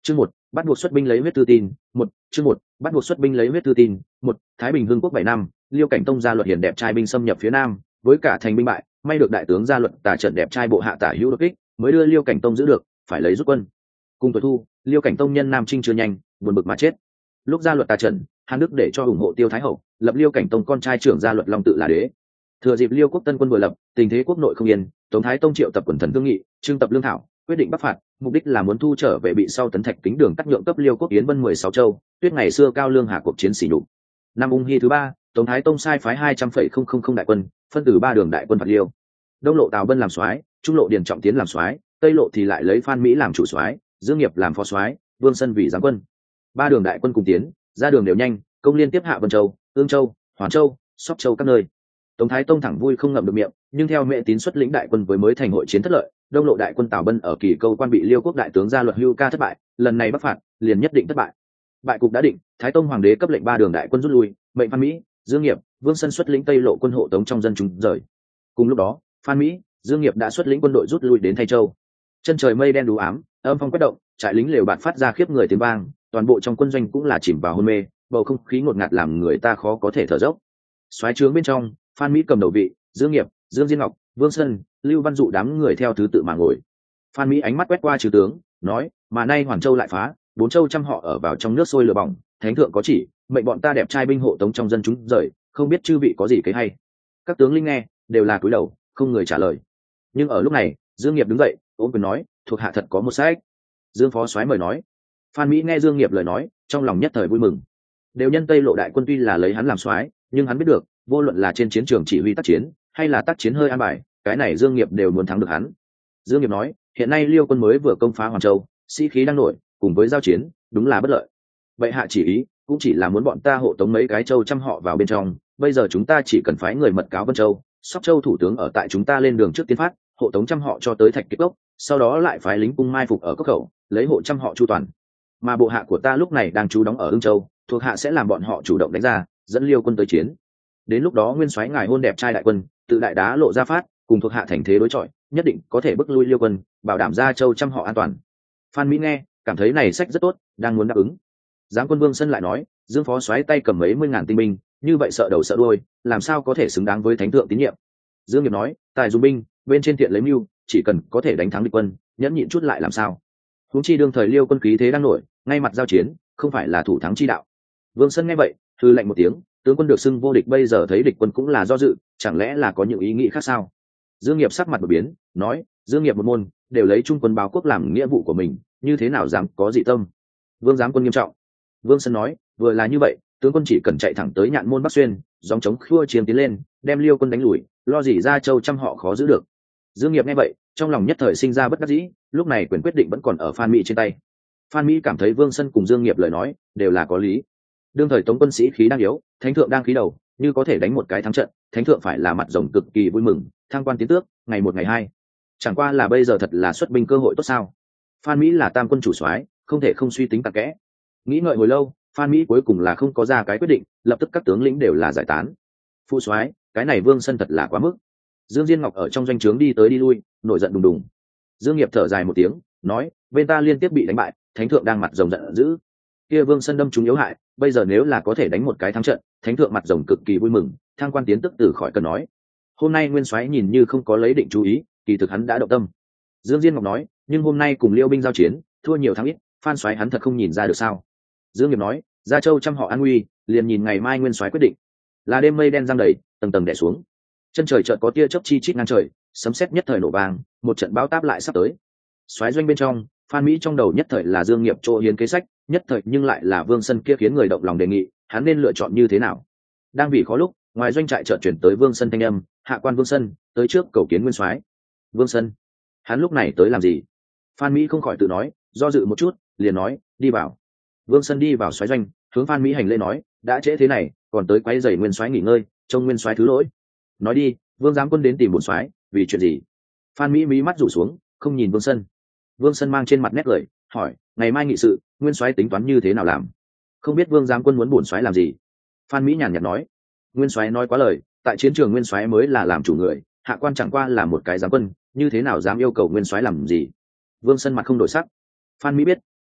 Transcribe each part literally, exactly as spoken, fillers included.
Chương một, bắt buộc xuất binh lấy huyết thư tin. Một, chương một, bắt buộc xuất binh lấy huyết thư tin. Một, Thái Bình Vương quốc bảy năm, Liêu Cảnh Tông gia luật hiền đẹp trai binh xâm nhập phía nam, với cả thành binh bại, may được đại tướng gia luật tả trận đẹp trai bộ hạ tả hữu đột kích, mới đưa Liêu Cảnh Tông giữ được, phải lấy rút quân. Cùng tuổi thu, Liêu Cảnh Tông nhân Nam Trinh chưa nhanh, buồn bực mà chết. Lúc gia luật tả trận, Hàn Đức để cho ủng hộ Tiêu Thái hậu, lập Liêu Cảnh Tông con trai trưởng gia luật Long tự là đế. Thừa dịp Liêu quốc tân quân vừa lập, tình thế quốc nội không yên, Tống Thái Tông triệu tập quần thần thương nghị, trưng tập lương thảo, quyết định bắc phạt, mục đích là muốn thu trở về bị sau tấn thạch kính đường cắt nhượng cấp Liêu quốc yến vân mười sáu châu, tuyết ngày xưa cao lương hạ cuộc chiến sĩ đủ. Năm ung hy thứ ba, Tống Thái Tông sai phái hai trăm phẩy không không không đại quân, phân từ ba đường đại quân phạt Liêu. Đông lộ Tào Bân làm soái, trung lộ Điền Trọng Tiến làm soái, tây lộ thì lại lấy Phan Mỹ làm chủ soái, Dương Nghiệp làm phó soái, Vương Sân vì giám quân. Ba đường đại quân cùng tiến, ra đường đều nhanh, công liên tiếp hạ Vân Châu, Ương Châu, Hoàn Châu, Sóc Châu các nơi. Tống Thái Tông thẳng vui không ngậm được miệng, nhưng theo Mẹ Tín xuất lĩnh đại quân với mới thành hội chiến thất lợi, đông lộ đại quân Tào Bân ở Kỳ Câu quan bị Liêu quốc đại tướng gia luật Hưu Ca thất bại, lần này bắc phạt liền nhất định thất bại. Bại cục đã định, Thái Tông hoàng đế cấp lệnh ba đường đại quân rút lui, mệnh Phan Mỹ, Dương Nghiệp, Vương Sân xuất lĩnh tây lộ quân hộ tống trong dân chúng rời. Cùng lúc đó, Phan Mỹ, Dương Nghiệp đã xuất lĩnh quân đội rút lui đến Thay Châu. Chân trời mây đen đú ám, âm phong quét động, trại lính lều bạt phát ra khiếp người tiếng vang, toàn bộ trong quân doanh cũng là chìm vào hôn mê, bầu không khí ngột ngạt làm người ta khó có thể thở dốc. Soái trướng bên trong, Phan Mỹ cầm đầu vị, Dương Nghiệp, Dương Diên Ngọc, Vương Sân, Lưu Văn Dụ đám người theo thứ tự mà ngồi. Phan Mỹ ánh mắt quét qua trừ tướng, nói: "Mà nay Hoàn Châu lại phá, bốn châu trăm họ ở vào trong nước sôi lửa bỏng, thánh thượng có chỉ, mệnh bọn ta đẹp trai binh hộ tống trong dân chúng rời, không biết chư vị có gì kế hay?" Các tướng linh nghe, đều là cúi đầu, không người trả lời. Nhưng ở lúc này, Dương Nghiệp đứng dậy, ôm quyền nói: "Thuộc hạ thật có một sách." Dương phó soái mời nói. Phan Mỹ nghe Dương Nghiệp lời nói, trong lòng nhất thời vui mừng. Đều nhân Tây lộ đại quân tuy là lấy hắn làm soái, nhưng hắn biết được, vô luận là trên chiến trường chỉ huy tác chiến, hay là tác chiến hơi an bài, cái này Dương Nghiệp đều muốn thắng được hắn. Dương Nghiệp nói: "Hiện nay Liêu quân mới vừa công phá Hoàn Châu, sĩ khí đang nổi, cùng với giao chiến, đúng là bất lợi. Vậy hạ chỉ ý, cũng chỉ là muốn bọn ta hộ tống mấy cái châu trăm họ vào bên trong, bây giờ chúng ta chỉ cần phái người mật cáo Vân Châu, Sóc Châu thủ tướng ở tại chúng ta lên đường trước tiến phát, hộ tống trăm họ cho tới Thạch Kiếp Cốc, sau đó lại phái lính cung mai phục ở cốc khẩu, lấy hộ trăm họ chu toàn. Mà bộ hạ của ta lúc này đang trú đóng ở Ưng Châu, thuộc hạ sẽ làm bọn họ chủ động đánh ra, dẫn Liêu quân tới chiến. Đến lúc đó nguyên soái ngài hôn đẹp trai đại quân, tự đại đá lộ ra phát, cùng thuộc hạ thành thế đối chọi, nhất định có thể bức lui Liêu quân, bảo đảm ra châu trăm họ an toàn." Phan Mỹ nghe, cảm thấy này sách rất tốt, đang muốn đáp ứng. Giám quân Vương Sân lại nói: "Dương phó soái tay cầm mấy mươi ngàn tinh binh, như vậy sợ đầu sợ đuôi, làm sao có thể xứng đáng với thánh thượng tín nhiệm?" Dương Nghiệp nói: "Tài dùng binh, bên trên thiện lấy mưu, chỉ cần có thể đánh thắng địch quân, nhẫn nhịn chút lại làm sao? Huống chi đương thời Liêu quân khí thế đang nổi, ngay mặt giao chiến, không phải là thủ thắng chi đạo." Vương Sân nghe vậy, hừ lạnh một tiếng: "Tướng quân được xưng vô địch, bây giờ thấy địch quân cũng là do dự, chẳng lẽ là có những ý nghĩ khác sao?" Dương Nghiệp sắc mặt đột biến, nói: "Dương Nghiệp một môn, đều lấy trung quân báo quốc làm nghĩa vụ của mình, như thế nào dám có dị tâm?" Vương giám quân nghiêm trọng. Vương Sân nói: "Vừa là như vậy, tướng quân chỉ cần chạy thẳng tới Nhạn môn Bắc Xuyên, dòng chống khua chiến tiến lên, đem Liêu quân đánh lùi, lo gì ra châu trăm họ khó giữ được." Dương Nghiệp nghe vậy, trong lòng nhất thời sinh ra bất đắc dĩ, lúc này quyền quyết định vẫn còn ở Phan Mỹ trên tay. Phan Mỹ cảm thấy Vương Sân cùng Dương Nghiệp lời nói đều là có lý. Đương thời Tống quân sĩ khí đang yếu, thánh thượng đang khí đầu, như có thể đánh một cái thắng trận, thánh thượng phải là mặt rồng cực kỳ vui mừng, thăng quan tiến tước, ngày một ngày hai. Chẳng qua là bây giờ thật là xuất binh cơ hội tốt sao? Phan Mỹ là tam quân chủ soái, không thể không suy tính tạc kẽ. Nghĩ ngợi hồi lâu, Phan Mỹ cuối cùng là không có ra cái quyết định, lập tức các tướng lĩnh đều là giải tán. Phụ soái, cái này Vương Sân thật là quá mức. Dương Diên Ngọc ở trong doanh trướng đi tới đi lui, nổi giận đùng đùng. Dương Nghiệp thở dài một tiếng, nói: "Bên ta liên tiếp bị đánh bại, thánh thượng đang mặt rồng giận dữ. Kia Vương Sân đâm chúng yếu hại, bây giờ nếu là có thể đánh một cái thắng trận, thánh thượng mặt rồng cực kỳ vui mừng, thăng quan tiến tức từ khỏi cần nói. Hôm nay nguyên soái nhìn như không có lấy định chú ý, kỳ thực hắn đã động tâm." Dương Diên Ngọc nói: "Nhưng hôm nay cùng Liêu binh giao chiến, thua nhiều thắng ít, Phan soái hắn thật không nhìn ra được sao?" Dương Nghiệp nói: "Gia châu trăm họ an nguy, liền nhìn ngày mai nguyên soái quyết định." Là đêm mây đen giăng đầy, tầng tầng đè xuống. Chân trời chợt có tia chớp chi chít ngang trời, sấm sét nhất thời nổ vang, một trận bão táp lại sắp tới. Soái doanh bên trong, Phan Mỹ trong đầu nhất thời là Dương Nghiệp chỗ hiến kế sách, nhất thời nhưng lại là Vương Sân kia khiến người động lòng đề nghị, hắn nên lựa chọn như thế nào? Đang vì khó lúc, ngoài doanh trại chợt chuyển tới Vương Sân thanh âm: "Hạ quan Vương Sân, tới trước cầu kiến nguyên soái." Vương Sân, hắn lúc này tới làm gì? Phan Mỹ không khỏi tự nói, do dự một chút, liền nói: "Đi vào." Vương Sân đi vào soái doanh, hướng Phan Mỹ hành lễ nói: "Đã trễ thế này, còn tới quấy rầy nguyên soái nghỉ ngơi, trông nguyên soái thứ lỗi. Nói đi, Vương giám quân đến tìm bổn soái, vì chuyện gì?" Phan Mỹ mí mắt rủ xuống, không nhìn Vương Sân. Vương Sân mang trên mặt nét cười, hỏi: "Ngày mai nghị sự, nguyên soái tính toán như thế nào làm? Không biết Vương giám quân muốn bổn soái làm gì?" Phan Mỹ nhàn nhạt nói: "Nguyên soái nói quá lời, tại chiến trường nguyên soái mới là làm chủ người, hạ quan chẳng qua là một cái giám quân, như thế nào dám yêu cầu nguyên soái làm gì?" Vương Sân mặt không đổi sắc. Phan Mỹ biết,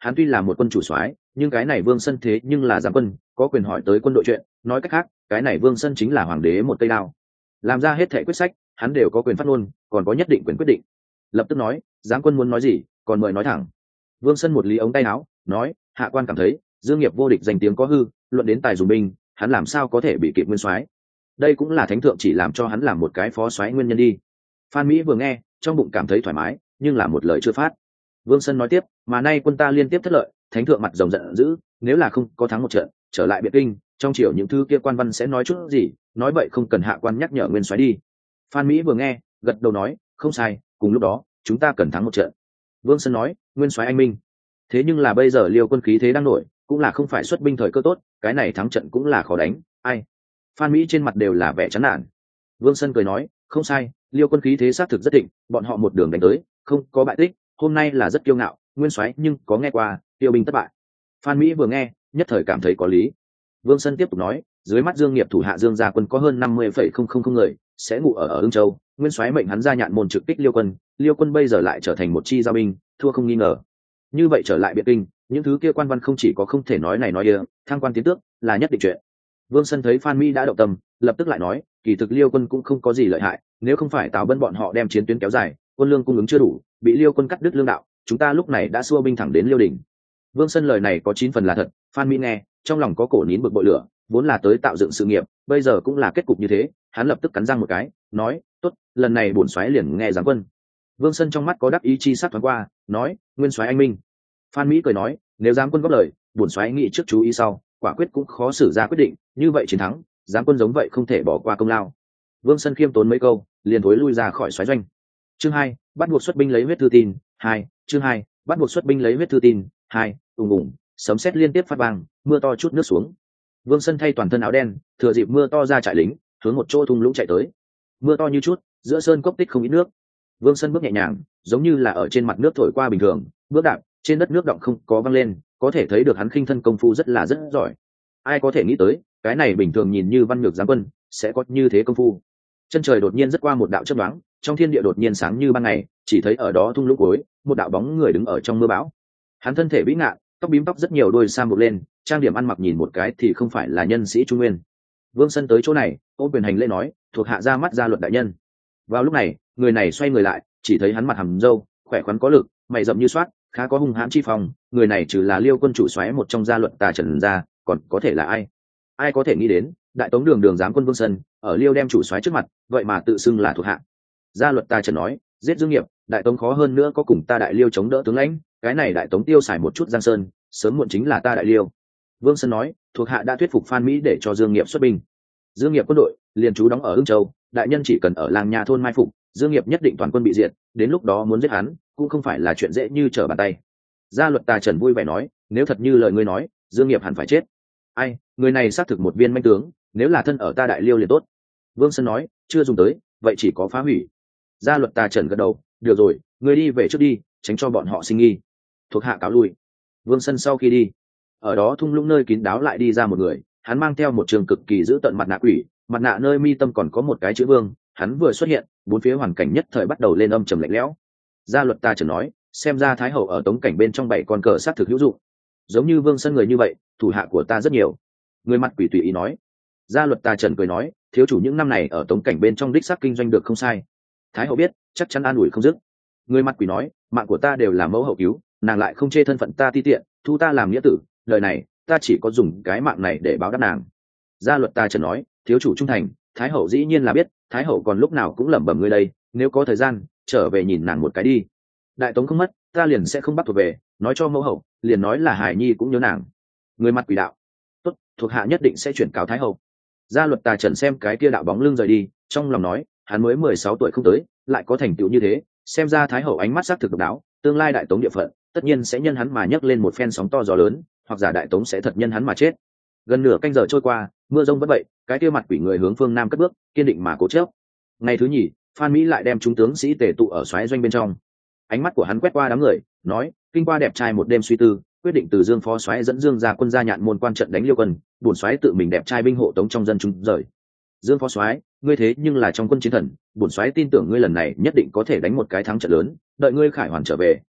hắn tuy là một quân chủ soái, nhưng cái này Vương Sân thế nhưng là giám quân, có quyền hỏi tới quân đội chuyện, nói cách khác, cái này Vương Sân chính là hoàng đế một cây đao. Làm ra hết thảy quyết sách, hắn đều có quyền phát ngôn, còn có nhất định quyền quyết định. Lập tức nói, giám quân muốn nói gì, còn mời nói thẳng. Vương Sân một lý ống tay áo, nói, hạ quan cảm thấy, Dương Nghiệp vô địch danh tiếng có hư, luận đến tài dùng binh, hắn làm sao có thể bị kịp nguyên soái. Đây cũng là thánh thượng chỉ làm cho hắn làm một cái phó soái nguyên nhân đi. Phan Mỹ vừa nghe, trong bụng cảm thấy thoải mái, nhưng là một lời chưa phát. Vương Sân nói tiếp, mà nay quân ta liên tiếp thất lợi, thánh thượng mặt rồng giận dữ, nếu là không có thắng một trận, trở lại Biệt Kinh, trong triều những thứ kia quan văn sẽ nói chút gì, nói vậy không cần hạ quan nhắc nhở nguyên soái đi. Phan Mỹ vừa nghe, gật đầu nói, không sai, cùng lúc đó, chúng ta cần thắng một trận. Vương Sân nói, nguyên soái anh minh. Thế nhưng là bây giờ Liêu quân khí thế đang nổi, cũng là không phải xuất binh thời cơ tốt, cái này thắng trận cũng là khó đánh, ai. Phan Mỹ trên mặt đều là vẻ chán nản. Vương Sân cười nói, không sai, Liêu quân khí thế xác thực rất thịnh, bọn họ một đường đánh tới, không có bại tích, hôm nay là rất kiêu ngạo, nguyên soái nhưng có nghe qua tiêu binh thất bại. Phan Mỹ vừa nghe, nhất thời cảm thấy có lý. Vương Sân tiếp tục nói, dưới mắt Dương Nghiệp thủ hạ Dương gia quân có hơn năm mươi phẩy không không không người, sẽ ngủ ở ở Ưng Châu, nguyên soái mệnh hắn ra nhạn môn trực kích Liêu quân, Liêu quân bây giờ lại trở thành một chi giao binh, thua không nghi ngờ. Như vậy trở lại Biệt Kinh, những thứ kia quan văn không chỉ có không thể nói này nói kia, thăng quan tiến tước là nhất định chuyện. Vương Sân thấy Phan Mỹ đã động tâm, lập tức lại nói, kỳ thực Liêu quân cũng không có gì lợi hại, nếu không phải Tào Bân bọn họ đem chiến tuyến kéo dài, quân lương cung ứng chưa đủ, bị Liêu quân cắt đứt lương đạo, chúng ta lúc này đã xua binh thẳng đến Liêu đỉnh. Vương Sân lời này có chín phần là thật, Phan Mỹ nghe, trong lòng có cổ nín bực bội lửa, vốn là tới tạo dựng sự nghiệp, bây giờ cũng là kết cục như thế, hắn lập tức cắn răng một cái, nói, tốt, lần này bổn soái liền nghe giáng quân. Vương Sân trong mắt có đắc ý chi sắc thoáng qua, nói, nguyên soái anh minh. Phan Mỹ cười nói, nếu giáng quân góp lời, bổn soái nghĩ trước chú ý sau, quả quyết cũng khó xử ra quyết định, như vậy chiến thắng, giáng quân giống vậy không thể bỏ qua công lao. Vương Sân khiêm tốn mấy câu, liền thối lui ra khỏi soái doanh. Chương hai, bắt buộc xuất binh lấy huyết thư tin. Hai, chương hai, bắt buộc xuất binh lấy huyết thư tin. Hai, ùng ùng, sấm sét liên tiếp phát vang, mưa to chút nước xuống. Vương Sân thay toàn thân áo đen, thừa dịp mưa to ra trại lính, hướng một chỗ thung lũng chạy tới. Mưa to như chút, giữa sơn cốc tích không ít nước. Vương Sân bước nhẹ nhàng, giống như là ở trên mặt nước thổi qua bình thường, bước đạp, trên đất nước động không có văng lên, có thể thấy được hắn khinh thân công phu rất là rất giỏi. Ai có thể nghĩ tới, cái này bình thường nhìn như văn nhược giáng quân, sẽ có như thế công phu. Chân trời đột nhiên rất qua một đạo chớp nhoáng, trong thiên địa đột nhiên sáng như ban ngày, chỉ thấy ở đó thung lũng cuối, một đạo bóng người đứng ở trong mưa bão. Hắn thân thể vĩ ngạn, tóc bím tóc rất nhiều đôi sam buộc lên, trang điểm ăn mặc nhìn một cái thì không phải là nhân sĩ trung nguyên. Vương Sân tới chỗ này, ôm quyền hành lễ nói, thuộc hạ ra mắt gia luật đại nhân. Vào lúc này, người này xoay người lại, chỉ thấy hắn mặt hầm râu, khỏe khoắn có lực, mày rậm như xoát, khá có hung hãn chi phong. Người này trừ là Liêu quân chủ soái một trong gia luật Tà Trần gia, còn có thể là ai? Ai có thể nghĩ đến, đại tống đường đường giám quân Vương Sân, ở Liêu đem chủ soái trước mặt, vậy mà tự xưng là thuộc hạ. Gia luật Tà Trần nói, giết Dương Nghiệp, đại tống khó hơn nữa có cùng ta đại Liêu chống đỡ tướng lãnh, cái này đại tống tiêu xài một chút giang sơn, sớm muộn chính là ta đại Liêu. Vương Sân nói, thuộc hạ đã thuyết phục Phan Mỹ để cho Dương Nghiệp xuất binh. Dương Nghiệp quân đội liền trú đóng ở Ưng Châu, đại nhân chỉ cần ở làng nhà thôn mai phục, Dương Nghiệp nhất định toàn quân bị diệt, đến lúc đó muốn giết hắn cũng không phải là chuyện dễ như trở bàn tay. Gia luật Tà Trần vui vẻ nói, nếu thật như lời ngươi nói, Dương Nghiệp hẳn phải chết. Ai, người này xác thực một viên manh tướng, nếu là thân ở ta đại Liêu liền tốt. Vương Sân nói, chưa dùng tới, vậy chỉ có phá hủy. Gia luật Tà Trần gật đầu, được rồi, ngươi đi về trước đi, tránh cho bọn họ sinh nghi. Thuộc hạ cáo lui. Vương Sân sau khi đi, ở đó thung lũng nơi kín đáo lại đi ra một người, hắn mang theo một trường cực kỳ giữ tận mặt nạ quỷ, mặt nạ nơi mi tâm còn có một cái chữ vương. Hắn vừa xuất hiện, bốn phía hoàn cảnh nhất thời bắt đầu lên âm trầm lạnh lẽo. Gia luật Tà Trần nói, xem ra thái hậu ở tống cảnh bên trong bảy con cờ sát thực hữu dụng, giống như Vương Sân người như vậy, thủ hạ của ta rất nhiều. Người mặt quỷ tùy ý nói. Gia luật Tà Trần cười nói, thiếu chủ những năm này ở tống cảnh bên trong đích xác kinh doanh được không sai. Thái hậu biết, chắc chắn an ủi không dứt. Người mặt quỷ nói, mạng của ta đều là mẫu hậu cứu, nàng lại không chê thân phận ta ti tiện, thu ta làm nghĩa tử, lời này ta chỉ có dùng cái mạng này để báo đáp nàng. Gia luật Tà Trần nói, thiếu chủ trung thành, thái hậu dĩ nhiên là biết, thái hậu còn lúc nào cũng lẩm bẩm ngươi đây, nếu có thời gian trở về nhìn nàng một cái đi. Đại tống không mất, ta liền sẽ không bắt thuộc về, nói cho mẫu hậu, liền nói là hải nhi cũng nhớ nàng. Người mặt quỷ đạo, tốt, thuộc hạ nhất định sẽ chuyển cáo thái hậu. Gia luật Tà Trần xem cái kia đạo bóng lưng rời đi, trong lòng nói, hắn mới mười sáu tuổi không tới, lại có thành tựu như thế, xem ra thái hậu ánh mắt sắc thực độc đáo, tương lai đại tống địa phận tất nhiên sẽ nhân hắn mà nhấc lên một phen sóng to gió lớn, hoặc giả đại tống sẽ thật nhân hắn mà chết. Gần nửa canh giờ trôi qua, mưa rông vẫn vậy, cái kia mặt quỷ người hướng phương nam cất bước, kiên định mà cố chấp. Ngày thứ nhì, Phan Mỹ lại đem chúng tướng sĩ tề tụ ở soái doanh bên trong. Ánh mắt của hắn quét qua đám người, nói, kinh qua đẹp trai một đêm suy tư, quyết định từ Dương phó soái dẫn Dương ra quân ra nhạn môn quan trận đánh Liêu quân, bổn soái tự mình đẹp trai binh hộ tống trong dân chúng rời. Dương phó soái, ngươi thế nhưng là trong quân chiến thần, bổn soái tin tưởng ngươi lần này nhất định có thể đánh một cái thắng trận lớn, đợi ngươi khải hoàn trở về,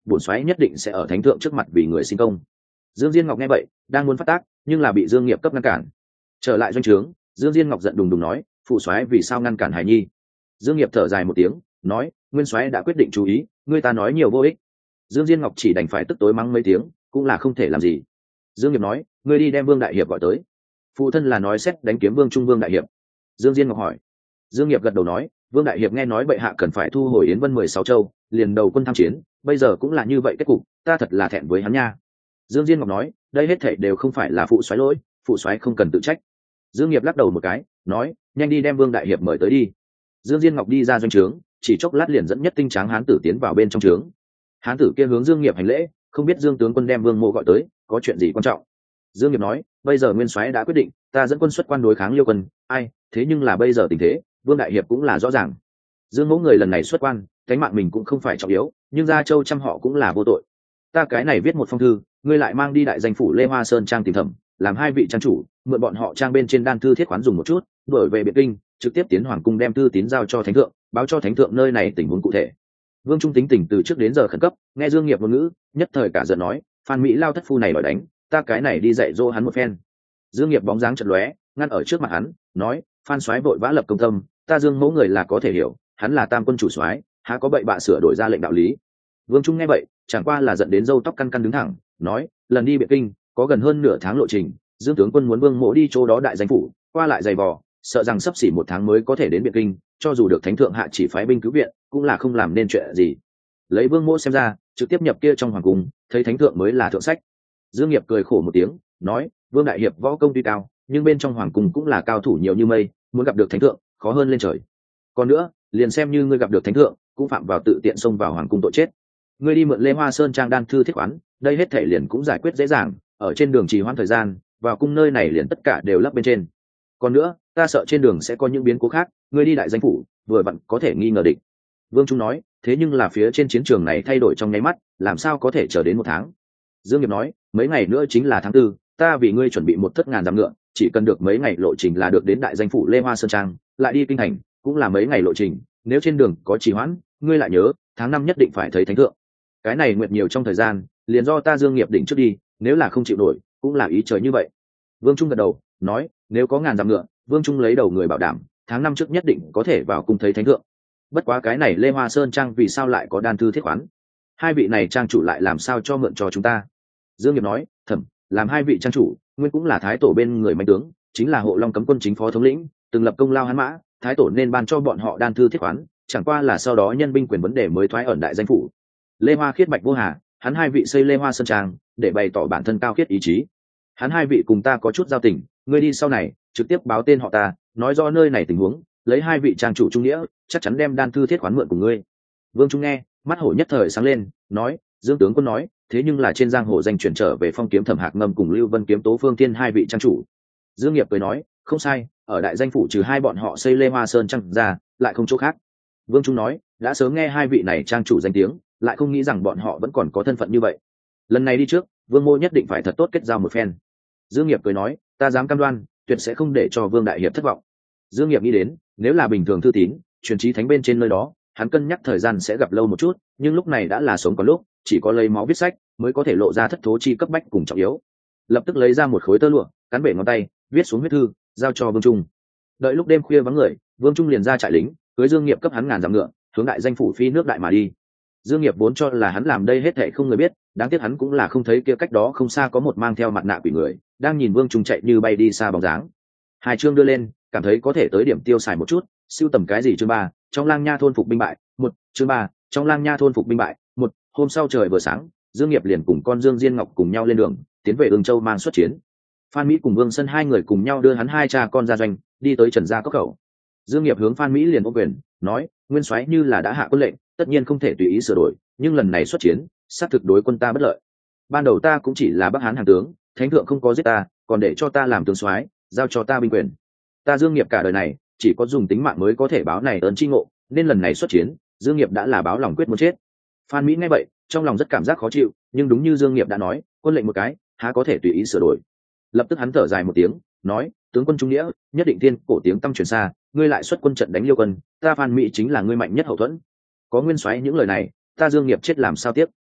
bổn soái nhất định sẽ ở thánh thượng trước mặt vì người sinh công. Dương Diên Ngọc nghe vậy đang muốn phát tác, nhưng là bị Dương Nghiệp cấp ngăn cản. Trở lại doanh trướng, Dương Diên Ngọc giận đùng đùng nói, phụ soái vì sao ngăn cản Hải Nhi? Dương Nghiệp thở dài một tiếng, nói, nguyên soái đã quyết định chú ý, ngươi ta nói nhiều vô ích. Dương Diên Ngọc chỉ đành phải tức tối mắng mấy tiếng, cũng là không thể làm gì. Dương Nghiệp nói, ngươi đi đem Vương đại hiệp gọi tới. Phụ thân là nói xét đánh kiếm Vương Trung Vương đại hiệp. Dương Diên Ngọc hỏi. Dương Nghiệp gật đầu nói, Vương đại hiệp nghe nói bệ hạ cần phải thu hồi Yến Vân mười sáu châu, liền đầu quân tham chiến, bây giờ cũng là như vậy kết cục, ta thật là thẹn với hắn nha. Dương Diên Ngọc nói, đây hết thảy đều không phải là phụ soái lỗi, phụ soái không cần tự trách. Dương Nghiệp lắc đầu một cái, nói, nhanh đi đem Vương đại hiệp mời tới đi. Dương Diên Ngọc đi ra doanh trướng, chỉ chốc lát liền dẫn nhất tinh tráng hán tử tiến vào bên trong trướng. Hán tử kia hướng Dương Nghiệp hành lễ, không biết Dương tướng quân đem Vương Mộ gọi tới, có chuyện gì quan trọng. Dương Nghiệp nói, bây giờ nguyên soái đã quyết định, ta dẫn quân xuất quan đối kháng Liêu quân, ai, thế nhưng là bây giờ tình thế, Vương đại hiệp cũng là rõ ràng. Dương Mẫu người lần này xuất quan, cánh mạng mình cũng không phải trọng yếu, nhưng Gia Châu trăm họ cũng là vô tội. Ta cái này viết một phong thư, ngươi lại mang đi đại danh phủ Lê Hoa Sơn trang tìm thẩm, làm hai vị trang chủ, mượn bọn họ trang bên trên đan thư thiết khoán dùng một chút, đổi về Biện Kinh, trực tiếp tiến hoàng cung đem thư tín giao cho thánh thượng, báo cho thánh thượng nơi này tình huống cụ thể. Vương Trung tính tình từ trước đến giờ khẩn cấp, nghe Dương Nghiệp ngôn ngữ, nhất thời cả giận nói, Phan Mỹ lao thất phu này đòi đánh, ta cái này đi dạy dỗ hắn một phen. Dương Nghiệp bóng dáng chợt lóe, ngăn ở trước mặt hắn, nói, Phan soái vội vã lập công tâm, ta Dương Mẫu người là có thể hiểu, hắn là tam quân chủ soái, há có bậy bạ sửa đổi ra lệnh đạo lý. Vương Trung nghe vậy, chẳng qua là giận đến râu tóc căn căn đứng thẳng, nói, lần đi Biện Kinh, có gần hơn nửa tháng lộ trình, Dương tướng quân muốn Vương Mỗ đi chỗ đó đại danh phủ, qua lại dày vò, sợ rằng sắp xỉ một tháng mới có thể đến Biện Kinh, cho dù được thánh thượng hạ chỉ phái binh cứu viện, cũng là không làm nên chuyện gì. Lấy Vương Mỗ xem ra, trực tiếp nhập kia trong hoàng cung, thấy thánh thượng mới là thượng sách. Dương Nghiệp cười khổ một tiếng, nói, Vương đại hiệp võ công tuy cao, nhưng bên trong hoàng cung cũng là cao thủ nhiều như mây, muốn gặp được thánh thượng, khó hơn lên trời. Còn nữa, liền xem như ngươi gặp được thánh thượng, cũng phạm vào tự tiện xông vào hoàng cung tội chết. Ngươi đi mượn Lê Hoa Sơn trang đan thư thiết khoán, đây hết thảy liền cũng giải quyết dễ dàng, ở trên đường trì hoãn thời gian, vào cung nơi này liền tất cả đều lấp bên trên. Còn nữa, ta sợ trên đường sẽ có những biến cố khác, ngươi đi đại danh phủ, vừa vặn có thể nghi ngờ địch. Vương Trung nói, thế nhưng là phía trên chiến trường này thay đổi trong nháy mắt, làm sao có thể chờ đến một tháng? Dương Nghiệp nói, mấy ngày nữa chính là tháng tư, ta vì ngươi chuẩn bị một thất ngàn dặm ngựa, chỉ cần được mấy ngày lộ trình là được đến đại danh phủ Lê Hoa Sơn trang, lại đi kinh thành, cũng là mấy ngày lộ trình, nếu trên đường có trì hoãn, ngươi lại nhớ, tháng năm nhất định phải thấy thánh thượng. Cái này nguyệt nhiều trong thời gian, liền do ta Dương Nghiệp đỉnh trước đi, nếu là không chịu nổi, cũng là ý trời như vậy. Vương Trung gật đầu, nói, nếu có ngàn dặm ngựa, Vương Trung lấy đầu người bảo đảm, tháng năm trước nhất định có thể vào cung thấy thánh thượng. Bất quá cái này Lê Hoa Sơn trang vì sao lại có đan thư thiết khoán? Hai vị này trang chủ lại làm sao cho mượn cho chúng ta? Dương Nghiệp nói, thẩm, làm hai vị trang chủ, nguyên cũng là thái tổ bên người mạnh tướng, chính là Hộ Long cấm quân chính phó thống lĩnh, từng lập công lao hắn mã, thái tổ nên ban cho bọn họ đan thư thiết khoán, chẳng qua là sau đó nhân binh quyền vấn đề mới thoái ẩn đại danh phủ. Lê Hoa khiết bạch vô hà, hắn hai vị xây Lê Hoa Sơn trang, để bày tỏ bản thân cao khiết ý chí. Hắn hai vị cùng ta có chút giao tình, ngươi đi sau này, trực tiếp báo tên họ ta, nói rõ nơi này tình huống, lấy hai vị trang chủ trung nghĩa, chắc chắn đem đan thư thiết khoán mượn của ngươi. Vương Trung nghe, mắt hổ nhất thời sáng lên, nói, Dương tướng quân nói, thế nhưng là trên giang hồ danh chuyển trở về Phong kiếm Thẩm Hạc Ngâm cùng Lưu Vân kiếm Tố Phương Thiên hai vị trang chủ. Dương Nghiệp cười nói, không sai, ở đại danh phủ trừ hai bọn họ xây Lê Hoa Sơn trang ra, lại không chỗ khác. Vương Trung nói, đã sớm nghe hai vị này trang chủ danh tiếng, lại không nghĩ rằng bọn họ vẫn còn có thân phận như vậy. Lần này đi trước, Vương Mô nhất định phải thật tốt kết giao một phen. Dương Nghiệp cười nói, ta dám cam đoan, tuyệt sẽ không để cho Vương đại hiệp thất vọng. Dương Nghiệp nghĩ đến, nếu là bình thường thư tín, truyền chí thánh bên trên nơi đó, hắn cân nhắc thời gian sẽ gặp lâu một chút, nhưng lúc này đã là sống còn lúc, chỉ có lấy máu viết sách mới có thể lộ ra thất thố chi cấp bách cùng trọng yếu. Lập tức lấy ra một khối tơ lụa, cắn bể ngón tay, viết xuống huyết thư, giao cho Vương Trung. Đợi lúc đêm khuya vắng người, Vương Trung liền ra trại lính, cưới Dương Nghiệp cấp hắn ngàn dặm ngựa, hướng đại danh phủ phi nước đại mà đi. Dương Nghiệp vốn cho là hắn làm đây hết thảy không người biết, đáng tiếc hắn cũng là không thấy kia cách đó không xa có một mang theo mặt nạ quỷ người, đang nhìn Vương Trung chạy như bay đi xa bóng dáng. Hai chương đưa lên, cảm thấy có thể tới điểm tiêu xài một chút, siêu tầm cái gì chương ba, trong lang nha thôn phục binh bại, một, chương ba, trong lang nha thôn phục binh bại, một, hôm sau trời vừa sáng, Dương Nghiệp liền cùng con Dương Diên Ngọc cùng nhau lên đường, tiến về Ương Châu mang xuất chiến. Phan Mỹ cùng Vương Sân hai người cùng nhau đưa hắn hai cha con ra doanh, đi tới Trần Gia Cốc khẩu. Dương Nghiệp hướng Phan Mỹ liền ôm quyền, nói, nguyên soái như là đã hạ quân lệnh, tất nhiên không thể tùy ý sửa đổi, nhưng lần này xuất chiến, xác thực đối quân ta bất lợi. Ban đầu ta cũng chỉ là Bắc Hán hàng tướng, thánh thượng không có giết ta, còn để cho ta làm tướng soái, giao cho ta binh quyền. Ta Dương Nghiệp cả đời này, chỉ có dùng tính mạng mới có thể báo này ơn chi ngộ, nên lần này xuất chiến, Dương Nghiệp đã là báo lòng quyết muốn chết. Phan Mỹ nghe vậy, trong lòng rất cảm giác khó chịu, nhưng đúng như Dương Nghiệp đã nói, quân lệnh một cái, há có thể tùy ý sửa đổi. Lập tức hắn thở dài một tiếng, nói, tướng quân trung nghĩa, nhất định thiên cổ tiếng tăm truyền xa, ngươi lại xuất quân trận đánh Liêu quân, ta Phan Mỹ chính là ngươi mạnh nhất hậu thuẫn. Có nguyên soái những lời này, ta Dương Nghiệp chết làm sao tiếc.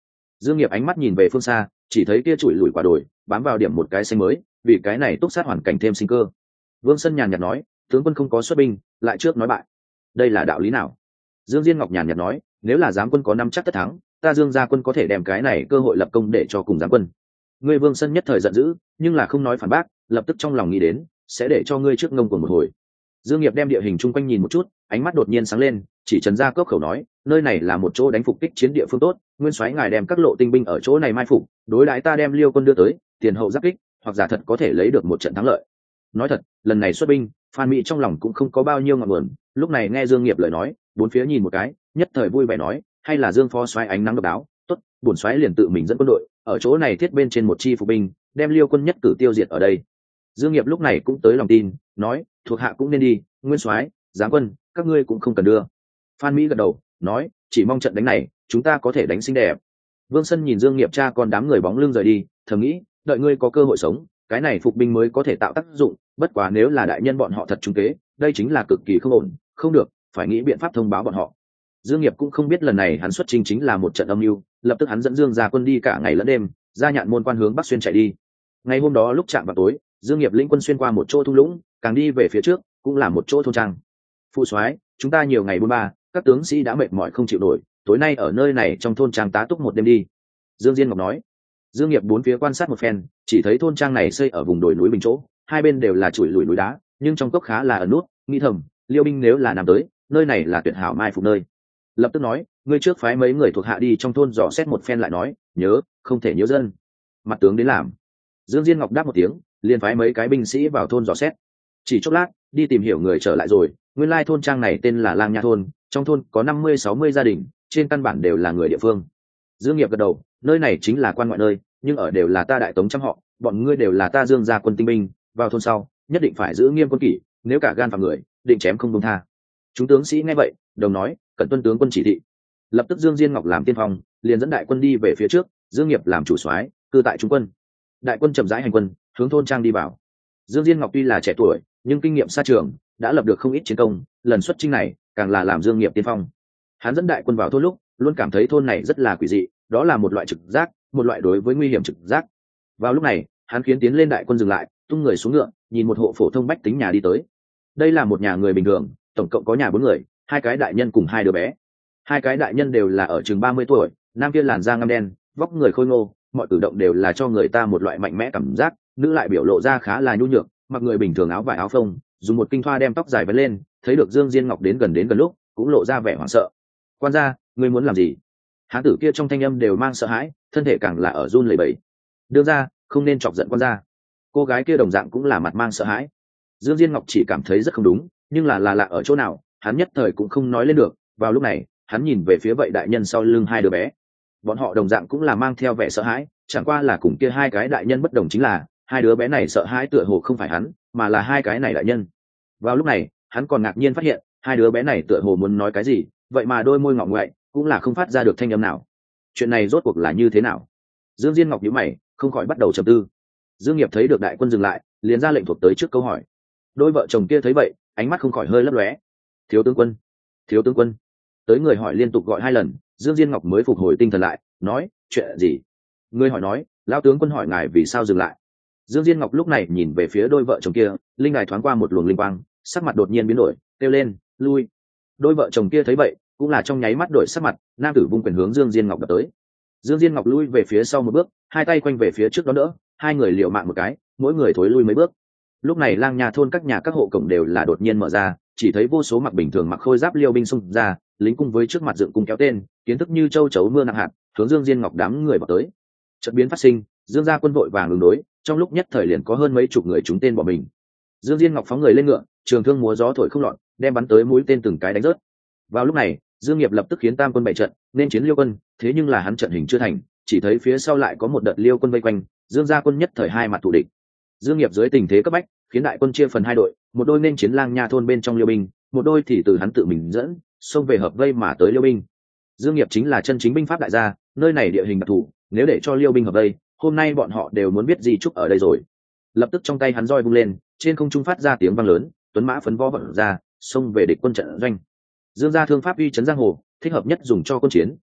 Dương Nghiệp ánh mắt nhìn về phương xa, chỉ thấy kia chùi lùi quả đồi bám vào điểm một cái xanh mới, vì cái này túc sát hoàn cảnh thêm sinh cơ. Vương Sân nhàn nhạt nói, tướng quân không có xuất binh, lại trước nói bại, đây là đạo lý nào? Dương Diên Ngọc nhàn nhạt nói, nếu là giám quân có năm chắc tất thắng, ta Dương gia quân có thể đem cái này cơ hội lập công để cho cùng giám quân. Ngươi Vương Sân nhất thời giận dữ, nhưng là không nói phản bác, lập tức trong lòng nghĩ đến, sẽ để cho ngươi trước ngông cuồng một hồi. Dương Nghiệp đem địa hình chung quanh nhìn một chút, ánh mắt đột nhiên sáng lên, chỉ trần ra cốc khẩu nói, nơi này là một chỗ đánh phục kích chiến địa phương tốt, nguyên soái ngài đem các lộ tinh binh ở chỗ này mai phục, đối đãi ta đem Liêu quân đưa tới, tiền hậu giáp kích, hoặc giả thật có thể lấy được một trận thắng lợi. Nói thật, lần này xuất binh, Phan Mỹ trong lòng cũng không có bao nhiêu ngọn nguồn, lúc này nghe Dương Nghiệp lời nói, bốn phía nhìn một cái, nhất thời vui vẻ nói, hay là Dương phó soái ánh nắng độc đáo, tốt, bổn soái liền tự mình dẫn quân đội, ở chỗ này thiết bên trên một chi phục binh, đem Liêu quân nhất cử tiêu diệt ở đây. Dương Nghiệp lúc này cũng tới lòng tin, nói, thuộc hạ cũng nên đi, nguyên soái, giám quân, các ngươi cũng không cần đưa. Phan Mỹ gật đầu, nói, chỉ mong trận đánh này, chúng ta có thể đánh xinh đẹp. Vương Sân nhìn Dương Nghiệp cha con đám người bóng lưng rời đi, thầm nghĩ, đợi ngươi có cơ hội sống, cái này phục binh mới có thể tạo tác dụng, bất quá nếu là đại nhân bọn họ thật trung kế, đây chính là cực kỳ không ổn, không được, phải nghĩ biện pháp thông báo bọn họ. Dương Nghiệp cũng không biết lần này hắn xuất chinh chính là một trận âm mưu, lập tức hắn dẫn Dương gia quân đi cả ngày lẫn đêm, ra Nhạn Môn quan hướng bắc xuyên chạy đi. Ngày hôm đó lúc chạm vào tối, Dương Nghiệp lĩnh quân xuyên qua một chỗ thung lũng, càng đi về phía trước, cũng là một chỗ thôn trang. Phụ soái, chúng ta nhiều ngày buôn ba, các tướng sĩ đã mệt mỏi không chịu nổi, tối nay ở nơi này trong thôn trang tá túc một đêm đi. Dương Diên Ngọc nói. Dương Nghiệp bốn phía quan sát một phen, chỉ thấy thôn trang này xây ở vùng đồi núi bình chỗ, hai bên đều là chuỗi lùi núi đá, nhưng trong cốc khá là ẩn nút, nghĩ thầm, Liêu binh nếu là nằm tới, nơi này là tuyệt hảo mai phục nơi. Lập tức nói, ngươi trước phái mấy người thuộc hạ đi trong thôn dò xét một phen lại nói, nhớ, không thể nhớ dân. Mặt tướng đến làm. Dương Diên Ngọc đáp một tiếng, liền phái mấy cái binh sĩ vào thôn dò xét. Chỉ chốc lát, đi tìm hiểu người trở lại rồi, nguyên lai thôn trang này tên là Lang Nha thôn, trong thôn có năm mươi sáu mươi gia đình, trên căn bản đều là người địa phương. Dương Nghiệp gật đầu, nơi này chính là quan ngoại nơi, nhưng ở đều là ta đại tống trăm họ, bọn ngươi đều là ta Dương gia quân tinh binh, vào thôn sau, nhất định phải giữ nghiêm quân kỷ, nếu cả gan phạm người, định chém không buông tha. Chúng tướng sĩ nghe vậy, đồng nói, cẩn tuân tướng quân chỉ thị. Lập tức Dương Diên Ngọc làm tiên phong, liền dẫn đại quân đi về phía trước, Dương Nghiệp làm chủ soái, cư tại trung quân. Đại quân chậm rãi hành quân, hướng thôn trang đi vào. Dương Diên Ngọc tuy là trẻ tuổi, nhưng kinh nghiệm xa trường, đã lập được không ít chiến công, lần xuất chinh này càng là làm Dương Nghiệp tiên phong. Hắn dẫn đại quân vào thôn lúc, luôn cảm thấy thôn này rất là quỷ dị, đó là một loại trực giác, một loại đối với nguy hiểm trực giác. Vào lúc này, hắn khiến tiến lên đại quân dừng lại, tung người xuống ngựa, nhìn một hộ phổ thông bách tính nhà đi tới. Đây là một nhà người bình thường, tổng cộng có nhà bốn người, hai cái đại nhân cùng hai đứa bé. Hai cái đại nhân đều là ở chừng ba mươi tuổi, nam kia làn da ngăm đen, vóc người khôi ngô, mọi cử động đều là cho người ta một loại mạnh mẽ cảm giác, nữ lại biểu lộ ra khá là nhu nhược, mặc người bình thường áo vải áo phông, dùng một kinh thoa đem tóc dài vấn lên, thấy được Dương Diên Ngọc đến gần đến gần lúc, cũng lộ ra vẻ hoảng sợ. Quan gia, ngươi muốn làm gì? Hán tử kia trong thanh âm đều mang sợ hãi, thân thể càng là ở run lẩy bẩy. Đưa ra, không nên chọc giận quan gia. Cô gái kia đồng dạng cũng là mặt mang sợ hãi. Dương Diên Ngọc chỉ cảm thấy rất không đúng, nhưng là là lạ ở chỗ nào, hắn nhất thời cũng không nói lên được. Vào lúc này, hắn nhìn về phía vậy đại nhân sau lưng hai đứa bé. Bọn họ đồng dạng cũng là mang theo vẻ sợ hãi, chẳng qua là cùng kia hai cái đại nhân bất đồng chính là, hai đứa bé này sợ hãi tựa hồ không phải hắn, mà là hai cái này đại nhân. Vào lúc này, hắn còn ngạc nhiên phát hiện, hai đứa bé này tựa hồ muốn nói cái gì, vậy mà đôi môi ngọng ngoại cũng là không phát ra được thanh âm nào. Chuyện này rốt cuộc là như thế nào? Dương Diên Ngọc nhíu mày, không khỏi bắt đầu trầm tư. Dương Nghiệp thấy được đại quân dừng lại, liền ra lệnh thuộc tới trước câu hỏi. Đôi vợ chồng kia thấy vậy, ánh mắt không khỏi hơi lấp lóe. Thiếu tướng quân, thiếu tướng quân. Tới người hỏi liên tục gọi hai lần, Dương Diên Ngọc mới phục hồi tinh thần lại, nói, chuyện gì? Người hỏi nói, lão tướng quân hỏi ngài vì sao dừng lại. Dương Diên Ngọc lúc này nhìn về phía đôi vợ chồng kia, linh ngài thoáng qua một luồng linh quang, sắc mặt đột nhiên biến đổi, kêu lên, lui. Đôi vợ chồng kia thấy vậy, cũng là trong nháy mắt đổi sắc mặt, nam tử vung quyền hướng Dương Diên Ngọc đập tới. Dương Diên Ngọc lui về phía sau một bước, hai tay quanh về phía trước đó đỡ, hai người liều mạng một cái, mỗi người thối lui mấy bước. Lúc này Lang Nha thôn các nhà các hộ cổng đều là đột nhiên mở ra, chỉ thấy vô số mặc bình thường mặc khôi giáp liêu binh xung ra, lính cung với trước mặt dựng cung kéo tên, kiến thức như châu chấu mưa nặng hạt, hướng Dương Diên Ngọc đám người vào tới. Chợt biến phát sinh, Dương gia quân vội vàng ứng đối, trong lúc nhất thời liền có hơn mấy chục người trúng tên bỏ mình. Dương Diên Ngọc phóng người lên ngựa, trường thương múa gió thổi không lọt, đem bắn tới mũi tên từng cái đánh rớt. Vào lúc này, Dương Nghiệp lập tức khiến tam quân bày trận, nên chiến liêu quân, thế nhưng là hắn trận hình chưa thành, chỉ thấy phía sau lại có một đợt liêu quân vây quanh, Dương gia quân nhất thời hai mặt thù địch. Dương Nghiệp dưới tình thế cấp bách, khiến đại quân chia phần hai đội, một đôi nên chiến Lang Nha thôn bên trong liêu binh, một đôi thì từ hắn tự mình dẫn, xông về hợp vây mà tới liêu binh. Dương Nghiệp chính là chân chính binh pháp đại gia, nơi này địa hình đặc thù, nếu để cho liêu binh hợp vây, hôm nay bọn họ đều muốn biết gì chúc ở đây rồi. Lập tức trong tay hắn roi vung lên, trên không trung phát ra tiếng vang lớn, tuấn mã phấn võ vận ra, xông về địch quân trận doanh. Dương gia thương pháp uy chấn giang hồ, thích hợp nhất dùng cho quân chiến,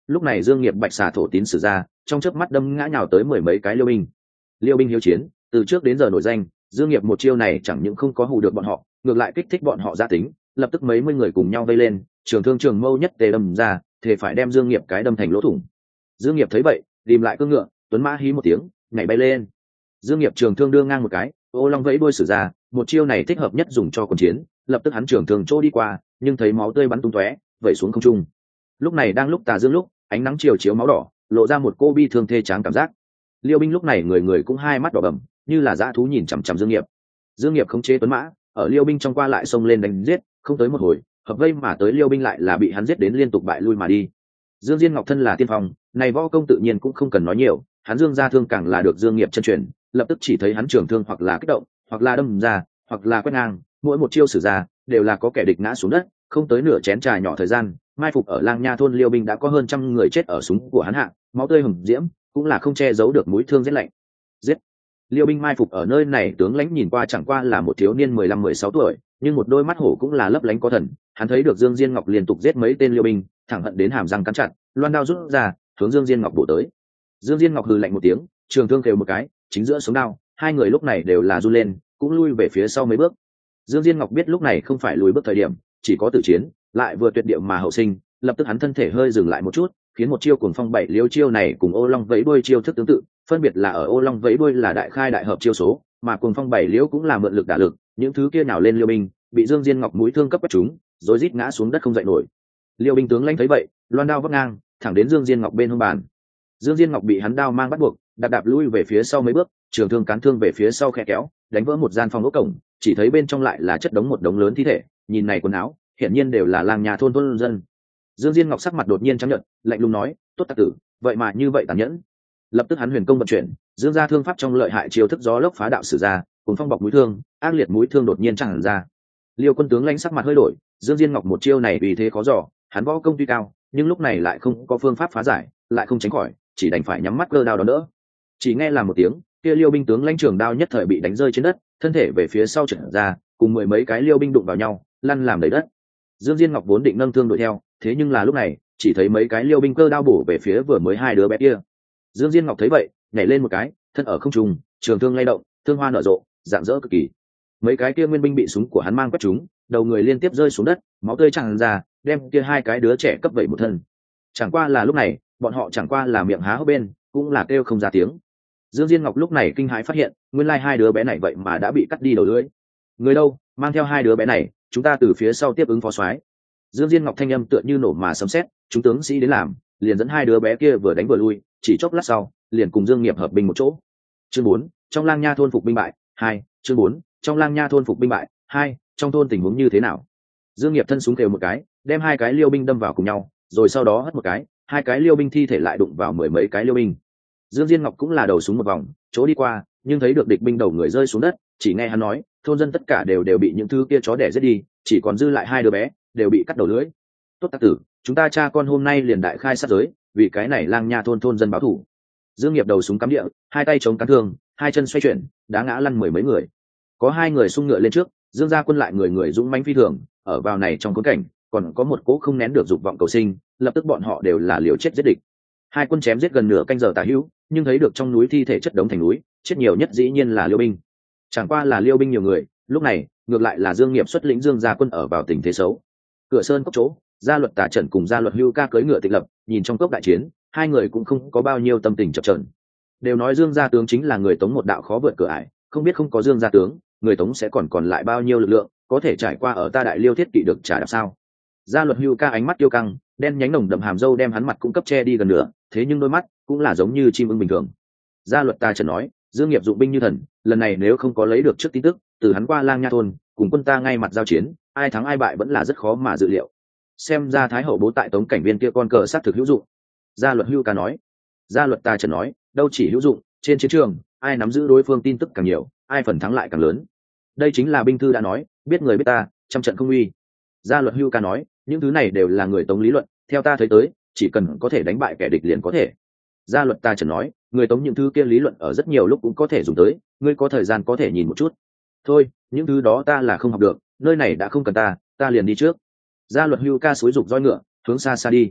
lúc này dương nghiệp bạch xà thổ tín sử ra, trong chớp mắt đâm ngã nhào tới mười mấy cái liêu binh. Liêu binh hiếu chiến, từ trước đến giờ nổi danh, dương nghiệp một chiêu này chẳng những không có hù được bọn họ, ngược lại kích thích bọn họ gia tính, lập tức mấy mươi người cùng nhau vây lên, trường thương trường mâu nhất tề đâm ra, thể phải đem dương nghiệp cái đâm thành lỗ thủng. Dương nghiệp thấy vậy, tìm lại cương ngựa, tuấn mã hí một tiếng, nhảy bay lên. Dương nghiệp trường thương đưa ngang một cái, ô long vẫy đuôi sử ra, một chiêu này thích hợp nhất dùng cho quân chiến, lập tức hắn trường thương chỗ đi qua, nhưng thấy máu tươi bắn tung tóe, vẩy xuống không trung. Lúc này đang lúc tà dương lúc, ánh nắng chiều chiếu máu đỏ, lộ ra một cô bi thương thê tráng cảm giác. Liêu binh lúc này người người cũng hai mắt đỏ bầm, như là dã thú nhìn chằm chằm Dương nghiệp. Dương nghiệp khống chế tuấn mã, ở liêu binh trong qua lại xông lên đánh giết, không tới một hồi, hợp vây mà tới liêu binh lại là bị hắn giết đến liên tục bại lui mà đi. Dương Diên Ngọc thân là tiên phong, này võ công tự nhiên cũng không cần nói nhiều, hắn Dương gia thương càng là được Dương nghiệp chân truyền, lập tức chỉ thấy hắn trường thương hoặc là kích động, hoặc là đâm ra, hoặc là quét ngang, mỗi một chiêu sử ra đều là có kẻ địch ngã xuống đất, không tới nửa chén trà nhỏ thời gian, mai phục ở Lang Nha thôn liêu binh đã có hơn trăm người chết ở súng của hắn hạ, máu tươi hừng diễm, cũng là không che giấu được mũi thương rét lạnh. Giết! Liêu binh mai phục ở nơi này tướng lãnh nhìn qua chẳng qua là một thiếu niên mười lăm mười sáu tuổi, nhưng một đôi mắt hổ cũng là lấp lánh có thần, hắn thấy được Dương Diên Ngọc liên tục giết mấy tên liêu binh, thẳng hận đến hàm răng cắn chặt, loan đao rút ra, hướng Dương Diên Ngọc bổ tới. Dương Diên Ngọc hừ lạnh một tiếng, trường thương kêu một cái, chính giữa sống đao, hai người lúc này đều là run lên, cũng lui về phía sau mấy bước. Dương Diên Ngọc biết lúc này không phải lùi bước thời điểm, chỉ có tự chiến, lại vừa tuyệt địa mà hậu sinh, lập tức hắn thân thể hơi dừng lại một chút, khiến một chiêu cuồng phong bảy liêu chiêu này cùng ô long vẫy đuôi chiêu thức tương tự, phân biệt là ở ô long vẫy đuôi là đại khai đại hợp chiêu số, mà cuồng phong bảy liễu cũng là mượn lực đả lực, những thứ kia nào lên liêu binh, bị Dương Diên Ngọc mũi thương cấp quét chúng, rồi rít ngã xuống đất không dậy nổi. Liêu binh tướng lãnh thấy vậy, loan đao vấp ngang, thẳng đến Dương Diên Ngọc bên hông bàn. Dương Diên Ngọc bị hắn đao mang bắt buộc, đạp đạp lui về phía sau mấy bước, trường thương cán thương về phía sau khe kéo, đánh vỡ một gian phòng ốc cổng, chỉ thấy bên trong lại là chất đống một đống lớn thi thể, nhìn này quần áo, hiển nhiên đều là Lang Nha thôn thôn dân. Dương Diên Ngọc sắc mặt đột nhiên trắng nhợt, lạnh lùng nói, tốt tặc tử, vậy mà như vậy tàn nhẫn. Lập tức hắn huyền công vận chuyển, dương ra thương pháp trong lợi hại chiêu thức gió lốc phá đạo sử ra, cùng phong bọc mũi thương, ác liệt mũi thương đột nhiên tràn ra. Liêu quân tướng lãnh sắc mặt hơi đổi, Dương Diên Ngọc một chiêu này vì thế khó dò, hắn võ công tuy cao, nhưng lúc này lại không có phương pháp phá giải, lại không tránh khỏi, chỉ đành phải nhắm mắt cơ đao đón đỡ. Chỉ nghe là một tiếng, kia Liêu binh tướng lãnh trường đao nhất thời bị đánh rơi trên đất, thân thể về phía sau trượt ra, cùng mười mấy cái Liêu binh đụng vào nhau, lăn làm đầy đất. Dương Diên Ngọc vốn định nâng thương đuổi theo, thế nhưng là lúc này, chỉ thấy mấy cái Liêu binh cơ đao bổ về phía vừa mới hai đứa bé kia. Dương Diên Ngọc thấy vậy, nhảy lên một cái, thân ở không trung, trường thương lay động, thương hoa nở rộ, rạng rỡ cực kỳ. Mấy cái kia nguyên binh bị súng của hắn mang quét trúng, đầu người liên tiếp rơi xuống đất, máu tươi tràn ra, đem kia hai cái đứa trẻ cấp vậy một thân. Chẳng qua là lúc này, bọn họ chẳng qua là miệng há hốc bên, cũng là kêu không ra tiếng. Dương Diên Ngọc lúc này kinh hãi phát hiện, nguyên lai hai đứa bé này vậy mà đã bị cắt đi đầu lưỡi. Người đâu, mang theo hai đứa bé này, chúng ta từ phía sau tiếp ứng phó soái. Dương Diên Ngọc thanh âm tựa như nổ mà sấm sét, chúng tướng sĩ đến làm, liền dẫn hai đứa bé kia vừa đánh vừa lui, chỉ chốc lát sau, liền cùng Dương Nghiệp hợp binh một chỗ. Chương bốn, trong Lang Nha thôn phục binh bại, hai, chương bốn, trong Lang Nha thôn phục binh bại, hai, trong thôn tình huống như thế nào? Dương Nghiệp thân súng kêu một cái, đem hai cái liêu binh đâm vào cùng nhau, rồi sau đó hất một cái, hai cái liêu binh thi thể lại đụng vào mười mấy cái liêu binh. Dương Diên Ngọc cũng là đầu súng một vòng, chỗ đi qua, nhưng thấy được địch binh đầu người rơi xuống đất, chỉ nghe hắn nói, thôn dân tất cả đều đều bị những thứ kia chó đẻ giết đi, chỉ còn dư lại hai đứa bé, đều bị cắt đầu lưỡi. Tốt tặc tử, chúng ta cha con hôm nay liền đại khai sát giới, vì cái này Lang Nha thôn thôn dân báo thù. Dương Nghiệp đầu súng cắm địa, hai tay chống cán thương, hai chân xoay chuyển, đá ngã lăn mười mấy người. Có hai người xung ngựa lên trước, Dương gia quân lại người người dũng mãnh phi thường, ở vào này trong khốn cảnh, còn có một cỗ không nén được dục vọng cầu sinh, lập tức bọn họ đều là liều chết giết địch. Hai quân chém giết gần nửa canh giờ tả hữu, nhưng thấy được trong núi thi thể chất đống thành núi, chết nhiều nhất dĩ nhiên là Liêu binh. Chẳng qua là Liêu binh nhiều người, lúc này, ngược lại là Dương Nghiệp xuất lĩnh Dương gia quân ở vào tình thế xấu. Cửa sơn cốc chỗ, gia luật Tả Trận cùng gia luật Hưu Ca cưỡi ngựa tịch lập, nhìn trong cốc đại chiến, hai người cũng không có bao nhiêu tâm tình chập chờn. Đều nói Dương gia tướng chính là người Tống một đạo khó vượt cửa ải, không biết không có Dương gia tướng, người Tống sẽ còn còn lại bao nhiêu lực lượng, có thể trải qua ở ta đại Liêu thiết kỵ được trả đạp sao? Gia luật Hưu Ca ánh mắt tiêu căng, đen nhánh nồng đậm hàm râu đem hắn mặt cũng cấp che đi gần nửa, thế nhưng đôi mắt cũng là giống như chim ưng bình thường. Gia luật Tả Trận nói, Dương Nghiệp dụng binh như thần, lần này nếu không có lấy được trước tin tức, từ hắn qua Lang Nha thôn, cùng quân ta ngay mặt giao chiến, ai thắng ai bại vẫn là rất khó mà dự liệu. Xem ra thái hậu bố tại Tống cảnh viên kia con cờ sát thực hữu dụng. Gia luật Hưu Ca nói. Gia luật Tả Trận nói, đâu chỉ hữu dụng, trên chiến trường, ai nắm giữ đối phương tin tức càng nhiều, ai phần thắng lại càng lớn. Đây chính là binh thư đã nói, biết người biết ta, trăm trận không uy. Gia luật Hưu Ca nói, những thứ này đều là người Tống lý luận, theo ta thấy tới, chỉ cần có thể đánh bại kẻ địch liền có thể. Gia luật Tả Trận nói, người Tống những thứ kia lý luận ở rất nhiều lúc cũng có thể dùng tới, ngươi có thời gian có thể nhìn một chút. Thôi, những thứ đó ta là không học được, nơi này đã không cần ta, ta liền đi trước. Gia luật Hưu Ca xúi dục roi ngựa, hướng xa xa đi.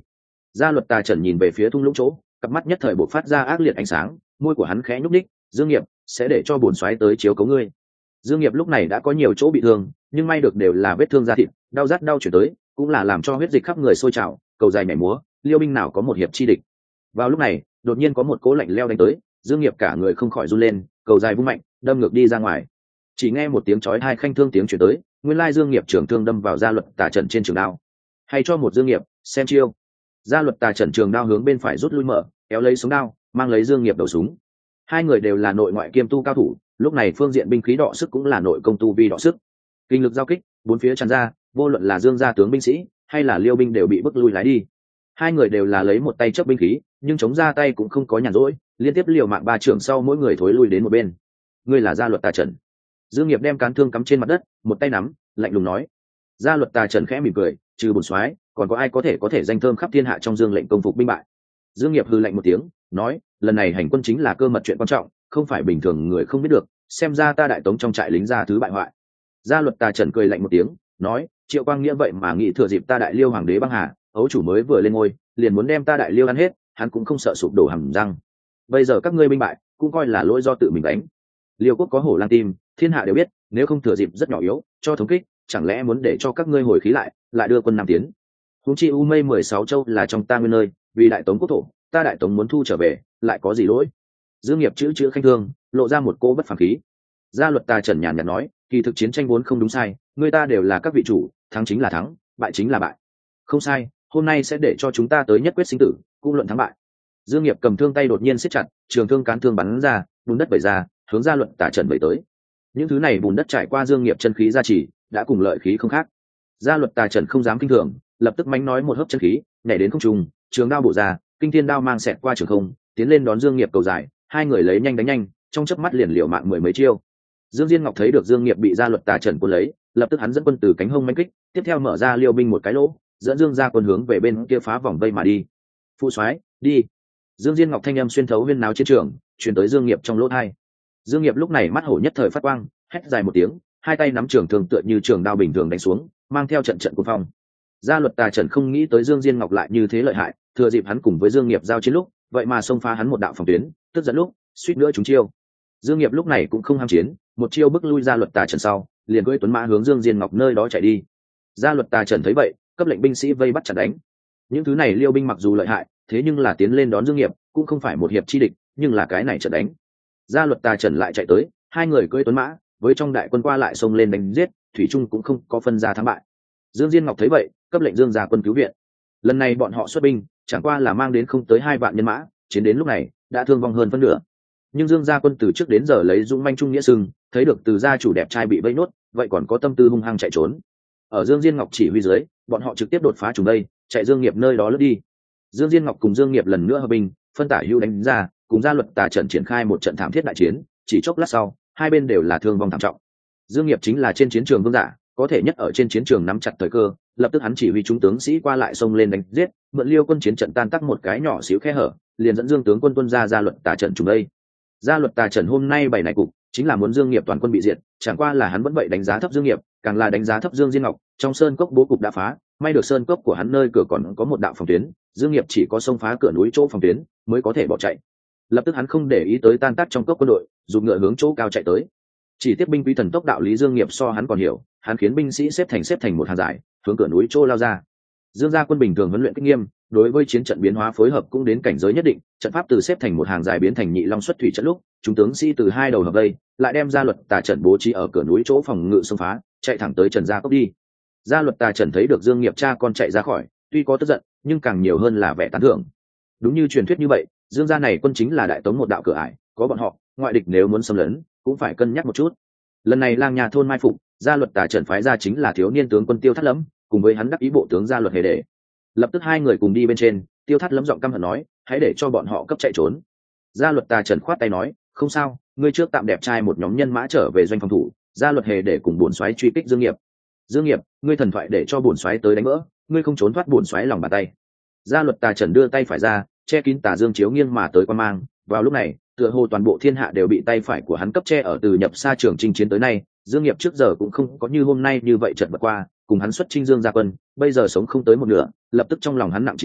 Gia luật tà trần nhìn về phía thung lũng chỗ, cặp mắt nhất thời bộc phát ra ác liệt ánh sáng, môi của hắn khẽ nhúc nhích. Dương Nghiệp sẽ để cho bổn soái tới chiếu cố ngươi. Dương Nghiệp lúc này đã có nhiều chỗ bị thương, nhưng may được đều là vết thương da thịt, đau rát đau chuyển tới, cũng là làm cho huyết dịch khắp người sôi trào, cầu dài nhảy múa, Liêu binh nào có một hiệp chi địch. Vào lúc này, đột nhiên có một cỗ lạnh leo đánh tới, Dương Nghiệp cả người không khỏi run lên, cầu dài vung mạnh, đâm ngược đi ra ngoài. Chỉ nghe một tiếng chói tai khanh thương tiếng truyền tới, nguyên lai Dương Nghiệp trường thương đâm vào Gia luật tà trận trên trường đao. Hay cho một Dương Nghiệp, xem chiêu. Gia luật tà trận trường đao hướng bên phải rút lui mở, kéo lấy sống đao, mang lấy Dương Nghiệp đầu súng. Hai người đều là nội ngoại kiêm tu cao thủ, lúc này phương diện binh khí đọ sức cũng là nội công tu vi đọ sức. Kinh lực giao kích, bốn phía tràn ra, vô luận là Dương gia tướng binh sĩ hay là Liêu binh đều bị bức lui lái đi. Hai người đều là lấy một tay chấp binh khí, nhưng chống ra tay cũng không có nhàn rỗi, liên tiếp liều mạng ba trưởng sau mỗi người thối lui đến một bên. Ngươi là Gia luật tà trận. Dương Nghiệp đem cán thương cắm trên mặt đất, một tay nắm, lạnh lùng nói. Gia luật tà trận khẽ mỉm cười, trừ bổn soái, còn có ai có thể có thể danh thơm khắp thiên hạ trong Dương lệnh công phục binh bại. Dương Nghiệp hừ lạnh một tiếng, nói, lần này hành quân chính là cơ mật chuyện quan trọng, không phải bình thường người không biết được, xem ra ta đại tống trong trại lính gia thứ bại hoại. Gia luật tà trần cười lạnh một tiếng, nói, Triệu Quang Nghĩa vậy mà nghĩ thừa dịp ta đại liêu hoàng đế băng hà, ấu chủ mới vừa lên ngôi, liền muốn đem ta đại liêu ăn hết, hắn cũng không sợ sụp đổ hầm răng. Bây giờ các ngươi binh bại, cũng coi là lỗi do tự mình đánh. Liêu quốc có hổ lang tim, thiên hạ đều biết, nếu không thừa dịp rất nhỏ yếu, cho thống kích, chẳng lẽ muốn để cho các ngươi hồi khí lại, lại đưa quân nam tiến? Huống chi U Mây mười sáu châu là trong ta nguyên nơi, vì đại tống quốc thổ, ta đại tống muốn thu trở về, lại có gì lỗi? Dương Nghiệp chữ chữ khanh thương, lộ ra một cỗ bất phàm khí. Gia luật tà trần nhàn nhạt nói, kỳ thực chiến tranh vốn không đúng sai, người ta đều là các vị chủ, thắng chính là thắng, bại chính là bại. Không sai, hôm nay sẽ để cho chúng ta tới nhất quyết sinh tử, cung luận thắng bại. Dương Nghiệp cầm thương tay đột nhiên siết chặt, trường thương cán thương bắn ra, bùn đất vẩy ra, hướng Gia luật tà trần vẩy tới. Những thứ này bùn đất trải qua Dương Nghiệp chân khí gia trì, đã cùng lợi khí không khác. Gia luật tà trần không dám kinh thường, lập tức mánh nói một hớp chân khí, nhảy đến không trung, trường đao bổ ra, kinh thiên đao mang xẹt qua trường không, tiến lên đón Dương Nghiệp cầu dài, hai người lấy nhanh đánh nhanh, trong chớp mắt liền liều mạng mười mấy chiêu. Dương Diên Ngọc thấy được Dương Nghiệp bị Gia luật tà trần cuốn lấy, lập tức hắn dẫn quân từ cánh hông manh kích, tiếp theo mở ra Liêu binh một cái lỗ, dẫn Dương gia quân hướng về bên kia phá vòng vây mà đi. Phụ soái, đi. Dương Diên Ngọc thanh âm xuyên thấu huyên náo chiến trường, truyền tới Dương Nghiệp trong lỗ tai. Dương Nghiệp lúc này mắt hổ nhất thời phát quang, hét dài một tiếng, hai tay nắm trường thương tựa như trường đao bình thường đánh xuống, mang theo trận trận cuồng phong. Gia luật tà trần không nghĩ tới Dương Diên Ngọc lại như thế lợi hại, thừa dịp hắn cùng với Dương Nghiệp giao chiến lúc, vậy mà xông phá hắn một đạo phòng tuyến, tức giận lúc suýt nữa trúng chiêu. Dương Nghiệp lúc này cũng không ham chiến, một chiêu bức lui Gia luật tà trần sau, liền cưỡi tuấn mã hướng Dương Diên Ngọc nơi đó chạy đi. Gia luật tà trần thấy vậy, cấp lệnh binh sĩ vây bắt chặt đánh. Những thứ này Liêu binh mặc dù lợi hại, thế nhưng là tiến lên đón Dương Nghiệp, cũng không phải một hiệp chi địch, nhưng là cái này trận đánh. Gia luật tà trần lại chạy tới, hai người cưỡi tuấn mã, với trong đại quân qua lại xông lên đánh giết, thủy chung cũng không có phân ra thắng bại. Dương Diên Ngọc thấy vậy, cấp lệnh Dương gia quân cứu viện. Lần này bọn họ xuất binh, chẳng qua là mang đến không tới hai vạn nhân mã, chiến đến lúc này đã thương vong hơn phân nửa. Nhưng Dương gia quân từ trước đến giờ lấy dũng manh trung nghĩa sừng, thấy được từ gia chủ đẹp trai bị vây nốt, vậy còn có tâm tư hung hăng chạy trốn. Ở Dương Diên Ngọc chỉ huy dưới, bọn họ trực tiếp đột phá trùng đây, chạy Dương Nghiệp nơi đó lướt đi. Dương Diên Ngọc cùng Dương Nghiệp lần nữa hợp binh, phân tả hữu đánh ra, cùng Gia luật tà trận triển khai một trận thảm thiết đại chiến, chỉ chốc lát sau, hai bên đều là thương vong thảm trọng. Dương Nghiệp chính là trên chiến trường vương giả, có thể nhất ở trên chiến trường nắm chặt thời cơ, lập tức hắn chỉ huy chúng tướng sĩ qua lại xông lên đánh giết, mượn Liêu quân chiến trận tan tác một cái nhỏ xíu khe hở, liền dẫn Dương tướng quân tuân ra Gia luật tà trận trùng đây. Gia luật tà trận hôm nay bảy này cục, chính là muốn Dương Nghiệp toàn quân bị diệt, chẳng qua là hắn vẫn vậy đánh giá thấp Dương Nghiệp, càng là đánh giá thấp Dương Diên Ngọc, trong sơn cốc bố cục đã phá, may được sơn cốc của hắn nơi cửa còn có một đạo phòng tuyến, Dương Nghiệp chỉ có xông phá cửa núi chỗ phòng tuyến mới có thể bỏ chạy. Lập tức hắn không để ý tới tan tác trong cốc quân đội, dùng ngựa hướng chỗ cao chạy tới. Chỉ tiếp binh quý thần tốc đạo lý Dương Nghiệp so hắn còn hiểu, hắn khiến binh sĩ xếp thành xếp thành một hàng dài, hướng cửa núi chỗ lao ra. Dương gia quân bình thường huấn luyện kinh nghiêm, đối với chiến trận biến hóa phối hợp cũng đến cảnh giới nhất định, trận pháp từ xếp thành một hàng dài biến thành nhị long xuất thủy trận lúc, chúng tướng sĩ từ hai đầu hợp vây, lại đem Gia luật tà trận bố trí ở cửa núi chỗ phòng ngự xông phá, chạy thẳng tới Trần gia cốc đi. Gia luật tà trận thấy được Dương Nghiệp cha con chạy ra khỏi, tuy có tức giận, nhưng càng nhiều hơn là vẻ tán thưởng. Đúng như truyền thuyết như vậy, Dương gia này quân chính là đại tống một đạo cửa ải, có bọn họ, ngoại địch nếu muốn xâm lấn, cũng phải cân nhắc một chút. Lần này lang nhà thôn mai phục, Gia luật tà trận phái ra chính là thiếu niên tướng quân Tiêu Thát Lẫm, cùng với hắn đắc ý bộ tướng Gia luật hề để. Lập tức hai người cùng đi bên trên, Tiêu Thát Lẫm giọng căm hận nói, hãy để cho bọn họ cấp chạy trốn. Gia luật tà trận khoát tay nói, không sao, ngươi trước tạm đẹp trai một nhóm nhân mã trở về doanh phòng thủ, Gia luật hề để cùng bổn soái truy kích Dương Nghiệp. Dương Nghiệp, ngươi thần thoại để cho bổn soái tới đánh vỡ, ngươi không trốn thoát bổn soái lòng bàn tay. Gia luật tà trận đưa tay phải ra, che kín tà dương chiếu nghiêng mà tới quan mang. Vào lúc này, tựa hồ toàn bộ thiên hạ đều bị tay phải của hắn cấp che ở, từ nhập xa trường chinh chiến tới nay, Dương Nghiệp trước giờ cũng không có như hôm nay như vậy trận bật qua, cùng hắn xuất chinh Dương gia quân, bây giờ sống không tới một nửa, lập tức trong lòng hắn nặng chính trị,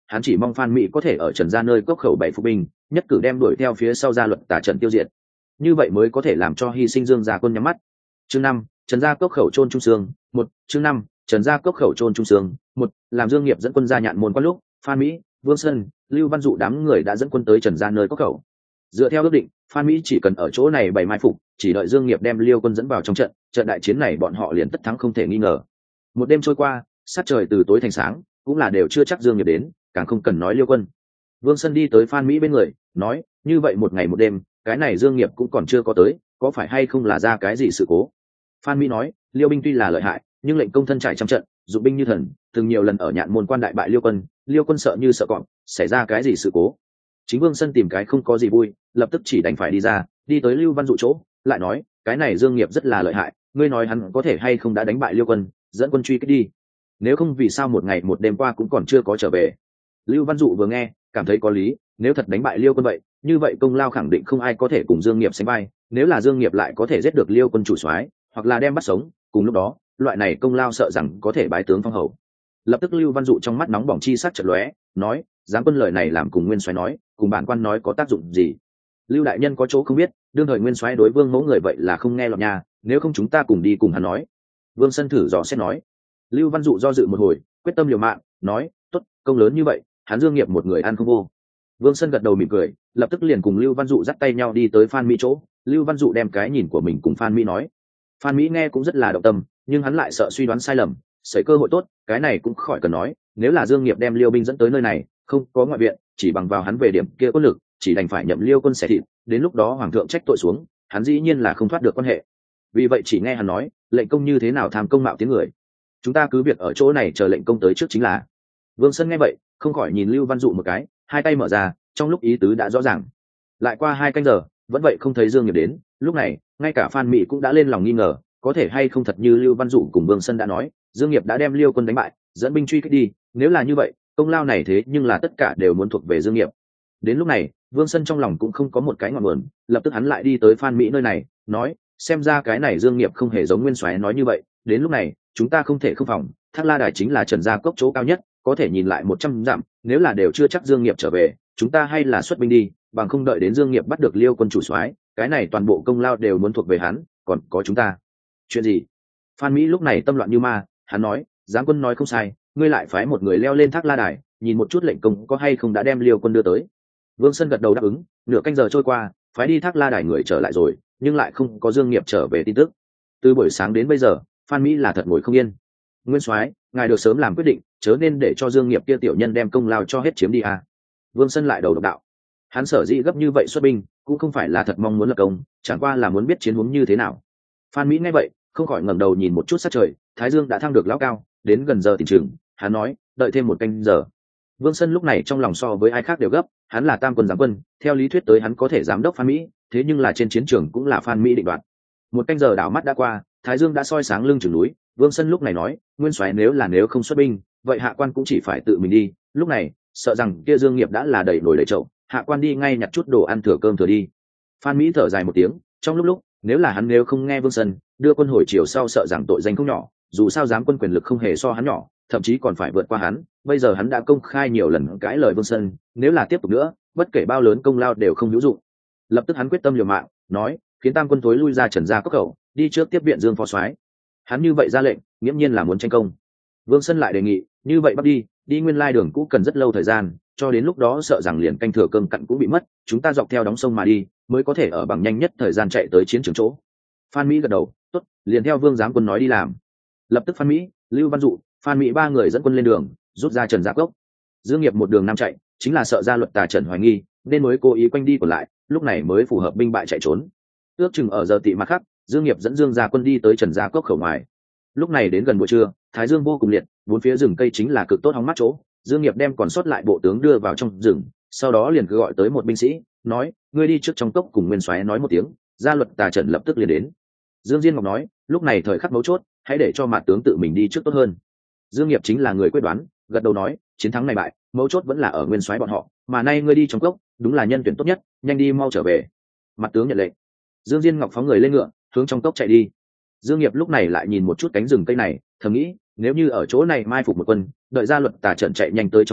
hắn chỉ mong Phan Mỹ có thể ở Trần gia nơi cốc khẩu bảy phục binh, nhất cử đem đuổi theo phía sau gia luật tà trận tiêu diệt, như vậy mới có thể làm cho hy sinh Dương gia quân nhắm mắt. Chương năm, Trần gia cốc khẩu chôn trung sương, một, chương năm, Trần gia cốc khẩu chôn trung sương, một, làm Dương Nghiệp dẫn quân ra nhạn môn quan lúc, Phan Mỹ, Vương Sơn, Lưu Văn Dụ đám người đã dẫn quân tới Trần gia nơi cốc khẩu. Dựa theo ước định, Phan Mỹ chỉ cần ở chỗ này bày mai phục, chỉ đợi Dương Nghiệp đem Liêu quân dẫn vào trong trận, trận đại chiến này bọn họ liền tất thắng không thể nghi ngờ. Một đêm trôi qua, sát trời từ tối thành sáng, cũng là đều chưa chắc Dương Nghiệp đến, càng không cần nói Liêu quân. Vương Sơn đi tới Phan Mỹ bên người, nói: như vậy một ngày một đêm, cái này Dương Nghiệp cũng còn chưa có tới, có phải hay không là ra cái gì sự cố? Phan Mỹ nói: Liêu binh tuy là lợi hại, nhưng lệnh công thân trải trăm trận, dụng binh như thần, từng nhiều lần ở nhạn môn quan đại bại Liêu quân, Liêu quân sợ như sợ cọp, xảy ra cái gì sự cố? Chính Vương Sơn tìm cái không có gì vui, lập tức chỉ đành phải đi ra, đi tới Lưu Văn Dụ chỗ, lại nói: cái này Dương Nghiệp rất là lợi hại, ngươi nói hắn có thể hay không đã đánh bại Liêu quân, dẫn quân truy kích đi? Nếu không vì sao một ngày một đêm qua cũng còn chưa có trở về? Lưu Văn Dụ vừa nghe, cảm thấy có lý, nếu thật đánh bại Liêu quân vậy, như vậy công lao khẳng định không ai có thể cùng Dương Nghiệp sánh vai, nếu là Dương Nghiệp lại có thể giết được Liêu quân chủ soái, hoặc là đem bắt sống, cùng lúc đó, loại này công lao sợ rằng có thể bái tướng phong hầu. Lập tức Lưu Văn Dụ trong mắt nóng bỏng chi sắc chợt lóe, nói: giáng quân lời này làm cùng Nguyên soái nói, cùng bản quan nói có tác dụng gì? Lưu đại nhân có chỗ không biết, đương thời Nguyên soái đối Vương mẫu người vậy là không nghe lọt nhà, nếu không chúng ta cùng đi cùng hắn nói. Vương Sân thử dò xét nói. Lưu Văn Dụ do dự một hồi, quyết tâm liều mạng, nói: tốt, công lớn như vậy, hắn Dương Nghiệp một người ăn không vô. Vương Sân gật đầu mỉm cười, lập tức liền cùng Lưu Văn Dụ dắt tay nhau đi tới Phan Mỹ chỗ. Lưu Văn Dụ đem cái nhìn của mình cùng Phan Mỹ nói. Phan Mỹ nghe cũng rất là động tâm, nhưng hắn lại sợ suy đoán sai lầm, xảy cơ hội tốt, cái này cũng khỏi cần nói, nếu là Dương Nghiệp đem Liêu binh dẫn tới nơi này, không có ngoại viện, chỉ bằng vào hắn về điểm kia quân lực, chỉ đành phải nhậm Liêu quân xẻ thịt, đến lúc đó hoàng thượng trách tội xuống, hắn dĩ nhiên là không thoát được quan hệ. Vì vậy chỉ nghe hắn nói, lệnh công như thế nào tham công mạo tiếng người, chúng ta cứ việc ở chỗ này chờ lệnh công tới trước chính là. Vương Sơn nghe vậy, không khỏi nhìn Lưu Văn Dụ một cái, hai tay mở ra, trong lúc ý tứ đã rõ ràng. Lại qua hai canh giờ, vẫn vậy không thấy Dương Nghiệp đến, lúc này, ngay cả Phan Mỹ cũng đã lên lòng nghi ngờ, có thể hay không thật như Lưu Văn Dụ cùng Vương Sơn đã nói, Dương Nghiệp đã đem Liêu quân đánh bại, dẫn binh truy kích đi, nếu là như vậy, công lao này thế nhưng là tất cả đều muốn thuộc về Dương Nghiệp. Đến lúc này, Vương Sơn trong lòng cũng không có một cái ngọn nguồn, lập tức hắn lại đi tới Phan Mỹ nơi này, nói: xem ra cái này Dương Nghiệp không hề giống Nguyên soái nói như vậy, đến lúc này, chúng ta không thể không phòng, Thác La Đài chính là Trần gia cốc chỗ cao nhất, có thể nhìn lại một trăm dặm, nếu là đều chưa chắc Dương Nghiệp trở về, chúng ta hay là xuất binh đi, bằng không đợi đến Dương Nghiệp bắt được Liêu quân chủ soái, cái này toàn bộ công lao đều muốn thuộc về hắn, còn có chúng ta. Chuyện gì? Phan Mỹ lúc này tâm loạn như ma, hắn nói: giáng quân nói không sai, ngươi lại phái một người leo lên Thác La Đài, nhìn một chút lệnh công có hay không đã đem Liêu quân đưa tới. Vương Sơn gật đầu đáp ứng, nửa canh giờ trôi qua, phái đi Thác La Đài người trở lại rồi, nhưng lại không có Dương Nghiệp trở về tin tức. Từ buổi sáng đến bây giờ, Phan Mỹ là thật ngồi không yên. Nguyên soái, ngài được sớm làm quyết định, chớ nên để cho Dương Nghiệp kia tiểu nhân đem công lao cho hết chiếm đi à. Vương Sơn lại đầu độc đạo. Hắn sở dĩ gấp như vậy xuất binh, cũng không phải là thật mong muốn lập công, chẳng qua là muốn biết chiến huống như thế nào. Phan Mỹ nghe vậy, không khỏi ngẩng đầu nhìn một chút sát trời, thái dương đã thăng được lão cao, đến gần giờ tỉnh trường, hắn nói: đợi thêm một canh giờ. Vương Sơn lúc này trong lòng so với ai khác đều gấp, hắn là tam quân giám quân, theo lý thuyết tới hắn có thể giám đốc Phan Mỹ, thế nhưng là trên chiến trường cũng là Phan Mỹ định đoạt. Một canh giờ đảo mắt đã qua, thái dương đã soi sáng lưng chừng núi, Vương Sơn lúc này nói: Nguyên soái nếu là nếu không xuất binh, vậy hạ quan cũng chỉ phải tự mình đi, lúc này sợ rằng kia Dương Nghiệp đã là đầy nồi đầy chậu, hạ quan đi ngay nhặt chút đồ ăn thừa cơm thừa đi. Phan Mỹ thở dài một tiếng, trong lúc lúc, nếu là hắn nếu không nghe Vương Sơn, đưa quân hồi chiều sau sợ rằng tội danh không nhỏ, dù sao giám quân quyền lực không hề so hắn nhỏ, thậm chí còn phải vượt qua hắn, bây giờ hắn đã công khai nhiều lần cãi lời Vương Sơn, nếu là tiếp tục nữa, bất kể bao lớn công lao đều không hữu dụng. Lập tức hắn quyết tâm liều mạng, nói: khiến tam quân tối lui ra Trần gia cốc khẩu, đi trước tiếp viện Dương phó soái. Hắn như vậy ra lệnh, nghiễm nhiên là muốn tranh công. Vương Sơn lại đề nghị: như vậy bắt đi, đi nguyên lai đường cũ cần rất lâu thời gian, cho đến lúc đó sợ rằng liền canh thừa cơm cặn cũng bị mất, chúng ta dọc theo đóng sông mà đi, mới có thể ở bằng nhanh nhất thời gian chạy tới chiến trường chỗ. Phan Mỹ gật đầu, tốt, liền theo Vương giám quân nói đi làm. Lập tức Phan Mỹ, Lưu Văn Dụ, Phan Mỹ ba người dẫn quân lên đường, rút ra Trần gia cốc. Dương Nghiệp một đường nam chạy, chính là sợ gia luật tà Trần hoài nghi, nên mới cố ý quanh đi còn lại, lúc này mới phù hợp binh bại chạy trốn. Ước chừng ở giờ tị mặt khác, Dương Nghiệp dẫn Dương gia quân đi tới Trần gia cốc khẩu ngoài. Lúc này đến gần buổi trưa, thái dương vô cùng liệt, bốn phía rừng cây chính là cực tốt hóng mát chỗ. Dương Nghiệp đem còn sót lại bộ tướng đưa vào trong rừng, sau đó liền cứ gọi tới một binh sĩ, nói: ngươi đi trước trong cốc cùng Nguyên soái nói một tiếng, gia luật tà Trần lập tức liền đến. Dương Diên Ngọc nói: lúc này thời khắc mấu chốt, hãy để cho mạt tướng tự mình đi trước tốt hơn. Dương Nghiệp chính là người quyết đoán, gật đầu nói: chiến thắng này bại, mấu chốt vẫn là ở Nguyên soái bọn họ, mà nay ngươi đi trong cốc, đúng là nhân tuyển tốt nhất, nhanh đi mau trở về. Mặt tướng nhận lệnh. Dương Diên Ngọc phóng người lên ngựa, hướng trong cốc chạy đi. Dương Nghiệp lúc này lại nhìn một chút cánh rừng cây này, thầm nghĩ: nếu như ở chỗ này mai phục một quân, đợi gia luật tà Trần chạy nhanh tới trong cốc,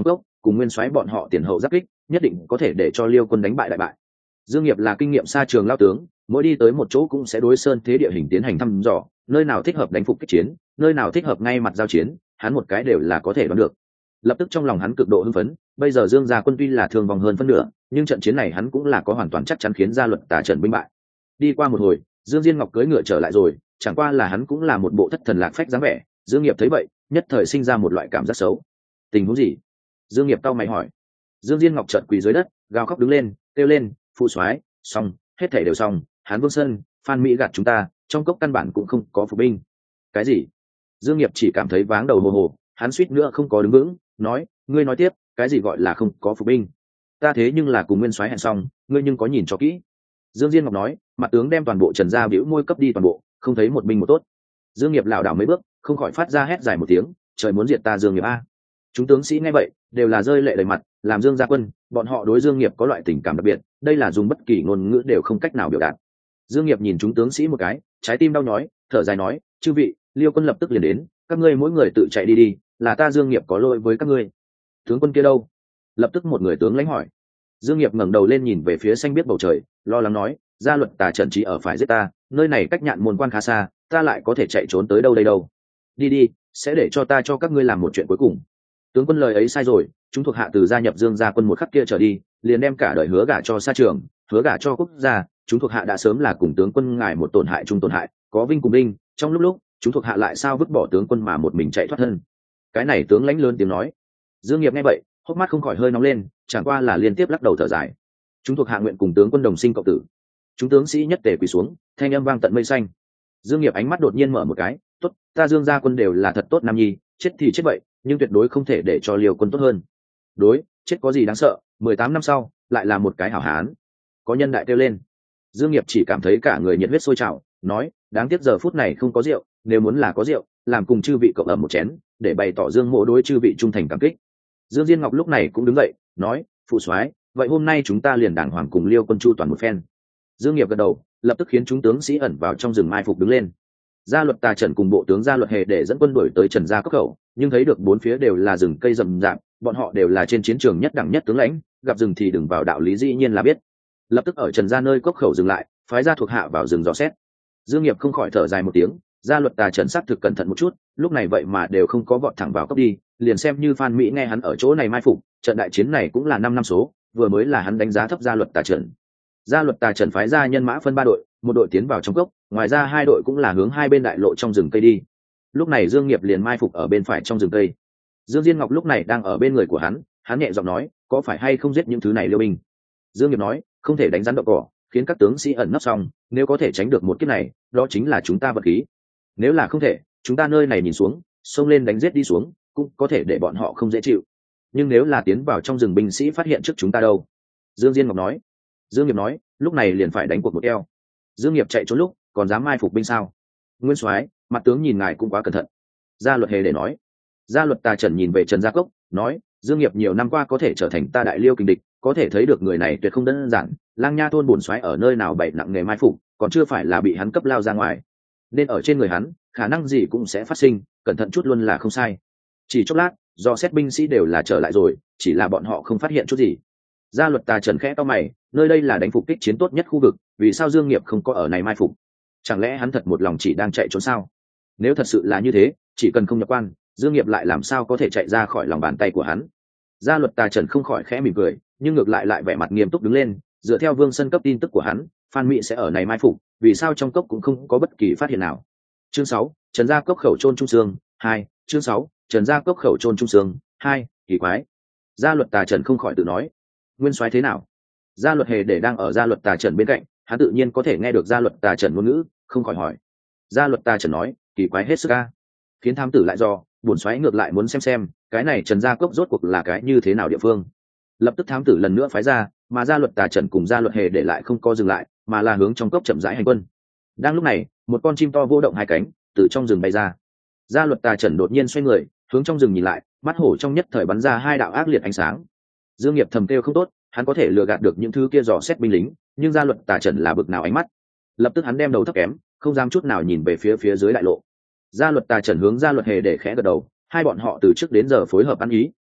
cùng nguyên soái bọn họ tiền hậu giáp kích, nhất định có thể để cho Liêu quân đánh bại đại bại. Dương Nghiệp là kinh nghiệm xa trường lao tướng, mỗi đi tới một chỗ cũng sẽ đối sơn thế địa hình tiến hành thăm dò, nơi nào thích hợp đánh phục kích chiến, nơi nào thích hợp ngay mặt giao chiến, hắn một cái đều là có thể đoán được. Lập tức trong lòng hắn cực độ hưng phấn, bây giờ Dương gia quân tuy là thương vong hơn phân nửa, nhưng trận chiến này hắn cũng là có hoàn toàn chắc chắn khiến gia luật Tà Trận binh bại. Đi qua một hồi, Dương Diên Ngọc cưỡi ngựa trở lại rồi, chẳng qua là hắn cũng là một bộ thất thần lạc phách dáng vẻ. Dương Nghiệp thấy vậy, nhất thời sinh ra một loại cảm giác xấu. Tình huống gì? Dương Nghiệp cau mày hỏi. Dương Diên Ngọc chợt quỳ dưới đất, gào khóc đứng lên, kêu lên, phụ soái, xong, hết thảy đều xong, Hán Vương Sơn, Phan Mỹ gạt chúng ta, trong cốc căn bản cũng không có phục binh. Cái gì? Dương Nghiệp chỉ cảm thấy váng đầu hồ hồ, hắn suýt nữa không có đứng vững, nói, ngươi nói tiếp, cái gì gọi là không có phục binh? Ta thế nhưng là cùng nguyên soái hẹn xong, ngươi nhưng có nhìn cho kỹ. Dương Diên Ngọc nói, mặt tướng đem toàn bộ Trần gia bĩu môi cấp đi toàn bộ, không thấy một binh một tốt. Dương Nghiệp lảo đảo mấy bước, không khỏi phát ra hét dài một tiếng, trời muốn diệt ta Dương Nghiệp a. Chúng tướng sĩ nghe vậy, đều là rơi lệ đầy mặt, làm Dương gia quân, bọn họ đối Dương Nghiệp có loại tình cảm đặc biệt, đây là dùng bất kỳ ngôn ngữ đều không cách nào biểu đạt. Dương Nghiệp nhìn chúng tướng sĩ một cái, trái tim đau nhói, thở dài nói, chư vị, Liêu quân lập tức liền đến, các ngươi mỗi người tự chạy đi đi, là ta Dương Nghiệp có lỗi với các ngươi. Tướng quân kia đâu? Lập tức một người tướng lãnh hỏi. Dương Nghiệp ngẩng đầu lên nhìn về phía xanh biết bầu trời, lo lắng nói, gia luật Tà Trận chỉ ở phải giết ta, nơi này cách Nhạn Môn quan khá xa, ta lại có thể chạy trốn tới đâu đây đâu. Đi đi, sẽ để cho ta cho các ngươi làm một chuyện cuối cùng. Tướng quân lời ấy sai rồi, chúng thuộc hạ từ gia nhập Dương gia quân một khắc kia trở đi, liền đem cả đời hứa gả cho Sa Trường, hứa gả cho quốc gia, chúng thuộc hạ đã sớm là cùng tướng quân ngài một tổn hại chung tổn hại, có vinh cùng vinh, trong lúc lúc, chúng thuộc hạ lại sao vứt bỏ tướng quân mà một mình chạy thoát thân. Cái này tướng lãnh lớn tiếng nói. Dương Nghiệp nghe vậy, hốc mắt không khỏi hơi nóng lên, chẳng qua là liên tiếp lắc đầu thở dài. Chúng thuộc hạ nguyện cùng tướng quân đồng sinh cộng tử. Chúng tướng sĩ nhất tề quỳ xuống, thanh âm vang tận mây xanh. Dương Nghiệp ánh mắt đột nhiên mở một cái, tốt, ta Dương gia quân đều là thật tốt nam nhi, chết thì chết vậy, nhưng tuyệt đối không thể để cho Liêu quân tốt hơn. Đối, chết có gì đáng sợ, mười tám năm sau, lại là một cái hảo hán. Có nhân đại kêu lên. Dương Nghiệp chỉ cảm thấy cả người nhiệt huyết sôi trào, nói, đáng tiếc giờ phút này không có rượu, nếu muốn là có rượu, làm cùng chư vị cộng ẩm một chén, để bày tỏ Dương mộ đối chư vị trung thành cảm kích. Dương Diên Ngọc lúc này cũng đứng dậy, nói, phụ soái, vậy hôm nay chúng ta liền đàng hoàng cùng Liêu quân chu toàn một phen. Dương Nghiệp gật đầu, lập tức khiến chúng tướng sĩ ẩn vào trong rừng mai phục đứng lên. Gia luật Tà Trận cùng bộ tướng Gia luật Hề để dẫn quân đuổi tới Trần gia cốc khẩu, nhưng thấy được bốn phía đều là rừng cây rậm rạp, bọn họ đều là trên chiến trường nhất đẳng nhất tướng lãnh, gặp rừng thì đừng vào, đạo lý dĩ nhiên là biết. Lập tức ở Trần gia nơi cốc khẩu dừng lại, phái ra thuộc hạ vào rừng dò xét. Dương Nghiệp không khỏi thở dài một tiếng, Gia luật Tà Trận sát thực cẩn thận một chút, lúc này vậy mà đều không có vọt thẳng vào cốc đi, liền xem như Phan Mỹ nghe hắn ở chỗ này mai phục, trận đại chiến này cũng là năm năm số, vừa mới là hắn đánh giá thấp Gia luật Tà Trận. Gia luật Tà Trận phái ra nhân mã phân ba đội, một đội tiến vào trong cốc, ngoài ra hai đội cũng là hướng hai bên đại lộ trong rừng cây đi. Lúc này Dương Nghiệp liền mai phục ở bên phải trong rừng cây. Dương Diên Ngọc lúc này đang ở bên người của hắn, hắn nhẹ giọng nói, có phải hay không giết những thứ này liêu binh? Dương Nghiệp nói, không thể đánh rắn đậu cỏ, khiến các tướng sĩ ẩn nấp xong, nếu có thể tránh được một kiếp này, đó chính là chúng ta vật khí. Nếu là không thể, chúng ta nơi này nhìn xuống, xông lên đánh giết đi xuống, cũng có thể để bọn họ không dễ chịu. Nhưng nếu là tiến vào trong rừng, binh sĩ phát hiện trước chúng ta đâu? Dương Diên Ngọc nói. Dương Nghiệp nói, lúc này liền phải đánh cuộc một eo. Dương Nghiệp chạy trốn lúc, còn dám mai phục binh sao? Nguyên soái, mặt tướng nhìn ngài cũng quá cẩn thận. Gia luật Hề để nói. Gia luật Tà Trận nhìn về Trần Gia Cốc, nói, Dương Nghiệp nhiều năm qua có thể trở thành ta đại liêu kình địch, có thể thấy được người này tuyệt không đơn giản. Lang Nha thôn bổn soái ở nơi nào bày nặng nghề mai phục, còn chưa phải là bị hắn cấp lao ra ngoài, nên ở trên người hắn khả năng gì cũng sẽ phát sinh, cẩn thận chút luôn là không sai. Chỉ chốc lát, do xét binh sĩ đều là trở lại rồi, chỉ là bọn họ không phát hiện chút gì. Gia luật Tà Trận khẽ cau mày, nơi đây là đánh phục kích chiến tốt nhất khu vực, vì sao Dương Nghiệp không có ở này mai phục? Chẳng lẽ hắn thật một lòng chỉ đang chạy trốn sao? Nếu thật sự là như thế, chỉ cần không nhập quan, Dương Nghiệp lại làm sao có thể chạy ra khỏi lòng bàn tay của hắn? Gia luật Tà Trận không khỏi khẽ mỉm cười, nhưng ngược lại lại vẻ mặt nghiêm túc đứng lên, dựa theo Vương Sân cấp tin tức của hắn, Phan Mỹ sẽ ở này mai phục, vì sao trong cốc cũng không có bất kỳ phát hiện nào? Chương sáu, Trần Gia Cốc khẩu chôn trung xương hai. Chương sáu, Trần Gia Cốc khẩu chôn trung xương hai. Kỳ quái. Gia luật Tà Trận không khỏi tự nói, nguyên soái thế nào? Gia luật Hề để đang ở Gia luật Tà Trận bên cạnh, hắn tự nhiên có thể nghe được Gia luật Tà Trận ngôn ngữ, không khỏi hỏi. Gia luật Tà Trận nói, kỳ quái hết sức a. Khiến thám tử lại do, bổn soái ngược lại muốn xem xem, cái này Trần Gia Cốc rốt cuộc là cái như thế nào địa phương. Lập tức thám tử lần nữa phái ra, mà Gia luật Tà Trận cùng Gia luật Hề để lại không co dừng lại, mà là hướng trong cốc chậm rãi hành quân. Đang lúc này, một con chim to vô động hai cánh, từ trong rừng bay ra. Gia luật Tà Trận đột nhiên xoay người, hướng trong rừng nhìn lại, mắt hổ trong nhất thời bắn ra hai đạo ác liệt ánh sáng. Dương Nghiệp thầm kêu không tốt, hắn có thể lừa gạt được những thứ kia dò xét binh lính, nhưng Gia luật Tà Trận là bực nào ánh mắt. Lập tức hắn đem đầu thấp kém, không dám chút nào nhìn về phía phía dưới đại lộ. Gia luật Tà Trận hướng Gia luật Hề để khẽ gật đầu, hai bọn họ từ trước đến giờ phối hợp ăn ý,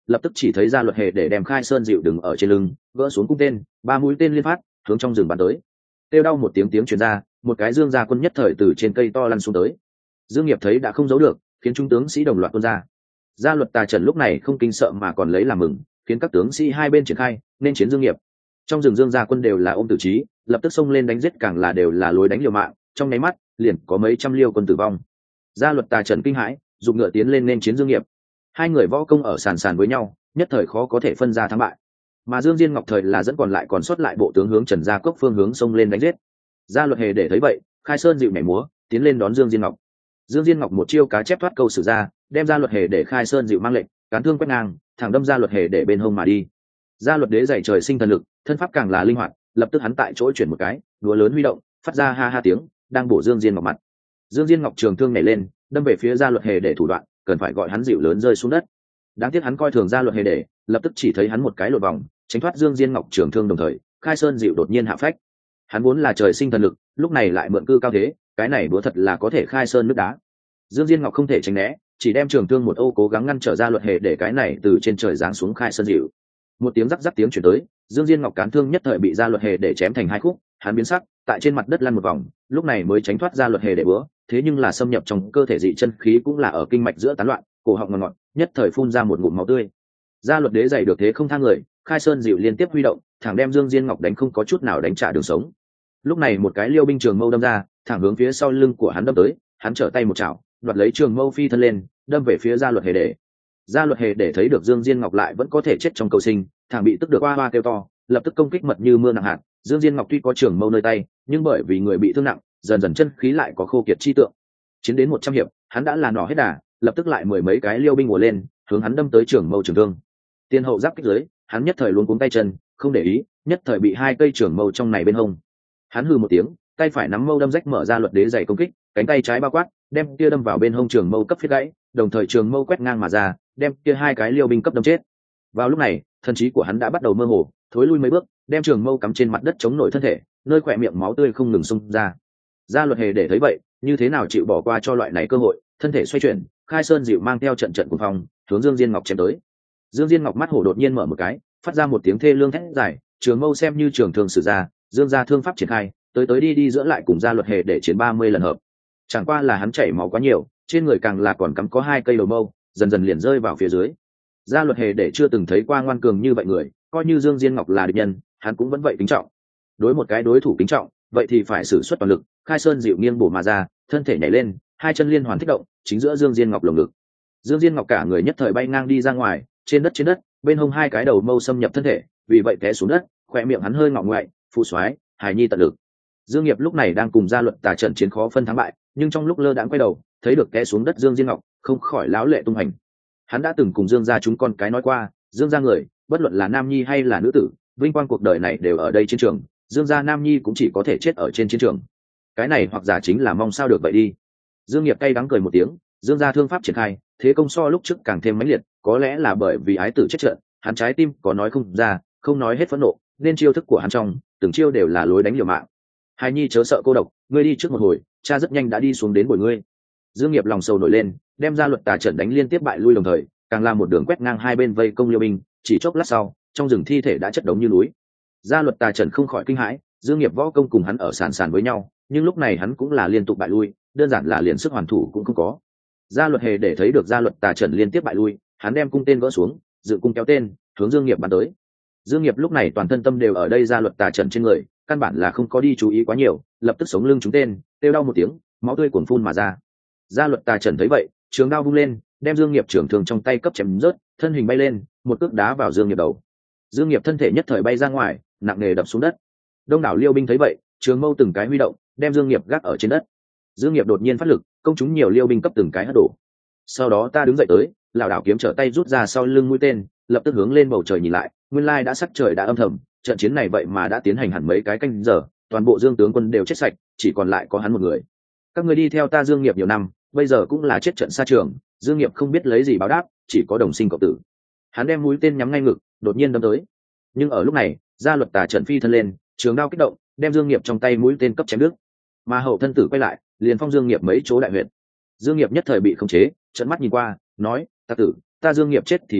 lập tức chỉ thấy gia luật hề để đem khai sơn dịu đứng ở trên lưng, gỡ xuống cung tên, ba mũi tên liên phát hướng trong rừng bắn tới. Kêu đau một tiếng tiếng truyền ra, một cái dương gia quân nhất thời từ trên cây to lăn xuống tới. Dương Nghiệp thấy đã không giấu được, khiến trung tướng sĩ đồng loạt tuôn ra. Gia luật Tà Trần lúc này không kinh sợ mà còn lấy làm mừng, khiến các tướng sĩ hai bên triển khai nên chiến Dương Nghiệp. Trong rừng Dương gia quân đều là ôm tử trí, lập tức xông lên đánh giết, càng là đều là lối đánh liều mạng, trong nháy mắt liền có mấy trăm liêu quân tử vong. Gia luật Tà Trần kinh hãi, dùng ngựa tiến lên nên chiến Dương Nghiệp. Hai người võ công ở sàn sàn với nhau, nhất thời khó có thể phân ra thắng bại. Mà Dương Diên Ngọc thời là dẫn còn lại còn sót lại bộ tướng hướng Trần Gia Cốc phương hướng xông lên đánh giết. Gia luật hề để thấy vậy, khai sơn dịu nhảy múa, tiến lên đón Dương Diên Ngọc. Dương Diên Ngọc một chiêu cá chép thoát câu sử ra, đem Gia luật hề để khai sơn dịu mang lệnh, cán thương quét ngang, thẳng đâm Gia luật hề để bên hông mà đi. Gia luật đế dạy trời sinh thần lực, thân pháp càng là linh hoạt, lập tức hắn tại chỗ chuyển một cái, đũa lớn huy động, phát ra ha ha tiếng, đang bổ Dương Diên Ngọc mặt. Dương Diên Ngọc trường thương nhảy lên, đâm về phía Gia luật hề để thủ đoạn, cần phải gọi hắn dịu lớn rơi xuống đất. Đáng tiếc hắn coi thường Gia luật hề để, lập tức chỉ thấy hắn một cái lột vòng, tránh thoát Dương Diên Ngọc trường thương đồng thời, khai sơn dịu đột nhiên hạ phách. Hắn vốn là trời sinh thần lực, lúc này lại mượn cư cao thế, cái này đũa thật là có thể khai sơn nước đá. Dương Diên Ngọc không thể tránh né, chỉ đem trường thương một ô cố gắng ngăn trở Gia luật hề để cái này từ trên trời giáng xuống khai sơn dịu. Một tiếng rắc rắc tiếng chuyển tới, Dương Diên Ngọc cán thương nhất thời bị Gia luật hề để chém thành hai khúc, hắn biến sắc, tại trên mặt đất lăn một vòng, lúc này mới tránh thoát Gia luật hề để bữa, thế nhưng là xâm nhập trong cơ thể dị chân khí cũng là ở kinh mạch giữa tán loạn, cổ họng ngọt ngọt, nhất thời phun ra một ngụm máu tươi. Gia luật đế dày được thế không thang người, khai sơn dịu liên tiếp huy động, thẳng đem Dương Diên Ngọc đánh không có chút nào đánh trả đường sống. Lúc này một cái liêu binh trường mâu đâm ra, thẳng hướng phía sau lưng của hắn đâm tới, hắn trở tay một chảo, đoạt lấy trường mâu phi thân lên, đâm về phía Gia luật hề để. Gia luật hề để thấy được Dương Diên Ngọc lại vẫn có thể chết trong cầu sinh, thẳng bị tức được hoa hoa kêu to, lập tức công kích mật như mưa nặng hạt. Dương Diên Ngọc tuy có trường mâu nơi tay, nhưng bởi vì người bị thương nặng, dần dần chân khí lại có khô kiệt chi tượng. Chiến đến một trăm hiệp, hắn đã là nỏ hết đà, lập tức lại mười mấy cái liêu binh ùa lên, hướng hắn đâm tới trường mâu trường thương. Tiên hậu giáp kích dưới, hắn nhất thời luống cuống tay chân, không để ý, nhất thời bị hai cây trường mâu trong này bên hông. Hắn hừ một tiếng, tay phải nắm mâu đâm rách mở ra luật đế dày công kích, cánh tay trái bao quát, đem kia đâm vào bên hông trường mâu cấp phía gãy, đồng thời trường mâu quét ngang mà ra, đem kia hai cái liêu binh cấp đâm chết. Vào lúc này, thần trí của hắn đã bắt đầu mơ hồ, thối lui mấy bước, đem trường mâu cắm trên mặt đất chống nổi thân thể, nơi khỏe miệng máu tươi không ngừng xung ra. Gia luật hề để thấy vậy, như thế nào chịu bỏ qua cho loại này cơ hội, thân thể xoay chuyển, khai sơn dịu mang theo trận trận cuồng phong, hướng Dương Diên Ngọc chém tới. Dương Diên Ngọc mắt hổ đột nhiên mở một cái, phát ra một tiếng thê lương thét dài, trường mâu xem như trường thương sử ra, Dương gia thương pháp triển khai, tới tới đi đi giữa lại cùng Gia luật hề để chiến ba mươi lần hợp. Chẳng qua là hắn chảy máu quá nhiều, trên người càng là còn cắm có hai cây đầu mâu, dần dần liền rơi vào phía dưới. Gia luật hề để chưa từng thấy qua ngoan cường như vậy người, coi như Dương Diên Ngọc là địch nhân, hắn cũng vẫn vậy kính trọng. Đối một cái đối thủ kính trọng, vậy thì phải sử xuất toàn lực, khai sơn dịu nghiêng bổ mà ra, thân thể nhảy lên, hai chân liên hoàn thích động, chính giữa Dương Diên Ngọc lồng ngực. Dương Diên Ngọc cả người nhất thời bay ngang đi ra ngoài, trên đất trên đất, bên hông hai cái đầu mâu xâm nhập thân thể, vì vậy té xuống đất, khỏe miệng hắn hơi ngọ ngoại, phụ soái, hài nhi tận lực. Dương Nghiệp lúc này đang cùng Gia luật Tà trận chiến khó phân thắng bại, nhưng trong lúc lơ đãng quay đầu, thấy được té xuống đất Dương Diên Ngọc, không khỏi láo lệ tung hành. Hắn đã từng cùng Dương gia chúng con cái nói qua, Dương gia người, bất luận là nam nhi hay là nữ tử, vinh quang cuộc đời này đều ở đây chiến trường, Dương gia nam nhi cũng chỉ có thể chết ở trên chiến trường. Cái này hoặc giả chính là mong sao được vậy đi. Dương Nghiệp cay đắng cười một tiếng, Dương gia thương pháp triển khai, thế công so lúc trước càng thêm mãnh liệt, có lẽ là bởi vì ái tử chết trận, hắn trái tim có nói không ra, không nói hết phẫn nộ, nên chiêu thức của hắn trong, từng chiêu đều là lối đánh liều mạng. Hài nhi chớ sợ cô độc, ngươi đi trước một hồi, cha rất nhanh đã đi xuống đến bồi ngươi. Dương Nghiệp lòng sầu nổi lên, đem Gia luật Tà trận đánh liên tiếp bại lui đồng thời, càng làm một đường quét ngang hai bên vây công liêu binh, chỉ chốc lát sau, trong rừng thi thể đã chất đống như núi. Gia luật Tà trận không khỏi kinh hãi, Dương Nghiệp võ công cùng hắn ở sàn sàn với nhau, nhưng lúc này hắn cũng là liên tục bại lui, đơn giản là liền sức hoàn thủ cũng không có. Gia luật hề để thấy được Gia luật Tà trận liên tiếp bại lui, hắn đem cung tên vỡ xuống, dự cung kéo tên, hướng Dương Nghiệp bắn tới. Dương Nghiệp lúc này toàn thân tâm đều ở đây Gia luật Tà trận trên người, căn bản là không có đi chú ý quá nhiều, lập tức sống lưng trúng tên, kêu đau một tiếng, máu tươi cuồn phun mà ra. Gia luật Tà trận thấy vậy, trường đao vung lên, đem Dương Nghiệp trường thương trong tay cấp chém rớt, thân hình bay lên, một cước đá vào Dương Nghiệp đầu. Dương Nghiệp thân thể nhất thời bay ra ngoài, nặng nề đập xuống đất. Đông đảo liêu binh thấy vậy, trường mâu từng cái huy động, đem Dương Nghiệp gác ở trên đất. Dương Nghiệp đột nhiên phát lực, công chúng nhiều liêu binh cấp từng cái hất đổ. Sau đó ta đứng dậy tới, lão đảo kiếm trở tay rút ra sau lưng mũi tên, lập tức hướng lên bầu trời nhìn lại, nguyên lai đã sắc trời đã âm thầm, trận chiến này vậy mà đã tiến hành hẳn mấy cái canh giờ, toàn bộ Dương tướng quân đều chết sạch, chỉ còn lại có hắn một người. Các ngươi đi theo ta Dương Nghiệp nhiều năm, bây giờ cũng là chết trận xa trường, Dương Nghiệp không biết lấy gì báo đáp, chỉ có đồng sinh cộng tử. Hắn đem mũi tên nhắm ngay ngực, đột nhiên đâm tới. Nhưng ở lúc này, Gia luật Tà trận phi thân lên, trường đao kích động, đem Dương Nghiệp trong tay mũi tên cấp chém đứt. Mà hậu thân tử quay lại, liền phong Dương Nghiệp mấy chỗ đại huyệt. Dương Nghiệp nhất thời bị khống chế, trợn mắt nhìn qua, nói: "Ta tử, ta Dương Nghiệp chết thì chết vậy,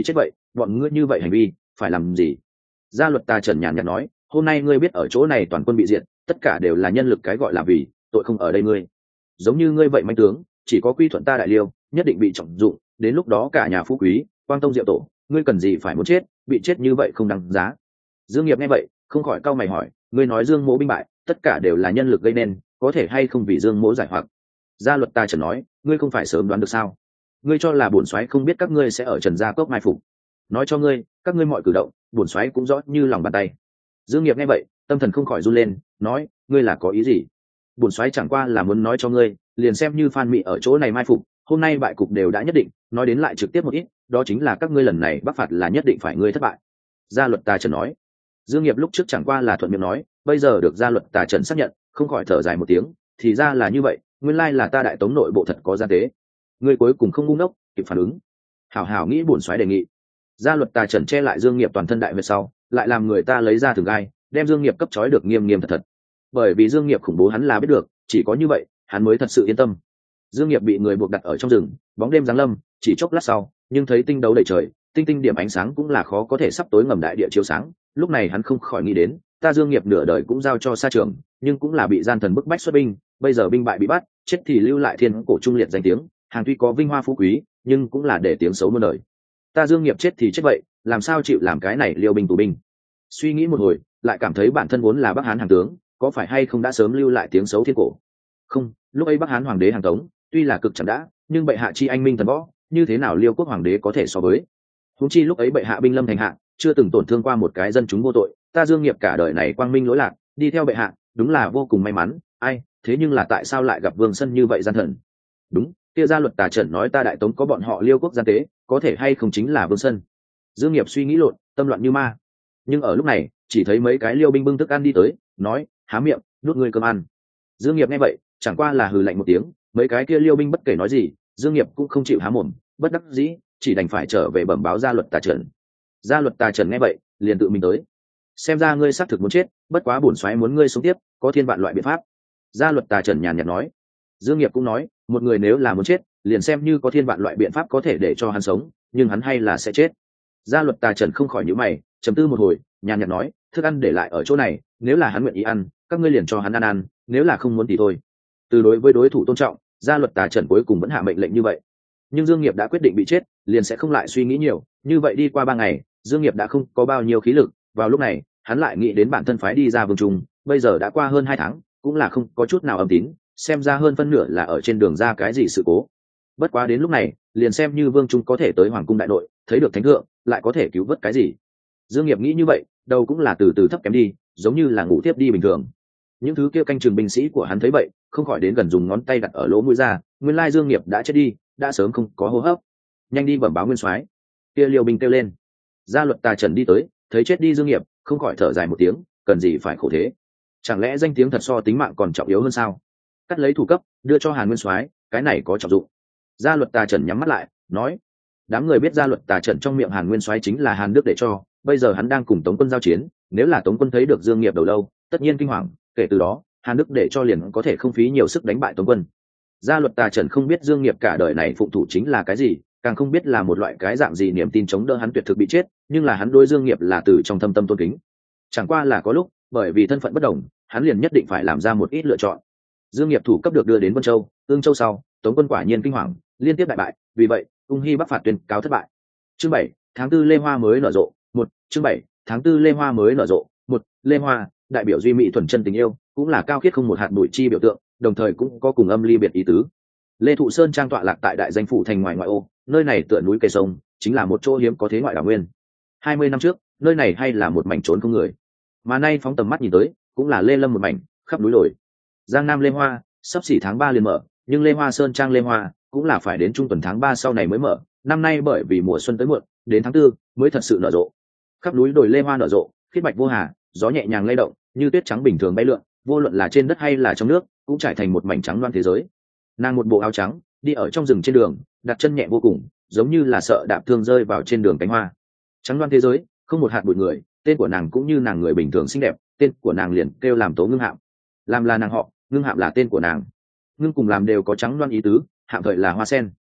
bọn ngươi như vậy hành vi phải làm gì? Gia luật tà trần nhàn nhạt nói, hôm nay ngươi biết ở chỗ này toàn quân bị diệt, tất cả đều là nhân lực cái gọi là vì tội không ở đây ngươi. Giống như ngươi vậy manh tướng, chỉ có quy thuận ta đại liêu, nhất định bị trọng dụng, đến lúc đó cả nhà phú quý, quang tông diệu tổ, ngươi cần gì phải muốn chết, bị chết như vậy không đáng giá. Dương Nghiệp nghe vậy, không khỏi cau mày hỏi, ngươi nói Dương Mỗ binh bại, tất cả đều là nhân lực gây nên, có thể hay không vì Dương Mỗ giải hoặc? Gia luật ta trần nói, ngươi không phải sớm đoán được sao? Ngươi cho là bổn soái không biết các ngươi sẽ ở Trần Gia Cốc mai phục? Nói cho ngươi, các ngươi mọi cử động, bổn soái cũng rõ như lòng bàn tay. Dương Nghiệp nghe vậy, tâm thần không khỏi run lên, nói, ngươi là có ý gì? Bổn soái chẳng qua là muốn nói cho ngươi, liền xem như Phan Mị ở chỗ này mai phục, hôm nay bại cục đều đã nhất định, nói đến lại trực tiếp một ít, đó chính là các ngươi lần này bắc phạt là nhất định phải ngươi thất bại. Gia luật ta trần nói. Dương Nghiệp lúc trước chẳng qua là thuận miệng nói, bây giờ được gia luật tà trần xác nhận, không khỏi thở dài một tiếng, thì ra là như vậy, nguyên lai là ta đại tống nội bộ thật có gian tế. Ngươi cuối cùng không ngu ngốc, kịp phản ứng. Hảo hảo nghĩ bổn soái đề nghị. Gia luật tà trần che lại Dương Nghiệp toàn thân đại về sau, lại làm người ta lấy ra thừng gai, đem Dương Nghiệp cấp trói được nghiêm nghiêm thật thật. Bởi vì Dương Nghiệp khủng bố hắn là biết được, chỉ có như vậy, hắn mới thật sự yên tâm. Dương Nghiệp bị người buộc đặt ở trong rừng, bóng đêm giáng lâm, chỉ chốc lát sau, nhưng thấy tinh đấu đầy trời, tinh tinh điểm ánh sáng cũng là khó có thể sắp tối ngầm đại địa chiếu sáng. Lúc này hắn không khỏi nghĩ đến, ta Dương Nghiệp nửa đời cũng giao cho sa trường, nhưng cũng là bị gian thần bức bách xuất binh, bây giờ binh bại bị bắt, chết thì lưu lại thiên cổ trung liệt danh tiếng, hàng tuy có vinh hoa phú quý, nhưng cũng là để tiếng xấu muôn đời. Ta Dương Nghiệp chết thì chết vậy, làm sao chịu làm cái này liêu binh tù binh? Suy nghĩ một hồi, lại cảm thấy bản thân vốn là Bắc Hán hàng tướng, có phải hay không đã sớm lưu lại tiếng xấu thiên cổ? Không, lúc ấy Bắc Hán hoàng đế hàng Tống, tuy là cực chẳng đã, nhưng bệ hạ chi anh minh thần võ, như thế nào liêu quốc hoàng đế có thể so với? Huống chi lúc ấy bệ hạ binh lâm thành hạ, chưa từng tổn thương qua một cái dân chúng vô tội, ta Dương Nghiệp cả đời này quang minh lỗi lạc, đi theo bệ hạ, đúng là vô cùng may mắn. Ai, thế nhưng là tại sao lại gặp Vương Sân như vậy gian thần? Đúng, kia gia luật tà trần nói ta đại tống có bọn họ liêu quốc gian tế, có thể hay không chính là Vương Sân? Dương Nghiệp suy nghĩ lộn, tâm loạn như ma. Nhưng ở lúc này, chỉ thấy mấy cái liêu binh bưng thức ăn đi tới, nói, há miệng, nuốt ngươi cơm ăn. Dương Nghiệp nghe vậy, chẳng qua là hừ lạnh một tiếng, mấy cái kia liêu binh bất kể nói gì, Dương Nghiệp cũng không chịu há mồm, bất đắc dĩ, chỉ đành phải trở về bẩm báo gia luật tà trần. Gia luật tà trần nghe vậy, liền tự mình tới. Xem ra ngươi xác thực muốn chết, bất quá bổn soái muốn ngươi sống tiếp, có thiên vạn loại biện pháp. Gia luật tà trần nhàn nhạt nói. Dương Nghiệp cũng nói, một người nếu là muốn chết, liền xem như có thiên vạn loại biện pháp có thể để cho hắn sống, nhưng hắn hay là sẽ chết. Gia luật tà trần không khỏi nhíu mày, trầm tư một hồi, nhàn nhạt nói, thức ăn để lại ở chỗ này, nếu là hắn nguyện ý ăn, các ngươi liền cho hắn ăn ăn, nếu là không muốn thì thôi. Từ đối với đối thủ tôn trọng, gia luật tà trần cuối cùng vẫn hạ mệnh lệnh như vậy. Nhưng Dương Nghiệp đã quyết định bị chết, liền sẽ không lại suy nghĩ nhiều, như vậy đi qua ba ngày, Dương Nghiệp đã không có bao nhiêu khí lực, vào lúc này, hắn lại nghĩ đến bản thân phái đi ra Vương Trung, bây giờ đã qua hơn hai tháng, cũng là không có chút nào âm tín, xem ra hơn phân nửa là ở trên đường ra cái gì sự cố. Bất quá đến lúc này, liền xem như Vương Trung có thể tới hoàng cung đại nội, thấy được thánh thượng, lại có thể cứu vớt cái gì? Dương Nghiệp nghĩ như vậy, đầu cũng là từ từ thấp kém đi, giống như là ngủ tiếp đi bình thường. Những thứ kia canh chừng binh sĩ của hắn thấy vậy, không khỏi đến gần dùng ngón tay đặt ở lỗ mũi ra, nguyên lai Dương Nghiệp đã chết đi, đã sớm không có hô hấp. Nhanh đi bẩm báo nguyên soái. Kia liêu binh kêu lên. Gia luật tà trần đi tới, thấy chết đi Dương Nghiệp, không khỏi thở dài một tiếng, cần gì phải khổ thế? Chẳng lẽ danh tiếng thật so tính mạng còn trọng yếu hơn sao? Cắt lấy thủ cấp, đưa cho Hàn nguyên soái, cái này có trọng dụng. Gia luật tà trần nhắm mắt lại, nói. Đám người biết gia luật tà trần trong miệng Hàn nguyên soái chính là Hàn Đức để cho, bây giờ hắn đang cùng Tống quân giao chiến, nếu là Tống quân thấy được Dương Nghiệp đầu lâu, tất nhiên kinh hoàng, kể từ đó, Hàn Đức để cho liền có thể không phí nhiều sức đánh bại Tống quân. Gia luật tà trần không biết Dương Nghiệp cả đời này phụng thủ chính là cái gì, càng không biết là một loại cái dạng gì niềm tin chống đỡ hắn tuyệt thực bị chết, nhưng là hắn đối Dương Nghiệp là từ trong thâm tâm tôn kính. Chẳng qua là có lúc, bởi vì thân phận bất đồng, hắn liền nhất định phải làm ra một ít lựa chọn. Dương Nghiệp thủ cấp được đưa đến Vân Châu, Ương Châu sau, Tống quân quả nhiên kinh hoàng, liên tiếp đại bại, vì vậy, Ung Hy Bắc phạt tuyên cáo thất bại. Chương bảy, tháng tư Lê Hoa mới nở rộ, một, chương bảy, tháng tư Lê Hoa mới nở rộ, một, Lê Hoa, đại biểu duy mỹ thuần chân tình yêu, cũng là cao khiết không một hạt bụi chi biểu tượng, đồng thời cũng có cùng âm ly biệt ý tứ. Lê Thụ Sơn trang tọa lạc tại đại danh phủ thành ngoài ngoại ô, nơi này tựa núi cây sông, chính là một chỗ hiếm có thế ngoại đảo nguyên. Hai mươi năm trước, nơi này hay là một mảnh trốn không người, mà nay phóng tầm mắt nhìn tới, cũng là lê lâm một mảnh, khắp núi đồi. Giang Nam Lê Hoa, sắp xỉ tháng ba liền mở, nhưng Lê Hoa Sơn trang Lê Hoa cũng là phải đến trung tuần tháng ba sau này mới mở, năm nay bởi vì mùa xuân tới muộn, đến tháng tư mới thật sự nở rộ. Khắp núi đồi Lê Hoa nở rộ, khiết bạch vô hà, gió nhẹ nhàng lay động, như tuyết trắng bình thường bay lượn, vô luận là trên đất hay là trong nước, cũng trải thành một mảnh trắng loan thế giới. Nàng một bộ áo trắng, đi ở trong rừng trên đường, đặt chân nhẹ vô cùng, giống như là sợ đạp thương rơi vào trên đường cánh hoa. Trắng loan thế giới, không một hạt bụi người, tên của nàng cũng như nàng người bình thường xinh đẹp, tên của nàng liền kêu làm Tố Ngưng Hạm. Làm là nàng họ, Ngưng Hạm là tên của nàng. Ngưng cùng làm đều có trắng loan ý tứ, Hạm thời là hoa sen.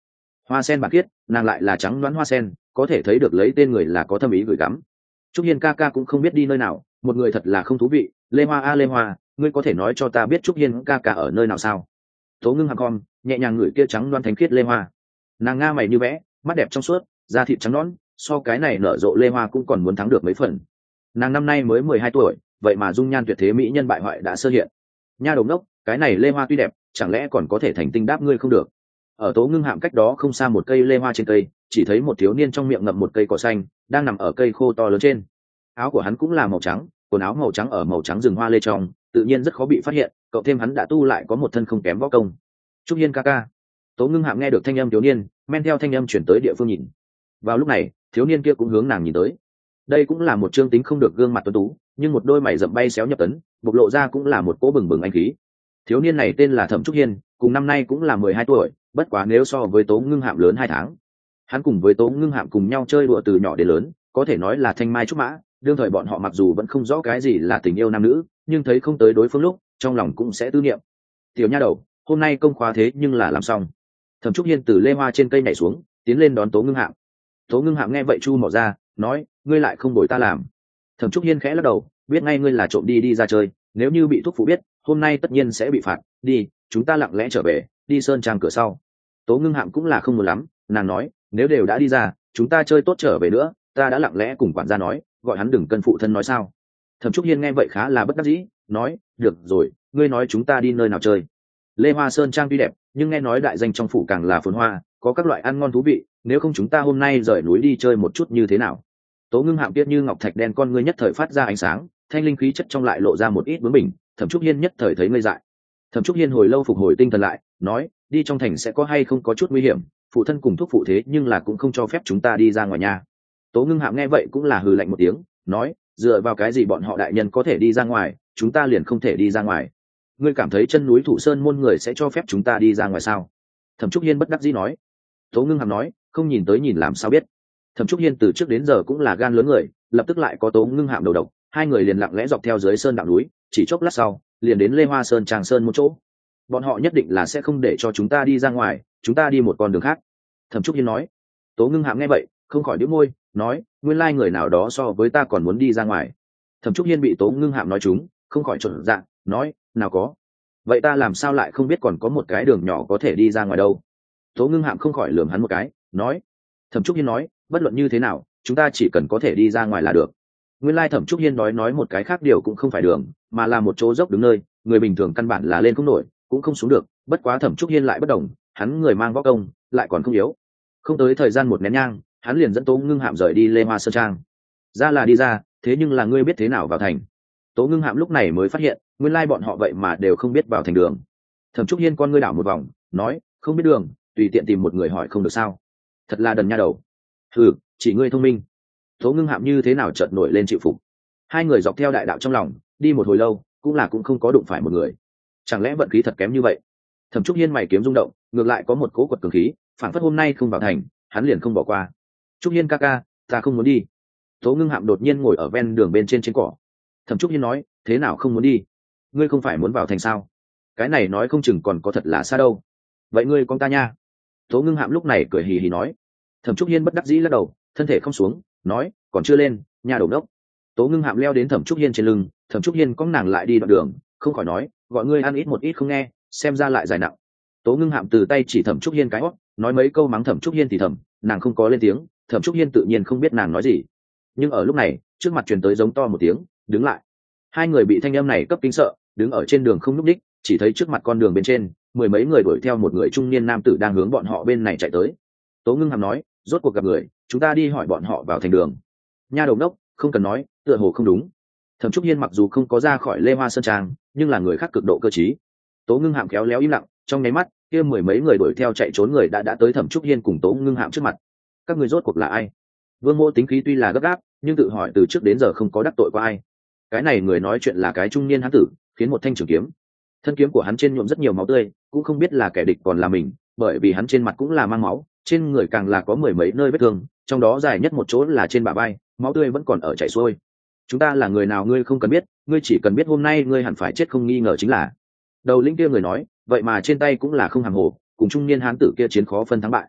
Hoa sen bạc khiết, nàng lại là trắng đoán hoa sen, có thể thấy được lấy tên người là có thâm ý gửi gắm. Trúc Hiên ca ca cũng không biết đi nơi nào, một người thật là không thú vị. Lê Hoa a Lê Hoa, ngươi có thể nói cho ta biết Trúc Hiên ca ca ở nơi nào sao? Tố Ngưng hàm con nhẹ nhàng ngửi kia trắng đoán thánh khiết Lê Hoa, nàng nga mày như vẽ, mắt đẹp trong suốt, da thịt trắng nõn, so cái này nở rộ Lê Hoa cũng còn muốn thắng được mấy phần. Nàng năm nay mới mười hai tuổi, vậy mà dung nhan tuyệt thế mỹ nhân bại hoại đã sơ hiện. Nha đồng đốc, cái này Lê Hoa tuy đẹp, chẳng lẽ còn có thể thành tinh đáp ngươi không được? Ở Tố Ngưng hạm cách đó không xa một cây Lê Hoa trên cây, chỉ thấy một thiếu niên trong miệng ngậm một cây cỏ xanh, đang nằm ở cây khô to lớn trên. Áo của hắn cũng là màu trắng, quần áo màu trắng ở màu trắng rừng hoa lê trong, tự nhiên rất khó bị phát hiện. Cậu thêm hắn đã tu lại có một thân không kém võ công. Trúc Hiên ca ca. Tố Ngưng hạm nghe được thanh âm thiếu niên, men theo thanh âm chuyển tới địa phương nhìn. Vào lúc này, thiếu niên kia cũng hướng nàng nhìn tới. Đây cũng là một trương tính không được gương mặt tuấn tú, nhưng một đôi mày rậm bay xéo nhập tấn, bộc lộ ra cũng là một cỗ bừng bừng anh khí. Thiếu niên này tên là Thẩm Trúc Hiên, cùng năm nay cũng là mười hai tuổi, bất quá nếu so với Tố Ngưng hạm lớn hai tháng. Hắn cùng với Tố Ngưng hạm cùng nhau chơi đùa từ nhỏ đến lớn, có thể nói là thanh mai trúc mã. Đương thời bọn họ mặc dù vẫn không rõ cái gì là tình yêu nam nữ, nhưng thấy không tới đối phương lúc, trong lòng cũng sẽ tư niệm. Tiểu nha đầu, hôm nay công khóa thế nhưng là làm xong. Thẩm Trúc Hiên từ Lê Hoa trên cây nhảy xuống, tiến lên đón Tố Ngưng hạm. Tố Ngưng hạm nghe vậy chu mỏ ra, nói, ngươi lại không bồi ta làm. Thẩm Trúc Hiên khẽ lắc đầu, biết ngay ngươi là trộm đi đi ra chơi, nếu như bị thúc phụ biết, hôm nay tất nhiên sẽ bị phạt. Đi, chúng ta lặng lẽ trở về, đi sơn trang cửa sau. Tố Ngưng hạm cũng là không muốn lắm, nàng nói, nếu đều đã đi ra, chúng ta chơi tốt trở về nữa. Ta đã lặng lẽ cùng quản gia nói, gọi hắn đừng cân phụ thân nói sao. Thẩm Trúc Hiên nghe vậy khá là bất đắc dĩ, nói, được rồi, ngươi nói chúng ta đi nơi nào chơi. Lê Hoa sơn trang tuy đẹp, nhưng nghe nói đại danh trong phủ càng là phồn hoa, có các loại ăn ngon thú vị, nếu không chúng ta hôm nay rời núi đi chơi một chút như thế nào? Tố Ngưng hạm biết như ngọc thạch đen con ngươi nhất thời phát ra ánh sáng, thanh linh khí chất trong lại lộ ra một ít bướng bỉnh. Thẩm Trúc Hiên nhất thời thấy ngây dại. Thẩm Trúc Hiên hồi lâu phục hồi tinh thần lại, nói, đi trong thành sẽ có hay không có chút nguy hiểm, phụ thân cùng thúc phụ thế nhưng là cũng không cho phép chúng ta đi ra ngoài nhà. Tố Ngưng hạm nghe vậy cũng là hừ lạnh một tiếng, nói, dựa vào cái gì bọn họ đại nhân có thể đi ra ngoài, chúng ta liền không thể đi ra ngoài? Ngươi cảm thấy chân núi Thủ Sơn môn người sẽ cho phép chúng ta đi ra ngoài sao? Thẩm Trúc Hiên bất đắc dĩ nói. Tố Ngưng hạm nói, không nhìn tới nhìn làm sao biết. Thẩm Trúc Hiên từ trước đến giờ cũng là gan lớn người, lập tức lại có Tố Ngưng hạm đầu độc, hai người liền lặng lẽ dọc theo dưới sơn đạo núi, chỉ chốc lát sau, liền đến Lê Hoa sơn tràng sơn một chỗ. Bọn họ nhất định là sẽ không để cho chúng ta đi ra ngoài, chúng ta đi một con đường khác. Thẩm Trúc Hiên nói. Tố Ngưng hạm nghe vậy, không khỏi nhíu môi, nói, nguyên lai người nào đó so với ta còn muốn đi ra ngoài. Thẩm Trúc Hiên bị Tố Ngưng hạm nói trúng, không khỏi trộn dạ, nói, nào có. Vậy ta làm sao lại không biết còn có một cái đường nhỏ có thể đi ra ngoài đâu? Tố Ngưng hạm không khỏi lườm hắn một cái, nói. Thẩm Trúc Hiên nói, bất luận như thế nào, chúng ta chỉ cần có thể đi ra ngoài là được. Nguyên lai Thẩm Trúc Hiên nói nói một cái khác điều cũng không phải đường, mà là một chỗ dốc đứng nơi, người bình thường căn bản là lên không nổi, cũng không xuống được. Bất quá Thẩm Trúc Hiên lại bất đồng, hắn người mang võ công, lại còn không yếu. Không tới thời gian một nén nhang, hắn liền dẫn Tố Ngưng hạm rời đi Lê Hoa sơn trang. Ra là đi ra, thế nhưng là ngươi biết thế nào vào thành? Tố Ngưng hạm lúc này mới phát hiện, nguyên lai bọn họ vậy mà đều không biết vào thành đường. Thẩm Trúc Hiên con ngươi đảo một vòng, nói, không biết đường, tùy tiện tìm một người hỏi không được sao? Thật là đần nha đầu. Hừ, chỉ ngươi thông minh. Tố Ngưng hạm như thế nào chợt nổi lên chịu phục. Hai người dọc theo đại đạo trong lòng, đi một hồi lâu, cũng là cũng không có đụng phải một người. Chẳng lẽ vận khí thật kém như vậy? Thẩm Trúc Hiên mày kiếm rung động, ngược lại có một cố quật cường khí, phản phất hôm nay không vào thành, hắn liền không bỏ qua. Trúc Hiên ca ca, ta không muốn đi. Tố Ngưng hạm đột nhiên ngồi ở ven đường bên trên trên cỏ. Thẩm Trúc Hiên nói, thế nào không muốn đi? Ngươi không phải muốn vào thành sao? Cái này nói không chừng còn có thật là xa đâu. Vậy ngươi con ta nha. Tố Ngưng hạm lúc này cười hì hì nói. Thẩm Trúc Hiên bất đắc dĩ lắc đầu, thân thể không xuống, nói, còn chưa lên, nhà đầu đốc. Tố Ngưng hạm leo đến Thẩm Trúc Hiên trên lưng, Thẩm Trúc Hiên cong nàng lại đi đoạn đường, không khỏi nói, gọi ngươi ăn ít một ít không nghe, xem ra lại dài nặng. Tố Ngưng hạm từ tay chỉ Thẩm Trúc Hiên cái hót, nói mấy câu mắng Thẩm Trúc Hiên thì thầm, nàng không có lên tiếng, Thẩm Trúc Hiên tự nhiên không biết nàng nói gì. Nhưng ở lúc này, trước mặt truyền tới giống to một tiếng, đứng lại. Hai người bị thanh âm này cấp kinh sợ, đứng ở trên đường không nhúc nhích, chỉ thấy trước mặt con đường bên trên, mười mấy người đuổi theo một người trung niên nam tử đang hướng bọn họ bên này chạy tới. Tố Ngưng hàm nói, rốt cuộc gặp người, chúng ta đi hỏi bọn họ vào thành đường. Nha đầu đốc, không cần nói, tựa hồ không đúng. Thẩm Trúc Hiên mặc dù không có ra khỏi Lê Hoa sơn trang, nhưng là người khác cực độ cơ trí. Tố Ngưng hạm khéo léo im lặng, trong nháy mắt, kia mười mấy người đuổi theo chạy trốn người đã đã tới Thẩm Trúc Hiên cùng Tố Ngưng hạm trước mặt. Các người rốt cuộc là ai? Vương Mộ tính khí tuy là gấp gáp, nhưng tự hỏi từ trước đến giờ không có đắc tội qua ai. Cái này người nói chuyện là cái trung niên hán tử, khiến một thanh trường kiếm. Thân kiếm của hắn trên nhuộm rất nhiều máu tươi, cũng không biết là kẻ địch còn là mình, bởi vì hắn trên mặt cũng là mang máu, trên người càng là có mười mấy nơi vết thương, trong đó dài nhất một chỗ là trên bả vai, máu tươi vẫn còn ở chảy xuôi. Chúng ta là người nào ngươi không cần biết, ngươi chỉ cần biết hôm nay ngươi hẳn phải chết không nghi ngờ chính là. Đầu lĩnh kia người nói, vậy mà trên tay cũng là không hàm hồ, cùng trung niên hán tử kia chiến khó phân thắng bại.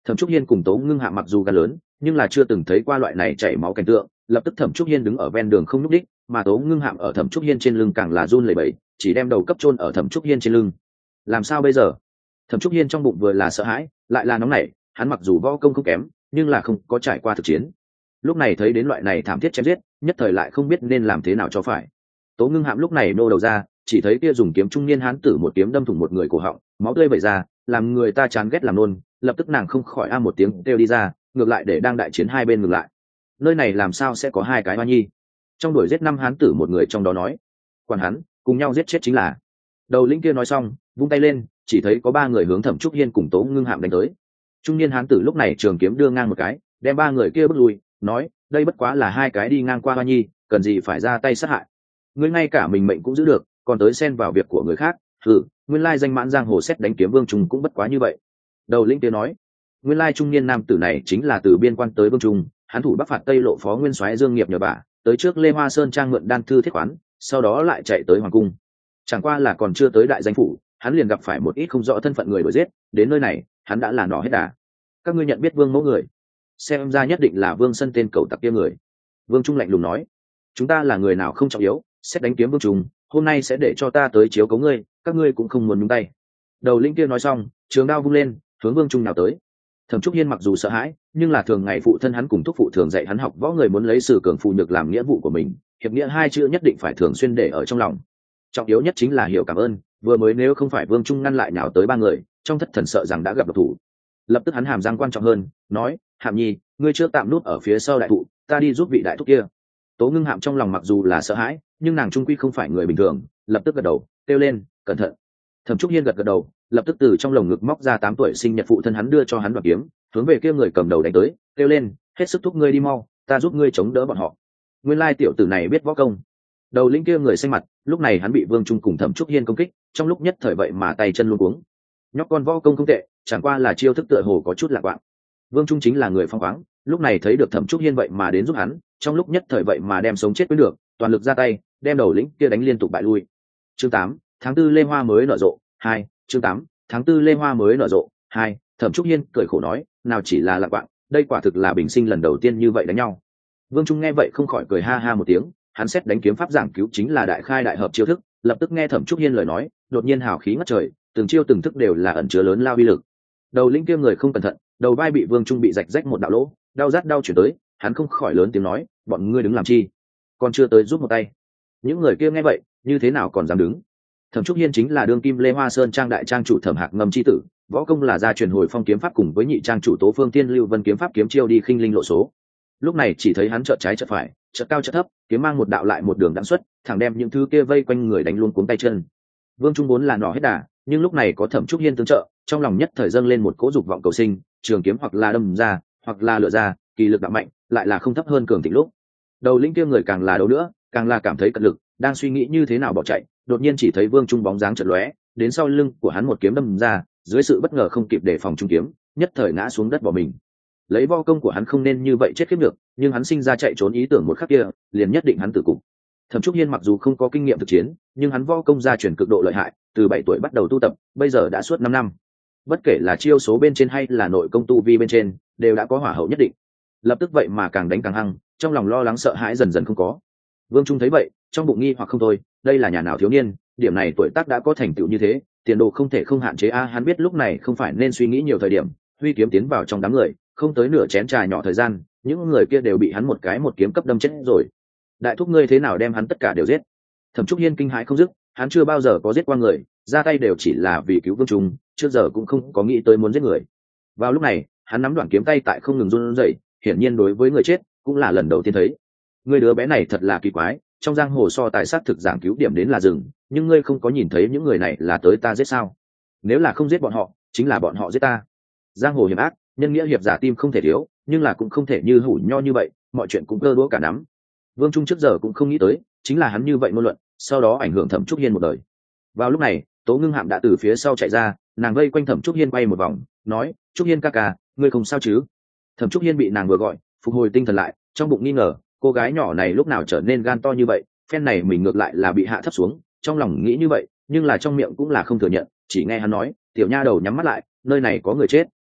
Thẩm Trúc Hiên cùng Tố Ngưng Hạm mặc dù gan lớn, nhưng là chưa từng thấy qua loại này chảy máu cảnh tượng. Lập tức Thẩm Trúc Hiên đứng ở ven đường không nhúc đích, mà Tố Ngưng Hạm ở Thẩm Trúc Hiên trên lưng càng là run lẩy bẩy, chỉ đem đầu cấp chôn ở Thẩm Trúc Hiên trên lưng. Làm sao bây giờ? Thẩm Trúc Hiên trong bụng vừa là sợ hãi, lại là nóng nảy. Hắn mặc dù võ công không kém, nhưng là không có trải qua thực chiến. Lúc này thấy đến loại này thảm thiết chém giết, nhất thời lại không biết nên làm thế nào cho phải. Tố Ngưng Hạm lúc này nô đầu ra, chỉ thấy kia dùng kiếm trung niên hán tử một kiếm đâm thủng một người cổ họng, máu tươi vẩy ra, làm người ta chán ghét làm nôn. Lập tức nàng không khỏi a một tiếng kêu đi ra, ngược lại để đang đại chiến hai bên ngừng lại. Nơi này làm sao sẽ có hai cái hoa nhi? Trong đuổi giết năm hán tử một người trong đó nói, quản hắn, cùng nhau giết chết chính là. Đầu lĩnh kia nói xong, vung tay lên, chỉ thấy có ba người hướng Thẩm Trúc Hiên cùng Tố Ngưng Hạm đánh tới. Trung niên hán tử lúc này trường kiếm đưa ngang một cái, đem ba người kia bước lui, nói, đây bất quá là hai cái đi ngang qua hoa nhi, cần gì phải ra tay sát hại. Ngươi ngay cả mình mệnh cũng giữ được, còn tới xen vào việc của người khác. Hừ, nguyên lai danh mãn giang hồ xét đánh kiếm vương trung cũng bất quá như vậy. Đầu lĩnh kia nói, nguyên lai trung niên nam tử này chính là từ biên quan tới vương trung, hắn thủ bắc phạt tây lộ phó nguyên soái Dương Nghiệp nhờ bả, tới trước Lê Hoa Sơn trang mượn đan thư thiết khoán, sau đó lại chạy tới hoàng cung. Chẳng qua là còn chưa tới đại danh phủ, hắn liền gặp phải một ít không rõ thân phận người đuổi giết, đến nơi này hắn đã là nỏ hết đà. Các ngươi nhận biết vương mẫu người? Xem ra nhất định là Vương Sân tên cầu tặc kia người. Vương Trung lạnh lùng nói, chúng ta là người nào không trọng yếu, xét đánh kiếm vương trung, hôm nay sẽ để cho ta tới chiếu cấu ngươi, các ngươi cũng không muốn nhúng tay. Đầu lĩnh kia nói xong, trường đao vung lên, hướng Vương Trung nào tới. Thẩm Trúc Hiên mặc dù sợ hãi, nhưng là thường ngày phụ thân hắn cùng thúc phụ thường dạy hắn học võ người muốn lấy sự cường phụ nhược làm nghĩa vụ của mình, hiệp nghĩa hai chữ nhất định phải thường xuyên để ở trong lòng. Trọng yếu nhất chính là hiểu cảm ơn, vừa mới nếu không phải Vương Trung ngăn lại nhào tới ba người, trong thất thần sợ rằng đã gặp độc thủ. Lập tức hắn hàm răng quan trọng hơn, nói, Hạm Nhi, ngươi chưa tạm nút ở phía sau đại thụ, ta đi giúp vị đại thúc kia. Tố Ngưng Hạm trong lòng mặc dù là sợ hãi, nhưng nàng trung quy không phải người bình thường, lập tức gật đầu, kêu lên, cẩn thận. Thẩm Trúc Hiên gật gật đầu, lập tức từ trong lồng ngực móc ra tám tuổi sinh nhật phụ thân hắn đưa cho hắn đoạt kiếm, hướng về kia người cầm đầu đánh tới, kêu lên, hết sức thúc ngươi đi mau, ta giúp ngươi chống đỡ bọn họ. Nguyên lai tiểu tử này biết võ công. Đầu lĩnh kia người xanh mặt, lúc này hắn bị Vương Trung cùng Thẩm Trúc Hiên công kích, trong lúc nhất thời vậy mà tay chân luống cuống. Nhóc con võ công không tệ, chẳng qua là chiêu thức tựa hồ có chút lạc quạng. Vương Trung chính là người phong khoáng, lúc này thấy được Thẩm Trúc Hiên vậy mà đến giúp hắn, trong lúc nhất thời vậy mà đem sống chết với được, toàn lực ra tay, đem đầu lĩnh kia đánh liên tục bại lui. Chương tám, tháng tư Lê Hoa mới nở rộ, hai, chương tám, tháng tư Lê Hoa mới nở rộ, hai. Thẩm Trúc Hiên cười khổ nói, nào chỉ là lạc quạng, đây quả thực là bình sinh lần đầu tiên như vậy đánh nhau. Vương Trung nghe vậy không khỏi cười ha ha một tiếng, hắn xét đánh kiếm pháp giảng cứu chính là đại khai đại hợp chiêu thức, lập tức nghe Thẩm Trúc Hiên lời nói, đột nhiên hào khí ngất trời, từng chiêu từng thức đều là ẩn chứa lớn lao uy lực. Đầu lĩnh kia người không cẩn thận, đầu vai bị Vương Trung bị rạch rách một đạo lỗ, đau rát đau chuyển tới, hắn không khỏi lớn tiếng nói, bọn ngươi đứng làm chi? Còn chưa tới giúp một tay. Những người kia nghe vậy, như thế nào còn dám đứng? Thẩm Trúc Hiên chính là đương kim Lê Hoa Sơn trang đại trang chủ Thẩm Hạc Ngâm chi tử, võ công là gia truyền hồi phong kiếm pháp cùng với nhị trang chủ Tố Phương Tiên Lưu Vân kiếm pháp kiếm chiêu đi khinh linh lộ số. Lúc này chỉ thấy hắn chợt trái chợt phải, chợt cao chợt thấp, kiếm mang một đạo lại một đường đãng xuất, thẳng đem những thứ kia vây quanh người đánh luôn cuống tay chân. Vương Trung vốn là nỏ hết đà, nhưng lúc này có Thẩm Trúc Hiên tương trợ, trong lòng nhất thời dâng lên một cỗ dục vọng cầu sinh, trường kiếm hoặc là đâm ra, hoặc là lựa ra, kỳ lực đạo mạnh, lại là không thấp hơn cường thịnh lúc. Đầu lĩnh kia người càng là đấu nữa, càng là cảm thấy cật lực, đang suy nghĩ như thế nào bỏ chạy, đột nhiên chỉ thấy Vương Trung bóng dáng chợt lóe, đến sau lưng của hắn một kiếm đâm ra, dưới sự bất ngờ không kịp đề phòng trung kiếm, nhất thời ngã xuống đất bỏ mình. Lấy võ công của hắn không nên như vậy chết kiếp được, nhưng hắn sinh ra chạy trốn ý tưởng một khắc kia, liền nhất định hắn tử cục. Thẩm Trúc Hiên mặc dù không có kinh nghiệm thực chiến, nhưng hắn võ công gia truyền cực độ lợi hại, từ bảy tuổi bắt đầu tu tập, bây giờ đã suốt năm năm. Bất kể là chiêu số bên trên hay là nội công tu vi bên trên, đều đã có hỏa hậu nhất định. Lập tức vậy mà càng đánh càng hăng, trong lòng lo lắng sợ hãi dần dần không có. Vương Trung thấy vậy, trong bụng nghi hoặc không thôi, đây là nhà nào thiếu niên, điểm này tuổi tác đã có thành tựu như thế, tiền đồ không thể không hạn chế a. Hắn biết lúc này không phải nên suy nghĩ nhiều thời điểm, huy kiếm tiến vào trong đám người, không tới nửa chén trà nhỏ thời gian, những người kia đều bị hắn một cái một kiếm cấp đâm chết rồi. Đại thúc ngươi thế nào đem hắn tất cả đều giết? Thẩm Trúc Hiên kinh hãi không dứt, hắn chưa bao giờ có giết qua người, ra tay đều chỉ là vì cứu Vương Trung, trước giờ cũng không có nghĩ tới muốn giết người. Vào lúc này, hắn nắm đoạn kiếm tay tại không ngừng run rẩy, hiển nhiên đối với người chết cũng là lần đầu tiên thấy. Người đứa bé này thật là kỳ quái, trong giang hồ so tài sát thực giảng cứu điểm đến là rừng, nhưng ngươi không có nhìn thấy những người này là tới ta giết sao? Nếu là không giết bọn họ, chính là bọn họ giết ta. Giang hồ hiểm ác, nhân nghĩa hiệp giả tim không thể thiếu, nhưng là cũng không thể như hủ nho như vậy, mọi chuyện cũng cơ đũa cả nắm. Vương Trung trước giờ cũng không nghĩ tới, chính là hắn như vậy ngôn luận, sau đó ảnh hưởng Thẩm Trúc Hiên một đời. Vào lúc này, Tố Ngưng Hạm đã từ phía sau chạy ra, nàng vây quanh Thẩm Trúc Hiên quay một vòng, nói, Trúc Hiên ca ca, ngươi không sao chứ? Thẩm Trúc Hiên bị nàng vừa gọi, phục hồi tinh thần lại, trong bụng nghi ngờ, cô gái nhỏ này lúc nào trở nên gan to như vậy, phen này mình ngược lại là bị hạ thấp xuống, trong lòng nghĩ như vậy, nhưng là trong miệng cũng là không thừa nhận, chỉ nghe hắn nói, tiểu nha đầu nhắm mắt lại, nơi này có người chết.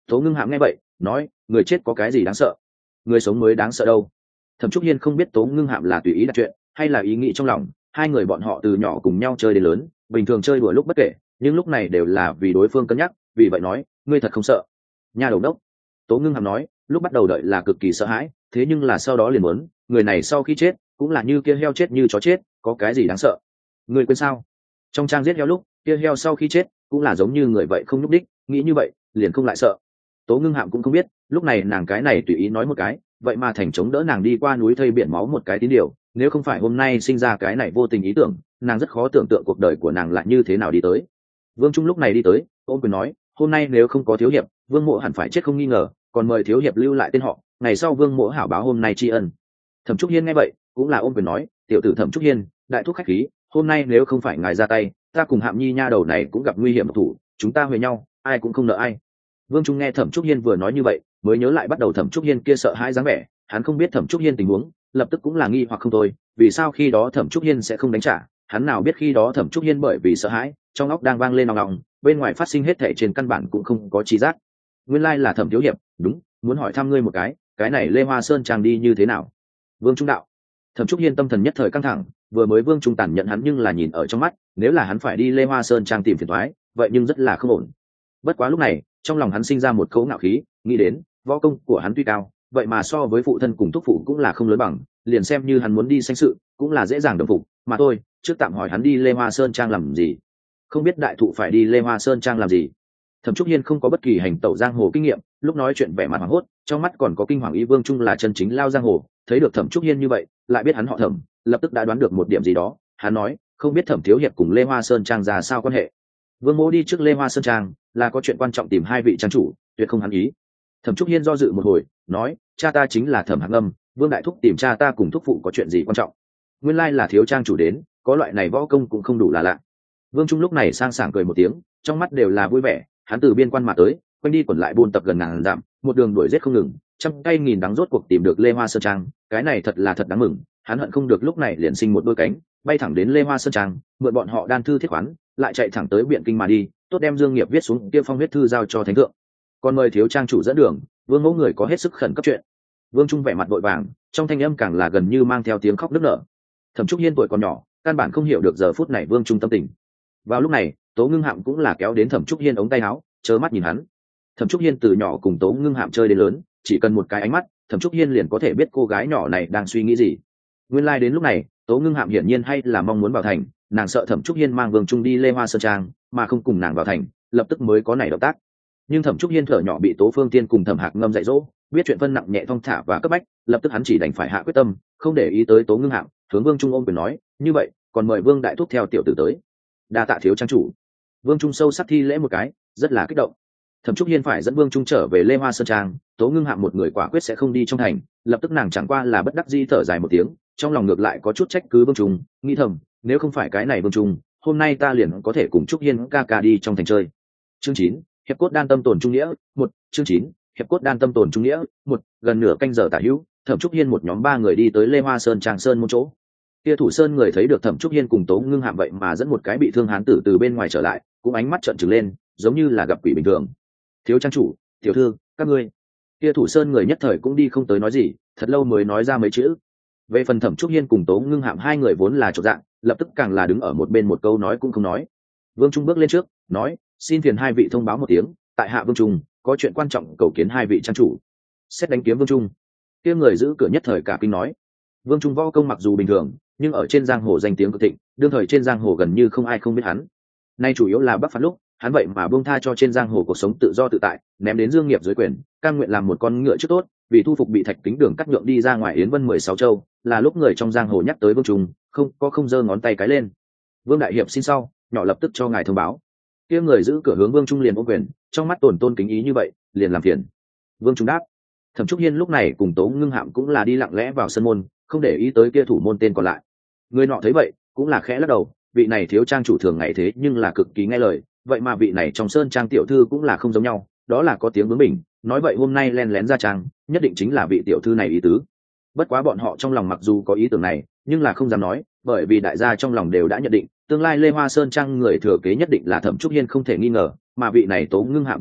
Tố Ngưng Hạm nghe vậy nói, người chết có cái gì đáng sợ, người sống mới đáng sợ đâu. Thẩm Trúc Hiên không biết Tố Ngưng Hạm là tùy ý đặt chuyện hay là ý nghĩ trong lòng, hai người bọn họ từ nhỏ cùng nhau chơi đến lớn, bình thường chơi đùa lúc bất kể, nhưng lúc này đều là vì đối phương cân nhắc, vì vậy nói, ngươi thật không sợ. Nha đầu đốc. Tố Ngưng Hạm nói, lúc bắt đầu đợi là cực kỳ sợ hãi, thế nhưng là sau đó liền muốn, người này sau khi chết cũng là như kia heo chết như chó chết, có cái gì đáng sợ. Ngươi quên sao, trong trang giết heo lúc kia heo sau khi chết cũng là giống như người vậy, không nhúc đích, nghĩ như vậy liền không lại sợ. Tố Ngưng Hạm cũng không biết lúc này nàng cái này tùy ý nói một cái, vậy mà thành chống đỡ nàng đi qua núi thây biển máu một cái tín điều. Nếu không phải hôm nay sinh ra cái này vô tình ý tưởng, nàng rất khó tưởng tượng cuộc đời của nàng lại như thế nào đi tới. Vương Trung lúc này đi tới ôm quyền nói, hôm nay nếu không có thiếu hiệp, Vương Mộ hẳn phải chết không nghi ngờ, còn mời thiếu hiệp lưu lại tên họ, ngày sau Vương Mộ hảo báo hôm nay tri ân. Thẩm Trúc Hiên nghe vậy cũng là ôm quyền nói, tiểu tử Thẩm Trúc Hiên, đại thúc khách khí, hôm nay nếu không phải ngài ra tay, ta cùng Hạm Nhi nha đầu này cũng gặp nguy hiểm độc thủ, chúng ta huề nhau, ai cũng không nợ ai. Vương Trung nghe Thẩm Trúc Hiên vừa nói như vậy, mới nhớ lại bắt đầu Thẩm Trúc Hiên kia sợ hãi dáng vẻ, hắn không biết Thẩm Trúc Hiên tình huống, lập tức cũng là nghi hoặc không thôi, vì sao khi đó Thẩm Trúc Hiên sẽ không đánh trả, hắn nào biết khi đó Thẩm Trúc Hiên bởi vì sợ hãi, trong óc đang vang lên nòng nòng, bên ngoài phát sinh hết thảy trên căn bản cũng không có trí giác. Nguyên lai là Thẩm thiếu hiệp, đúng, muốn hỏi thăm ngươi một cái, cái này Lê Hoa Sơn trang đi như thế nào? Vương Trung đạo. Thẩm Trúc Hiên tâm thần nhất thời căng thẳng, vừa mới Vương Trung tản nhận hắn nhưng là nhìn ở trong mắt, nếu là hắn phải đi Lê Hoa Sơn trang tìm phiền toái, vậy nhưng rất là không ổn. Bất quá lúc này, trong lòng hắn sinh ra một cấu ngạo khí, nghĩ đến, võ công của hắn tuy cao, vậy mà so với phụ thân cùng thúc phụ cũng là không lớn bằng, liền xem như hắn muốn đi sanh sự, cũng là dễ dàng đồng phục, mà thôi, trước tạm hỏi hắn đi Lê Hoa Sơn trang làm gì. Không biết đại thụ phải đi Lê Hoa Sơn trang làm gì. Thẩm Trúc Hiên không có bất kỳ hành tẩu giang hồ kinh nghiệm, lúc nói chuyện vẻ mặt hoảng hốt, trong mắt còn có kinh hoàng ý. Vương Trung là chân chính lao giang hồ, thấy được Thẩm Trúc Hiên như vậy, lại biết hắn họ Thẩm, lập tức đã đoán được một điểm gì đó. Hắn nói, không biết Thẩm thiếu hiệp cùng Lê Hoa Sơn trang ra sao quan hệ. Vương Mỗ đi trước Lê Hoa Sơn trang là có chuyện quan trọng tìm hai vị trang chủ, tuyệt không hắn ý. Thẩm Trúc Hiên do dự một hồi, nói, cha ta chính là Thẩm Hạc Ngâm, Vương đại thúc tìm cha ta cùng thúc phụ có chuyện gì quan trọng. Nguyên lai là thiếu trang chủ đến, có loại này võ công cũng không đủ là lạ. Vương Trung lúc này sang sảng cười một tiếng, trong mắt đều là vui vẻ, hắn từ biên quan mà tới, quanh đi quẩn lại buôn tập gần ngàn dặm, một đường đuổi giết không ngừng, trăm cây nghìn đắng rốt cuộc tìm được Lê Hoa Sơn trang, cái này thật là thật đáng mừng, hắn hận không được lúc này liền sinh một đôi cánh, bay thẳng đến Lê Hoa Sơn trang, mượn bọn họ đan thư thiết khoán, lại chạy thẳng tới Biện Kinh mà đi, tốt đem Dương Nghiệp viết xuống kia phong huyết thư giao cho thánh thượng. Còn mời thiếu trang chủ dẫn đường, Vương Mẫu người có hết sức khẩn cấp chuyện. Vương Trung vẻ mặt vội vàng, trong thanh âm càng là gần như mang theo tiếng khóc nức nở. Thẩm Trúc Hiên tuổi còn nhỏ, căn bản không hiểu được giờ phút này Vương Trung tâm tình. Vào lúc này, Tố Ngưng Hạm cũng là kéo đến Thẩm Trúc Hiên ống tay áo, chớ mắt nhìn hắn. Thẩm Trúc Hiên từ nhỏ cùng Tố Ngưng Hạm chơi đến lớn, chỉ cần một cái ánh mắt, Thẩm Trúc Hiên liền có thể biết cô gái nhỏ này đang suy nghĩ gì. Nguyên lai like đến lúc này, Tố Ngưng Hạm hiển nhiên hay là mong muốn vào thành, nàng sợ Thẩm Trúc Hiên mang Vương Trung đi Lê Hoa Sơn trang, mà không cùng nàng vào thành, lập tức mới có này động tác. Nhưng Thẩm Trúc Hiên thở nhỏ bị Tố Phương Tiên cùng Thẩm Hạc Ngâm dạy dỗ, biết chuyện phân nặng nhẹ thong thả và cấp bách, lập tức hắn chỉ đành phải hạ quyết tâm, không để ý tới Tố Ngưng Hạm, hướng Vương Trung ôm quyền nói, như vậy, còn mời Vương đại thúc theo tiểu tử tới. Đa tạ thiếu trang chủ. Vương Trung sâu sắc thi lễ một cái, rất là kích động. Thẩm Trúc Hiên phải dẫn Vương Trung trở về Lê Hoa Sơn trang, Tố Ngưng Hạm một người quả quyết sẽ không đi trong thành, lập tức nàng chẳng qua là bất đắc dĩ thở dài một tiếng, trong lòng ngược lại có chút trách cứ Vương Trung, nghĩ thầm, nếu không phải cái này Vương Trung, hôm nay ta liền có thể cùng Trúc Hiên ca ca đi trong thành chơi. Chương chín, hiệp cốt đan tâm tồn trung nghĩa, một, chương chín, hiệp cốt đan tâm tồn trung nghĩa, một, gần nửa canh giờ tả hữu, Thẩm Trúc Hiên một nhóm ba người đi tới Lê Hoa Sơn trang sơn môn chỗ. Kia thủ sơn người thấy được Thẩm Trúc Hiên cùng Tố Ngưng Hạm vậy mà dẫn một cái bị thương hán tử từ bên ngoài trở lại, cũng ánh mắt trợn trừng lên, giống như là gặp quỷ bình thường. Thiếu trang chủ, tiểu thư, các ngươi. Kia thủ sơn người nhất thời cũng đi không tới nói gì, thật lâu mới nói ra mấy chữ. Về phần Thẩm Trúc Hiên cùng Tố Ngưng Hạm hai người vốn là chột dạng, lập tức càng là đứng ở một bên một câu nói cũng không nói. Vương Trung bước lên trước, nói, xin phiền hai vị thông báo một tiếng, tại hạ Vương Trung, có chuyện quan trọng cầu kiến hai vị trang chủ. Xét đánh kiếm Vương Trung. Kia người giữ cửa nhất thời cả kinh nói, Vương Trung võ công mặc dù bình thường, nhưng ở trên giang hồ danh tiếng cực thịnh, đương thời trên giang hồ gần như không ai không biết hắn. Nay chủ yếu là Bắc phạt lúc, hắn vậy mà buông tha cho trên giang hồ cuộc sống tự do tự tại, ném đến Dương Nghiệp dưới quyền, cam nguyện làm một con ngựa trước tốt, vì thu phục bị Thạch Kính Đường cắt nhượng đi ra ngoài Yến Vân mười sáu châu, là lúc người trong giang hồ nhắc tới Vương Trung, không có không giơ ngón tay cái lên. Vương đại hiệp xin sau, nhỏ lập tức cho ngài thông báo. Kia người giữ cửa hướng Vương Trung liền ôm quyền, trong mắt tổn tôn kính ý như vậy, liền làm phiền. Vương Trung đáp. Thẩm Trúc Hiên lúc này cùng Tố Ngưng Hạm cũng là đi lặng lẽ vào sân môn, không để ý tới kia thủ môn tên còn lại. Người nọ thấy vậy, cũng là khẽ lắc đầu, vị này thiếu trang chủ thường ngày thế nhưng là cực kỳ nghe lời, vậy mà vị này trong sơn trang tiểu thư cũng là không giống nhau, đó là có tiếng bướng bỉnh, nói vậy hôm nay len lén ra trang, nhất định chính là vị tiểu thư này ý tứ. Bất quá bọn họ trong lòng mặc dù có ý tưởng này, nhưng là không dám nói, bởi vì đại gia trong lòng đều đã nhận định, tương lai Lê Hoa Sơn trang người thừa kế nhất định là Thẩm Trúc Hiên không thể nghi ngờ, mà vị này Tố Ngưng Hạm tiểu thư,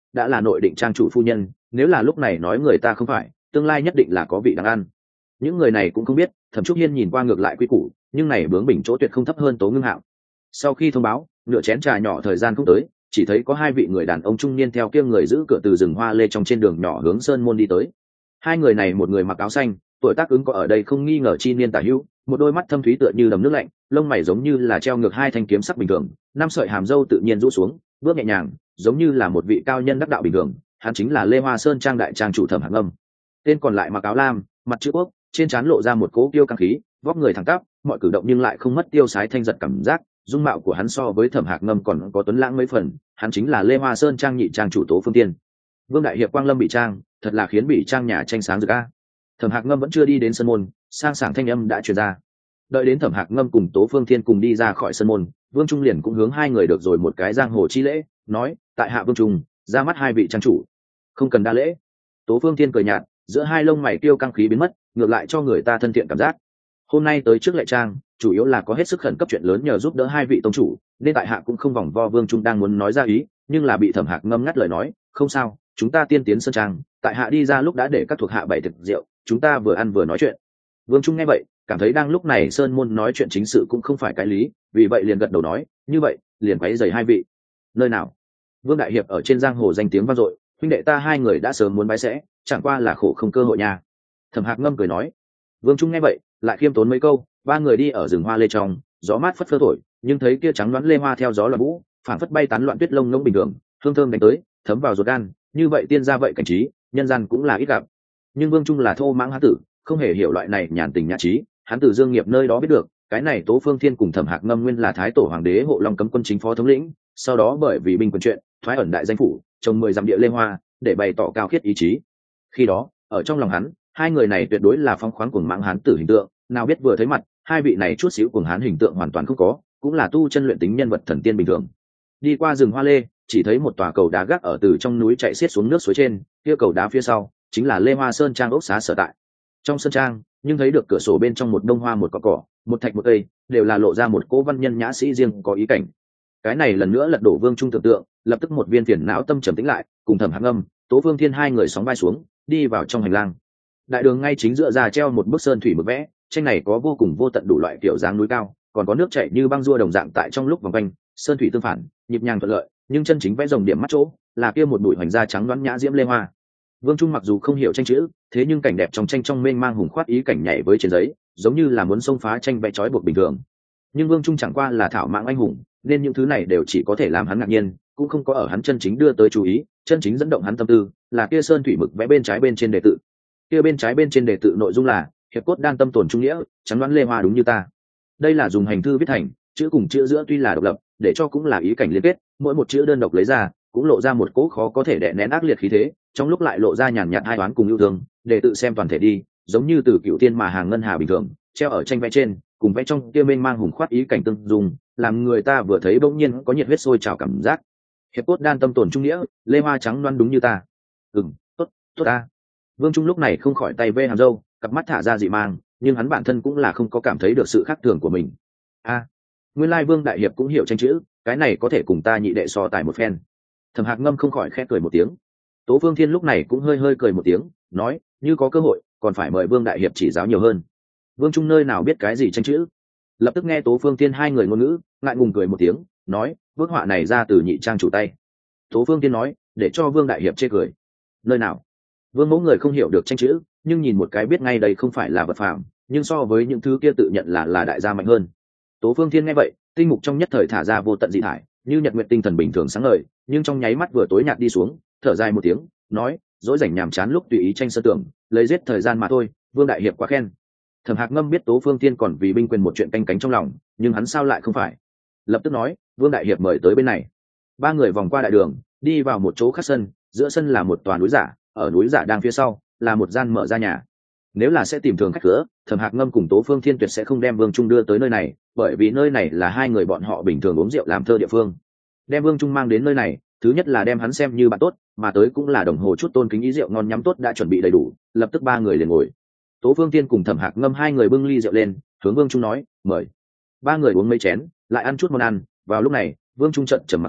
đã là nội định trang chủ phu nhân, nếu là lúc này nói người ta không phải, tương lai nhất định là có vị đáng ăn. Những người này cũng không biết, Thẩm Trúc Hiên nhìn qua ngược lại quy củ, nhưng này bướng bỉnh chỗ tuyệt không thấp hơn Tố Ngưng Hạo. Sau khi thông báo, nửa chén trà nhỏ thời gian không tới, chỉ thấy có hai vị người đàn ông trung niên theo kia người giữ cửa từ rừng hoa lê trong trên đường nhỏ hướng sơn môn đi tới. Hai người này một người mặc áo xanh, tuổi tác ứng có ở đây không nghi ngờ chi niên tả hữu, một đôi mắt thâm thúy tựa như đầm nước lạnh, lông mày giống như là treo ngược hai thanh kiếm sắc bình thường, năm sợi hàm râu tự nhiên rũ xuống, bước nhẹ nhàng, giống như là một vị cao nhân đắc đạo bình thường. Hắn chính là Lê Hoa Sơn trang đại trang chủ Thẩm Hạc Ngâm. Tên còn lại mặc áo lam, mặt chữ quốc, trên trán lộ ra một cố kiêu căng khí, vóc người thẳng tắp, mọi cử động nhưng lại không mất tiêu sái thanh giật cảm giác. Dung mạo của hắn so với Thẩm Hạc Ngâm còn có tuấn lãng mấy phần, hắn chính là Lê Hoa Sơn trang nhị trang chủ Tố Phương Tiên. Vương đại hiệp quang lâm bị trang, thật là khiến bị trang nhà tranh sáng rực a. Thẩm Hạc Ngâm vẫn chưa đi đến sân môn, sang sảng thanh âm đã truyền ra. Đợi đến Thẩm Hạc Ngâm cùng Tố Phương Thiên cùng đi ra khỏi sân môn, Vương Trung liền cũng hướng hai người được rồi một cái giang hồ chi lễ, nói: tại hạ Vương Trung, ra mắt hai vị trang chủ. Không cần đa lễ. Tố Phương Thiên cười nhạt, giữa hai lông mày tiêu căng khí biến mất, ngược lại cho người ta thân thiện cảm giác. Hôm nay tới trước lệ trang, chủ yếu là có hết sức khẩn cấp chuyện lớn nhờ giúp đỡ hai vị tông chủ, nên tại hạ cũng không vòng vo. Vương Trung đang muốn nói ra ý, nhưng là bị Thẩm Hạc Ngâm ngắt lời nói: không sao, chúng ta tiên tiến sơn trang, tại hạ đi ra lúc đã để các thuộc hạ bày thực rượu, chúng ta vừa ăn vừa nói chuyện. Vương Trung nghe vậy, cảm thấy đang lúc này sơn môn nói chuyện chính sự cũng không phải cái lý, vì vậy liền gật đầu nói: như vậy, liền quấy rầy hai vị. Nơi nào? Vương đại hiệp ở trên giang hồ danh tiếng vang dội, huynh đệ ta hai người đã sớm muốn bái sẽ, chẳng qua là khổ không cơ hội nha. Thẩm Hạc Ngâm cười nói. Vương Trung nghe vậy, lại khiêm tốn mấy câu. Ba người đi ở rừng hoa lê trong, gió mát phất phơ thổi, nhưng thấy kia trắng đoán lê hoa theo gió là vũ, phảng phất bay tán loạn tuyết lông ngỗng bình thường, hương thơm đánh tới, thấm vào ruột gan. Như vậy tiên gia vậy cảnh trí, nhân gian cũng là ít gặp. Nhưng Vương Trung là thô mãng hán tử, không hề hiểu loại này nhàn tình nhã trí. Hắn từ Dương Nghiệp nơi đó biết được, cái này Tố Phương Thiên cùng Thẩm Hạc Ngâm nguyên là thái tổ hoàng đế hộ long cấm quân chính phó thống lĩnh, sau đó bởi vì binh quyền chuyện, thoái ẩn đại danh phủ, trồng mười dặm địa lê hoa, để bày tỏ cao khiết ý chí. Khi đó, ở trong lòng hắn, hai người này tuyệt đối là phong khoáng cuồng mãng hán tử hình tượng, nào biết vừa thấy mặt, hai vị này chút xíu cuồng hán hình tượng hoàn toàn không có, cũng là tu chân luyện tính nhân vật thần tiên bình thường. Đi qua rừng hoa lê, chỉ thấy một tòa cầu đá gác ở từ trong núi chạy xiết xuống nước suối trên, kia cầu đá phía sau chính là Lê Hoa Sơn trang ốc xá sở tại. Trong sân trang, nhưng thấy được cửa sổ bên trong một đông hoa một cỏ cỏ, một thạch một cây, đều là lộ ra một cỗ văn nhân nhã sĩ riêng có ý cảnh. Cái này lần nữa lật đổ Vương Trung tưởng tượng, lập tức một viên phiền não tâm trầm tĩnh lại, cùng Thẩm Hạc Ngâm, Tố Phương Thiên hai người sóng vai xuống, đi vào trong hành lang. Đại đường ngay chính giữa ra treo một bức sơn thủy mực vẽ, tranh này có vô cùng vô tận đủ loại kiểu dáng núi cao, còn có nước chảy như băng rua đồng dạng tại trong lúc vòng quanh, sơn thủy tương phản, nhịp nhàng thuận lợi, nhưng chân chính vẽ rồng điểm mắt chỗ, là kia một bụi hoành da trắng đoán nhã diễm lê hoa. Vương Trung mặc dù không hiểu tranh chữ, thế nhưng cảnh đẹp trong tranh trong mênh mang hùng khoát ý cảnh nhảy với trên giấy, giống như là muốn xông phá tranh vẽ trói buộc bình thường. Nhưng Vương Trung chẳng qua là thảo mạng anh hùng, nên những thứ này đều chỉ có thể làm hắn ngạc nhiên, cũng không có ở hắn chân chính đưa tới chú ý. Chân chính dẫn động hắn tâm tư là kia sơn thủy mực vẽ bên trái bên trên đề tự. Kia bên trái bên trên đề tự nội dung là: hiệp cốt đan tâm tồn trung nghĩa, chắn đoán lê hoa đúng như ta. Đây là dùng hành thư viết thành, chữ cùng chữ giữa tuy là độc lập, để cho cũng là ý cảnh liên kết, mỗi một chữ đơn độc lấy ra cũng lộ ra một cỗ khó có thể đè nén ác liệt khí thế, trong lúc lại lộ ra nhàn nhạt hai toán cùng yêu thương. Đề tự xem toàn thể đi, giống như từ cựu tiên mà hàng ngân hà bình thường, treo ở tranh vẽ trên, cùng vẽ trong kia mênh mang hùng khoát ý cảnh tương dùng, làm người ta vừa thấy bỗng nhiên có nhiệt huyết sôi trào cảm giác. Hiệp cốt đan tâm tồn trung nghĩa, lê hoa trắng loan đúng như ta. Ừm, tốt, tốt ta. Vương Trung lúc này không khỏi tay vê hàm râu, cặp mắt thả ra dị mang, nhưng hắn bản thân cũng là không có cảm thấy được sự khác thường của mình. A, nguyên lai Vương đại hiệp cũng hiểu tranh chữ, cái này có thể cùng ta nhị đệ so tài một phen. Thẩm Hạc Ngâm không khỏi khẽ cười một tiếng. Tố Phương Thiên lúc này cũng hơi hơi cười một tiếng, nói: như có cơ hội, còn phải mời Vương đại hiệp chỉ giáo nhiều hơn. Vương Trung nơi nào biết cái gì tranh chữ, lập tức nghe Tố Phương Thiên hai người ngôn ngữ, ngại ngùng cười một tiếng, nói: bức họa này ra từ nhị trang chủ tay. Tố Phương Thiên nói, để cho Vương đại hiệp chê cười. Nơi nào? Vương mẫu người không hiểu được tranh chữ, nhưng nhìn một cái biết ngay đây không phải là vật phàm, nhưng so với những thứ kia tự nhận là là đại gia mạnh hơn. Tố Phương Thiên nghe vậy, tinh mục trong nhất thời thả ra vô tận dị thải, như nhật nguyệt tinh thần bình thường sáng ngời, nhưng trong nháy mắt vừa tối nhạt đi xuống, thở dài một tiếng, nói: dỗi rảnh nhàm chán lúc tùy ý tranh sơ tưởng, lấy giết thời gian mà thôi. Vương đại hiệp quá khen. Thẩm Hạc Ngâm biết Tố Phương Thiên còn vì binh quyền một chuyện canh cánh trong lòng, nhưng hắn sao lại không phải, lập tức nói: Vương đại hiệp mời tới bên này. Ba người vòng qua đại đường, đi vào một chỗ khác sân, giữa sân là một tòa núi giả, ở núi giả đang phía sau là một gian mở ra nhà. Nếu là sẽ tìm thường khách cửa, Thẩm Hạc Ngâm cùng Tố Phương Thiên tuyệt sẽ không đem Vương Trung đưa tới nơi này, bởi vì nơi này là hai người bọn họ bình thường uống rượu làm thơ địa phương. Đem Vương Trung mang đến nơi này, thứ nhất là đem hắn xem như bạn tốt, mà tới cũng là đồng hồ chút tôn kính ý rượu ngon nhắm tốt đã chuẩn bị đầy đủ, lập tức ba người liền ngồi. Tố Phương Thiên cùng Thẩm Hạc Ngâm hai người bưng ly rượu lên, hướng Vương Trung nói: mời. Ba người uống mấy chén, lại ăn chút món ăn. Vào lúc này, Vương Trung trận trầm mặt xuống,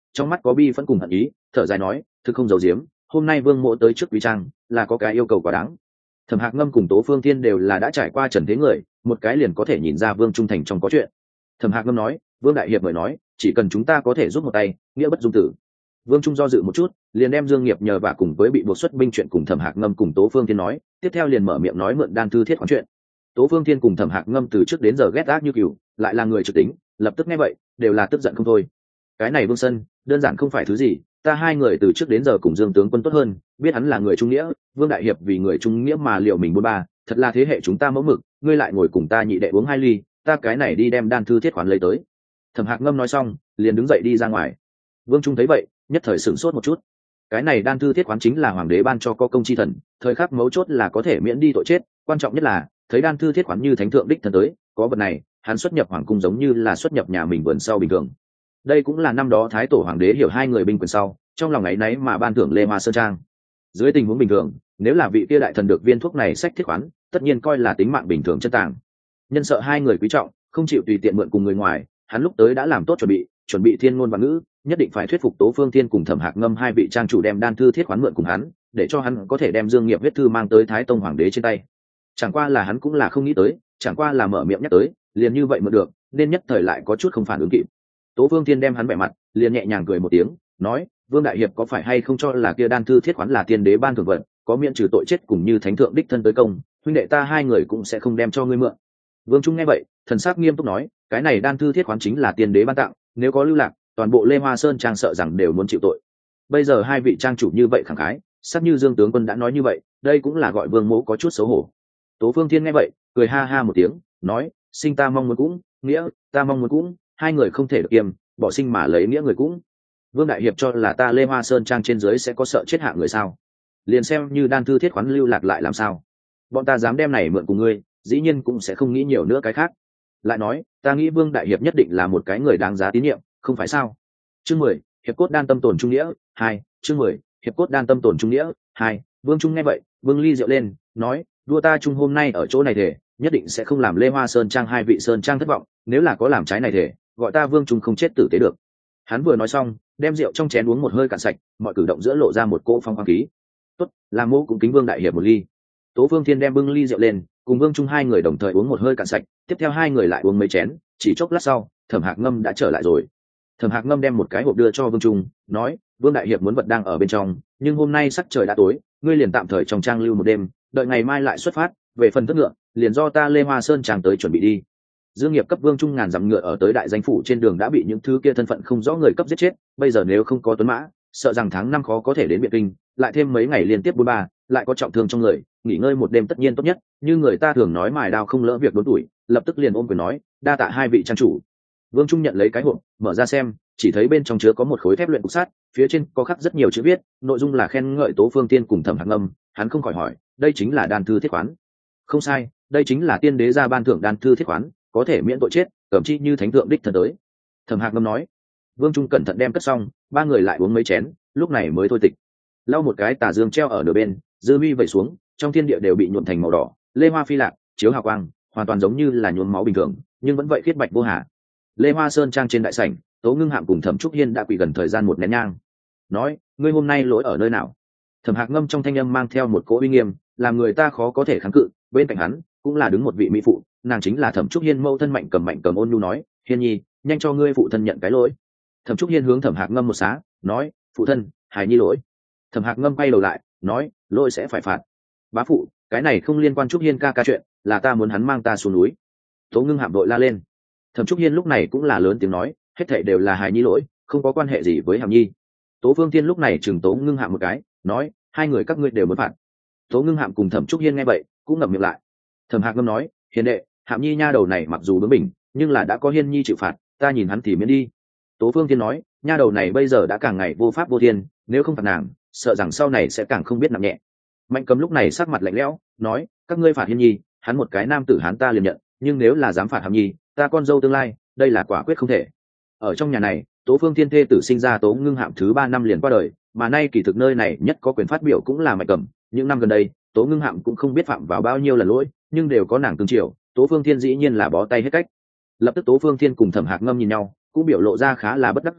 trong mắt có bi vẫn cùng hận ý, thở dài nói, thực không giấu giếm, hôm nay vương mỗ tới trước quý trang là có cái yêu cầu quá đáng. Thẩm Hạc Ngâm cùng Tố Phương Thiên đều là đã trải qua trần thế người, một cái liền có thể nhìn ra vương trung thành trong có chuyện. Thẩm Hạc Ngâm nói, vương đại hiệp mời nói, chỉ cần chúng ta có thể giúp một tay, nghĩa bất dung tử. Vương Trung do dự một chút, liền đem Dương Nghiệp nhờ và cùng với bị buộc xuất binh chuyện cùng Thẩm Hạc Ngâm cùng Tố Phương Thiên nói, tiếp theo liền mở miệng nói mượn đan thư thiết khoản chuyện. Tố Phương Thiên cùng Thẩm Hạc Ngâm từ trước đến giờ ghét ác như cừu, lại là người trực tính, lập tức nghe vậy, đều là tức giận không thôi. Cái này Vương Sân, đơn giản không phải thứ gì, ta hai người từ trước đến giờ cùng Dương tướng quân tốt hơn, biết hắn là người trung nghĩa, Vương đại hiệp vì người trung nghĩa mà liệu mình buôn ba, thật là thế hệ chúng ta mẫu mực, ngươi lại ngồi cùng ta nhị đệ uống hai ly, ta cái này đi đem đan thư thiết khoản lấy tới. Thẩm Hạc Ngâm nói xong, liền đứng dậy đi ra ngoài. Vương Trung thấy vậy, nhất thời sửng sốt một chút. Cái này đan thư thiết khoán chính là hoàng đế ban cho có công chi thần, thời khắc mấu chốt là có thể miễn đi tội chết, quan trọng nhất là thấy đan thư thiết khoán như thánh thượng đích thần tới, có vật này, hắn xuất nhập hoàng cung giống như là xuất nhập nhà mình vườn sau bình thường. Đây cũng là năm đó thái tổ hoàng đế hiểu hai người binh quyền sau, trong lòng ấy nấy mà ban thưởng Lê Hoa Sơn Trang. Dưới tình huống bình thường, nếu là vị kia đại thần được viên thuốc này sách thiết khoán, tất nhiên coi là tính mạng bình thường chân tàng. Nhân sợ hai người quý trọng, không chịu tùy tiện mượn cùng người ngoài, hắn lúc tới đã làm tốt chuẩn bị, chuẩn bị thiên ngôn và ngữ, nhất định phải thuyết phục Tố Phương Thiên cùng Thẩm Hạc Ngâm hai vị trang chủ đem đan thư thiết khoán mượn cùng hắn, để cho hắn có thể đem Dương Nghiệp viết thư mang tới Thái Tông hoàng đế trên tay. Chẳng qua là hắn cũng là không nghĩ tới, chẳng qua là mở miệng nhắc tới, liền như vậy mượn được, nên nhất thời lại có chút không phản ứng kịp. Tố Phương Thiên đem hắn vẻ mặt, liền nhẹ nhàng cười một tiếng, nói, Vương đại hiệp có phải hay không cho là kia đan thư thiết khoán là tiên đế ban thưởng vật, có miễn trừ tội chết cùng như thánh thượng đích thân tới công, huynh đệ ta hai người cũng sẽ không đem cho ngươi mượn. Vương Trung nghe vậy, thần sắc nghiêm túc nói, cái này đan thư thiết khoán chính là tiên đế ban tặng, nếu có lưu lạc, toàn bộ Lê Hoa Sơn Trang sợ rằng đều muốn chịu tội. Bây giờ hai vị trang chủ như vậy khẳng khái, sắc như Dương tướng quân đã nói như vậy, đây cũng là gọi Vương mỗ có chút xấu hổ. Tố Phương Thiên nghe vậy, cười ha ha một tiếng, nói, sinh ta mong muốn cũng, nghĩa ta mong muốn cũng, hai người không thể được kiềm, bỏ sinh mà lấy nghĩa người cũng. Vương đại hiệp cho là ta Lê Hoa Sơn Trang trên dưới sẽ có sợ chết hạ người sao? Liền xem như đan thư thiết khoán lưu lạc lại làm sao? Bọn ta dám đem này mượn cùng ngươi, dĩ nhiên cũng sẽ không nghĩ nhiều nữa cái khác. Lại nói, ta nghĩ Vương đại hiệp nhất định là một cái người đáng giá tín nhiệm, không phải sao? Chương mười, hiệp cốt đan tâm tổn trung nghĩa, hai, chương mười, hiệp cốt đan tâm tổn trung nghĩa, hai. Vương Trung nghe vậy, Vương ly rượu lên, nói, đua ta Trung hôm nay ở chỗ này thể, nhất định sẽ không làm Lê Hoa Sơn Trang hai vị Sơn Trang thất vọng, nếu là có làm trái này thể, gọi ta Vương Trung không chết tử tế được. Hắn vừa nói xong, đem rượu trong chén uống một hơi cạn sạch, mọi cử động giữa lộ ra một cỗ phong khoáng khí. Tốt, làm mô cũng kính Vương đại hiệp một ly. Tố Phương Thiên đem bưng ly rượu lên, cùng Vương Trung hai người đồng thời uống một hơi cạn sạch, tiếp theo hai người lại uống mấy chén, chỉ chốc lát sau, Thẩm Hạc Ngâm đã trở lại rồi. Thẩm Hạc Ngâm đem một cái hộp đưa cho Vương Trung, nói, Vương đại hiệp muốn vật đang ở bên trong, nhưng hôm nay sắc trời đã tối, ngươi liền tạm thời trong trang lưu một đêm, đợi ngày mai lại xuất phát, về phần thất ngựa, liền do ta Lê Hoa Sơn Trang tới chuẩn bị đi. Dương Nghiệp cấp Vương Trung ngàn dặm ngựa ở tới đại danh phủ trên đường đã bị những thứ kia thân phận không rõ người cấp giết chết, bây giờ nếu không có tuấn mã, sợ rằng tháng năm khó có thể đến Biện Kinh, lại thêm mấy ngày liên tiếp bốn ba, lại có trọng thương trong người, nghỉ ngơi một đêm tất nhiên tốt nhất, như người ta thường nói mài đao không lỡ việc đốn tuổi, lập tức liền ôm quyền nói, đa tạ hai vị trang chủ. Vương Trung nhận lấy cái hộp, mở ra xem, chỉ thấy bên trong chứa có một khối thép luyện cục sắt, phía trên có khắc rất nhiều chữ viết, nội dung là khen ngợi Tố Phương Tiên cùng Thẩm Hạc Ngâm, hắn không khỏi hỏi, đây chính là đan thư thiết khoán. Không sai, đây chính là tiên đế gia ban thưởng đan thư thiết khoán, có thể miễn tội chết, cẩm chi như thánh thượng đích thần tới. Thẩm Hạc Ngâm nói. Vương Trung cẩn thận đem cất xong, ba người lại uống mấy chén, lúc này mới thôi tịch. Lau một cái tà dương treo ở nửa bên, dư huy vẩy xuống, trong thiên địa đều bị nhuộm thành màu đỏ, lê hoa phi lạc, chiếu hào quang, hoàn toàn giống như là nhuốm máu bình thường, nhưng vẫn vậy khiết bạch vô hà. Lê Hoa Sơn Trang trên đại sảnh, Tố Ngưng Hạm cùng Thẩm Trúc Hiên đã quỳ gần thời gian một nén nhang. Nói, ngươi hôm nay lỗi ở nơi nào? Thẩm Hạc Ngâm trong thanh âm mang theo một cỗ uy nghiêm, làm người ta khó có thể kháng cự. Bên cạnh hắn cũng là đứng một vị mỹ phụ, nàng chính là Thẩm Trúc Hiên mâu thân Mạnh Cầm. Mạnh Cầm ôn nhu nói, Hiên nhi, nhanh cho ngươi phụ thân nhận cái lỗi. Thẩm Trúc Hiên hướng Thẩm Hạc Ngâm một xá, nói, phụ thân, hài nhi lỗi. Thẩm Hạc Ngâm quay đầu lại, nói, lỗi sẽ phải phạt. Bá phụ, cái này không liên quan Trúc Hiên ca ca chuyện, là ta muốn hắn mang ta xuống núi. Tố Ngưng Hạm đội la lên. Thẩm Trúc Hiên lúc này cũng là lớn tiếng nói, hết thảy đều là hài nhi lỗi, không có quan hệ gì với Hàm nhi. Tố Phương Tiên lúc này chừng Tố Ngưng Hạm một cái, nói, hai người các ngươi đều muốn phạt. Tố Ngưng Hạm cùng Thẩm Trúc Hiên nghe vậy, cũng ngậm miệng lại. Thẩm Hạc Ngâm nói, hiền đệ, Hàm nhi nha đầu này mặc dù bướng bỉnh, nhưng là đã có Hiên nhi chịu phạt, ta nhìn hắn thì miễn đi. Tố Phương Tiên nói, nha đầu này bây giờ đã càng ngày vô pháp vô thiên, nếu không phạt nàng, sợ rằng sau này sẽ càng không biết nặng nhẹ. Mạnh Cầm lúc này sắc mặt lạnh lẽo, nói, các ngươi phạt Hiên nhi, hắn một cái nam tử hắn ta liền nhận, nhưng nếu là dám phạt Hàm nhi, ta con dâu tương lai, đây là quả quyết không thể. Ở trong nhà này, Tố Phương Thiên thê tử sinh ra Tố Ngưng Hạm thứ ba năm liền qua đời, mà nay kỳ thực nơi này nhất có quyền phát biểu cũng là Mạnh Cầm. Những năm gần đây, Tố Ngưng Hạm cũng không biết phạm vào bao nhiêu lần lỗi, nhưng đều có nàng tương chiều, Tố Phương Thiên dĩ nhiên là bó tay hết cách. Lập tức Tố Phương Thiên cùng Thẩm Hạc Ngâm nhìn nhau, cũng biểu lộ ra khá là bất đắc dĩ,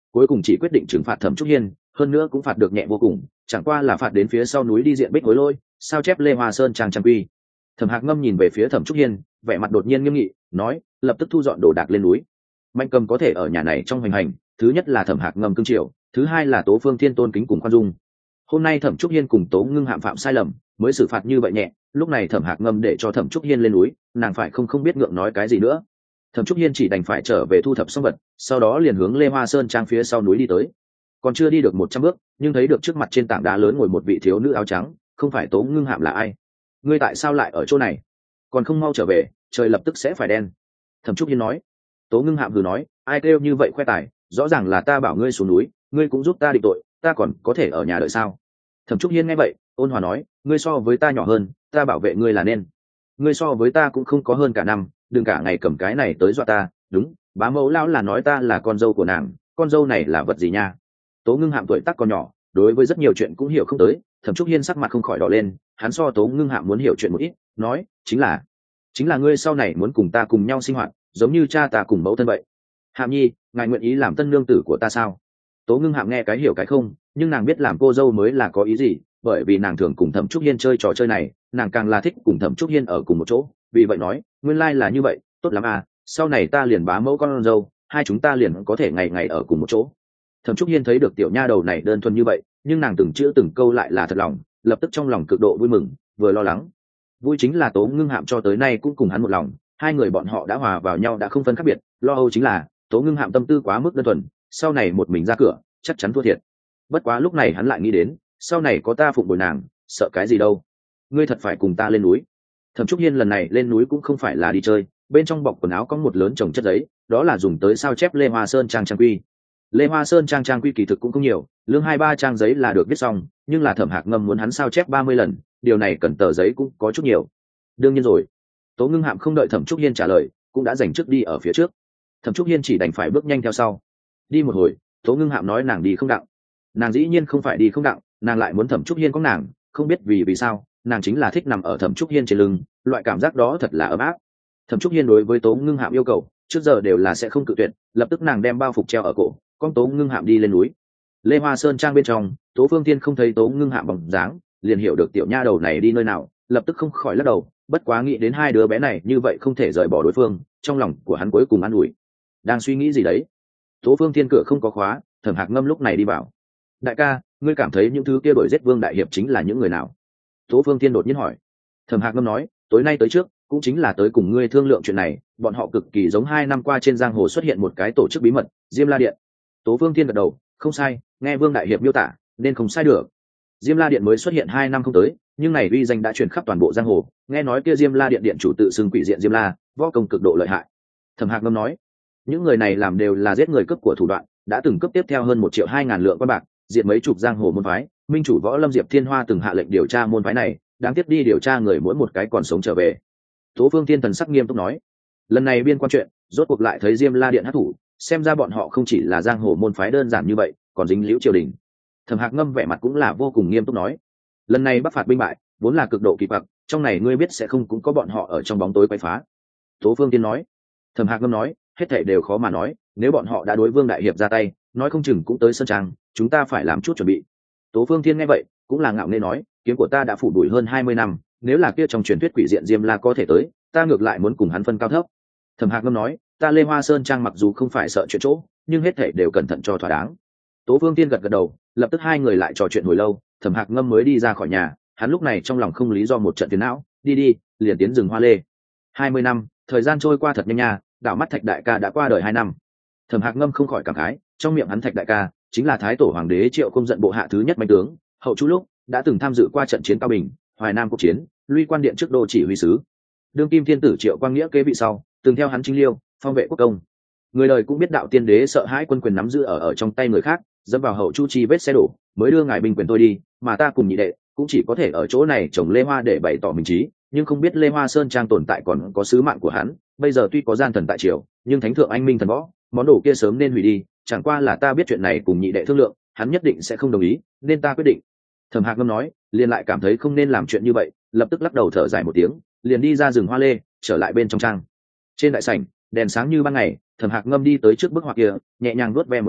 cuối cùng chỉ quyết định trừng phạt Thẩm Trúc Hiên, hơn nữa cũng phạt được nhẹ vô cùng, chẳng qua là phạt đến phía sau núi đi diện Bích Hối Lôi, sao chép Lê Hoa Sơn trang trang quy. Thẩm Hạc Ngâm nhìn về phía Thẩm Trúc Hiên, vẻ mặt đột nhiên nghiêm nghị, nói, lập tức thu dọn đồ đạc lên núi. Mạnh Cầm có thể ở nhà này trong hành hành, thứ nhất là Thẩm Hạc Ngâm cương triều, thứ hai là Tố Phương Thiên tôn kính cùng khoan dung. Hôm nay Thẩm Trúc Hiên cùng Tố Ngưng Hạm phạm sai lầm, mới xử phạt như vậy nhẹ, lúc này Thẩm Hạc Ngâm để cho Thẩm Trúc Hiên lên núi, nàng phải không không biết ngượng nói cái gì nữa. Thẩm Trúc Hiên chỉ đành phải trở về thu thập xong vật, sau đó liền hướng Lê Hoa Sơn trang phía sau núi đi tới. Còn chưa đi được một trăm bước, nhưng thấy được trước mặt trên tảng đá lớn ngồi một vị thiếu nữ áo trắng, không phải Tố Ngưng Hạm là ai? Ngươi tại sao lại ở chỗ này? Còn không mau trở về, trời lập tức sẽ phải đen. Thẩm Trúc Hiên nói. Tố Ngưng Hạm vừa nói, ai kêu như vậy khoe tài, rõ ràng là ta bảo ngươi xuống núi, ngươi cũng giúp ta định tội, ta còn có thể ở nhà đợi sao? Thẩm Trúc Hiên nghe vậy, ôn hòa nói, ngươi so với ta nhỏ hơn, ta bảo vệ ngươi là nên. Ngươi so với ta cũng không có hơn cả năm, đừng cả ngày cầm cái này tới dọa ta. Đúng, bá mẫu lão là nói ta là con dâu của nàng, con dâu này là vật gì nha? Tố Ngưng Hạm tuổi tác còn nhỏ, đối với rất nhiều chuyện cũng hiểu không tới. Thẩm Trúc Hiên sắc mặt không khỏi đỏ lên, hắn so Tố Ngưng Hạm muốn hiểu chuyện một ít, nói, chính là chính là ngươi sau này muốn cùng ta cùng nhau sinh hoạt, giống như cha ta cùng mẫu thân vậy. Hạm nhi, ngài nguyện ý làm tân nương tử của ta sao? Tố Ngưng Hạm nghe cái hiểu cái không, nhưng nàng biết làm cô dâu mới là có ý gì, bởi vì nàng thường cùng Thẩm Trúc Hiên chơi trò chơi này, nàng càng là thích cùng Thẩm Trúc Hiên ở cùng một chỗ, vì vậy nói, nguyên lai là như vậy, tốt lắm à, sau này ta liền bá mẫu con dâu, hai chúng ta liền có thể ngày ngày ở cùng một chỗ. Thẩm Trúc Hiên thấy được tiểu nha đầu này đơn thuần như vậy, nhưng nàng từng chữ từng câu lại là thật lòng, lập tức trong lòng cực độ vui mừng, vừa lo lắng. Vui chính là Tố Ngưng Hạm cho tới nay cũng cùng hắn một lòng, hai người bọn họ đã hòa vào nhau đã không phân khác biệt, lo âu chính là Tố Ngưng Hạm tâm tư quá mức đơn thuần, sau này một mình ra cửa chắc chắn thua thiệt. Bất quá lúc này hắn lại nghĩ đến, sau này có ta phụng bồi nàng, sợ cái gì đâu. Ngươi thật phải cùng ta lên núi. Thẩm Trúc Hiên lần này lên núi cũng không phải là đi chơi, bên trong bọc quần áo có một lớn chồng chất giấy, đó là dùng tới sao chép Lê Hoa Sơn trang trang quy. Lê Hoa Sơn trang trang quy kỳ thực cũng không nhiều, lương hai ba trang giấy là được viết xong, nhưng là Thẩm Hạc Ngâm muốn hắn sao chép ba mươi lần, điều này cần tờ giấy cũng có chút nhiều. Đương nhiên rồi. Tố Ngưng Hạm không đợi Thẩm Trúc Hiên trả lời, cũng đã giành trước đi ở phía trước. Thẩm Trúc Hiên chỉ đành phải bước nhanh theo sau. Đi một hồi, Tố Ngưng Hạm nói nàng đi không đặng. Nàng dĩ nhiên không phải đi không đặng, nàng lại muốn Thẩm Trúc Hiên có nàng, không biết vì vì sao, nàng chính là thích nằm ở Thẩm Trúc Hiên trên lưng, loại cảm giác đó thật là ấm áp. Thẩm Trúc Hiên đối với Tố Ngưng Hạm yêu cầu, trước giờ đều là sẽ không cự tuyệt, lập tức nàng đem bao phục treo ở cổ, con Tố Ngưng Hạm đi lên núi. Lê Hoa Sơn trang bên trong, Tố Phương Thiên không thấy Tố Ngưng Hạm bóng dáng, liền hiểu được tiểu nha đầu này đi nơi nào, lập tức không khỏi lắc đầu, bất quá nghĩ đến hai đứa bé này như vậy không thể rời bỏ đối phương, trong lòng của hắn cuối cùng an ủi. Đang suy nghĩ gì đấy? Tố Phương Thiên cửa không có khóa, Thẩm Hạc Ngâm lúc này đi vào. Đại ca, ngươi cảm thấy những thứ kia đổi giết Vương đại hiệp chính là những người nào? Tố Phương Thiên đột nhiên hỏi. Thẩm Hạc Ngâm nói, tối nay tới trước, cũng chính là tới cùng ngươi thương lượng chuyện này, bọn họ cực kỳ giống hai năm qua trên giang hồ xuất hiện một cái tổ chức bí mật, Diêm La Điện. Tố Phương Thiên gật đầu, không sai, nghe Vương đại hiệp miêu tả, nên không sai được. Diêm La Điện mới xuất hiện hai năm không tới, nhưng này uy danh đã truyền khắp toàn bộ giang hồ, nghe nói kia Diêm La Điện điện chủ tự xưng quỷ diện Diêm La, võ công cực độ lợi hại. Thẩm Hạc Ngâm nói, những người này làm đều là giết người cướp của thủ đoạn, đã từng cướp tiếp theo hơn một triệu hai ngàn lượng quan bạc, diệt mấy chục giang hồ môn phái, minh chủ võ lâm Diệp Thiên Hoa từng hạ lệnh điều tra môn phái này, đáng tiếc đi điều tra người mỗi một cái còn sống trở về. Tố Phương Thiên thần sắc nghiêm túc nói, lần này biên quan chuyện, rốt cuộc lại thấy Diêm La Điện hắc thủ, xem ra bọn họ không chỉ là giang hồ môn phái đơn giản như vậy, còn dính liễu triều đình. Thẩm Hạc Ngâm vẻ mặt cũng là vô cùng nghiêm túc nói, lần này bắc phạt binh bại, vốn là cực độ kỳ quặc, trong này ngươi biết sẽ không cũng có bọn họ ở trong bóng tối quấy phá. Tố Phương Thiên nói. Thẩm Hạc Ngâm nói, hết thảy đều khó mà nói, nếu bọn họ đã đối Vương đại hiệp ra tay, nói không chừng cũng tới sơn trang, chúng ta phải làm chút chuẩn bị. Tố Phương Thiên nghe vậy, cũng là ngạo nghễ nói, kiếm của ta đã phủ đuổi hơn hai mươi năm, nếu là kia trong truyền thuyết quỷ diện Diêm La có thể tới, ta ngược lại muốn cùng hắn phân cao thấp. Thẩm Hạc Ngâm nói, ta Lê Hoa Sơn trang mặc dù không phải sợ chuyện chỗ, nhưng hết thảy đều cẩn thận cho thỏa đáng. Tố Phương Thiên gật gật đầu, lập tức hai người lại trò chuyện hồi lâu, Thẩm Hạc Ngâm mới đi ra khỏi nhà, hắn lúc này trong lòng không lý do một trận phiền não, đi đi, liền tiến rừng hoa lê. hai mươi năm, thời gian trôi qua thật nhanh nha, đảo mắt Thạch đại ca đã qua đời hai năm. Thẩm Hạc Ngâm không khỏi cảm khái, trong miệng hắn Thạch đại ca chính là thái tổ hoàng đế Triệu Công giận bộ hạ thứ nhất mạnh tướng, hậu chu lúc đã từng tham dự qua trận chiến Cao Bình, Hoài Nam cuộc chiến, Luy Quan Điện trước đô chỉ huy sứ. Đương kim thiên tử Triệu Quang Nghĩa kế vị sau, từng theo hắn chinh liêu, phong vệ quốc công. Người đời cũng biết đạo tiên đế sợ hãi quân quyền nắm giữ ở ở trong tay người khác, dẫm vào hậu chu chi vết xe đổ, mới đưa ngài binh quyền tôi đi, mà ta cùng nhị đệ cũng chỉ có thể ở chỗ này trồng lê hoa để bày tỏ mình trí, nhưng không biết Lê Hoa Sơn trang tồn tại còn có sứ mạng của hắn, bây giờ tuy có gian thần tại triều, nhưng thánh thượng anh minh thần võ, món đồ kia sớm nên hủy đi, chẳng qua là ta biết chuyện này cùng nhị đệ thương lượng, hắn nhất định sẽ không đồng ý, nên ta quyết định. Thẩm Hạc Ngâm nói, liền lại cảm thấy không nên làm chuyện như vậy, lập tức lắc đầu thở dài một tiếng, liền đi ra rừng hoa lê, trở lại bên trong trang. Trên đại sảnh, đèn sáng như ban ngày, Thẩm Hạc Ngâm đi tới trước bức họa kia, nhẹ nhàng vuốt ve một cái,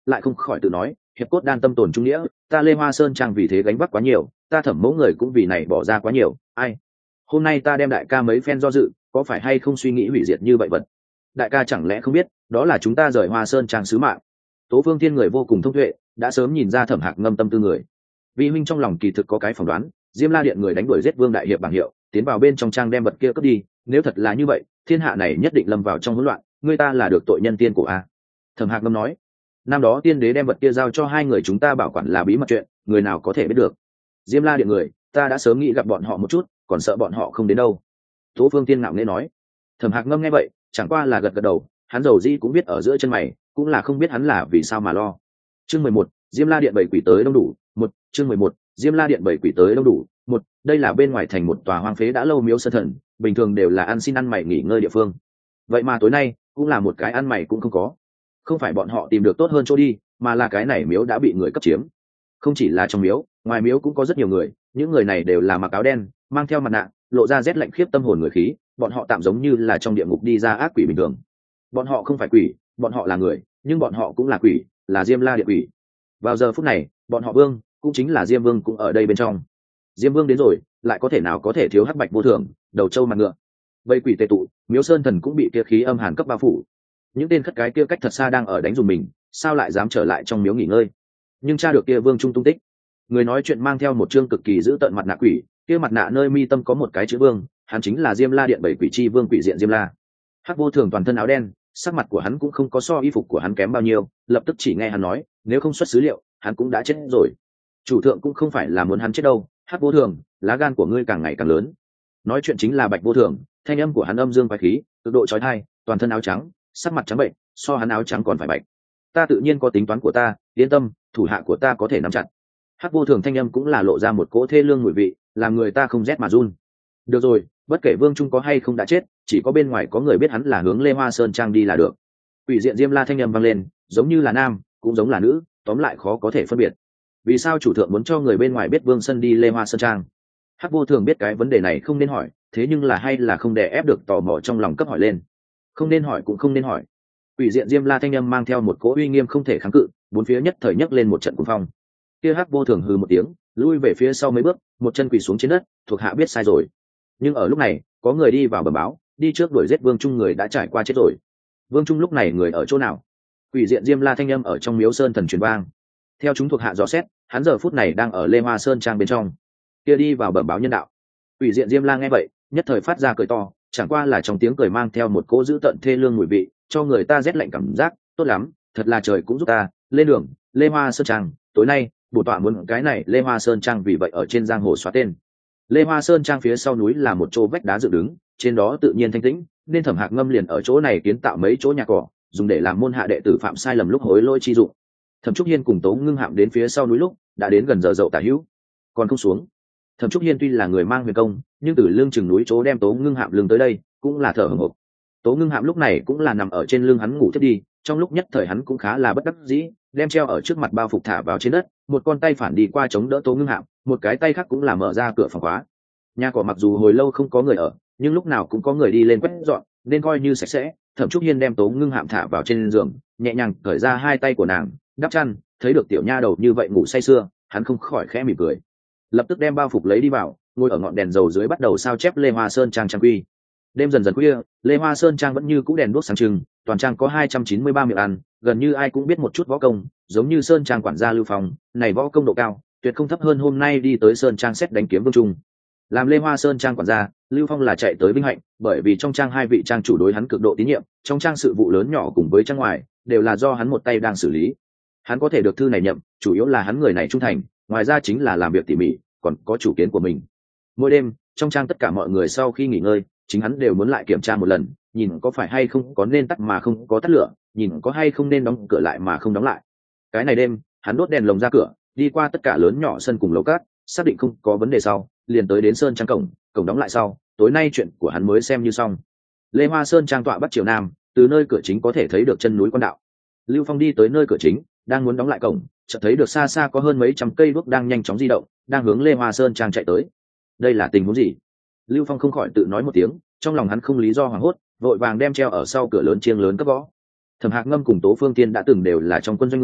lại không khỏi tự nói, hiệp cốt đan tâm tồn trung nghĩa, ta Lê Hoa Sơn Trang vì thế gánh vác quá nhiều, ta Thẩm mẫu người cũng vì này bỏ ra quá nhiều, ai hôm nay ta đem đại ca mấy phen do dự, có phải hay không suy nghĩ hủy diệt như vậy vật? Đại ca chẳng lẽ không biết đó là chúng ta rời Hoa Sơn Trang sứ mạng? Tố Phương Thiên người vô cùng thông tuệ, đã sớm nhìn ra Thẩm Hạc Ngâm tâm tư người. Vi huynh trong lòng kỳ thực có cái phỏng đoán, Diêm La Điện người đánh đuổi giết Vương đại hiệp bảng hiệu, tiến vào bên trong trang đem vật kia cướp đi, nếu thật là như vậy, thiên hạ này nhất định lâm vào trong hỗn loạn, người ta là được tội nhân tiên của a. Thẩm Hạc Ngâm nói, năm đó tiên đế đem vật kia giao cho hai người chúng ta bảo quản là bí mật chuyện, người nào có thể biết được. Diêm La Điện người, ta đã sớm nghĩ gặp bọn họ một chút, còn sợ bọn họ không đến đâu. Tố Phương Tiên ngạo nghễ nói. Thẩm Hạc Ngâm nghe vậy, chẳng qua là gật gật đầu, hắn dầu dĩ cũng biết ở giữa chân mày, cũng là không biết hắn là vì sao mà lo. Chương mười một, Diêm La Điện bảy quỷ tới đông đủ. Một, chương mười một, Diêm La Điện bảy quỷ tới đông đủ. Một, đây là bên ngoài thành một tòa hoang phế đã lâu miếu sơn thần, bình thường đều là ăn xin ăn mày nghỉ ngơi địa phương. Vậy mà tối nay, cũng là một cái ăn mày cũng không có. Không phải bọn họ tìm được tốt hơn chỗ đi, mà là cái này miếu đã bị người cấp chiếm. Không chỉ là trong miếu, ngoài miếu cũng có rất nhiều người, những người này đều là mặc áo đen, mang theo mặt nạ, lộ ra rét lạnh khiếp tâm hồn người khí, bọn họ tạm giống như là trong địa ngục đi ra ác quỷ bình thường. Bọn họ không phải quỷ, bọn họ là người, nhưng bọn họ cũng là quỷ, là Diêm La Điện quỷ. Vào giờ phút này, bọn họ vương, cũng chính là Diêm Vương cũng ở đây bên trong. Diêm Vương đến rồi, lại có thể nào có thể thiếu hắc bạch vô thường, đầu trâu mặt ngựa. Vây quỷ tề tụ, miếu sơn thần cũng bị kia khí âm hàn cấp bao phủ. Những tên khất cái kia cách thật xa đang ở đánh dùng mình, sao lại dám trở lại trong miếu nghỉ ngơi? Nhưng tra được kia Vương trung tung tích. Người nói chuyện mang theo một trương cực kỳ giữ tợn mặt nạ quỷ, kia mặt nạ nơi mi tâm có một cái chữ Vương, hắn chính là Diêm La Điện bảy quỷ chi vương quỷ diện Diêm La. Hắc vô thường toàn thân áo đen, sắc mặt của hắn cũng không có so y phục của hắn kém bao nhiêu, lập tức chỉ nghe hắn nói, nếu không xuất sứ liệu, hắn cũng đã chết rồi. Chủ thượng cũng không phải là muốn hắn chết đâu, Hắc vô thường, lá gan của ngươi càng ngày càng lớn. Nói chuyện chính là Bạch vô thường, thanh âm của hắn âm dương quái khí, cực độ chói tai, toàn thân áo trắng, sắc mặt trắng bệnh, so hắn áo trắng còn phải bạch. Ta tự nhiên có tính toán của ta, yên tâm, thủ hạ của ta có thể nắm chặt. Hắc vô thường thanh âm cũng là lộ ra một cỗ thê lương mùi vị, làm người ta không rét mà run. Được rồi, bất kể Vương Trung có hay không đã chết, chỉ có bên ngoài có người biết hắn là hướng Lê Hoa Sơn Trang đi là được. Quỷ diện Diêm La thanh âm vang lên, giống như là nam, cũng giống là nữ, tóm lại khó có thể phân biệt. Vì sao chủ thượng muốn cho người bên ngoài biết Vương Sân đi Lê Hoa Sơn Trang? Hắc vô thường biết cái vấn đề này không nên hỏi, thế nhưng là hay là không đè ép được tò mò trong lòng cấp hỏi lên. Không nên hỏi cũng không nên hỏi. Quỷ diện Diêm La thanh âm mang theo một cỗ uy nghiêm không thể kháng cự, bốn phía nhất thời nhấc lên một trận cuồng phong. Kia Hắc vô thường hừ một tiếng, lui về phía sau mấy bước, một chân quỳ xuống trên đất, thuộc hạ biết sai rồi. Nhưng ở lúc này, có người đi vào bẩm báo, đi trước đuổi giết Vương Trung người đã trải qua chết rồi. Vương Trung lúc này người ở chỗ nào? Quỷ diện Diêm La thanh âm ở trong miếu sơn thần truyền vang. Theo chúng thuộc hạ dò xét, hắn giờ phút này đang ở Lê Hoa Sơn Trang bên trong. Kia đi vào bẩm báo nhân đạo. Quỷ diện Diêm La nghe vậy, nhất thời phát ra cười to, chẳng qua là trong tiếng cười mang theo một cỗ dữ tợn thê lương mùi vị, cho người ta rét lạnh cảm giác. Tốt lắm, thật là trời cũng giúp ta, lên đường, Lê Hoa Sơn Trang, tối nay, bổn tọa muốn cái này Lê Hoa Sơn Trang vì vậy ở trên giang hồ xóa tên. Lê Hoa Sơn Trang phía sau núi là một chỗ vách đá dựng đứng, trên đó tự nhiên thanh tĩnh, nên Thẩm Hạc Ngâm liền ở chỗ này kiến tạo mấy chỗ nhà cỏ, dùng để làm môn hạ đệ tử phạm sai lầm lúc hối lỗi chi dụng. Thẩm Trúc Hiên cùng Tố Ngưng Hạm đến phía sau núi lúc đã đến gần giờ dậu tả hữu, còn không xuống. Thẩm Trúc Hiên tuy là người mang huyền công, nhưng từ lưng chừng núi chỗ đem Tố Ngưng Hạm lưng tới đây, cũng là thở hổn hộc. Tố Ngưng Hạm lúc này cũng là nằm ở trên lưng hắn ngủ thiết đi, trong lúc nhất thời hắn cũng khá là bất đắc dĩ, đem treo ở trước mặt bao phục thả vào trên đất, một con tay phản đi qua chống đỡ Tố Ngưng Hạm, một cái tay khác cũng là mở ra cửa phòng khóa. Nhà cỏ mặc dù hồi lâu không có người ở, nhưng lúc nào cũng có người đi lên quét dọn, nên coi như sạch sẽ. Thẩm Trúc Hiên đem Tố Ngưng Hạm thả vào trên giường, nhẹ nhàng cởi ra hai tay của nàng, đắp chăn, thấy được tiểu nha đầu như vậy ngủ say sưa, hắn không khỏi khẽ mỉm cười. Lập tức đem bao phục lấy đi vào, ngồi ở ngọn đèn dầu dưới bắt đầu sao chép Lê Hoa Sơn Trang trang quy. Đêm dần dần khuya, Lê Hoa Sơn Trang vẫn như cũ đèn đuốc sáng trưng, toàn trang có hai trăm chín mươi ba miệng ăn, gần như ai cũng biết một chút võ công, giống như Sơn Trang quản gia Lưu Phong, này võ công độ cao, tuyệt không thấp hơn hôm nay đi tới Sơn Trang xét đánh kiếm Vương Trung. Làm Lê Hoa Sơn Trang quản gia, Lưu Phong là chạy tới vinh hạnh, bởi vì trong trang hai vị trang chủ đối hắn cực độ tín nhiệm, trong trang sự vụ lớn nhỏ cùng với trang ngoài đều là do hắn một tay đang xử lý. Hắn có thể được thư này nhậm, chủ yếu là hắn người này trung thành, ngoài ra chính là làm việc tỉ mỉ, còn có chủ kiến của mình. Mỗi đêm, trong trang tất cả mọi người sau khi nghỉ ngơi, chính hắn đều muốn lại kiểm tra một lần, nhìn có phải hay không có nên tắt mà không có tắt lửa, nhìn có hay không nên đóng cửa lại mà không đóng lại. Cái này đêm, hắn đốt đèn lồng ra cửa, đi qua tất cả lớn nhỏ sân cùng lầu cát, xác định không có vấn đề sau, liền tới đến Sơn Trang cổng, cổng đóng lại sau, tối nay chuyện của hắn mới xem như xong. Lê Hoa Sơn Trang tọa bắc triều nam, từ nơi cửa chính có thể thấy được chân núi Quan Đạo. Lưu Phong đi tới nơi cửa chính, đang muốn đóng lại cổng, chợt thấy được xa xa có hơn mấy trăm cây đuốc đang nhanh chóng di động, đang hướng Lê Hoa Sơn Trang chạy tới. Đây là tình huống gì? Lưu Phong không khỏi tự nói một tiếng, trong lòng hắn không lý do hoảng hốt, vội vàng đem treo ở sau cửa lớn chiêng lớn cấp gõ. Thẩm Hạc Ngâm cùng Tố Phương Tiên đã từng đều là trong quân doanh người,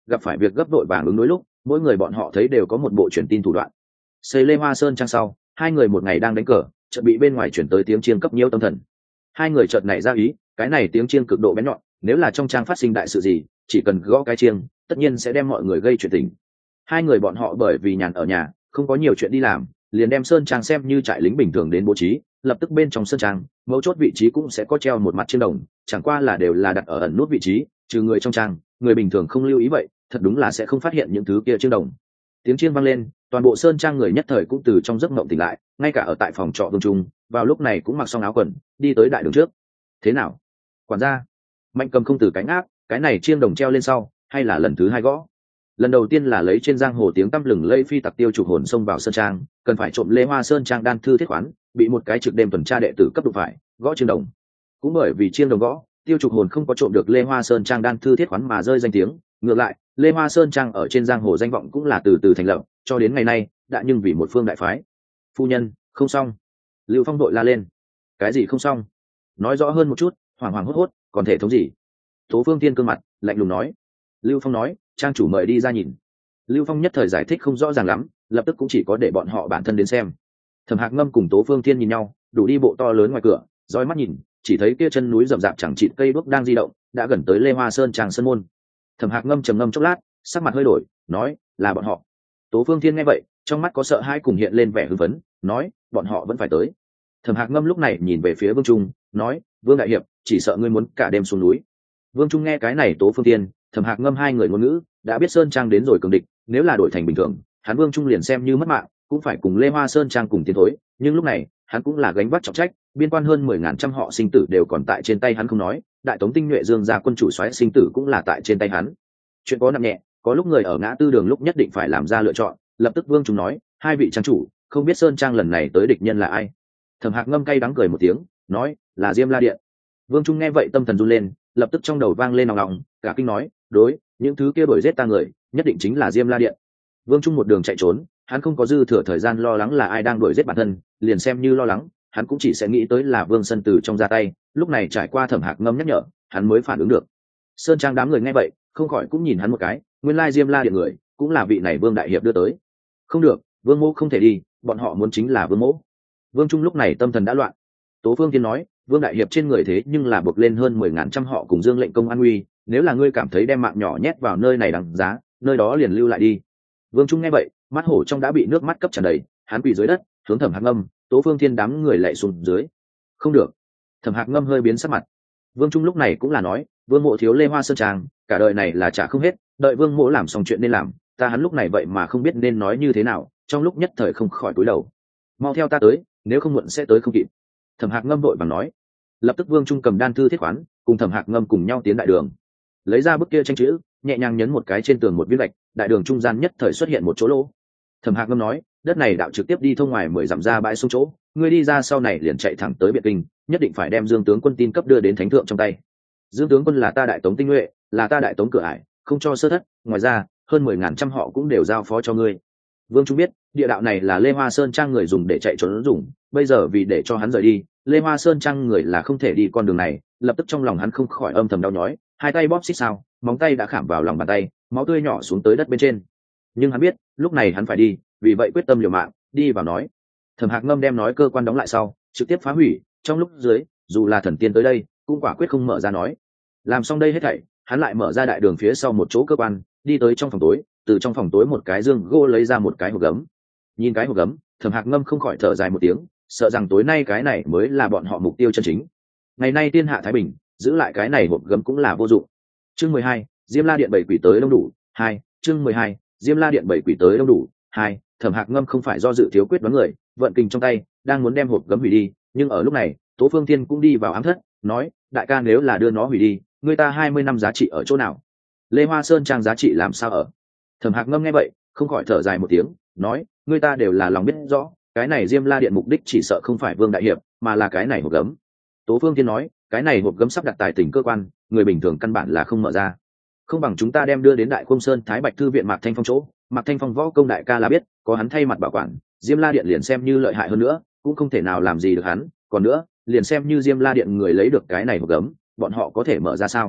gặp phải việc gấp đội vàng ứng đối lúc mỗi người bọn họ thấy đều có một bộ truyền tin thủ đoạn. Xây Lê Hoa Sơn trang sau hai người một ngày đang đánh cờ chợt bị bên ngoài chuyển tới tiếng chiêng cấp nhiễu tâm thần. Hai người chợt nảy ra ý, cái này tiếng chiêng cực độ bén nhọn, nếu là trong trang phát sinh đại sự gì chỉ cần gõ cái chiêng tất nhiên sẽ đem mọi người gây chuyện tình. Hai người bọn họ bởi vì nhàn ở nhà không có nhiều chuyện đi làm, liền đem sơn trang xem như trại lính bình thường đến bố trí, lập tức bên trong sơn trang mấu chốt vị trí cũng sẽ có treo một mặt chiêng đồng, chẳng qua là đều là đặt ở ẩn nút vị trí, trừ người trong trang người bình thường không lưu ý vậy thật đúng là sẽ không phát hiện những thứ kia chiêng đồng. Tiếng chiêng vang lên, toàn bộ sơn trang người nhất thời cũng từ trong giấc mộng tỉnh lại, ngay cả ở tại phòng trọ Vương Trung vào lúc này cũng mặc xong áo quần đi tới đại đường trước. Thế nào quản gia? Mạnh Cầm không từ cánh áp, cái này chiêng đồng treo lên sau hay là lần thứ hai gõ? Lần đầu tiên là lấy trên giang hồ tiếng tăm lừng lây phi tặc tiêu trục hồn xông vào sơn trang, cần phải trộm Lê Hoa Sơn trang đan thư thiết khoán, bị một cái trực đêm tuần tra đệ tử cấp đụng phải gõ chiêng đồng. Cũng bởi vì chiêng đồng gõ, tiêu trục hồn không có trộm được Lê Hoa Sơn trang đan thư thiết khoán mà rơi danh tiếng, ngược lại Lê Hoa Sơn trang ở trên giang hồ danh vọng cũng là từ từ thành lập, cho đến ngày nay đã nhưng vì một phương đại phái. Phu nhân không xong! Lưu Phong đội la lên. Cái gì không xong? Nói rõ hơn một chút. Hoảng hoảng hốt hốt còn thể thống gì? Tố Phương Thiên cương mặt lạnh lùng nói. Lưu Phong nói trang chủ mời đi ra nhìn. Lưu Phong nhất thời giải thích không rõ ràng lắm, lập tức cũng chỉ có để bọn họ bản thân đến xem. Thẩm Hạc Ngâm cùng Tố Phương Thiên nhìn nhau, đủ đi bộ to lớn ngoài cửa, dõi mắt nhìn, chỉ thấy kia chân núi rậm rạp chẳng chịt cây đuốc đang di động, đã gần tới Lê Hoa Sơn tràng sân môn. Thẩm Hạc Ngâm trầm ngâm chốc lát, sắc mặt hơi đổi, nói là bọn họ. Tố Phương Thiên nghe vậy, trong mắt có sợ hãi cùng hiện lên vẻ hưng phấn, nói bọn họ vẫn phải tới. Thẩm Hạc Ngâm lúc này nhìn về phía Vương Trung, nói Vương đại hiệp, chỉ sợ ngươi muốn cả đêm xuống núi. Vương Trung nghe cái này Tố Phương Thiên, Thẩm Hạc Ngâm hai người ngôn ngữ đã biết sơn trang đến rồi cường địch, nếu là đổi thành bình thường hắn Vương Trung liền xem như mất mạng cũng phải cùng Lê Hoa Sơn trang cùng tiến thối, nhưng lúc này hắn cũng là gánh vác trọng trách, biên quan hơn mười ngàn trăm họ sinh tử đều còn tại trên tay hắn không nói, đại tống tinh nhuệ Dương gia quân chủ soái sinh tử cũng là tại trên tay hắn. Chuyện có nặng nhẹ, có lúc người ở ngã tư đường lúc nhất định phải làm ra lựa chọn. Lập tức Vương Trung nói, hai vị trang chủ, không biết sơn trang lần này tới địch nhân là ai? Thẩm Hạc Ngâm cay đắng cười một tiếng, nói là Diêm La Điện. Vương Trung nghe vậy tâm thần run lên, lập tức trong đầu vang lên nòng nòng, cả kinh nói, đối, những thứ kia đuổi giết ta người nhất định chính là Diêm La Điện. Vương Trung một đường chạy trốn, hắn không có dư thừa thời gian lo lắng là ai đang đuổi giết bản thân, liền xem như lo lắng hắn cũng chỉ sẽ nghĩ tới là Vương Sân từ trong ra tay. Lúc này trải qua Thẩm Hạc Ngâm nhắc nhở, hắn mới phản ứng được. Sơn trang đám người nghe vậy không khỏi cũng nhìn hắn một cái, nguyên lai Diêm La Điện người cũng là vị này Vương đại hiệp đưa tới. Không được, Vương Mỗ không thể đi, bọn họ muốn chính là Vương Mỗ. Vương Trung lúc này tâm thần đã loạn. Tố Phương Thiên nói, Vương đại hiệp trên người thế nhưng là buộc lên hơn mười ngàn trăm họ cùng Dương lệnh công an nguy, nếu là ngươi cảm thấy đem mạng nhỏ nhét vào nơi này đằng giá, nơi đó liền lưu lại đi. Vương Trung nghe vậy, mắt hổ trong đã bị nước mắt cấp tràn đầy, hắn quỳ dưới đất, hướng Thẩm Hạc Ngâm, Tố Phương Thiên đám người lạy xuống dưới. Không được. Thẩm Hạc Ngâm hơi biến sắc mặt. Vương Trung lúc này cũng là nói, Vương Mộ thiếu Lê Hoa Sơn trang, cả đời này là trả không hết, đợi Vương Mộ làm xong chuyện nên làm, ta hắn lúc này vậy mà không biết nên nói như thế nào, trong lúc nhất thời không khỏi cúi đầu. Mau theo ta tới, nếu không muộn sẽ tới không kịp. Thẩm Hạc Ngâm vội vàng nói. Lập tức Vương Trung cầm đan thư thiết khoán, cùng Thẩm Hạc Ngâm cùng nhau tiến đại đường, lấy ra bức kia tranh chữ, nhẹ nhàng nhấn một cái trên tường một viên gạch, đại đường trung gian nhất thời xuất hiện một chỗ lỗ. Thẩm Hạc Ngâm nói, đất này đạo trực tiếp đi thông ngoài mười dặm ra bãi sông chỗ, ngươi đi ra sau này liền chạy thẳng tới Biệt Kinh, nhất định phải đem Dương tướng quân tin cấp đưa đến thánh thượng trong tay. Dương tướng quân là ta đại tống tinh nhuệ, là ta đại tống cửa ải, không cho sơ thất, ngoài ra hơn mười ngàn trăm họ cũng đều giao phó cho ngươi. Vương Trung biết địa đạo này là Lê Hoa Sơn trang người dùng để chạy trốn dùng, bây giờ vì để cho hắn rời đi, Lê Hoa Sơn trang người là không thể đi con đường này, lập tức trong lòng hắn không khỏi âm thầm đau nhói, hai tay bóp xích sao, móng tay đã khảm vào lòng bàn tay, máu tươi nhỏ xuống tới đất bên trên. Nhưng hắn biết lúc này hắn phải đi, vì vậy quyết tâm liều mạng đi vào nói. Thẩm Hạc Ngâm đem nói cơ quan đóng lại sau trực tiếp phá hủy, trong lúc dưới dù là thần tiên tới đây cũng quả quyết không mở ra nói. Làm xong đây hết thảy, hắn lại mở ra đại đường phía sau một chỗ cơ quan, đi tới trong phòng tối, từ trong phòng tối một cái dương gỗ lấy ra một cái hộp gấm. Nhìn cái hộp gấm, Thẩm Hạc Ngâm không khỏi thở dài một tiếng, sợ rằng tối nay cái này mới là bọn họ mục tiêu chân chính. Ngày nay thiên hạ thái bình, giữ lại cái này hộp gấm cũng là vô dụng. Chương mười hai, Diêm La Điện bảy quỷ tới đông đủ. Hai, chương mười hai, Diêm La Điện bảy quỷ tới đông đủ. Hai, Thẩm Hạc Ngâm không phải do dự thiếu quyết đoán người, vận kình trong tay, đang muốn đem hộp gấm hủy đi, nhưng ở lúc này, Tố Phương Thiên cũng đi vào ám thất, nói, đại ca nếu là đưa nó hủy đi, người ta hai mươi năm giá trị ở chỗ nào? Lê Hoa Sơn trang giá trị làm sao ở? Thẩm Hạc Ngâm nghe vậy, không khỏi thở dài một tiếng, nói, người ta đều là lòng biết rõ, cái này Diêm La Điện mục đích chỉ sợ không phải Vương đại hiệp, mà là cái này hộp gấm. Tố Phương Thiên nói, cái này hộp gấm sắp đặt tại tỉnh cơ quan, người bình thường căn bản là không mở ra. Không bằng chúng ta đem đưa đến Đại Cung Sơn Thái Bạch thư viện Mạc Thanh Phong chỗ, Mạc Thanh Phong võ công đại ca là biết, có hắn thay mặt bảo quản, Diêm La Điện liền xem như lợi hại hơn nữa, cũng không thể nào làm gì được hắn, còn nữa, liền xem như Diêm La Điện người lấy được cái này hộp gấm, bọn họ có thể mở ra sao?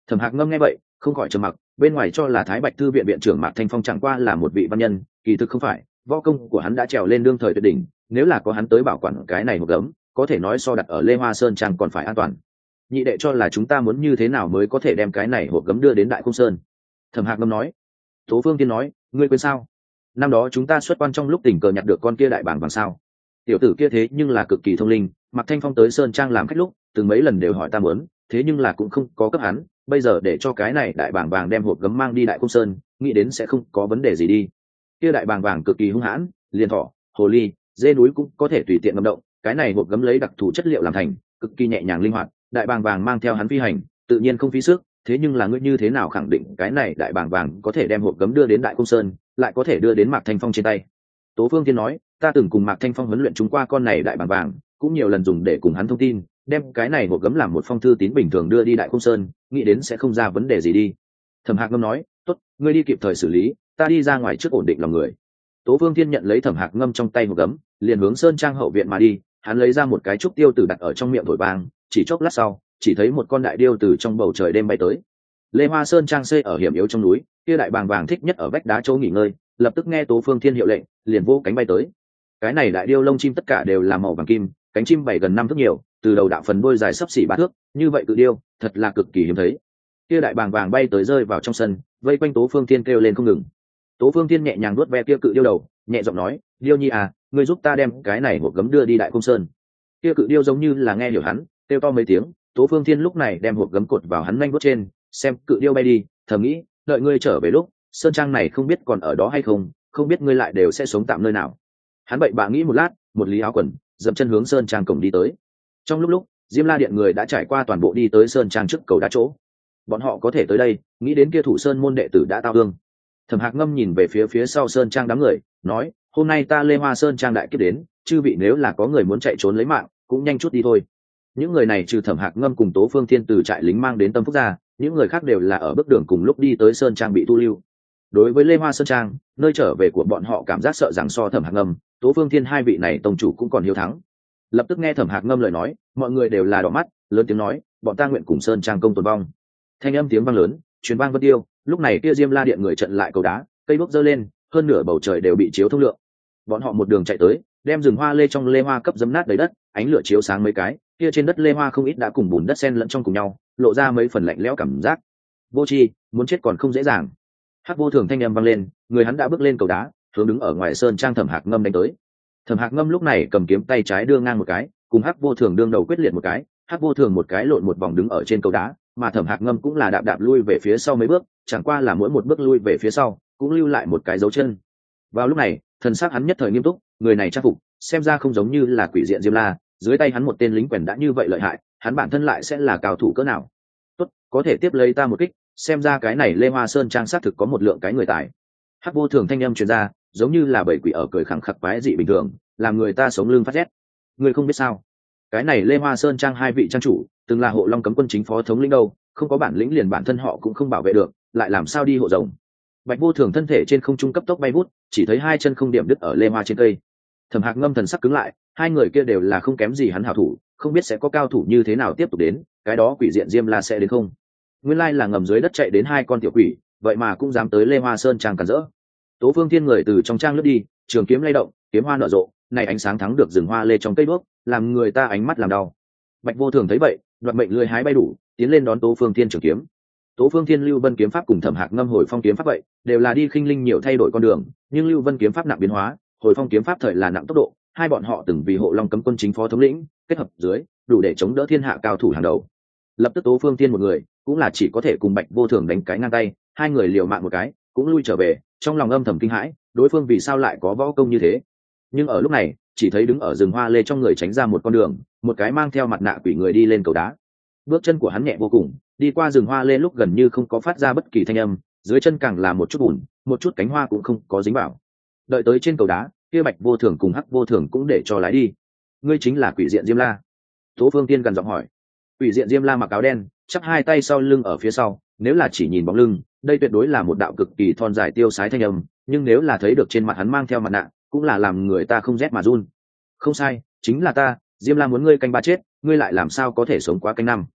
Thẩm Hạc Ngâm nghe vậy không khỏi trầm mặc, bên ngoài cho là Thái Bạch thư viện viện trưởng Mạc Thanh Phong chẳng qua là một vị văn nhân, kỳ thực không phải, võ công của hắn đã trèo lên đương thời tuyệt đỉnh, nếu là có hắn tới bảo quản cái này một gấm, có thể nói so đặt ở Lê Hoa Sơn trang còn phải an toàn. Nhị đệ cho là chúng ta muốn như thế nào mới có thể đem cái này hộp gấm đưa đến Đại Cung Sơn? Thẩm Hạc Ngâm nói. Tố Phương Tiên nói, ngươi quên sao? Năm đó chúng ta xuất quan trong lúc tình cờ nhặt được con kia đại bảng vàng sao? Tiểu tử kia thế nhưng là cực kỳ thông linh, Mạc Thanh Phong tới Sơn trang làm khách lúc, từng mấy lần đều hỏi ta muốn, thế nhưng là cũng không có cấp hắn, bây giờ để cho cái này đại bảng vàng đem hộp gấm mang đi Đại Cung Sơn, nghĩ đến sẽ không có vấn đề gì đi. Kia đại bảng vàng cực kỳ hung hãn, liền thỏ, hồ ly, dê núi cũng có thể tùy tiện ngâm động, cái này hộp gấm lấy đặc thù chất liệu làm thành, cực kỳ nhẹ nhàng linh hoạt, đại bảng vàng mang theo hắn phi hành, tự nhiên không phí sức, thế nhưng là ngươi như thế nào khẳng định cái này đại bảng vàng có thể đem hộp gấm đưa đến Đại Cung Sơn, lại có thể đưa đến Mạc Thanh Phong trên tay? Tố Phương Tiên nói, ta từng cùng Mạc Thanh Phong huấn luyện chúng qua con này đại bảng vàng, cũng nhiều lần dùng để cùng hắn thông tin, đem cái này hộp gấm làm một phong thư tín bình thường đưa đi Đại Cung Sơn, nghĩ đến sẽ không ra vấn đề gì đi. Thẩm Hạc Ngâm nói, tốt, ngươi đi kịp thời xử lý, ta đi ra ngoài trước ổn định lòng người. Tố Phương Thiên nhận lấy Thẩm Hạc Ngâm trong tay hộp gấm, liền hướng Sơn trang hậu viện mà đi, hắn lấy ra một cái trúc tiêu tử đặt ở trong miệng thổi vang, chỉ chốc lát sau, chỉ thấy một con đại điêu từ trong bầu trời đêm bay tới. Lê Hoa Sơn trang xây ở hiểm yếu trong núi, kia đại bàng vàng thích nhất ở vách đá chỗ nghỉ ngơi, lập tức nghe Tố Phương Thiên hiệu lệnh, liền vô cánh bay tới. Cái này đại điêu lông chim tất cả đều là màu vàng kim, cánh chim bảy gần năm thước nhiều, từ đầu đạo phần đuôi dài sấp xỉ ba thước, như vậy cự điêu, thật là cực kỳ hiếm thấy. Kia đại bàng vàng bay tới rơi vào trong sân, vây quanh Tố Phương Thiên kêu lên không ngừng. Tố Phương Thiên nhẹ nhàng nuốt ve kia cự điêu đầu, nhẹ giọng nói, điêu nhi à, ngươi giúp ta đem cái này hộp gấm đưa đi Đại Cung Sơn. Kia cự điêu giống như là nghe hiểu hắn, kêu to mấy tiếng. Tố Phương Thiên lúc này đem hộp gấm cột vào hắn nhanh vuốt trên, xem cự điêu bay đi, thầm nghĩ, đợi ngươi trở về lúc sơn trang này không biết còn ở đó hay không, không biết ngươi lại đều sẽ sống tạm nơi nào. Hắn bậy bạ nghĩ một lát, một lý áo quần, dậm chân hướng sơn trang cổng đi tới. Trong lúc lúc Diêm La điện người đã trải qua toàn bộ đi tới sơn trang trước cầu đá chỗ. Bọn họ có thể tới đây, nghĩ đến kia thủ sơn môn đệ tử đã tao thương. Thẩm Hạc Ngâm nhìn về phía phía sau sơn trang đám người, nói, hôm nay ta Lê Hoa Sơn trang đại kiếp đến, chư vị nếu là có người muốn chạy trốn lấy mạng, cũng nhanh chút đi thôi. Những người này trừ Thẩm Hạc Ngâm cùng Tố Phương Thiên từ trại lính mang đến Tâm Phúc ra, những người khác đều là ở bước đường cùng lúc đi tới sơn trang bị thu lưu. Đối với Lê Hoa Sơn trang, nơi trở về của bọn họ cảm giác sợ rằng so Thẩm Hạc Ngâm, Tố Phương Thiên hai vị này tông chủ cũng còn hiếu thắng. Lập tức nghe Thẩm Hạc Ngâm lời nói, mọi người đều là đỏ mắt, lớn tiếng nói, bọn ta nguyện cùng sơn trang công tồn vong. Thanh âm tiếng vang lớn, truyền vang vân tiêu, lúc này kia Diêm La điện người trận lại cầu đá, cây đuốc giơ lên, hơn nửa bầu trời đều bị chiếu thông lượng. Bọn họ một đường chạy tới, đem rừng hoa lê trong lê hoa cấp dấm nát đầy đất, ánh lửa chiếu sáng mấy cái, kia trên đất lê hoa không ít đã cùng bùn đất xen lẫn trong cùng nhau, lộ ra mấy phần lạnh lẽo cảm giác. Vô tri, muốn chết còn không dễ dàng. Hắc Vô Thường thanh âm vang lên, người hắn đã bước lên cầu đá, hướng đứng ở ngoài sơn trang Thẩm Hạc Ngâm đánh tới. Thẩm Hạc Ngâm lúc này cầm kiếm tay trái đưa ngang một cái, cùng Hắc Vô Thường đương đầu quyết liệt một cái, Hắc Vô Thường một cái lộn một vòng đứng ở trên cầu đá, mà Thẩm Hạc Ngâm cũng là đạp đạp lui về phía sau mấy bước, chẳng qua là mỗi một bước lui về phía sau, cũng lưu lại một cái dấu chân. Vào lúc này, thần sắc hắn nhất thời nghiêm túc, người này trang phục, xem ra không giống như là quỷ diện Diêm La, dưới tay hắn một tên lính quèn đã như vậy lợi hại, hắn bản thân lại sẽ là cao thủ cỡ nào? Tốt, có thể tiếp lấy ta một kích, xem ra cái này Lê Hoa Sơn trang xác thực có một lượng cái người tài. Hắc Vô Thường thanh âm truyền ra, giống như là bảy quỷ ở cười khẳng khặc quái dị bình thường, làm người ta sống lưng phát rét. Ngươi không biết sao? Cái này Lê Hoa Sơn trang hai vị trang chủ, từng là Hộ Long cấm quân chính phó thống lĩnh đâu, không có bản lĩnh liền bản thân họ cũng không bảo vệ được, lại làm sao đi hộ rồng? Bạch Vô Thường thân thể trên không trung cấp tốc bay vút, chỉ thấy hai chân không điểm đứt ở lê hoa trên cây. Thẩm Hạc Ngâm thần sắc cứng lại, hai người kia đều là không kém gì hắn hảo thủ, không biết sẽ có cao thủ như thế nào tiếp tục đến, cái đó quỷ diện Diêm La sẽ đến không? Nguyên lai là ngầm dưới đất chạy đến hai con tiểu quỷ, vậy mà cũng dám tới Lê Hoa Sơn trang cản rỡ. Tố Phương Thiên người từ trong trang lướt đi, trường kiếm lay động, kiếm hoa nở rộ, này ánh sáng thắng được rừng hoa lê trong cây đuốc, làm người ta ánh mắt làm đau. Bạch Vô Thường thấy vậy, đoạt mệnh lười hái bay đủ, tiến lên đón Tố Phương Thiên trường kiếm. Tố Phương Thiên Lưu Vân kiếm pháp cùng Thẩm Hạc Ngâm hồi phong kiếm pháp vậy, đều là đi khinh linh nhiều thay đổi con đường, nhưng Lưu Vân kiếm pháp nặng biến hóa, hồi phong kiếm pháp thời là nặng tốc độ, hai bọn họ từng vì Hộ Long cấm quân chính phó thống lĩnh, kết hợp dưới, đủ để chống đỡ thiên hạ cao thủ hàng đầu. Lập tức Tố Phương Thiên một người, cũng là chỉ có thể cùng Bạch Vô Thường đánh cái ngang tay, hai người liều mạng một cái, cũng lui trở về, trong lòng âm thầm kinh hãi, đối phương vì sao lại có võ công như thế. Nhưng ở lúc này, chỉ thấy đứng ở rừng hoa lê trong người tránh ra một con đường, một cái mang theo mặt nạ quỷ người đi lên cầu đá. Bước chân của hắn nhẹ vô cùng, đi qua rừng hoa lê lúc gần như không có phát ra bất kỳ thanh âm, dưới chân càng là một chút bùn, một chút cánh hoa cũng không có dính vào. Đợi tới trên cầu đá, kia Bạch Vô Thường cùng Hắc Vô Thường cũng để cho lái đi. Ngươi chính là quỷ diện Diêm La? Tố Phương Tiên gần giọng hỏi. Quỷ diện Diêm La mặc áo đen, chắp hai tay sau lưng ở phía sau, nếu là chỉ nhìn bóng lưng, đây tuyệt đối là một đạo cực kỳ thon dài tiêu sái thanh âm, nhưng nếu là thấy được trên mặt hắn mang theo mặt nạ, cũng là làm người ta không rét mà run. Không sai, chính là ta, Diêm La muốn ngươi canh ba chết, ngươi lại làm sao có thể sống quá canh năm?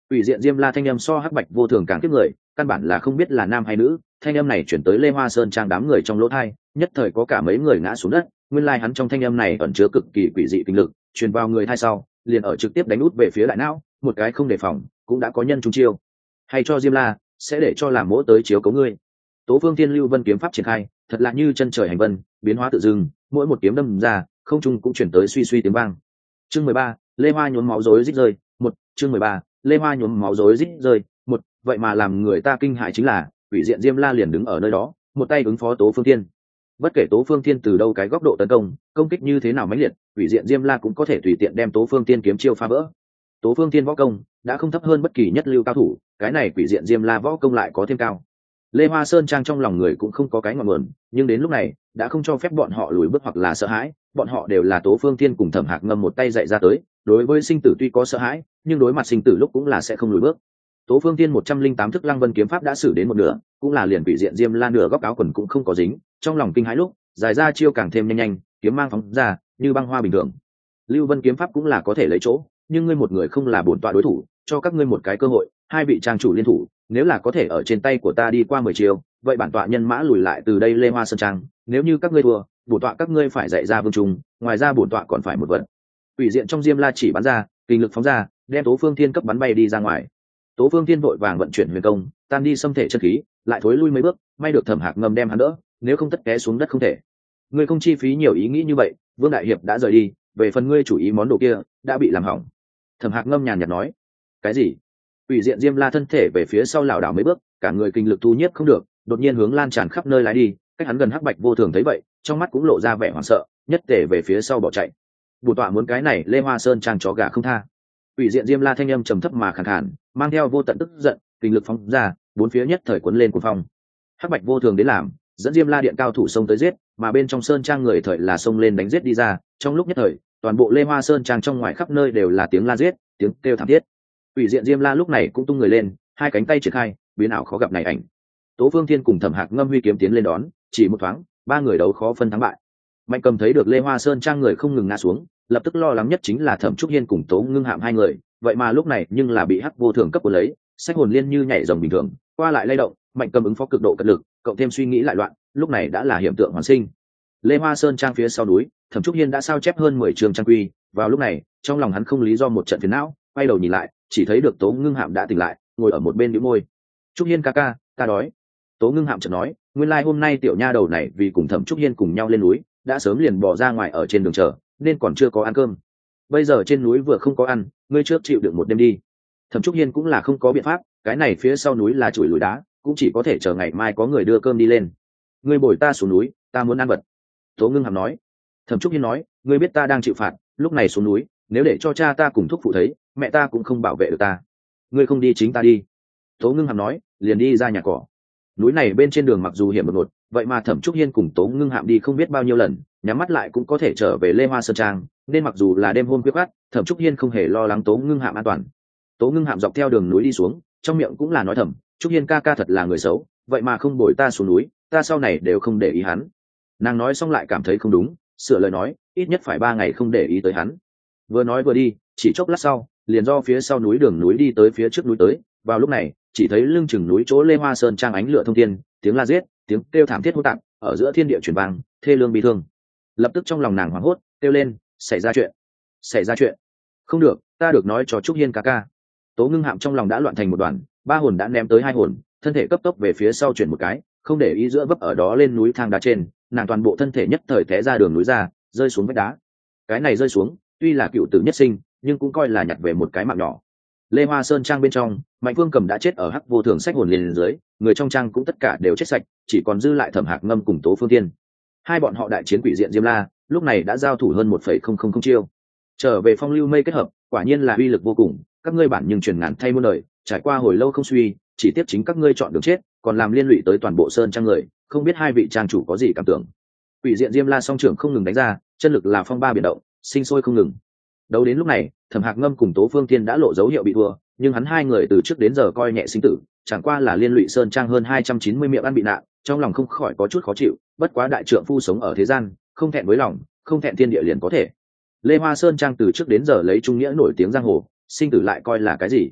Quỷ diện Diêm La thanh âm so hắc bạch vô thường càng kiếp người, căn bản là không biết là nam hay nữ, thanh âm này chuyển tới Lê Hoa Sơn Trang đám người trong lỗ tai, nhất thời có cả mấy người ngã xuống đất, nguyên lai hắn trong thanh âm này ẩn chứa cực kỳ quỷ dị kinh lực, truyền vào người thai sau, liền ở trực tiếp đánh út về phía đại não, một cái không đề phòng, cũng đã có nhân trung chiêu. Hay cho Diêm La, sẽ để cho làm mỗ tới chiếu cấu ngươi. Tố Phương Thiên Lưu Vân kiếm pháp triển khai, thật là như chân trời hành vân, biến hóa tự dưng, mỗi một kiếm đâm ra, không trung cũng chuyển tới suy suy tiếng vang. Chương mười ba, Lê Hoa nhuốm máu rối rít rơi, một, chương mười ba, Lê Hoa nhuốm máu rối rít rơi, một, vậy mà làm người ta kinh hãi chính là, quỷ diện Diêm La liền đứng ở nơi đó, một tay ứng phó Tố Phương Thiên. Bất kể Tố Phương Thiên từ đâu cái góc độ tấn công, công kích như thế nào mãnh liệt, quỷ diện Diêm La cũng có thể tùy tiện đem Tố Phương Thiên kiếm chiêu phá vỡ. Tố Phương Thiên võ công đã không thấp hơn bất kỳ nhất lưu cao thủ, cái này quỷ diện Diêm La võ công lại có thêm cao. Lê Hoa Sơn Trang trong lòng người cũng không có cái ngọn nguồn, nhưng đến lúc này đã không cho phép bọn họ lùi bước hoặc là sợ hãi, bọn họ đều là Tố Phương Thiên cùng Thẩm Hạc Ngâm một tay dạy ra tới, đối với sinh tử tuy có sợ hãi, nhưng đối mặt sinh tử lúc cũng là sẽ không lùi bước. Tố Phương Thiên một trăm linh tám thức Lăng Vân kiếm pháp đã sử đến một nửa, cũng là liền quỷ diện Diêm La nửa góc áo quần cũng không có dính, trong lòng kinh hãi lúc, giải ra chiêu càng thêm nhanh nhanh, kiếm mang phóng ra, như băng hoa bình thường. Lưu Vân kiếm pháp cũng là có thể lấy chỗ, nhưng ngươi một người không là bổn tọa đối thủ, cho các ngươi một cái cơ hội, hai vị trang chủ liên thủ, nếu là có thể ở trên tay của ta đi qua mười chiêu, vậy bản tọa nhân mã lùi lại từ đây Lê Hoa Sơn Trang, nếu như các ngươi thua, bổn tọa các ngươi phải dạy ra vương trùng, ngoài ra bổn tọa còn phải một vật. Quỷ diện trong Diêm La chỉ bắn ra, kinh lực phóng ra, đem Tố Phương Thiên cấp bắn bay đi ra ngoài. Tố Phương Thiên vội vàng vận chuyển huyền công, tan đi xâm thể chân khí, lại thối lui mấy bước, may được Thẩm Hạc Ngâm đem hắn đỡ, nếu không tất té xuống đất không thể. Ngươi không chi phí nhiều ý nghĩ như vậy, Vương đại hiệp đã rời đi, về phần ngươi chủ ý món đồ kia đã bị làm hỏng. Thẩm Hạc Ngâm nhàn nhạt nói. Cái gì? Quỷ diện Diêm La thân thể về phía sau lảo đảo mấy bước, cả người kinh lực thu nhiếp không được, đột nhiên hướng lan tràn khắp nơi lái đi, cách hắn gần hắc bạch vô thường thấy vậy, trong mắt cũng lộ ra vẻ hoảng sợ, nhất tề về phía sau bỏ chạy. Bổn tọa muốn cái này Lê Hoa Sơn Trang chó gà không tha. Quỷ diện Diêm La thanh âm trầm thấp mà khàn khàn, mang theo vô tận tức giận, kinh lực phóng ra, bốn phía nhất thời cuốn lên cuồng phong. Hắc bạch vô thường đến làm, dẫn Diêm La điện cao thủ xông tới giết, mà bên trong sơn trang người thời là xông lên đánh giết đi ra, trong lúc nhất thời, toàn bộ Lê Hoa Sơn Trang trong ngoài khắp nơi đều là tiếng la giết, tiếng kêu thảm thiết. Quỷ diện Diêm La lúc này cũng tung người lên, hai cánh tay triển khai, biến ảo khó gặp này ảnh. Tố Phương Thiên cùng Thẩm Hạc Ngâm huy kiếm tiến lên đón, chỉ một thoáng, ba người đấu khó phân thắng bại. Mạnh Cầm thấy được Lê Hoa Sơn Trang người không ngừng ngã xuống, lập tức lo lắng nhất chính là Thẩm Trúc Hiên cùng Tố Ngưng Hạm hai người, vậy mà lúc này nhưng là bị hắc vô thường cấp của lấy, sách hồn liên như nhảy rồng bình thường, qua lại lay động, Mạnh Cầm ứng phó cực độ cật lực, cộng thêm suy nghĩ lại loạn, lúc này đã là hiện tượng hoàn sinh. Lê Hoa Sơn Trang phía sau núi, Thẩm Trúc Hiên đã sao chép hơn mười trường trang quy, vào lúc này, trong lòng hắn không lý do một trận phiền não, quay đầu nhìn lại, chỉ thấy được Tố Ngưng Hạm đã tỉnh lại, ngồi ở một bên bĩu môi. "Trúc Hiên ca ca, ta đói." Tố Ngưng Hạm chợt nói, nguyên lai like hôm nay tiểu nha đầu này vì cùng Thẩm Trúc Hiên cùng nhau lên núi, đã sớm liền bỏ ra ngoài ở trên đường chờ, nên còn chưa có ăn cơm. Bây giờ trên núi vừa không có ăn, ngươi trước chịu đựng một đêm đi. Thẩm Trúc Hiên cũng là không có biện pháp, cái này phía sau núi là chuỗi núi đá, cũng chỉ có thể chờ ngày mai có người đưa cơm đi lên. Ngươi bồi ta xuống núi, ta muốn ăn vật. Tố Ngưng Hạm nói. Thẩm Trúc Hiên nói, ngươi biết ta đang chịu phạt, lúc này xuống núi, nếu để cho cha ta cùng thúc phụ thấy, mẹ ta cũng không bảo vệ được ta. Ngươi không đi chính ta đi. Tố Ngưng Hạm nói, liền đi ra nhà cỏ. Núi này bên trên đường mặc dù hiểm đột ngột, vậy mà Thẩm Trúc Hiên cùng Tố Ngưng Hạm đi không biết bao nhiêu lần, nhắm mắt lại cũng có thể trở về Lê Hoa Sơn Trang, nên mặc dù là đêm hôm khuya khoắt, Thẩm Trúc Hiên không hề lo lắng Tố Ngưng Hạm an toàn. Tố Ngưng Hạm dọc theo đường núi đi xuống, trong miệng cũng là nói thầm, Trúc Hiên ca ca thật là người xấu, vậy mà không bồi ta xuống núi, ta sau này đều không để ý hắn. Nàng nói xong lại cảm thấy không đúng, sửa lời nói, ít nhất phải ba ngày không để ý tới hắn. Vừa nói vừa đi, chỉ chốc lát sau, liền do phía sau núi đường núi đi tới phía trước núi tới. Vào lúc này, chỉ thấy lưng chừng núi chỗ Lê Hoa Sơn Trang ánh lửa thông thiên, tiếng la giết, tiếng kêu thảm thiết hỗn tạp, ở giữa thiên địa chuyển vang, thê lương bi thương. Lập tức trong lòng nàng hoảng hốt, kêu lên, xảy ra chuyện, xảy ra chuyện. Không được, ta được nói cho Trúc Hiên ca ca. Tố Ngưng Hạm trong lòng đã loạn thành một đoàn, ba hồn đã ném tới hai hồn, thân thể cấp tốc về phía sau chuyển một cái, không để ý giữa vấp ở đó lên núi thang đá trên, nàng toàn bộ thân thể nhất thời té ra đường núi ra, rơi xuống vách đá. Cái này rơi xuống, tuy là cựu tử nhất sinh, nhưng cũng coi là nhặt về một cái mạng nhỏ. Lê Hoa Sơn Trang bên trong, Mạnh Phương Cầm đã chết ở hắc vô thường sách hồn liền dưới, người trong trang cũng tất cả đều chết sạch, chỉ còn dư lại Thẩm Hạc Ngâm cùng Tố Phương Thiên. Hai bọn họ đại chiến quỷ diện Diêm La, lúc này đã giao thủ hơn một phẩy không không không chiêu. Trở về phong lưu mây kết hợp, quả nhiên là uy lực vô cùng, các ngươi bản nhưng truyền ngàn thay muôn đời, trải qua hồi lâu không suy, chỉ tiếp chính các ngươi chọn đường chết, còn làm liên lụy tới toàn bộ sơn trang người, không biết hai vị trang chủ có gì cảm tưởng. Quỷ diện Diêm La song trưởng không ngừng đánh ra, chân lực là phong ba biển động, sinh sôi không ngừng. Đấu đến lúc này, Thẩm Hạc Ngâm cùng Tố Phương Thiên đã lộ dấu hiệu bị thua, nhưng hắn hai người từ trước đến giờ coi nhẹ sinh tử, chẳng qua là liên lụy sơn trang hơn hai trăm chín mươi miệng ăn bị nạn, trong lòng không khỏi có chút khó chịu, bất quá đại trượng phu sống ở thế gian, không thẹn với lòng, không thẹn thiên địa liền có thể. Lê Hoa Sơn Trang từ trước đến giờ lấy trung nghĩa nổi tiếng giang hồ, sinh tử lại coi là cái gì?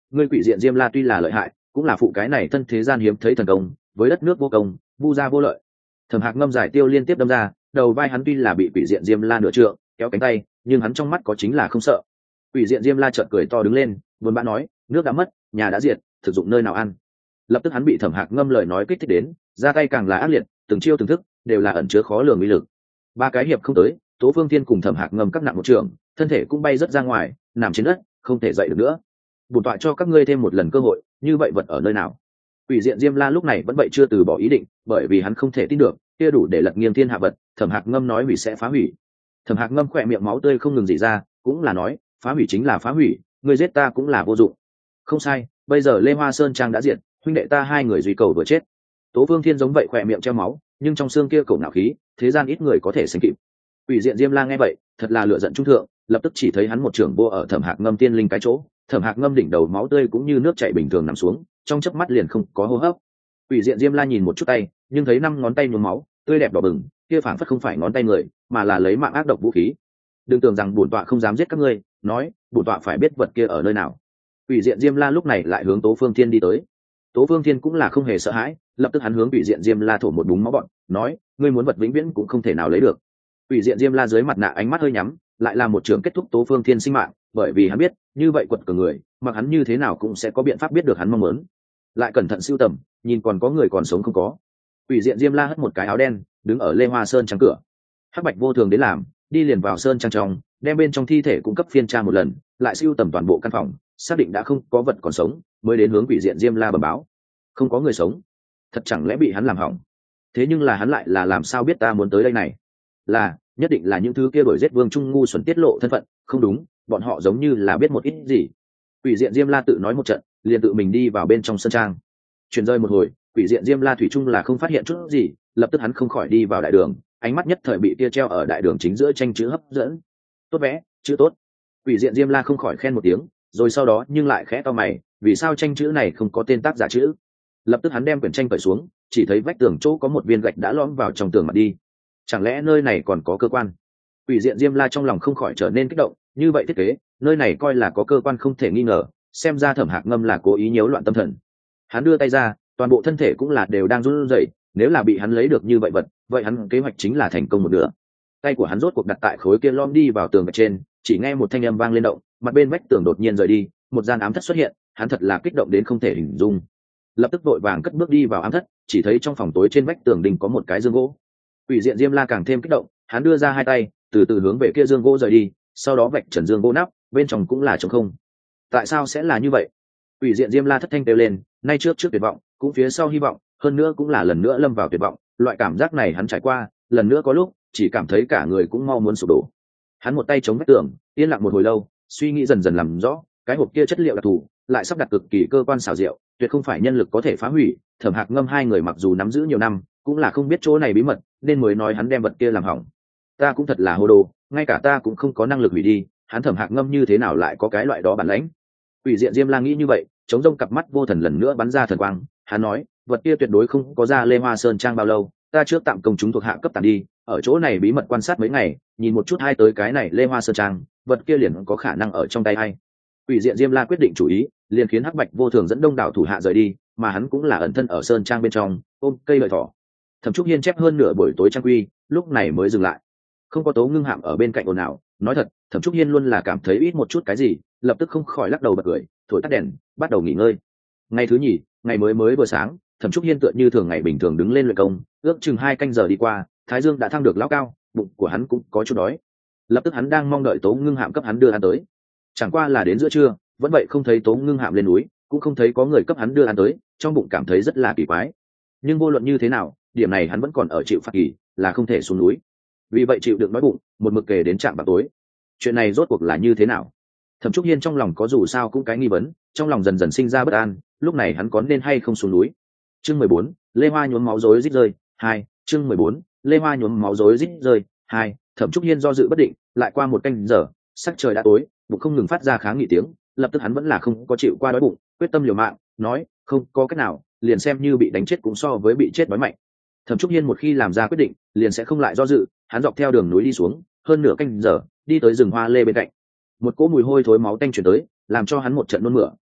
ngươi quỷ diện diêm la tuy là lợi hại, cũng là phụ cái này thân thế gian hiếm thấy thần công, với đất nước vô công, vu gia vô lợi. Thẩm Hạc ngâm giải tiêu liên tiếp đâm ra, đầu vai hắn tuy là bị quỷ diện diêm la nửa trượng kéo cánh tay, nhưng hắn trong mắt có chính là không sợ. Quỷ diện diêm la chợt cười to đứng lên, buồn bã nói, nước đã mất, nhà đã diệt, thực dụng nơi nào ăn. Lập tức hắn bị Thẩm Hạc ngâm lời nói kích thích đến, ra tay càng là ác liệt, từng chiêu từng thức đều là ẩn chứa khó lường uy lực. Ba cái hiệp không tới, Tố Phương Thiên cùng Thẩm Hạc ngâm các nặng một trường, thân thể cũng bay rất ra ngoài, nằm trên đất, không thể dậy được nữa. Bổn tọa cho các ngươi thêm một lần cơ hội, như vậy vật ở nơi nào? Quỷ diện diêm la lúc này vẫn vậy chưa từ bỏ ý định, bởi vì hắn không thể tin được, kia đủ để lật nghiêng thiên hạ vật, Thẩm Hạc ngâm nói hủy sẽ phá hủy. Thẩm Hạc ngâm khỏe miệng máu tươi không ngừng rỉ ra, cũng là nói, phá hủy chính là phá hủy, người giết ta cũng là vô dụng. Không sai, bây giờ Lê Hoa Sơn trang đã diệt, huynh đệ ta hai người duy cầu vừa chết. Tố Vương Thiên giống vậy khỏe miệng treo máu, nhưng trong xương kia cổ ngạo khí, thế gian ít người có thể sánh kịp. Quỷ diện diêm la nghe vậy, thật là lửa giận trung thượng, lập tức chỉ thấy hắn một trường vô ở Thẩm Hạc ngâm tiên linh cái chỗ, Thẩm Hạc ngâm đỉnh đầu máu tươi cũng như nước chảy bình thường nằm xuống, trong chớp mắt liền không có hô hấp. Quỷ diện diêm la nhìn một chút tay, nhưng thấy năm ngón tay nhuốm máu, tươi đẹp đỏ bừng, kia phảng phất không phải ngón tay người, mà là lấy mạng ác độc vũ khí. Đừng tưởng rằng bổn tọa không dám giết các ngươi, nói, bổn tọa phải biết vật kia ở nơi nào. Quỷ diện diêm la lúc này lại hướng Tố Phương Thiên đi tới. Tố Phương Thiên cũng là không hề sợ hãi, lập tức hắn hướng quỷ diện diêm la thổ một búng máu bọn, nói, ngươi muốn vật vĩnh viễn cũng không thể nào lấy được. Quỷ diện diêm la dưới mặt nạ ánh mắt hơi nhắm, lại là một trường kết thúc Tố Phương Thiên sinh mạng, bởi vì hắn biết, như vậy quật cường người, mặc hắn như thế nào cũng sẽ có biện pháp biết được hắn mong muốn. Lại cẩn thận sưu tầm, nhìn còn có người còn sống không có. Quỷ diện diêm la hất một cái áo đen, đứng ở Lê Hoa Sơn trang cửa. Hắc Bạch vô thường đến làm, đi liền vào sơn trang trong, đem bên trong thi thể cung cấp phiên tra một lần, lại sưu tầm toàn bộ căn phòng, xác định đã không có vật còn sống, mới đến hướng quỷ diện diêm la bẩm báo. Không có người sống, thật chẳng lẽ bị hắn làm hỏng? Thế nhưng là hắn lại là làm sao biết ta muốn tới đây này? Là, nhất định là những thứ kia đổi giết Vương Trung ngu xuẩn tiết lộ thân phận, không đúng, bọn họ giống như là biết một ít gì. Quỷ diện diêm la tự nói một trận, liền tự mình đi vào bên trong sơn trang. Chuyển rơi một hồi, quỷ diện diêm la thủy chung là không phát hiện chút gì, lập tức hắn không khỏi đi vào đại đường, ánh mắt nhất thời bị tia treo ở đại đường chính giữa tranh chữ hấp dẫn. Tốt vẽ, chữ tốt. Quỷ diện diêm la không khỏi khen một tiếng, rồi sau đó nhưng lại khẽ to mày, vì sao tranh chữ này không có tên tác giả chữ? Lập tức hắn đem quyển tranh cởi xuống, chỉ thấy vách tường chỗ có một viên gạch đã lõm vào trong tường mặt đi. Chẳng lẽ nơi này còn có cơ quan? Quỷ diện diêm la trong lòng không khỏi trở nên kích động, như vậy thiết kế, nơi này coi là có cơ quan không thể nghi ngờ, xem ra Thẩm Hạc ngâm là cố ý nhiễu loạn tâm thần. Hắn đưa tay ra, toàn bộ thân thể cũng là đều đang run rẩy, nếu là bị hắn lấy được như vậy vật, vậy hắn kế hoạch chính là thành công một nửa. Tay của hắn rốt cuộc đặt tại khối kia lõm đi vào tường gạch trên, chỉ nghe một thanh âm vang lên động, mặt bên vách tường đột nhiên rời đi, một gian ám thất xuất hiện, hắn thật là kích động đến không thể hình dung. Lập tức vội vàng cất bước đi vào ám thất, chỉ thấy trong phòng tối trên vách tường đình có một cái dương gỗ. Quỷ diện diêm la càng thêm kích động, hắn đưa ra hai tay, từ từ hướng về kia dương gỗ rời đi, sau đó vạch trần dương gỗ nắp, bên trong cũng là trống không. Tại sao sẽ là như vậy? Quỷ diện diêm la thất thanh kêu lên, nay trước trước tuyệt vọng, cũng phía sau hy vọng, hơn nữa cũng là lần nữa lâm vào tuyệt vọng, loại cảm giác này hắn trải qua, lần nữa có lúc, chỉ cảm thấy cả người cũng mau muốn sụp đổ. Hắn một tay chống vách tường, yên lặng một hồi lâu, suy nghĩ dần dần làm rõ, cái hộp kia chất liệu đặc thù, lại sắp đặt cực kỳ cơ quan xảo diệu, tuyệt không phải nhân lực có thể phá hủy. Thẩm Hạc ngâm hai người mặc dù nắm giữ nhiều năm, cũng là không biết chỗ này bí mật, nên mới nói hắn đem vật kia làm hỏng. Ta cũng thật là hồ đồ, ngay cả ta cũng không có năng lực hủy đi, hắn Thẩm Hạc ngâm như thế nào lại có cái loại đó bản lãnh? Quỷ diện diêm la nghĩ như vậy, chống rông cặp mắt vô thần lần nữa bắn ra thần quang, hắn nói, vật kia tuyệt đối không có ra Lê Hoa Sơn trang bao lâu, ta trước tạm công chúng thuộc hạ cấp tàn đi, ở chỗ này bí mật quan sát mấy ngày, nhìn một chút hai tới cái này Lê Hoa Sơn trang, vật kia liền có khả năng ở trong tay hay. Quỷ diện diêm la quyết định chủ ý, liền khiến Hắc Bạch vô thường dẫn đông đảo thủ hạ rời đi, mà hắn cũng là ẩn thân ở sơn trang bên trong, ôm cây lợi thỏ. Thẩm Trúc Hiên chép hơn nửa buổi tối trang quy, lúc này mới dừng lại. Không có Tố Ngưng Hạm ở bên cạnh ồn ào, nói thật, Thẩm Trúc Hiên luôn là cảm thấy ít một chút cái gì, lập tức không khỏi lắc đầu bật cười, thổi tắt đèn, bắt đầu nghỉ ngơi. Ngày thứ nhì, ngày mới mới vừa sáng, Thẩm Trúc Hiên tựa như thường ngày bình thường đứng lên luyện công, ước chừng hai canh giờ đi qua, Thái Dương đã thăng được lão cao, bụng của hắn cũng có chút đói. Lập tức hắn đang mong đợi Tố Ngưng Hạm cấp hắn đưa ăn tới. Chẳng qua là đến giữa trưa, vẫn vậy không thấy Tố Ngưng Hạm lên núi, cũng không thấy có người cấp hắn đưa ăn tới, trong bụng cảm thấy rất là kỳ quái. Nhưng vô luận như thế nào, điểm này hắn vẫn còn ở chịu phạt kỳ, là không thể xuống núi. Vì vậy chịu đựng đói bụng, một mực kề đến trạm vào tối. Chuyện này rốt cuộc là như thế nào? Thẩm Trúc Hiên trong lòng có dù sao cũng cái nghi vấn, trong lòng dần dần sinh ra bất an, lúc này hắn có nên hay không xuống núi. Chương mười bốn, Lê Hoa nhuốm máu rối rít rơi, hai, chương mười bốn, Lê Hoa nhuốm máu rối rít rơi, hai. Thẩm Trúc Hiên do dự bất định, lại qua một canh giờ, sắc trời đã tối, bụng không ngừng phát ra kháng nghị tiếng, lập tức hắn vẫn là không có chịu qua đói bụng, quyết tâm liều mạng, nói, không có cách nào, liền xem như bị đánh chết cũng so với bị chết đói mạnh. Thẩm Trúc Hiên một khi làm ra quyết định, liền sẽ không lại do dự, hắn dọc theo đường núi đi xuống, hơn nửa canh giờ, đi tới rừng hoa lê bên cạnh. Một cỗ mùi hôi thối máu tanh truyền tới, làm cho hắn một trận nôn mửa,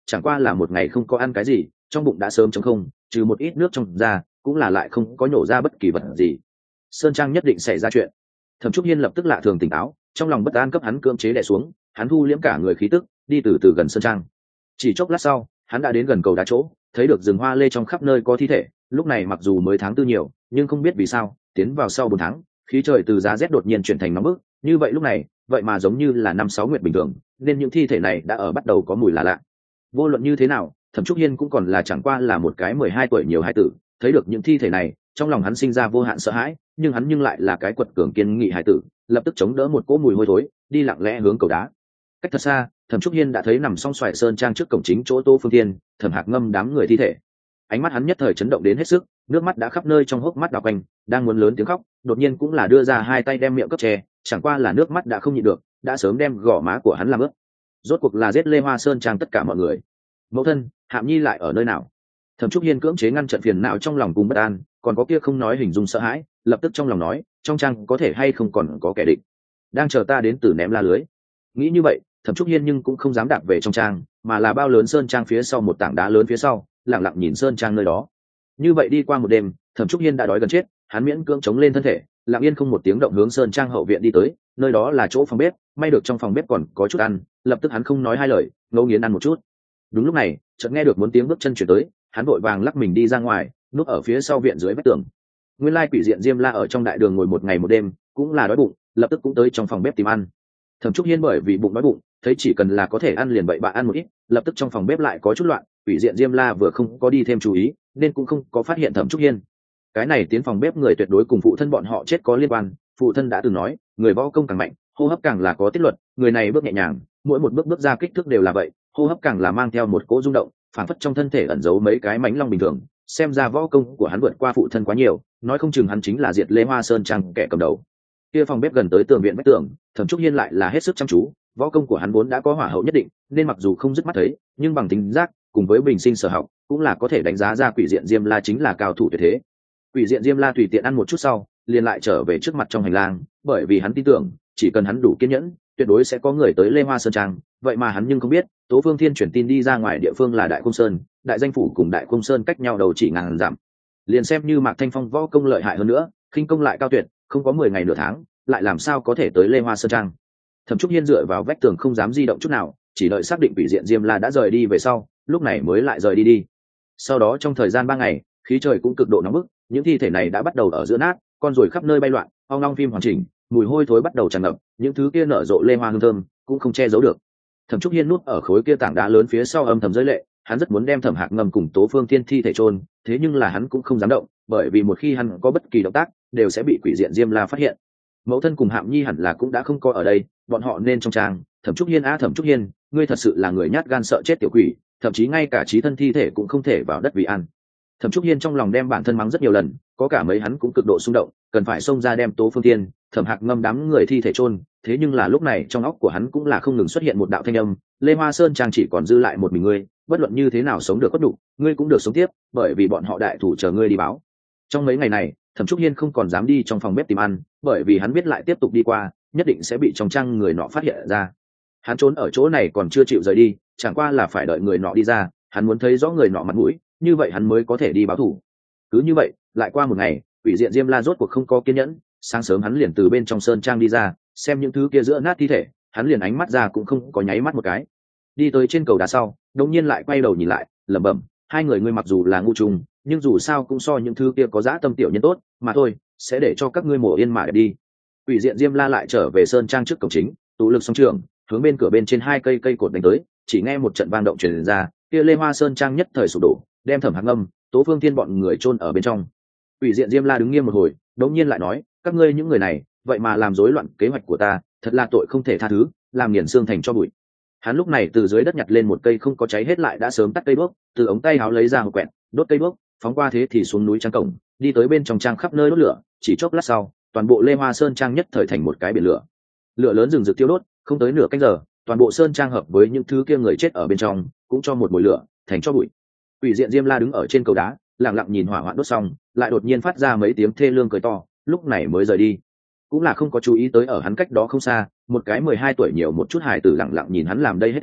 chẳng qua là một ngày không có ăn cái gì, trong bụng đã sớm trống không, trừ một ít nước trong da cũng là lại không có nhổ ra bất kỳ vật gì. Sơn Trang nhất định xảy ra chuyện. Thẩm Trúc Hiên lập tức lạ thường tỉnh táo, trong lòng bất an cấp hắn cưỡng chế đè xuống, hắn thu liễm cả người khí tức, đi từ từ gần Sơn Trang. Chỉ chốc lát sau, hắn đã đến gần cầu đá chỗ, thấy được rừng hoa lê trong khắp nơi có thi thể. Lúc này mặc dù mới tháng tư nhiều, nhưng không biết vì sao, tiến vào sau bốn tháng, khí trời từ giá rét đột nhiên chuyển thành nóng bức. Như vậy lúc này, vậy mà giống như là năm sáu nguyệt bình thường, nên những thi thể này đã ở bắt đầu có mùi lạ lạ. Vô luận như thế nào, Thẩm Trúc Hiên cũng còn là chẳng qua là một cái mười hai tuổi nhiều hải tử, thấy được những thi thể này, trong lòng hắn sinh ra vô hạn sợ hãi, nhưng hắn nhưng lại là cái quật cường kiên nghị hải tử, lập tức chống đỡ một cỗ mùi hôi thối, đi lặng lẽ hướng cầu đá. Cách thật xa, Thẩm Trúc Hiên đã thấy nằm song xoài Sơn Trang trước cổng chính chỗ Tô Phương Thiên, Thẩm Hạc ngâm đám người thi thể. Ánh mắt hắn nhất thời chấn động đến hết sức, nước mắt đã khắp nơi trong hốc mắt đảo quanh, đang muốn lớn tiếng khóc, đột nhiên cũng là đưa ra hai tay đem miệng cấp che, chẳng qua là nước mắt đã không nhịn được, đã sớm đem gò má của hắn làm ướt. Rốt cuộc là giết Lê Hoa Sơn Trang tất cả mọi người. Mẫu thân, Hạm Nhi lại ở nơi nào? Thẩm Trúc Hiên cưỡng chế ngăn trận phiền não trong lòng cùng bất an, còn có kia không nói hình dung sợ hãi, lập tức trong lòng nói, trong trang có thể hay không còn có kẻ địch, đang chờ ta đến từ ném la lưới. Nghĩ như vậy, Thẩm Trúc Hiên nhưng cũng không dám đạp về trong trang, mà là bao lớn Sơn Trang phía sau một tảng đá lớn phía sau, lặng lặng nhìn Sơn Trang nơi đó. Như vậy đi qua một đêm, Thẩm Trúc Hiên đã đói gần chết, hắn miễn cưỡng chống lên thân thể, lặng yên không một tiếng động hướng Sơn Trang hậu viện đi tới, nơi đó là chỗ phòng bếp, may được trong phòng bếp còn có chút ăn, lập tức hắn không nói hai lời, ngấu nghiến ăn một chút. Đúng lúc này, chợt nghe được muốn tiếng bước chân chuyển tới, hắn vội vàng lắc mình đi ra ngoài, núp ở phía sau viện dưới vách tường. Nguyên lai quỷ diện Diêm La ở trong đại đường ngồi một ngày một đêm, cũng là đói bụng, lập tức cũng tới trong phòng bếp tìm ăn. Thẩm Trúc Hiên bởi vì bụng đói bụng, thấy chỉ cần là có thể ăn liền bậy bạ ăn một ít, lập tức trong phòng bếp lại có chút loạn, quỷ diện Diêm La vừa không có đi thêm chú ý, nên cũng không có phát hiện Thẩm Trúc Hiên. Cái này tiến phòng bếp người tuyệt đối cùng phụ thân bọn họ chết có liên quan, phụ thân đã từng nói, người võ công càng mạnh, hô hấp càng là có tiết luật, người này bước nhẹ nhàng, mỗi một bước bước ra kích thước đều là vậy, hô hấp càng là mang theo một cỗ rung động, phản phất trong thân thể ẩn giấu mấy cái mãnh long bình thường, xem ra võ công của hắn vượt qua phụ thân quá nhiều, nói không chừng hắn chính là diệt Lê Hoa Sơn Trang kẻ cầm đầu. Kia phòng bếp gần tới tường viện vách tường, Thẩm Trúc Hiên lại là hết sức chăm chú, võ công của hắn vốn đã có hỏa hậu nhất định, nên mặc dù không dứt mắt thấy, nhưng bằng tính giác cùng với bình sinh sở học, cũng là có thể đánh giá ra quỷ diện Diêm La chính là cao thủ tuyệt thế. Quỷ diện Diêm La tùy tiện ăn một chút sau, liền lại trở về trước mặt trong hành lang, bởi vì hắn tin tưởng, chỉ cần hắn đủ kiên nhẫn, tuyệt đối sẽ có người tới Lê Hoa Sơn Trang. Vậy mà hắn nhưng không biết, Tố Phương Thiên chuyển tin đi ra ngoài địa phương là Đại Cung Sơn, Đại Danh Phủ cùng Đại Cung Sơn cách nhau đầu chỉ ngàn dặm. Liền xem như Mạc Thanh Phong võ công lợi hại hơn nữa, khinh công lại cao tuyệt, không có mười ngày nửa tháng, lại làm sao có thể tới Lê Hoa Sơn Trang. Thẩm Trúc Hiên dựa vào vách tường không dám di động chút nào, chỉ đợi xác định quỷ diện Diêm La đã rời đi về sau, lúc này mới lại rời đi đi. Sau đó trong thời gian ba ngày, khí trời cũng cực độ nóng bức, những thi thể này đã bắt đầu ở giữa nát, con ruồi khắp nơi bay loạn, ong ong phim hoàn chỉnh, mùi hôi thối bắt đầu tràn ngập, những thứ kia nở rộ lê hoa hương thơm cũng không che giấu được. Thẩm Trúc Hiên núp ở khối kia tảng đá lớn phía sau âm thầm rơi lệ, hắn rất muốn đem Thẩm Hạc ngầm cùng Tố Phương Thiên thi thể chôn, thế nhưng là hắn cũng không dám động, bởi vì một khi hắn có bất kỳ động tác, đều sẽ bị quỷ diện Diêm La phát hiện. Mẫu thân cùng Hạm Nhi hẳn là cũng đã không có ở đây, bọn họ nên trong trang. Thẩm Trúc Hiên a Thẩm Trúc Hiên, ngươi thật sự là người nhát gan sợ chết tiểu quỷ, thậm chí ngay cả chí thân thi thể cũng không thể vào đất vì ăn. Thẩm Trúc Hiên trong lòng đem bản thân mắng rất nhiều lần, có cả mấy hắn cũng cực độ xung động, cần phải xông ra đem Tố Phương Thiên, Thẩm Hạc ngâm đám người thi thể chôn. Thế nhưng là lúc này trong óc của hắn cũng là không ngừng xuất hiện một đạo thanh âm, Lê Hoa Sơn Trang chỉ còn dư lại một mình ngươi, bất luận như thế nào sống được cốt đủ, ngươi cũng được sống tiếp, bởi vì bọn họ đại thủ chờ ngươi đi báo. Trong mấy ngày này, Thẩm Trúc Hiên không còn dám đi trong phòng bếp tìm ăn, bởi vì hắn biết lại tiếp tục đi qua, nhất định sẽ bị trong trang người nọ phát hiện ra. Hắn trốn ở chỗ này còn chưa chịu rời đi, chẳng qua là phải đợi người nọ đi ra, hắn muốn thấy rõ người nọ mặt mũi, như vậy hắn mới có thể đi báo thù. Cứ như vậy, lại qua một ngày, quỷ diện Diêm La rốt cuộc không có kiên nhẫn, sáng sớm hắn liền từ bên trong sơn trang đi ra, xem những thứ kia giữa nát thi thể, hắn liền ánh mắt ra cũng không có nháy mắt một cái. Đi tới trên cầu đá sau, đột nhiên lại quay đầu nhìn lại, lẩm bẩm, hai người ngươi mặc dù là ngu trùng, nhưng dù sao cũng so những thứ kia có dã tâm tiểu nhân tốt, mà thôi, sẽ để cho các ngươi mổ yên mà để đi. Quỷ diện Diêm La lại trở về sơn trang trước cổng chính, tụ lực song trường, hướng bên cửa bên trên hai cây cây cột đánh tới, chỉ nghe một trận vang động truyền ra, kia Lê Hoa Sơn Trang nhất thời sụp đổ, đem Thẩm Hạc ngâm, Tố Phương Thiên bọn người chôn ở bên trong. Quỷ diện Diêm La đứng nghiêm một hồi, đột nhiên lại nói, các ngươi những người này, vậy mà làm rối loạn kế hoạch của ta, thật là tội không thể tha thứ, làm nghiền xương thành cho bụi. Hắn lúc này từ dưới đất nhặt lên một cây không có cháy hết lại đã sớm tắt cây đuốc, từ ống tay áo lấy ra một quẹt, đốt cây đuốc, phóng qua thế thì xuống núi trang cổng, đi tới bên trong trang khắp nơi đốt lửa, chỉ chốc lát sau, toàn bộ Lê Hoa Sơn Trang nhất thời thành một cái biển lửa. Lửa lớn rừng rực tiêu đốt, không tới nửa canh giờ, toàn bộ sơn trang hợp với những thứ kia người chết ở bên trong, cũng cho một mùi lửa, thành cho bụi. Quỷ diện Diêm La đứng ở trên cầu đá, lặng lặng nhìn hỏa hoạn đốt xong, lại đột nhiên phát ra mấy tiếng thê lương cười to, lúc này mới rời đi. Cũng là không có chú ý tới ở hắn cách đó không xa, một cái mười hai tuổi nhiều một chút hài tử lặng lặng nhìn hắn làm đây hết thảy,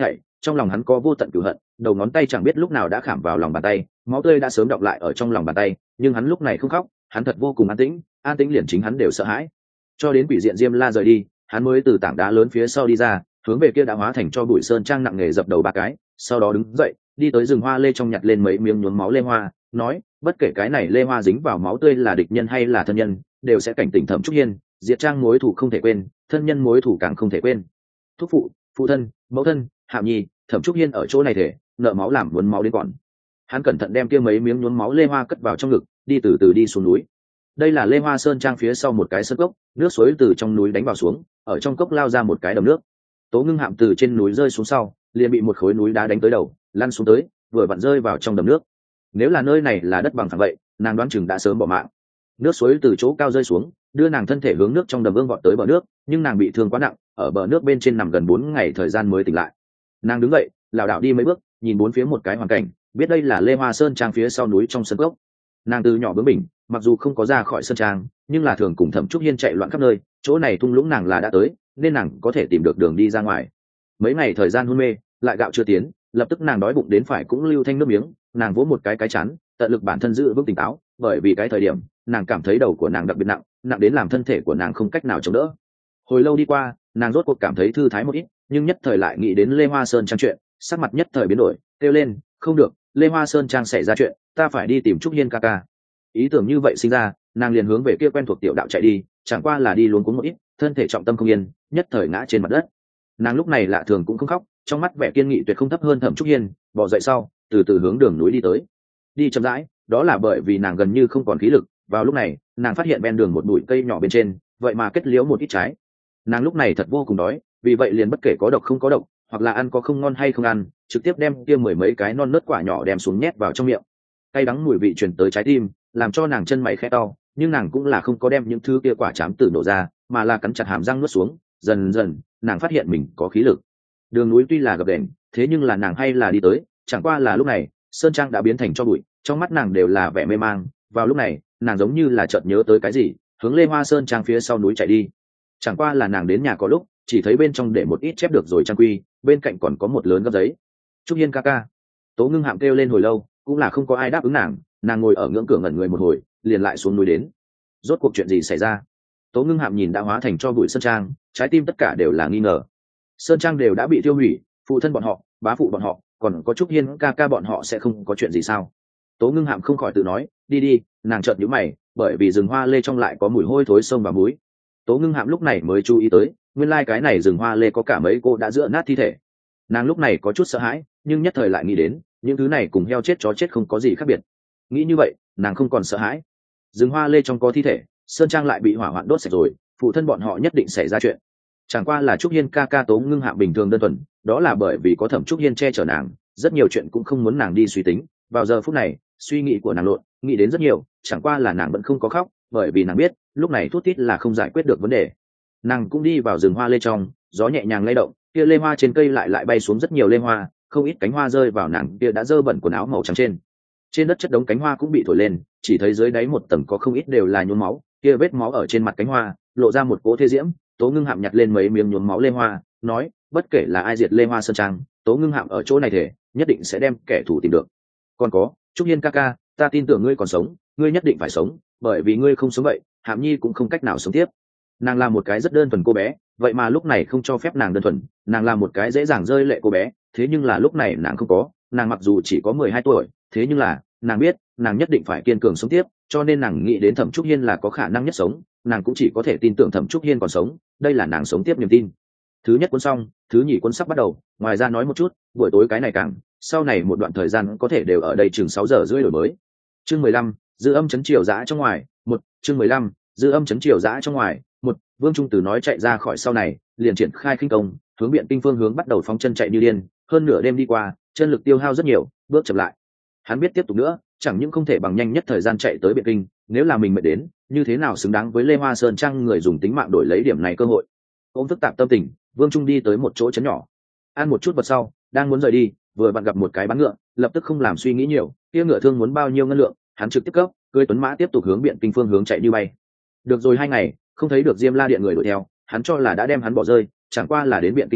trong lòng hắn có vô tận cửu hận, đầu ngón tay chẳng biết lúc nào đã khảm vào lòng bàn tay, máu tươi đã sớm đọng lại ở trong lòng bàn tay, nhưng hắn lúc này không khóc, hắn thật vô cùng an tĩnh, an tĩnh liền chính hắn đều sợ hãi. Cho đến quỷ diện Diêm La rời đi, hắn mới từ tảng đá lớn phía sau đi ra, hướng về kia đã hóa thành cho bụi sơn trang nặng nề dập đầu ba cái, sau đó đứng dậy, đi tới rừng hoa lê trong nhặt lên mấy miếng nhuốm máu lê hoa, nói, bất kể cái này lê hoa dính vào máu tươi là địch nhân hay là thân nhân, đều sẽ cảnh tỉnh Thẩm Trúc Hiên, diệt trang mối thù không thể quên, thân nhân mối thù càng không thể quên. Thúc phụ, phụ thân, mẫu thân, Hàm Nhi, Thẩm Trúc Hiên ở chỗ này thể, nợ máu làm muốn máu đến còn. Hắn cẩn thận đem kia mấy miếng nhuốm máu lê hoa cất vào trong ngực, đi từ từ đi xuống núi. Đây là lê hoa sơn trang phía sau một cái sơn cốc, nước suối từ trong núi đánh vào xuống, ở trong cốc lao ra một cái đầm nước. Tố Ngưng Hạm từ trên núi rơi xuống sau, liền bị một khối núi đá đánh tới đầu, lăn xuống tới, vừa vặn rơi vào trong đầm nước. Nếu là nơi này là đất bằng phẳng vậy, nàng đoán chừng đã sớm bỏ mạng. Nước suối từ chỗ cao rơi xuống, đưa nàng thân thể hướng nước trong đầm ương vọt tới bờ nước, nhưng nàng bị thương quá nặng, ở bờ nước bên trên nằm gần bốn ngày thời gian mới tỉnh lại. Nàng đứng dậy, lảo đảo đi mấy bước, nhìn bốn phía một cái hoàn cảnh, biết đây là lê hoa sơn trang phía sau núi trong sân cốc. Nàng từ nhỏ bướng bỉnh, mặc dù không có ra khỏi sơn trang, nhưng là thường cùng Thẩm Trúc Hiên chạy loạn khắp nơi, chỗ này thung lũng nàng là đã tới, nên nàng có thể tìm được đường đi ra ngoài. Mấy ngày thời gian hôn mê, lại gạo chưa tiến, lập tức nàng đói bụng đến phải cũng lưu thanh nước miếng, nàng vỗ một cái cái chán, tận lực bản thân giữ vững tỉnh táo, bởi vì cái thời điểm nàng cảm thấy đầu của nàng đặc biệt nặng, nặng đến làm thân thể của nàng không cách nào chống đỡ. Hồi lâu đi qua, nàng rốt cuộc cảm thấy thư thái một ít, nhưng nhất thời lại nghĩ đến Lê Hoa Sơn trang chuyện, sắc mặt nhất thời biến đổi, kêu lên, không được, Lê Hoa Sơn trang xảy ra chuyện, ta phải đi tìm Trúc Hiên ca ca. Ý tưởng như vậy sinh ra, nàng liền hướng về kia quen thuộc tiểu đạo chạy đi, chẳng qua là đi luống cuống một ít, thân thể trọng tâm không yên, nhất thời ngã trên mặt đất. Nàng lúc này lạ thường cũng không khóc, trong mắt vẻ kiên nghị tuyệt không thấp hơn Thẩm Trúc Hiên, bỏ dậy sau, từ từ hướng đường núi đi tới. Đi chậm rãi, đó là bởi vì nàng gần như không còn khí lực. Vào lúc này, nàng phát hiện ven đường một bụi cây nhỏ bên trên, vậy mà kết liễu một ít trái. Nàng lúc này thật vô cùng đói, vì vậy liền bất kể có độc không có độc, hoặc là ăn có không ngon hay không ăn, trực tiếp đem kia mười mấy cái non nớt quả nhỏ đem xuống nhét vào trong miệng. Cay đắng mùi vị truyền tới trái tim, làm cho nàng chân mày khẽ cau, nhưng nàng cũng là không có đem những thứ kia quả chám tử nổ ra, mà là cắn chặt hàm răng nuốt xuống. Dần dần, nàng phát hiện mình có khí lực. Đường núi tuy là gập ghềnh, thế nhưng là nàng hay là đi tới, chẳng qua là lúc này, sơn trang đã biến thành cho bụi, trong mắt nàng đều là vẻ mê mang. Vào lúc này, nàng giống như là chợt nhớ tới cái gì, hướng Lê Hoa Sơn trang phía sau núi chạy đi. Chẳng qua là nàng đến nhà có lúc, chỉ thấy bên trong để một ít chép được rồi trang quy, bên cạnh còn có một lớn gấp giấy. Trúc Hiên ca ca. Tố Ngưng Hạm kêu lên hồi lâu, cũng là không có ai đáp ứng nàng, nàng ngồi ở ngưỡng cửa ngẩn người một hồi, liền lại xuống núi đến. Rốt cuộc chuyện gì xảy ra? Tố Ngưng Hạm nhìn đã hóa thành cho bụi sơn trang, trái tim tất cả đều là nghi ngờ. Sơn trang đều đã bị tiêu hủy, phụ thân bọn họ, bá phụ bọn họ, còn có Trúc Hiên ca ca bọn họ sẽ không có chuyện gì sao? Tố Ngưng Hạm không khỏi tự nói, đi đi, nàng chợt nhíu mày, bởi vì rừng hoa lê trong lại có mùi hôi thối sông và muối. Tố Ngưng Hạm lúc này mới chú ý tới, nguyên lai cái này rừng hoa lê có cả mấy cô đã rữa nát thi thể. Nàng lúc này có chút sợ hãi, nhưng nhất thời lại nghĩ đến, những thứ này cùng heo chết chó chết không có gì khác biệt. Nghĩ như vậy, nàng không còn sợ hãi. Rừng hoa lê trong có thi thể, sơn trang lại bị hỏa hoạn đốt sạch rồi, phụ thân bọn họ nhất định xảy ra chuyện. Chẳng qua là Trúc Hiên ca ca Tố Ngưng Hạm bình thường đơn thuần, đó là bởi vì có Thẩm Trúc Hiên che chở nàng, rất nhiều chuyện cũng không muốn nàng đi suy tính. Vào giờ phút này, suy nghĩ của nàng lộn, nghĩ đến rất nhiều, chẳng qua là nàng vẫn không có khóc, bởi vì nàng biết, lúc này thút thít là không giải quyết được vấn đề. Nàng cũng đi vào rừng hoa lê trong, gió nhẹ nhàng lay động, kia lê hoa trên cây lại lại bay xuống rất nhiều lê hoa, không ít cánh hoa rơi vào nàng kia đã dơ bẩn quần áo màu trắng trên. Trên đất chất đống cánh hoa cũng bị thổi lên, chỉ thấy dưới đáy một tầng có không ít đều là nhuốm máu, kia vết máu ở trên mặt cánh hoa, lộ ra một cỗ thê diễm. Tố Ngưng Hạm nhặt lên mấy miếng nhuốm máu lê hoa, nói, bất kể là ai diệt lê hoa sơn trang, Tố Ngưng Hạm ở chỗ này thể, nhất định sẽ đem kẻ thù tìm được. Còn có, Trúc Hiên ca ca, ta tin tưởng ngươi còn sống, ngươi nhất định phải sống, bởi vì ngươi không sống vậy, Hạm Nhi cũng không cách nào sống tiếp. Nàng là một cái rất đơn thuần cô bé, vậy mà lúc này không cho phép nàng đơn thuần, nàng là một cái dễ dàng rơi lệ cô bé, thế nhưng là lúc này nàng không có, nàng mặc dù chỉ có mười hai tuổi, thế nhưng là, nàng biết, nàng nhất định phải kiên cường sống tiếp, cho nên nàng nghĩ đến Thẩm Trúc Hiên là có khả năng nhất sống, nàng cũng chỉ có thể tin tưởng Thẩm Trúc Hiên còn sống, đây là nàng sống tiếp niềm tin. Thứ nhất cuốn xong, thứ nhì cuốn sắp bắt đầu, ngoài ra nói một chút, buổi tối cái này càng, sau này một đoạn thời gian có thể đều ở đây chừng sáu giờ rưỡi đổi mới. Chương mười lăm, dư âm chấn triều dã trong ngoài, một, chương mười lăm, dư âm chấn triều dã trong ngoài, một, Vương Trung Từ nói chạy ra khỏi sau này, liền triển khai khinh công, hướng Biện Kinh phương hướng bắt đầu phóng chân chạy như điên, hơn nửa đêm đi qua, chân lực tiêu hao rất nhiều, bước chậm lại. Hắn biết tiếp tục nữa, chẳng những không thể bằng nhanh nhất thời gian chạy tới Biện Kinh, nếu là mình mệt đến, như thế nào xứng đáng với Lê Hoa Sơn trang người dùng tính mạng đổi lấy điểm này cơ hội. Ôm phức tạp tâm tình, Vương Trung đi tới một chỗ trấn nhỏ, ăn một chút vật sau, đang muốn rời đi, vừa bạn gặp một cái bán ngựa, lập tức không làm suy nghĩ nhiều, kia ngựa thương muốn bao nhiêu ngân lượng, hắn trực tiếp cấp, cưỡi tuấn mã tiếp tục hướng Biện Kinh phương hướng chạy như bay. Được rồi hai ngày, không thấy được Diêm La điện người đuổi theo, hắn cho là đã đem hắn bỏ rơi, chẳng qua là đến Biện Kinh sau,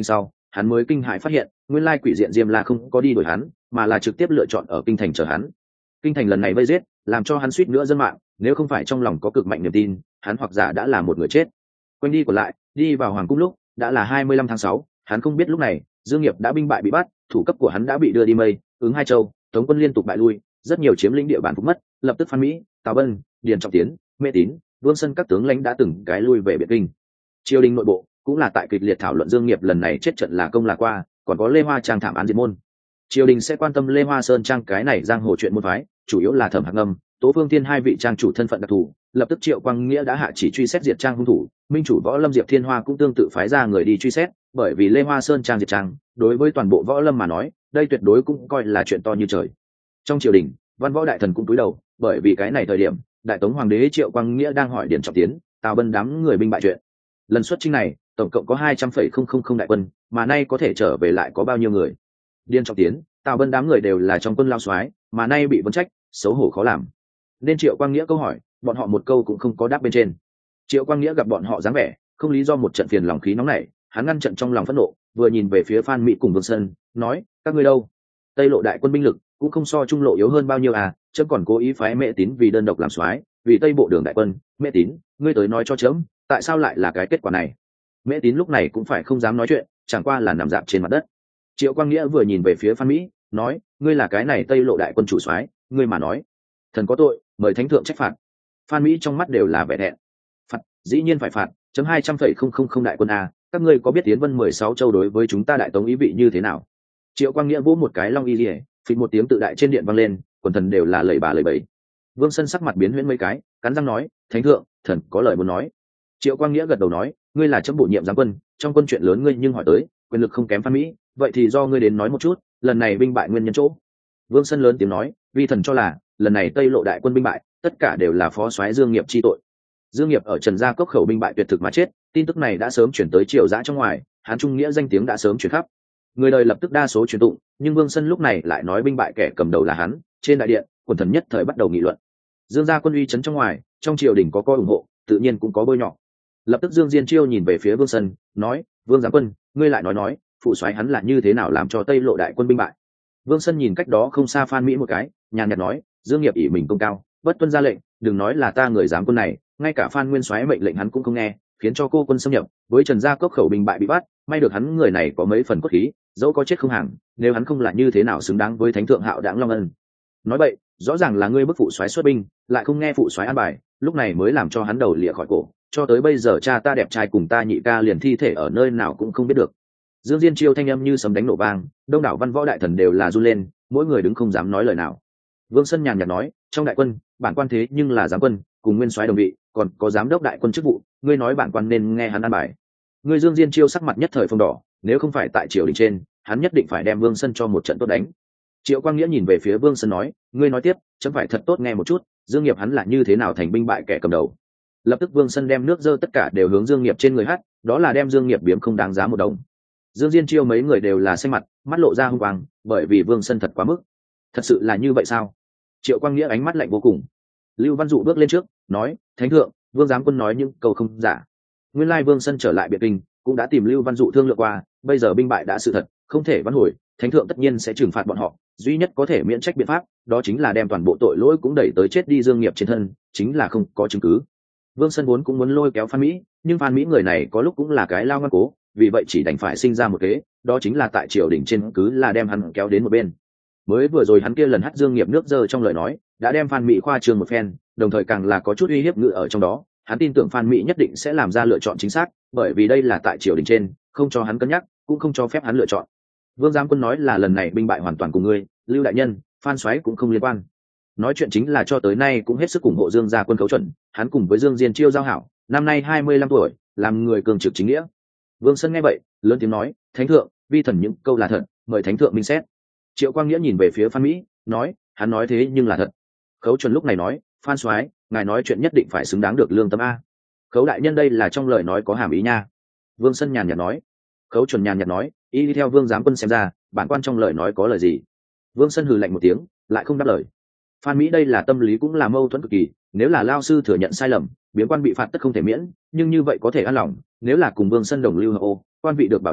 hắn mới kinh hãi phát hiện nguyên lai quỷ diện Diêm La không có đi đuổi hắn mà là trực tiếp lựa chọn ở kinh thành chờ hắn. Kinh thành lần này vây giết làm cho hắn suýt nữa dân mạng, nếu không phải trong lòng có cực mạnh niềm tin hắn hoặc giả đã là một người chết. Quanh đi còn lại đi vào hoàng cung lúc đã là hai mươi lăm tháng sáu, hắn không biết lúc này Dương Nghiệp đã binh bại bị bắt, thủ cấp của hắn đã bị đưa đi mây, ứng hai châu, Tống quân liên tục bại lui, rất nhiều chiếm lĩnh địa bàn phục mất, lập tức Phan Mỹ, Tào Bân, Điền Trọng Tiến, Mễ Tín, Vương Sân các tướng lãnh đã từng cái lui về Biệt Kinh. Triều đình nội bộ cũng là tại kịch liệt thảo luận Dương Nghiệp lần này chết trận là công là qua, còn có Lê Hoa Trang thảm án diệt môn. Triều đình sẽ quan tâm Lê Hoa Sơn Trang cái này giang hồ chuyện môn phái, chủ yếu là Thẩm Hạc Ngâm, Tố Phương Thiên hai vị trang chủ thân phận đặc thù, lập tức Triệu Quang Nghĩa đã hạ chỉ truy xét diệt trang hung thủ, minh chủ Võ Lâm Diệp Thiên Hoa cũng tương tự phái ra người đi truy xét, bởi vì Lê Hoa Sơn Trang diệt trang, đối với toàn bộ Võ Lâm mà nói, đây tuyệt đối cũng coi là chuyện to như trời. Trong triều đình, Văn Võ đại thần cũng cúi đầu, bởi vì cái này thời điểm, Đại Tống Hoàng đế Triệu Quang Nghĩa đang hỏi Điền Trọng Tiến, Tào Bân đám người binh bại chuyện. Lần xuất chinh này, tổng cộng có hai trăm phẩy không không không đại quân, mà nay có thể trở về lại có bao nhiêu người? Điền Trọng Tiến, Tào Bân đám người đều là trong quân lao soái, mà nay bị vấn trách, xấu hổ khó làm. Nên Triệu Quang Nghĩa câu hỏi, bọn họ một câu cũng không có đáp bên trên. Triệu Quang Nghĩa gặp bọn họ dáng vẻ, không lý do một trận phiền lòng khí nóng nảy, hắn ngăn trận trong lòng phẫn nộ, vừa nhìn về phía Phan Mỹ cùng Vương Sơn, nói: các ngươi đâu? Tây lộ đại quân binh lực cũng không so trung lộ yếu hơn bao nhiêu à? Chấm còn cố ý phái Mễ Tín vì đơn độc làm soái, vì Tây bộ đường đại quân. Mễ Tín, ngươi tới nói cho chấm, tại sao lại là cái kết quả này? Mễ Tín lúc này cũng phải không dám nói chuyện, chẳng qua là nằm dạp trên mặt đất. Triệu Quang Nghĩa vừa nhìn về phía Phan Mỹ, nói: ngươi là cái này Tây lộ đại quân chủ soái, ngươi mà nói, thần có tội, mời thánh thượng trách phạt. Phan Mỹ trong mắt đều là vẻ thẹn. Phạt, dĩ nhiên phải phạt. Chấm hai trăm phẩy không không không đại quân a, các ngươi có biết Tiến Vân mười sáu châu đối với chúng ta Đại Tống ý vị như thế nào? Triệu Quang Nghĩa vỗ một cái long y liễu, phịch một tiếng tự đại trên điện vang lên, quần thần đều là lầy bà lầy bẫy. Vương Sân sắc mặt biến huyễn mấy cái, cắn răng nói: thánh thượng, thần có lời muốn nói. Triệu Quang Nghĩa gật đầu nói: ngươi là chấm bổ nhiệm giám quân, trong quân chuyện lớn ngươi nhưng hỏi tới, quyền lực không kém Phan Mỹ, vậy thì do ngươi đến nói một chút, lần này binh bại nguyên nhân chỗ. Vương Sân lớn tiếng nói: vi thần cho là lần này Tây lộ đại quân binh bại, tất cả đều là phó soái Dương Nghiệp chi tội. Dương Nghiệp ở Trần Gia Cốc khẩu binh bại tuyệt thực mà chết, tin tức này đã sớm chuyển tới triều dã trong ngoài, hán trung nghĩa danh tiếng đã sớm truyền khắp. Người đời lập tức đa số truyền tụng, nhưng Vương Sân lúc này lại nói binh bại kẻ cầm đầu là hắn, trên đại điện, quần thần nhất thời bắt đầu nghị luận. Dương gia quân uy chấn trong ngoài, trong triều đình có coi ủng hộ, tự nhiên cũng có bôi nhọ. Lập tức Dương Diên Chiêu nhìn về phía Vương Sân, nói: Vương giám quân, ngươi lại nói nói, phụ soái hắn là như thế nào làm cho Tây lộ đại quân binh bại? Vương Sân nhìn cách đó không xa Phan Mỹ một cái, nhàn nhạt nói: Dương Nghiệp ỷ mình công cao, bất tuân ra lệnh, đừng nói là ta người giám quân này, ngay cả Phan Nguyên soái mệnh lệnh hắn cũng không nghe, khiến cho cô quân xâm nhập, với Trần Gia Cốc khẩu binh bại bị bắt, may được hắn người này có mấy phần cốt khí, dẫu có chết không hàng, nếu hắn không là như thế nào xứng đáng với thánh thượng hạo đãng long ân. Nói vậy, rõ ràng là ngươi bức phụ soái xuất binh, lại không nghe phụ soái an bài, lúc này mới làm cho hắn đầu lìa khỏi cổ, cho tới bây giờ cha ta đẹp trai cùng ta nhị ca liền thi thể ở nơi nào cũng không biết được. Dương Diên Chiêu thanh âm như sấm đánh nổ vang, đông đảo văn võ đại thần đều là run lên, mỗi người đứng không dám nói lời nào. Vương Sân nhàn nhạt nói: trong đại quân, bản quan thế nhưng là giám quân, cùng nguyên soái đồng vị, còn có giám đốc đại quân chức vụ, ngươi nói bản quan nên nghe hắn an bài. Ngươi Dương Diên Chiêu sắc mặt nhất thời phong đỏ, nếu không phải tại triều đình trên, hắn nhất định phải đem Vương Sân cho một trận tốt đánh. Triệu Quang Nghĩa nhìn về phía Vương Sân nói: ngươi nói tiếp, chấm phải thật tốt nghe một chút, Dương Nghiệp hắn là như thế nào thành binh bại kẻ cầm đầu. Lập tức Vương Sân đem nước dơ tất cả đều hướng Dương Nghiệp trên người hát, đó là đem Dương Nghiệp biếm không đáng giá một đồng. Dương Diên Chiêu mấy người đều là xanh mặt, mắt lộ ra hung quang, bởi vì Vương Sân thật quá mức. Thật sự là như vậy sao? Triệu Quang Nghĩa ánh mắt lạnh vô cùng. Lưu Văn Dụ bước lên trước, nói: thánh thượng, Vương giám quân nói những câu không giả. Nguyên lai Vương Sân trở lại Biệt Kinh, cũng đã tìm Lưu Văn Dụ thương lượng qua, bây giờ binh bại đã sự thật, không thể vãn hồi, thánh thượng tất nhiên sẽ trừng phạt bọn họ, duy nhất có thể miễn trách biện pháp, đó chính là đem toàn bộ tội lỗi cũng đẩy tới chết đi Dương Nghiệp trên thân, chính là không có chứng cứ. Vương Sân vốn cũng muốn lôi kéo Phan Mỹ, nhưng Phan Mỹ người này có lúc cũng là cái lao ngoan cố, vì vậy chỉ đành phải sinh ra một kế, đó chính là tại triều đình trên cứ là đem hắn kéo đến một bên. Mới vừa rồi hắn kia lần hắt Dương Nghiệp nước dơ trong lời nói, đã đem Phan Mỹ khoa trương một phen, đồng thời càng là có chút uy hiếp ngự ở trong đó, hắn tin tưởng Phan Mỹ nhất định sẽ làm ra lựa chọn chính xác, bởi vì đây là tại triều đình trên, không cho hắn cân nhắc, cũng không cho phép hắn lựa chọn. Vương giám quân nói là lần này binh bại hoàn toàn cùng ngươi, Lưu đại nhân, Phan soái cũng không liên quan. Nói chuyện chính là cho tới nay cũng hết sức ủng hộ Dương gia quân Khấu Chuẩn, hắn cùng với Dương Diên Chiêu giao hảo, năm nay hai mươi lăm tuổi, làm người cường trực chính nghĩa. Vương Sân nghe vậy, lớn tiếng nói: thánh thượng, vi thần những câu là thật, mời thánh thượng minh xét. Triệu Quang Nghĩa nhìn về phía Phan Mỹ, nói: hắn nói thế nhưng là thật. Khấu Chuẩn lúc này nói: Phan soái, ngài nói chuyện nhất định phải xứng đáng được lương tâm a. Khấu đại nhân đây là trong lời nói có hàm ý nha. Vương Sân nhàn nhạt nói. Khấu Chuẩn nhàn nhạt nói: y đi theo Vương giám quân xem ra, bản quan trong lời nói có lời gì. Vương Sân hừ lạnh một tiếng, lại không đáp lời. Phan Mỹ đây là tâm lý cũng là mâu thuẫn cực kỳ, nếu là lao sư thừa nhận sai lầm, biếm quan bị phạt tất không thể miễn, nhưng như vậy có thể an lòng, nếu là cùng Vương Sân đồng lưu hợp ô, quan vị được bảo đảm,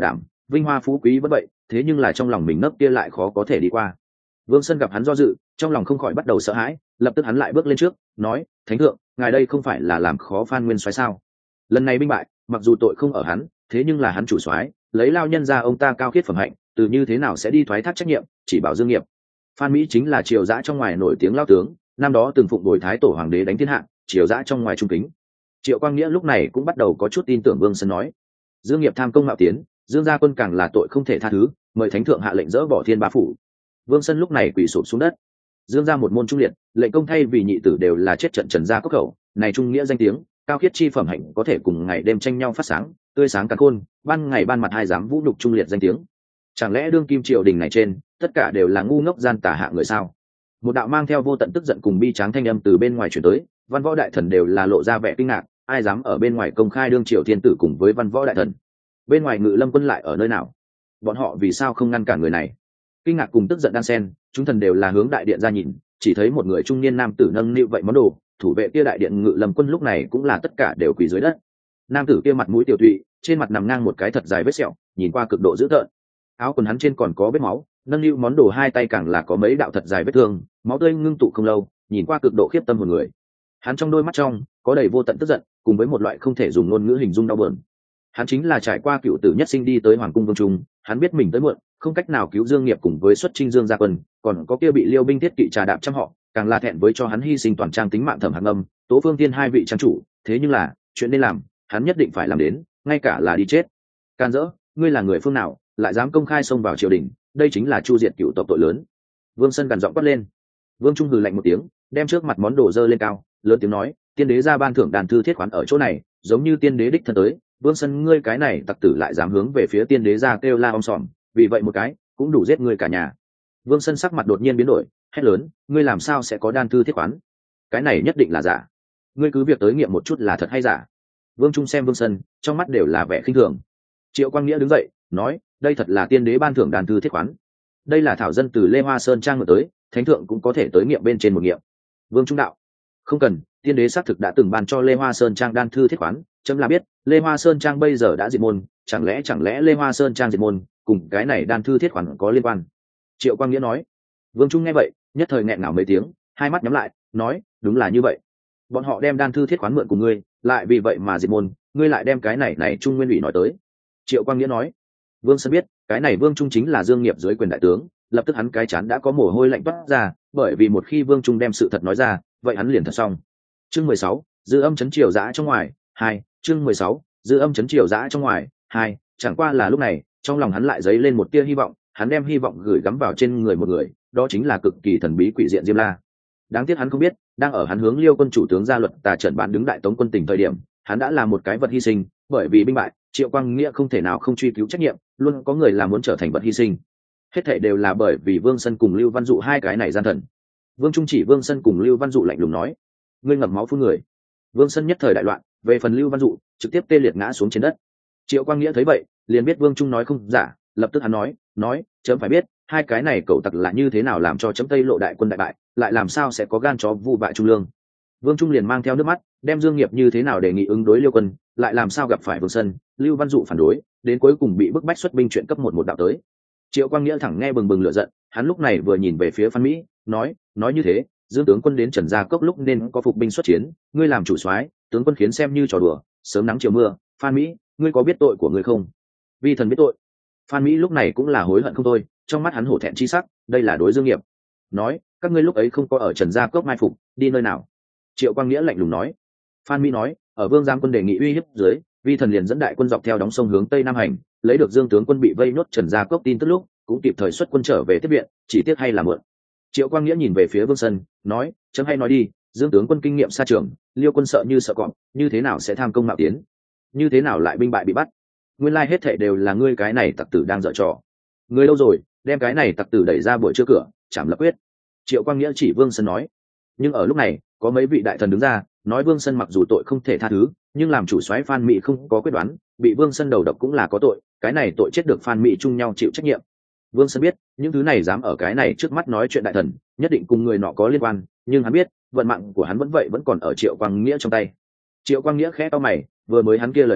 vinh hoa phú quý vẫn vậy, thế nhưng là trong lòng mình nấc kia lại khó có thể đi qua. Vương Sân gặp hắn do dự, trong lòng không khỏi bắt đầu sợ hãi, lập tức hắn lại bước lên trước, nói: "Thánh thượng, ngài đây không phải là làm khó Phan Nguyên soái sao? Lần này binh bại, mặc dù tội không ở hắn, thế nhưng là hắn chủ soái, lấy lao nhân ra ông ta cao khiết phẩm hạnh, từ như thế nào sẽ đi thoái thác trách nhiệm, chỉ bảo Dương Nghiệp." Phan Mỹ chính là triều dã trong ngoài nổi tiếng lao tướng, năm đó từng phụng bồi thái tổ hoàng đế đánh thiên hạ, triều dã trong ngoài trung kính. Triệu Quang Nghĩa lúc này cũng bắt đầu có chút tin tưởng Vương Sân nói. Dương Nghiệp tham công mạo tiến, Dương gia quân càng là tội không thể tha thứ, mời thánh thượng hạ lệnh dỡ bỏ thiên bá phủ. Vương Sân lúc này quỳ sụp xuống đất. Dương gia một môn trung liệt, lệnh công thay vì nhị tử đều là chết trận trần gia cốc khẩu, này trung nghĩa danh tiếng, cao khiết chi phẩm hạnh có thể cùng ngày đêm tranh nhau phát sáng, tươi sáng càn khôn, ban ngày ban mặt hai dám vũ nhục trung liệt danh tiếng. Chẳng lẽ đương kim triều đình này trên, tất cả đều là ngu ngốc gian tà hạ người sao? Một đạo mang theo vô tận tức giận cùng bi tráng thanh âm từ bên ngoài truyền tới, văn võ đại thần đều là lộ ra vẻ kinh ngạc, ai dám ở bên ngoài công khai đương triều thiên tử cùng với văn võ đại thần? Bên ngoài Ngự Lâm quân lại ở nơi nào? Bọn họ vì sao không ngăn cản người này? Kinh ngạc cùng tức giận đan xen, chúng thần đều là hướng đại điện ra nhìn, chỉ thấy một người trung niên nam tử nâng niu vậy món đồ, thủ vệ kia đại điện Ngự Lâm quân lúc này cũng là tất cả đều quỳ dưới đất. Nam tử kia mặt mũi tiểu tụy, trên mặt nằm ngang một cái thật dài vết sẹo, nhìn qua cực độ dữ tợn. Áo quần hắn trên còn có vết máu, nâng niu món đồ hai tay càng là có mấy đạo thật dài vết thương, máu tươi ngưng tụ không lâu, nhìn qua cực độ khiếp tâm hồn người. Hắn trong đôi mắt trong có đầy vô tận tức giận, cùng với một loại không thể dùng ngôn ngữ hình dung đau buồn. Hắn chính là trải qua cựu tử nhất sinh đi tới hoàng cung vương trung, hắn biết mình tới muộn, không cách nào cứu Dương Nghiệp cùng với xuất chinh Dương gia quân, còn có kia bị Liêu binh thiết kỵ trà đạp trăm họ, càng là thẹn với cho hắn hy sinh toàn trang tính mạng Thẩm Hạc Ngâm, Tố Phương Tiên hai vị trang chủ, thế nhưng là, chuyện nên làm, hắn nhất định phải làm đến, ngay cả là đi chết. Can dỡ, ngươi là người phương nào, lại dám công khai xông vào triều đình, đây chính là chu diệt cựu tộc tội lớn. Vương Sân gằn giọng quát lên. Vương Trung hừ lạnh một tiếng, đem trước mặt món đồ dơ lên cao, lớn tiếng nói: "Tiên đế ra ban thưởng đàn thư thiết khoán ở chỗ này, giống như tiên đế đích thân tới, Vương Sân ngươi cái này tặc tử lại dám hướng về phía tiên đế ra kêu la om sòm, vì vậy một cái cũng đủ giết ngươi cả nhà." Vương Sân sắc mặt đột nhiên biến đổi, hét lớn: "Ngươi làm sao sẽ có đan thư thiết khoán? Cái này nhất định là giả. Ngươi cứ việc tới nghiệm một chút là thật hay giả." Vương Trung xem Vương Sân, trong mắt đều là vẻ khinh thường. Triệu Quang Nghĩa đứng dậy, nói: "Đây thật là tiên đế ban thưởng đan thư thiết khoán. Đây là thảo dân từ Lê Hoa Sơn trang mượn tới, thánh thượng cũng có thể tới nghiệm bên trên một nghiệm." Vương Trung đạo: "Không cần, tiên đế xác thực đã từng ban cho Lê Hoa Sơn trang đan thư thiết khoán, chấm là biết, Lê Hoa Sơn trang bây giờ đã diệt môn, chẳng lẽ chẳng lẽ Lê Hoa Sơn trang diệt môn cùng cái này đan thư thiết khoản có liên quan?" Triệu Quang Nghĩa nói. Vương Trung nghe vậy, nhất thời nghẹn ngào mấy tiếng, hai mắt nhắm lại, nói: "Đúng là như vậy. Bọn họ đem đan thư thiết khoán mượn của ngươi, lại vì vậy mà diệt môn, ngươi lại đem cái này này Trung Nguyên ủy nói tới." Triệu Quang Nghĩa nói. Vương Sân biết, cái này Vương Trung chính là Dương Nghiệp dưới quyền đại tướng, lập tức hắn cái chán đã có mồ hôi lạnh toát ra, bởi vì một khi Vương Trung đem sự thật nói ra, vậy hắn liền thật xong. Chương mười sáu, dư âm chấn triều dã trong ngoài, hai, chương mười sáu, dư âm chấn triều dã trong ngoài, hai, chẳng qua là lúc này, trong lòng hắn lại dấy lên một tia hy vọng, hắn đem hy vọng gửi gắm vào trên người một người, đó chính là cực kỳ thần bí quỷ diện Diêm La. Đáng tiếc hắn không biết, đang ở hắn hướng Liêu quân chủ tướng Gia Luật Tà trận bán đứng đại tống quân tình thời điểm, hắn đã là một cái vật hy sinh, bởi vì binh bại, Triệu Quang Nghĩa không thể nào không truy cứu trách nhiệm, luôn có người là muốn trở thành vật hy sinh. Hết thảy đều là bởi vì Vương Sân cùng Lưu Văn Dụ hai cái này gian thần. Vương Trung chỉ Vương Sân cùng Lưu Văn Dụ lạnh lùng nói: "Ngươi ngậm máu phun người." Vương Sân nhất thời đại loạn, về phần Lưu Văn Dụ, trực tiếp tê liệt ngã xuống trên đất. Triệu Quang Nghĩa thấy vậy, liền biết Vương Trung nói không giả, lập tức hắn nói: "Nói, chấm phải biết, hai cái này cậu tặc là như thế nào làm cho chấm Tây Lộ đại quân đại bại, lại làm sao sẽ có gan chó vu bại trung lương." Vương Trung liền mang theo nước mắt, đem Dương Nghiệp như thế nào đề nghị ứng đối Liêu quân, lại làm sao gặp phải Vương Sân, Lưu Văn Dụ phản đối, đến cuối cùng bị bức bách xuất binh chuyện cấp một một đạo tới. Triệu Quang Nghĩa thẳng nghe bừng bừng lửa giận, hắn lúc này vừa nhìn về phía Phan Mỹ, nói: "Nói như thế, Dương tướng quân đến Trần Gia Cốc lúc nên có phục binh xuất chiến, ngươi làm chủ soái, tướng quân khiến xem như trò đùa, sớm nắng chiều mưa, Phan Mỹ, ngươi có biết tội của ngươi không?" Vi thần biết tội. Phan Mỹ lúc này cũng là hối hận không thôi, trong mắt hắn hổ thẹn chi sắc, đây là đối Dương Nghiệp. Nói: "Các ngươi lúc ấy không có ở Trần Gia Cốc mai phục, đi nơi nào?" Triệu Quang Nghĩa lạnh lùng nói. Phan Mỹ nói: "Ở Vương Giang quân đề nghị uy hiếp dưới, vi thần liền dẫn đại quân dọc theo đóng sông hướng tây nam hành, lấy được Dương tướng quân bị vây nốt Trần Gia Cốc tin tức lúc, cũng kịp thời xuất quân trở về tiếp viện, chỉ tiếc hay là mượn." Triệu Quang Nghĩa nhìn về phía Vương Sân, nói: "Chấm hay nói đi, Dương tướng quân kinh nghiệm xa trường, Liêu quân sợ như sợ cọp, như thế nào sẽ tham công mạo tiến? Như thế nào lại binh bại bị bắt? Nguyên lai hết thảy đều là ngươi cái này tặc tử đang dở trò. Ngươi đâu rồi, đem cái này tặc tử đẩy ra buổi trưa cửa, chảm lập quyết." Triệu Quang Nghĩa chỉ Vương Sân nói. Nhưng ở lúc này, có mấy vị đại thần đứng ra, nói Vương Sân mặc dù tội không thể tha thứ, nhưng làm chủ soái Phan Mỹ không có quyết đoán, bị Vương Sân đầu độc cũng là có tội, cái này tội chết được Phan Mỹ chung nhau chịu trách nhiệm. Vương Sân biết, những thứ này dám ở cái này trước mắt nói chuyện đại thần, nhất định cùng người nọ có liên quan, nhưng hắn biết, vận mạng của hắn vẫn vậy vẫn còn ở Triệu Quang Nghĩa trong tay. Triệu Quang Nghĩa khẽ cau mày, vừa mới hắn kia lời nói,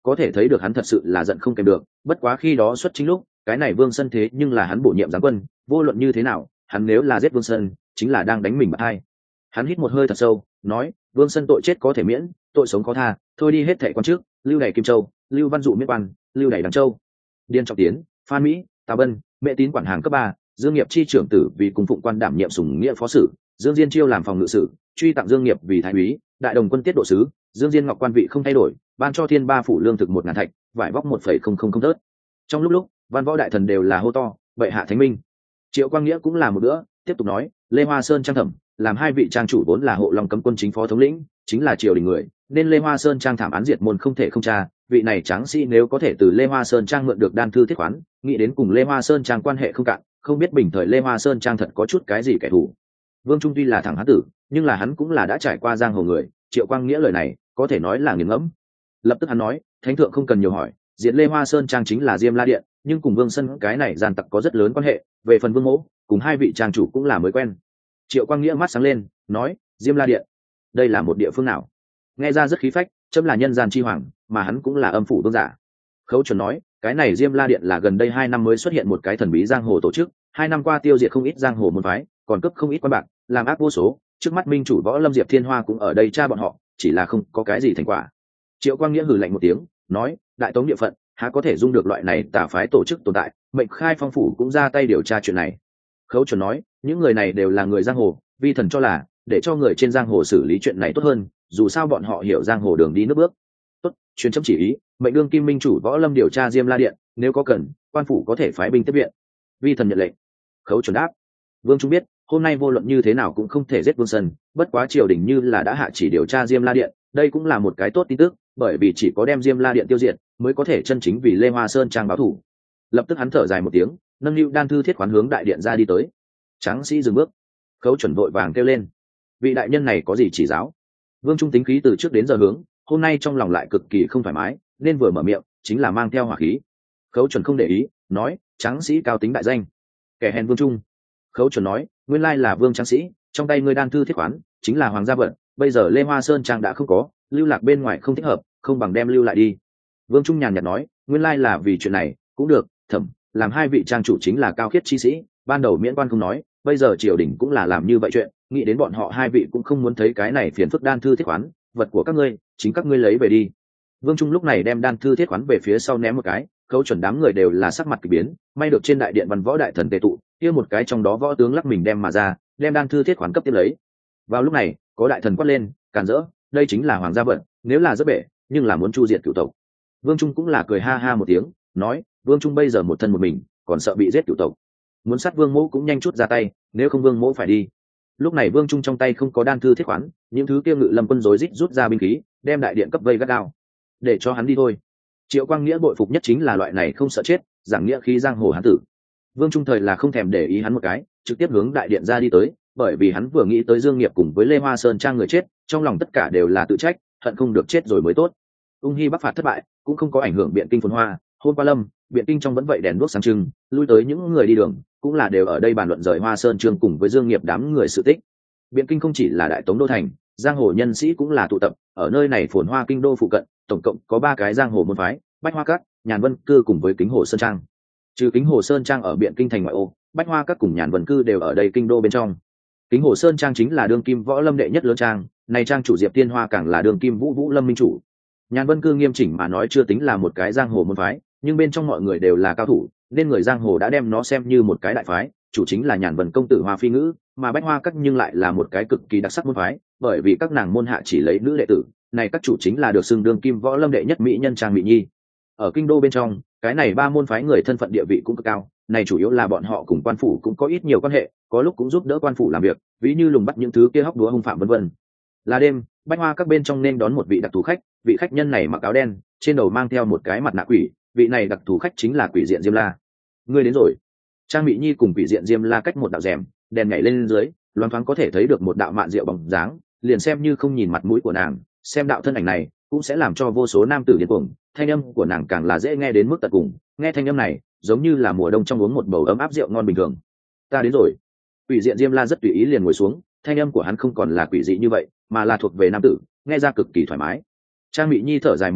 có thể thấy được hắn thật sự là giận không kèm được. Bất quá khi đó xuất chính lúc cái này Vương Sân thế nhưng là hắn bổ nhiệm giáng quân, vô luận như thế nào hắn nếu là giết Vương Sân chính là đang đánh mình bạc hai. Hắn hít một hơi thật sâu, nói: Vương Sân tội chết có thể miễn, tội sống khó tha, thôi đi hết thệ quan trước, lưu đày Kim Châu, lưu Văn Dụ miết quan, lưu đày Đằng Châu. Điên Trọng Tiến, Phan Mỹ, Tào Bân, Mẹ Tín quản hàng cấp ba, Dương Nghiệp chi trưởng tử vì cùng phụng quan đảm nhiệm sủng nghĩa phó sử, Dương Diên chiêu làm phòng ngự sử, truy tặng Dương Nghiệp vì thái úy, đại đồng quân tiết độ sứ, Dương Diên ngọc quan vị không thay đổi, ban cho thiên ba phủ lương thực một ngàn thạch, vải vóc một phẩy không không không tớt. Trong lúc lúc, văn võ đại thần đều là hô to, bệ hạ thánh minh. Triệu Quang Nghĩa cũng là một bữa, tiếp tục nói: Lê Hoa Sơn trang thẩm, làm hai vị trang chủ vốn là hộ long cấm quân chính phó thống lĩnh, chính là triều đình người, nên Lê Hoa Sơn trang thảm án diệt môn không thể không tra. Vị này tráng sĩ nếu có thể từ Lê Hoa Sơn trang mượn được đan thư thiết khoán, nghĩ đến cùng Lê Hoa Sơn trang quan hệ không cạn, không biết bình thời Lê Hoa Sơn trang thật có chút cái gì kẻ thù. Vương Trung tuy là thẳng hán tử, nhưng là hắn cũng là đã trải qua giang hồ người. Triệu Quang Nghĩa lời này có thể nói là nghiền ngẫm. Lập tức hắn nói: Thánh thượng không cần nhiều hỏi, diệt Lê Hoa Sơn trang chính là Diêm La Điện, nhưng cùng Vương Sân cái này gian tặc có rất lớn quan hệ. Về phần Vương Mỗ cùng hai vị trang chủ cũng là mới quen. Triệu Quang Nghĩa mắt sáng lên, nói: Diêm La Điện, đây là một địa phương nào? Nghe ra rất khí phách, chấm là nhân gian chi hoàng, mà hắn cũng là âm phủ vương giả. Khấu Chuẩn nói: cái này Diêm La Điện là gần đây hai năm mới xuất hiện một cái thần bí giang hồ tổ chức, hai năm qua tiêu diệt không ít giang hồ môn phái, còn cấp không ít quan bạc, làm ác vô số. Trước mắt minh chủ võ lâm Diệp Thiên Hoa cũng ở đây tra bọn họ, chỉ là không có cái gì thành quả. Triệu Quang Nghĩa hừ lạnh một tiếng, nói: đại tống địa phận há có thể dung được loại này tà phái tổ chức tồn tại? Mệnh Khai Phong phủ cũng ra tay điều tra chuyện này. Khấu Chuẩn nói: những người này đều là người giang hồ, vi thần cho là để cho người trên giang hồ xử lý chuyện này tốt hơn, dù sao bọn họ hiểu giang hồ đường đi nước bước. Tốt, truyền chấm chỉ ý, mệnh đương kim minh chủ võ lâm điều tra Diêm La Điện, nếu có cần quan phủ có thể phái binh tiếp viện. Vi thần nhận lệnh. Khấu Chuẩn đáp. Vương Trung biết hôm nay vô luận như thế nào cũng không thể giết Vương Sân, bất quá triều đình như là đã hạ chỉ điều tra Diêm La Điện, đây cũng là một cái tốt tin tức, bởi vì chỉ có đem Diêm La Điện tiêu diệt mới có thể chân chính vì Lê Hoa Sơn trang báo thù. Lập tức hắn thở dài một tiếng, nâng niu đan thư thiết khoán hướng đại điện ra đi tới. Tráng sĩ dừng bước. Khấu Chuẩn vội vàng kêu lên: vị đại nhân này có gì chỉ giáo? Vương Trung tính khí từ trước đến giờ hướng, hôm nay trong lòng lại cực kỳ không thoải mái, nên vừa mở miệng chính là mang theo hỏa khí. Khấu Chuẩn không để ý, nói: tráng sĩ cao tính đại danh, kẻ hèn Vương Trung. Khấu Chuẩn nói: nguyên lai là Vương tráng sĩ, trong tay ngươi đan thư thiết khoán chính là hoàng gia vận, bây giờ Lê Hoa Sơn trang đã không có, lưu lạc bên ngoài không thích hợp, không bằng đem lưu lại đi. Vương Trung nhàn nhạt nói: nguyên lai là vì chuyện này, cũng được. Thẩm, làm hai vị trang chủ chính là cao khiết chi sĩ, ban đầu miễn quan không nói, bây giờ triều đình cũng là làm như vậy chuyện, nghĩ đến bọn họ hai vị cũng không muốn thấy cái này phiền phức đan thư thiết khoán, vật của các ngươi chính các ngươi lấy về đi. Vương Trung lúc này đem đan thư thiết khoán về phía sau ném một cái. Khấu Chuẩn đám người đều là sắc mặt kỳ biến, may được trên đại điện văn võ đại thần tề tụ, kia một cái trong đó võ tướng lắc mình đem mà ra, đem đan thư thiết khoán cấp tiếp lấy. Vào lúc này có đại thần quát lên: cản rỡ, đây chính là hoàng gia vận, nếu là rất bể nhưng là muốn chu diệt cửu tộc. Vương Trung cũng là cười ha ha một tiếng, nói: Vương Trung bây giờ một thân một mình, còn sợ bị giết cửu tộc, muốn sát Vương Mỗ cũng nhanh chút ra tay, nếu không Vương Mỗ phải đi. Lúc này Vương Trung trong tay không có đan thư thiết khoán, những thứ kia ngự lâm quân rối rít rút ra binh khí, đem đại điện cấp vây gắt gao. Để cho hắn đi thôi. Triệu Quang Nghĩa bội phục nhất chính là loại này không sợ chết, giảng nghĩa khí giang hồ hán tử. Vương Trung thời là không thèm để ý hắn một cái, trực tiếp hướng đại điện ra đi tới, bởi vì hắn vừa nghĩ tới Dương Nghiệp cùng với Lê Hoa Sơn trang người chết, trong lòng tất cả đều là tự trách, hận không được chết rồi mới tốt. Ung Hy bắc phạt thất bại, cũng không có ảnh hưởng Biện Kinh phồn hoa, hôm qua lâm, Biện Kinh trong vẫn vậy đèn đuốc sáng trưng, lui tới những người đi đường, cũng là đều ở đây bàn luận rời Hoa Sơn chương cùng với Dương Nghiệp đám người sự tích. Biện Kinh không chỉ là đại tống đô thành, giang hồ nhân sĩ cũng là tụ tập ở nơi này phồn hoa kinh đô phụ cận, tổng cộng có ba cái giang hồ môn phái: Bách Hoa Các, Nhàn Vân Cư cùng với Kính Hồ Sơn Trang. Trừ Kính Hồ Sơn Trang ở Biện Kinh thành ngoại ô, Bách Hoa Các cùng Nhàn Vân Cư đều ở đây kinh đô bên trong. Kính Hồ Sơn Trang chính là đương kim võ lâm đệ nhất lớn trang, này trang chủ Diệp Thiên Hoa càng là đương kim vũ vũ lâm minh chủ. Nhàn Vân Cư nghiêm chỉnh mà nói chưa tính là một cái giang hồ môn phái, nhưng bên trong mọi người đều là cao thủ, nên người giang hồ đã đem nó xem như một cái đại phái, chủ chính là Nhàn Vân công tử Hoa Phi Ngữ, mà Bách Hoa Các nhưng lại là một cái cực kỳ đặc sắc môn phái, bởi vì các nàng môn hạ chỉ lấy nữ đệ tử, này các chủ chính là được xưng đương kim võ lâm đệ nhất mỹ nhân Trang Mỹ Nhi. Ở kinh đô bên trong, cái này ba môn phái người thân phận địa vị cũng cực cao, này chủ yếu là bọn họ cùng quan phủ cũng có ít nhiều quan hệ, có lúc cũng giúp đỡ quan phủ làm việc, ví như lùng bắt những thứ kia hóc đúa hung phạm vân vân. Là đêm, Bách Hoa Các bên trong nên đón một vị đặc thù khách, vị khách nhân này mặc áo đen, trên đầu mang theo một cái mặt nạ quỷ, vị này đặc thù khách chính là Quỷ Diện Diêm La. Ngươi đến rồi. Trang Mỹ Nhi cùng Quỷ Diện Diêm La cách một đạo rèm, đèn nhảy lên dưới, loáng thoáng có thể thấy được một đạo mạn diệu bóng dáng, liền xem như không nhìn mặt mũi của nàng, xem đạo thân ảnh này cũng sẽ làm cho vô số nam tử điên cuồng. Thanh âm của nàng càng là dễ nghe đến mức tận cùng, nghe thanh âm này giống như là mùa đông trong uống một bầu ấm áp rượu ngon bình thường. Ta đến rồi. Quỷ Diện Diêm La rất tùy ý liền ngồi xuống, thanh âm của hắn không còn là quỷ dị như vậy, mà là thuộc về nam tử, nghe ra cực kỳ thoải mái. Trang Mỹ Nhi thở dài một tiếng,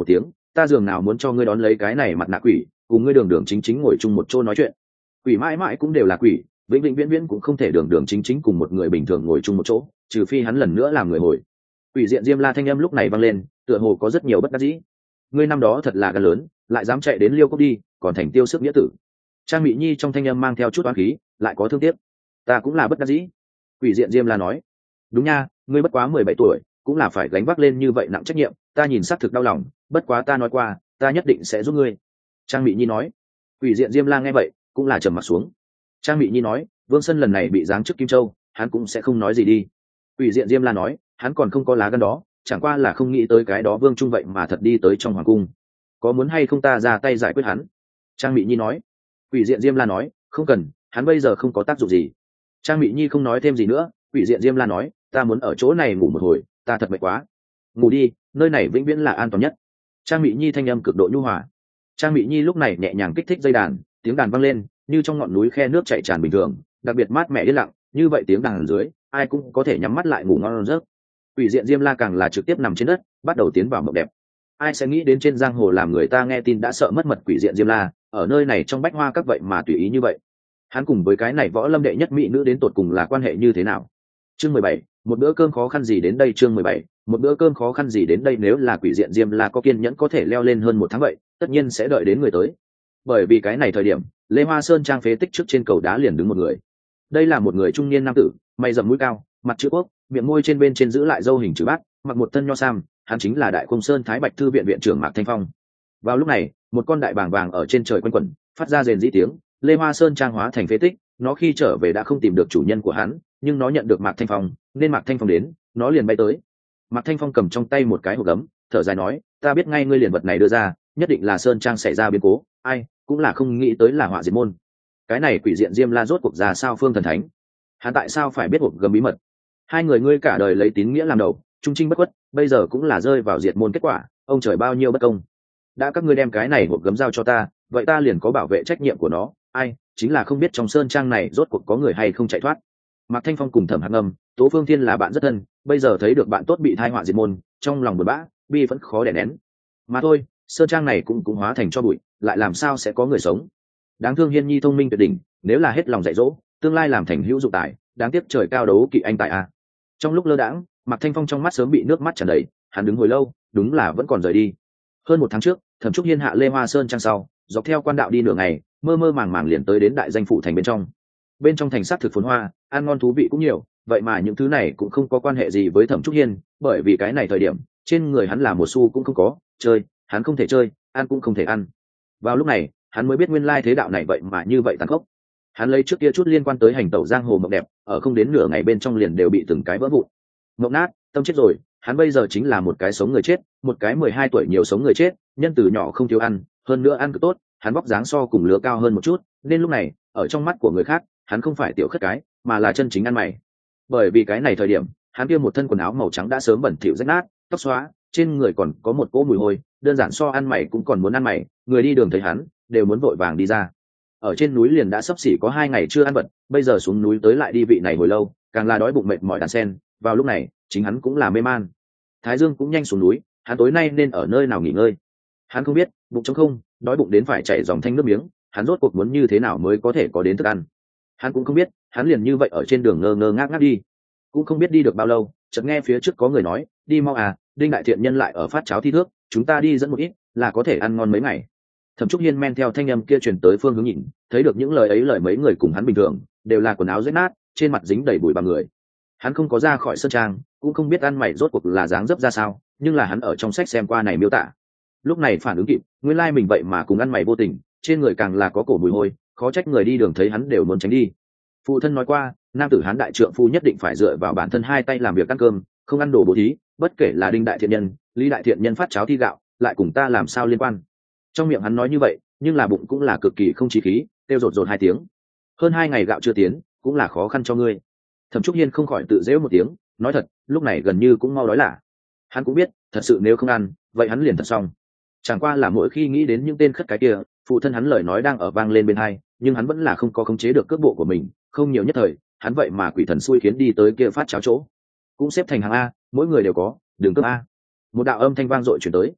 ta dường nào muốn cho ngươi đón lấy cái này mặt nạ quỷ cùng ngươi đường đường chính chính ngồi chung một chỗ nói chuyện. Quỷ mãi mãi cũng đều là quỷ, vĩnh vĩnh viễn viễn cũng không thể đường đường chính chính cùng một người bình thường ngồi chung một chỗ, trừ phi hắn lần nữa làm người hồi. Quỷ diện Diêm La thanh âm lúc này vang lên, tựa hồ có rất nhiều bất đắc dĩ. Ngươi năm đó thật là gan lớn, lại dám chạy đến Liêu Cốc đi, còn thành tiêu sức nghĩa tử. Trang Mị Nhi trong thanh âm mang theo chút oán khí, lại có thương tiếc. Ta cũng là bất đắc dĩ. Quỷ diện Diêm La nói. Đúng nha, ngươi bất quá mười bảy tuổi, cũng là phải gánh vác lên như vậy nặng trách nhiệm, ta nhìn xác thực đau lòng, bất quá ta nói qua, ta nhất định sẽ giúp ngươi. Trang Mị Nhi nói. Quỷ diện Diêm La nghe vậy, cũng là trầm mặt xuống. Trang Mị Nhi nói, Vương Sân lần này bị giáng chức Kim Châu, hắn cũng sẽ không nói gì đi. Quỷ diện Diêm La nói, hắn còn không có lá gan đó, chẳng qua là không nghĩ tới cái đó Vương Trung vậy mà thật đi tới trong hoàng cung. Có muốn hay không ta ra tay giải quyết hắn? Trang Mị Nhi nói. Quỷ diện Diêm La nói, không cần, hắn bây giờ không có tác dụng gì. Trang Mị Nhi không nói thêm gì nữa. Quỷ diện Diêm La nói, ta muốn ở chỗ này ngủ một hồi, ta thật mệt quá. Ngủ đi, nơi này vĩnh viễn là an toàn nhất. Trang Mị Nhi thanh âm cực độ nhu hòa. Trang Mị Nhi lúc này nhẹ nhàng kích thích dây đàn, tiếng đàn vang lên như trong ngọn núi khe nước chảy tràn bình thường, đặc biệt mát mẻ yên lặng, như vậy tiếng đàn dưới ai cũng có thể nhắm mắt lại ngủ ngon giấc. Quỷ diện Diêm La càng là trực tiếp nằm trên đất, bắt đầu tiến vào mộng đẹp. Ai sẽ nghĩ đến trên giang hồ làm người ta nghe tin đã sợ mất mật quỷ diện Diêm La, ở nơi này trong bách hoa các vậy mà tùy ý như vậy. Hắn cùng với cái này võ lâm đệ nhất mỹ nữ đến tột cùng là quan hệ như thế nào? Chương mười bảy, một bữa cơm khó khăn gì đến đây. Chương mười bảy, một bữa cơm khó khăn gì đến đây. Nếu là quỷ diện Diêm La có kiên nhẫn có thể leo lên hơn một tháng vậy, tất nhiên sẽ đợi đến người tới. Bởi vì cái này thời điểm, Lê Hoa Sơn trang phế tích trước trên cầu đá liền đứng một người. Đây là một người trung niên nam tử, mày rậm mũi cao, mặt chữ quốc, miệng môi trên bên trên giữ lại râu hình chữ bát, mặc một thân nho sam, hắn chính là Đại Cung Sơn Thái Bạch thư viện viện trưởng Mạc Thanh Phong. Vào lúc này, một con đại bàng vàng ở trên trời quanh quẩn, phát ra rền rĩ tiếng. Lê Hoa Sơn trang hóa thành phế tích, nó khi trở về đã không tìm được chủ nhân của hắn, nhưng nó nhận được Mạc Thanh Phong, nên Mạc Thanh Phong đến, nó liền bay tới. Mạc Thanh Phong cầm trong tay một cái hộp gấm, thở dài nói, ta biết ngay ngươi liền vật này đưa ra, nhất định là Sơn trang xảy ra biến cố, ai cũng là không nghĩ tới là họa diệt môn. Cái này quỷ diện Diêm La rốt cuộc ra sao phương thần thánh? Hắn tại sao phải biết hộp gấm bí mật? Hai người ngươi cả đời lấy tín nghĩa làm đầu, trung trinh bất khuất, bây giờ cũng là rơi vào diệt môn kết quả, ông trời bao nhiêu bất công. Đã các ngươi đem cái này hộp gấm giao cho ta, vậy ta liền có bảo vệ trách nhiệm của nó, ai chính là không biết trong sơn trang này rốt cuộc có người hay không chạy thoát. Mạc Thanh Phong cùng Thẩm Hạc Ngâm, Tố Phương Thiên là bạn rất thân, bây giờ thấy được bạn tốt bị tai họa diệt môn, trong lòng buồn bã, bi vẫn khó đè nén. Mà thôi, sơn trang này cũng cũng hóa thành cho bụi, lại làm sao sẽ có người sống? Đáng thương Hiên Nhi thông minh tuyệt đỉnh, nếu là hết lòng dạy dỗ, tương lai làm thành hữu dụng tài, đáng tiếc trời cao đấu kỵ anh tài a. Trong lúc lơ đãng, Mạc Thanh Phong trong mắt sớm bị nước mắt tràn đầy, hắn đứng hồi lâu, đúng là vẫn còn rời đi. Hơn một tháng trước, Thẩm Trúc Hiên hạ Lê Hoa Sơn trang sau, dọc theo quan đạo đi nửa ngày, mơ mơ màng màng liền tới đến đại danh phủ thành bên trong. Bên trong thành sắc thực phồn hoa, ăn ngon thú vị cũng nhiều, vậy mà những thứ này cũng không có quan hệ gì với Thẩm Trúc Hiên, bởi vì cái này thời điểm, trên người hắn là một xu cũng không có, chơi, hắn không thể chơi, ăn cũng không thể ăn. Vào lúc này, hắn mới biết nguyên lai thế đạo này vậy mà như vậy tàn khốc. Hắn lấy trước kia chút liên quan tới hành tẩu giang hồ mộng đẹp, ở không đến nửa ngày bên trong liền đều bị từng cái vỡ vụn. Mộng nát, tâm chết rồi, hắn bây giờ chính là một cái sống người chết, một cái mười hai tuổi nhiều sống người chết, nhân từ nhỏ không thiếu ăn, hơn nữa ăn cực tốt, hắn vóc dáng so cùng lứa cao hơn một chút, nên lúc này, ở trong mắt của người khác, hắn không phải tiểu khất cái, mà là chân chính ăn mày. Bởi vì cái này thời điểm, hắn kia một thân quần áo màu trắng đã sớm bẩn thỉu rách nát, tóc xóa, trên người còn có một cỗ mùi hôi, đơn giản so ăn mày cũng còn muốn ăn mày, người đi đường thấy hắn, đều muốn vội vàng đi ra. Ở trên núi liền đã sắp xỉ có hai ngày chưa ăn vật, bây giờ xuống núi tới lại đi vị này hồi lâu, càng là đói bụng mệt mỏi đàn sen. Vào lúc này, chính hắn cũng là mê man. Thái Dương cũng nhanh xuống núi, hắn tối nay nên ở nơi nào nghỉ ngơi? Hắn không biết, bụng trống không, đói bụng đến phải chảy dòng thanh nước miếng, hắn rốt cuộc muốn như thế nào mới có thể có đến thức ăn? Hắn cũng không biết, hắn liền như vậy ở trên đường ngơ ngơ ngác ngác đi, cũng không biết đi được bao lâu, chợt nghe phía trước có người nói, đi mau à, Đinh đại thiện nhân lại ở phát cháo thi thước, chúng ta đi dẫn một ít, là có thể ăn ngon mấy ngày. Thẩm Trúc Hiên men theo thanh âm kia truyền tới phương hướng nhìn, thấy được những lời ấy lời mấy người cùng hắn bình thường, đều là quần áo rách nát, trên mặt dính đầy bụi bặm người. Hắn không có ra khỏi sơn trang, cũng không biết ăn mày rốt cuộc là dáng dấp ra sao, nhưng là hắn ở trong sách xem qua này miêu tả. Lúc này phản ứng kịp, nguyên lai mình vậy mà cùng ăn mày vô tình, trên người càng là có cổ mùi hôi, khó trách người đi đường thấy hắn đều muốn tránh đi. Phụ thân nói qua, nam tử hán đại trượng phu nhất định phải dựa vào bản thân hai tay làm việc ăn cơm, không ăn đồ bố thí, bất kể là Đinh đại thiện nhân, Lý đại thiện nhân phát cháo thi gạo, lại cùng ta làm sao liên quan? Trong miệng hắn nói như vậy, nhưng là bụng cũng là cực kỳ không chí khí, kêu rột rột hai tiếng. Hơn hai ngày gạo chưa tiến, cũng là khó khăn cho ngươi. Thẩm Trúc Hiên không khỏi tự giễu một tiếng, nói thật, lúc này gần như cũng mau đói lả. Hắn cũng biết, thật sự nếu không ăn, vậy hắn liền thật xong. Chẳng qua là mỗi khi nghĩ đến những tên khất cái kia, phụ thân hắn lời nói đang ở vang lên bên tai, nhưng hắn vẫn là không có khống chế được cước bộ của mình, không nhiều nhất thời, hắn vậy mà quỷ thần xui khiến đi tới kia phát cháo chỗ. Cũng xếp thành hàng a, mỗi người đều có, đường cướp a. Một đạo âm thanh vang dội truyền tới.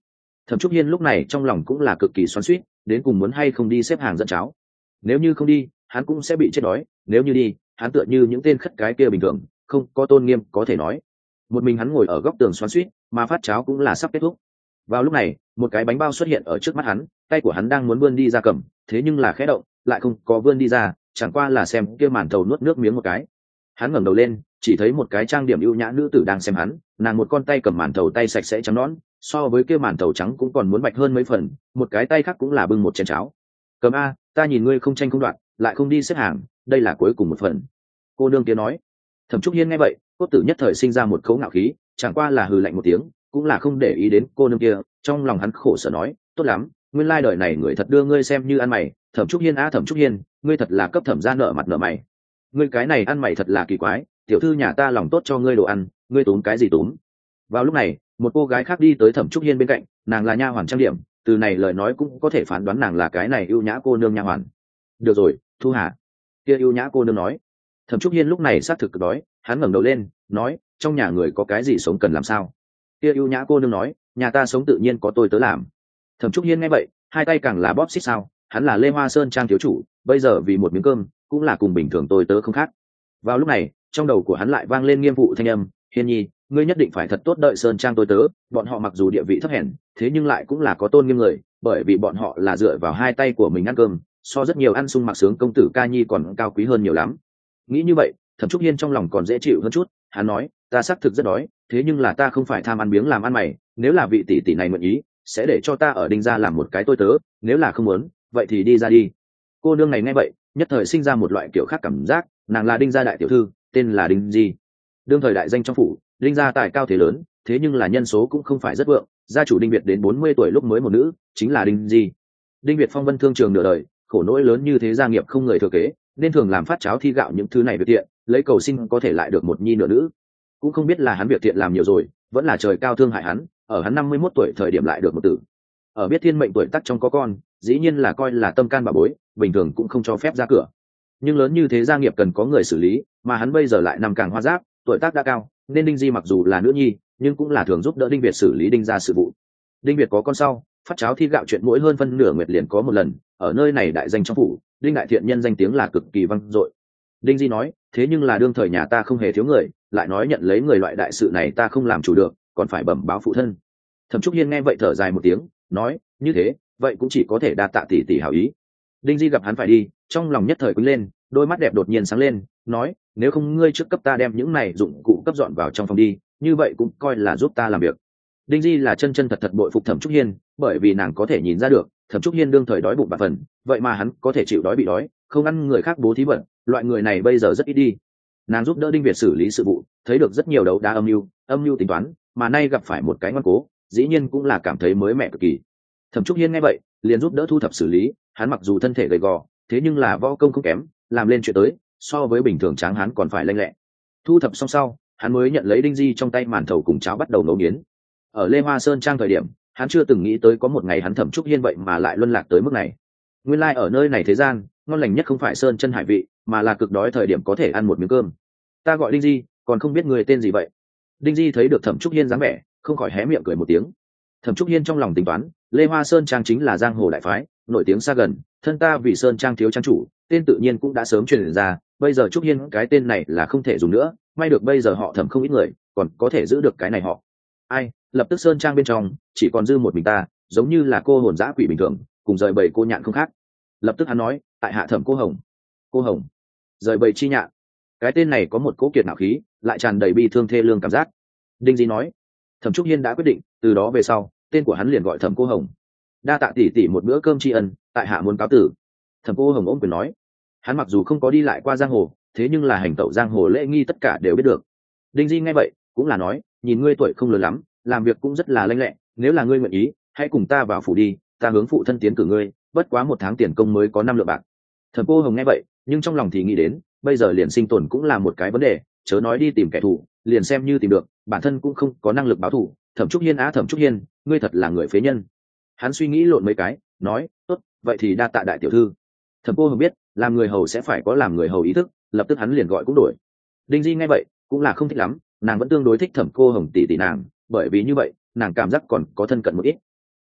Thẩm Trúc Hiên lúc này trong lòng cũng là cực kỳ xoắn xuýt, đến cùng muốn hay không đi xếp hàng dẫn cháo. Nếu như không đi, hắn cũng sẽ bị chết đói, nếu như đi, hắn tựa như những tên khất cái kia bình thường, không có tôn nghiêm có thể nói. Một mình hắn ngồi ở góc tường xoắn xuýt, mà phát cháo cũng là sắp kết thúc. Vào lúc này, một cái bánh bao xuất hiện ở trước mắt hắn, tay của hắn đang muốn vươn đi ra cầm, thế nhưng là khẽ động, lại không có vươn đi ra, chẳng qua là xem kia màn thầu nuốt nước miếng một cái. Hắn ngẩng đầu lên, chỉ thấy một cái trang điểm ưu nhã nữ tử đang xem hắn, nàng một con tay cầm màn thầu tay sạch sẽ trắng nõn, so với kia màn thầu trắng cũng còn muốn bạch hơn mấy phần, một cái tay khác cũng là bưng một chén cháo. Cầm a, ta nhìn ngươi không tranh không đoạt, lại không đi xếp hàng, đây là cuối cùng một phần. Cô nương kia nói. Thẩm Trúc Hiên nghe vậy, cốt tử nhất thời sinh ra một khẩu ngạo khí, chẳng qua là hừ lạnh một tiếng, cũng là không để ý đến cô nương kia, trong lòng hắn khổ sở nói, tốt lắm, nguyên lai đời này người thật đưa ngươi xem như ăn mày. Thẩm Trúc Hiên a Thẩm Trúc Hiên, ngươi thật là cấp thẩm gia nợ mặt nợ mày. Ngươi cái này ăn mày thật là kỳ quái, tiểu thư nhà ta lòng tốt cho ngươi đồ ăn, ngươi tốn cái gì tốn? Vào lúc này, một cô gái khác đi tới Thẩm Trúc Hiên bên cạnh, nàng là nha hoàn trang điểm, từ này lời nói cũng có thể phán đoán nàng là cái này ưu nhã cô nương nha hoàn. Được rồi, Thu Hà. Kia ưu nhã cô nương nói. Thẩm Trúc Hiên lúc này xác thực đói, hắn ngẩng đầu lên, nói, trong nhà người có cái gì sống cần làm sao? Kia ưu nhã cô nương nói, nhà ta sống tự nhiên có tôi tớ làm. Thẩm Trúc Hiên nghe vậy, hai tay càng là bóp xít sao, hắn là Lê Hoa Sơn trang thiếu chủ, bây giờ vì một miếng cơm, cũng là cùng bình thường tôi tớ không khác. Vào lúc này, trong đầu của hắn lại vang lên nghiêm vụ thanh âm, Hiên nhi, ngươi nhất định phải thật tốt đợi Sơn trang tôi tớ, bọn họ mặc dù địa vị thấp hèn, thế nhưng lại cũng là có tôn nghiêm người, bởi vì bọn họ là dựa vào hai tay của mình ăn cơm, so rất nhiều ăn sung mặc sướng công tử ca nhi còn cao quý hơn nhiều lắm. Nghĩ như vậy, Thẩm Trúc Hiên trong lòng còn dễ chịu hơn chút, hắn nói, ta xác thực rất đói, thế nhưng là ta không phải tham ăn biếng làm ăn mày, nếu là vị tỷ tỷ này nguyện ý, sẽ để cho ta ở Đinh gia làm một cái tôi tớ, nếu là không muốn, vậy thì đi ra đi. Cô nương này nghe vậy, nhất thời sinh ra một loại kiểu khác cảm giác, nàng là Đinh gia đại tiểu thư, tên là Đinh Di. Đương thời đại danh trong phủ, Đinh gia tài cao thế lớn, thế nhưng là nhân số cũng không phải rất vượng, gia chủ Đinh Việt đến bốn mươi tuổi lúc mới một nữ, chính là Đinh Di. Đinh Việt phong vân thương trường nửa đời, khổ nỗi lớn như thế gia nghiệp không người thừa kế, nên thường làm phát cháo thi gạo những thứ này việc thiện, lấy cầu xin có thể lại được một nhi nửa nữ. Cũng không biết là hắn việc thiện làm nhiều rồi, vẫn là trời cao thương hại hắn, ở hắn năm mươi mốt tuổi thời điểm lại được một tử. Ở biết thiên mệnh tuổi tác trong có con, dĩ nhiên là coi là tâm can bà bối, bình thường cũng không cho phép ra cửa. Nhưng lớn như thế gia nghiệp cần có người xử lý, mà hắn bây giờ lại nằm càng hoa giáp, tuổi tác đã cao, nên Đinh Di mặc dù là nữ nhi, nhưng cũng là thường giúp đỡ Đinh Việt xử lý Đinh gia sự vụ. Đinh Việt có con sau, phát cháo thi gạo chuyện mỗi hơn phân nửa nguyệt liền có một lần, ở nơi này đại danh trong phủ, Đinh đại thiện nhân danh tiếng là cực kỳ vang dội. Đinh Di nói, thế nhưng là đương thời nhà ta không hề thiếu người, lại nói nhận lấy người loại đại sự này ta không làm chủ được, còn phải bẩm báo phụ thân. Thẩm Trúc Hiên nghe vậy thở dài một tiếng, nói, như thế, vậy cũng chỉ có thể đa tạ tỷ tỷ hảo ý. Đinh Di gặp hắn phải đi, trong lòng nhất thời quýnh lên, đôi mắt đẹp đột nhiên sáng lên, nói, nếu không ngươi trước cấp ta đem những này dụng cụ cấp dọn vào trong phòng đi, như vậy cũng coi là giúp ta làm việc. Đinh Di là chân chân thật thật bội phục Thẩm Trúc Hiên, bởi vì nàng có thể nhìn ra được, Thẩm Trúc Hiên đương thời đói bụng bạc phần, vậy mà hắn có thể chịu đói bị đói, không ăn người khác bố thí bận, loại người này bây giờ rất ít đi. Nàng giúp đỡ Đinh Việt xử lý sự vụ, thấy được rất nhiều đấu đá âm mưu, âm mưu tính toán, mà nay gặp phải một cái ngoan cố, dĩ nhiên cũng là cảm thấy mới mẻ cực kỳ. Thẩm Trúc Hiên nghe vậy, liền giúp đỡ thu thập xử lý, hắn mặc dù thân thể gầy gò, thế nhưng là võ công không kém, làm lên chuyện tới, so với bình thường tráng hắn còn phải lanh lẹ. Thu thập xong sau, hắn mới nhận lấy Đinh Di trong tay màn thầu cùng cháo bắt đầu nấu nghiến. Ở Lê Hoa Sơn trang thời điểm, hắn chưa từng nghĩ tới có một ngày hắn Thẩm Trúc Hiên vậy mà lại luân lạc tới mức này. Nguyên lai like ở nơi này thế gian, ngon lành nhất không phải sơn chân hải vị, mà là cực đói thời điểm có thể ăn một miếng cơm. Ta gọi Đinh Di, còn không biết người tên gì vậy? Đinh Di thấy được Thẩm Trúc Hiên dáng vẻ, không khỏi hé miệng cười một tiếng. Thẩm Trúc Hiên trong lòng tính toán, Lê Hoa Sơn trang chính là giang hồ đại phái, nổi tiếng xa gần, thân ta vì Sơn trang thiếu trang chủ, tên tự nhiên cũng đã sớm truyền ra, bây giờ Trúc Hiên cái tên này là không thể dùng nữa, may được bây giờ họ Thẩm không ít người, còn có thể giữ được cái này họ. Ai, lập tức Sơn trang bên trong chỉ còn dư một mình ta, giống như là cô hồn dã quỷ bình thường, cùng rời bầy cô nhạn không khác. Lập tức hắn nói, tại hạ Thẩm cô Hồng. Cô Hồng, rời bầy chi nhạn. Cái tên này có một cỗ kiệt nạo khí, lại tràn đầy bi thương thê lương cảm giác. Đinh Di nói, Thẩm Trúc Hiên đã quyết định, từ đó về sau, tên của hắn liền gọi Thẩm cô Hồng. Đa tạ tỷ tỷ một bữa cơm tri ân, tại hạ muốn cáo tử. Thẩm cô Hồng ôm quyền nói, hắn mặc dù không có đi lại qua giang hồ, thế nhưng là hành tẩu giang hồ lễ nghi tất cả đều biết được. Đinh Di nghe vậy, cũng là nói, nhìn ngươi tuổi không lớn lắm, làm việc cũng rất là lanh lẹ, nếu là ngươi nguyện ý, hãy cùng ta vào phủ đi, ta hướng phụ thân tiến cử ngươi, bất quá một tháng tiền công mới có năm lượng bạc. Thẩm cô Hồng nghe vậy, nhưng trong lòng thì nghĩ đến, bây giờ liền sinh tồn cũng là một cái vấn đề, chớ nói đi tìm kẻ thù, liền xem như tìm được, bản thân cũng không có năng lực báo thù. Thẩm Trúc Hiên á Thẩm Trúc Hiên, ngươi thật là người phế nhân. Hắn suy nghĩ lộn mấy cái, nói, tốt, vậy thì đa tạ đại tiểu thư. Thẩm cô Hồng biết, làm người hầu sẽ phải có làm người hầu ý thức, lập tức hắn liền gọi cũng đổi. Đinh Di nghe vậy, cũng là không thích lắm, nàng vẫn tương đối thích Thẩm cô Hồng tỷ tỷ nàng, bởi vì như vậy, nàng cảm giác còn có thân cận một ít.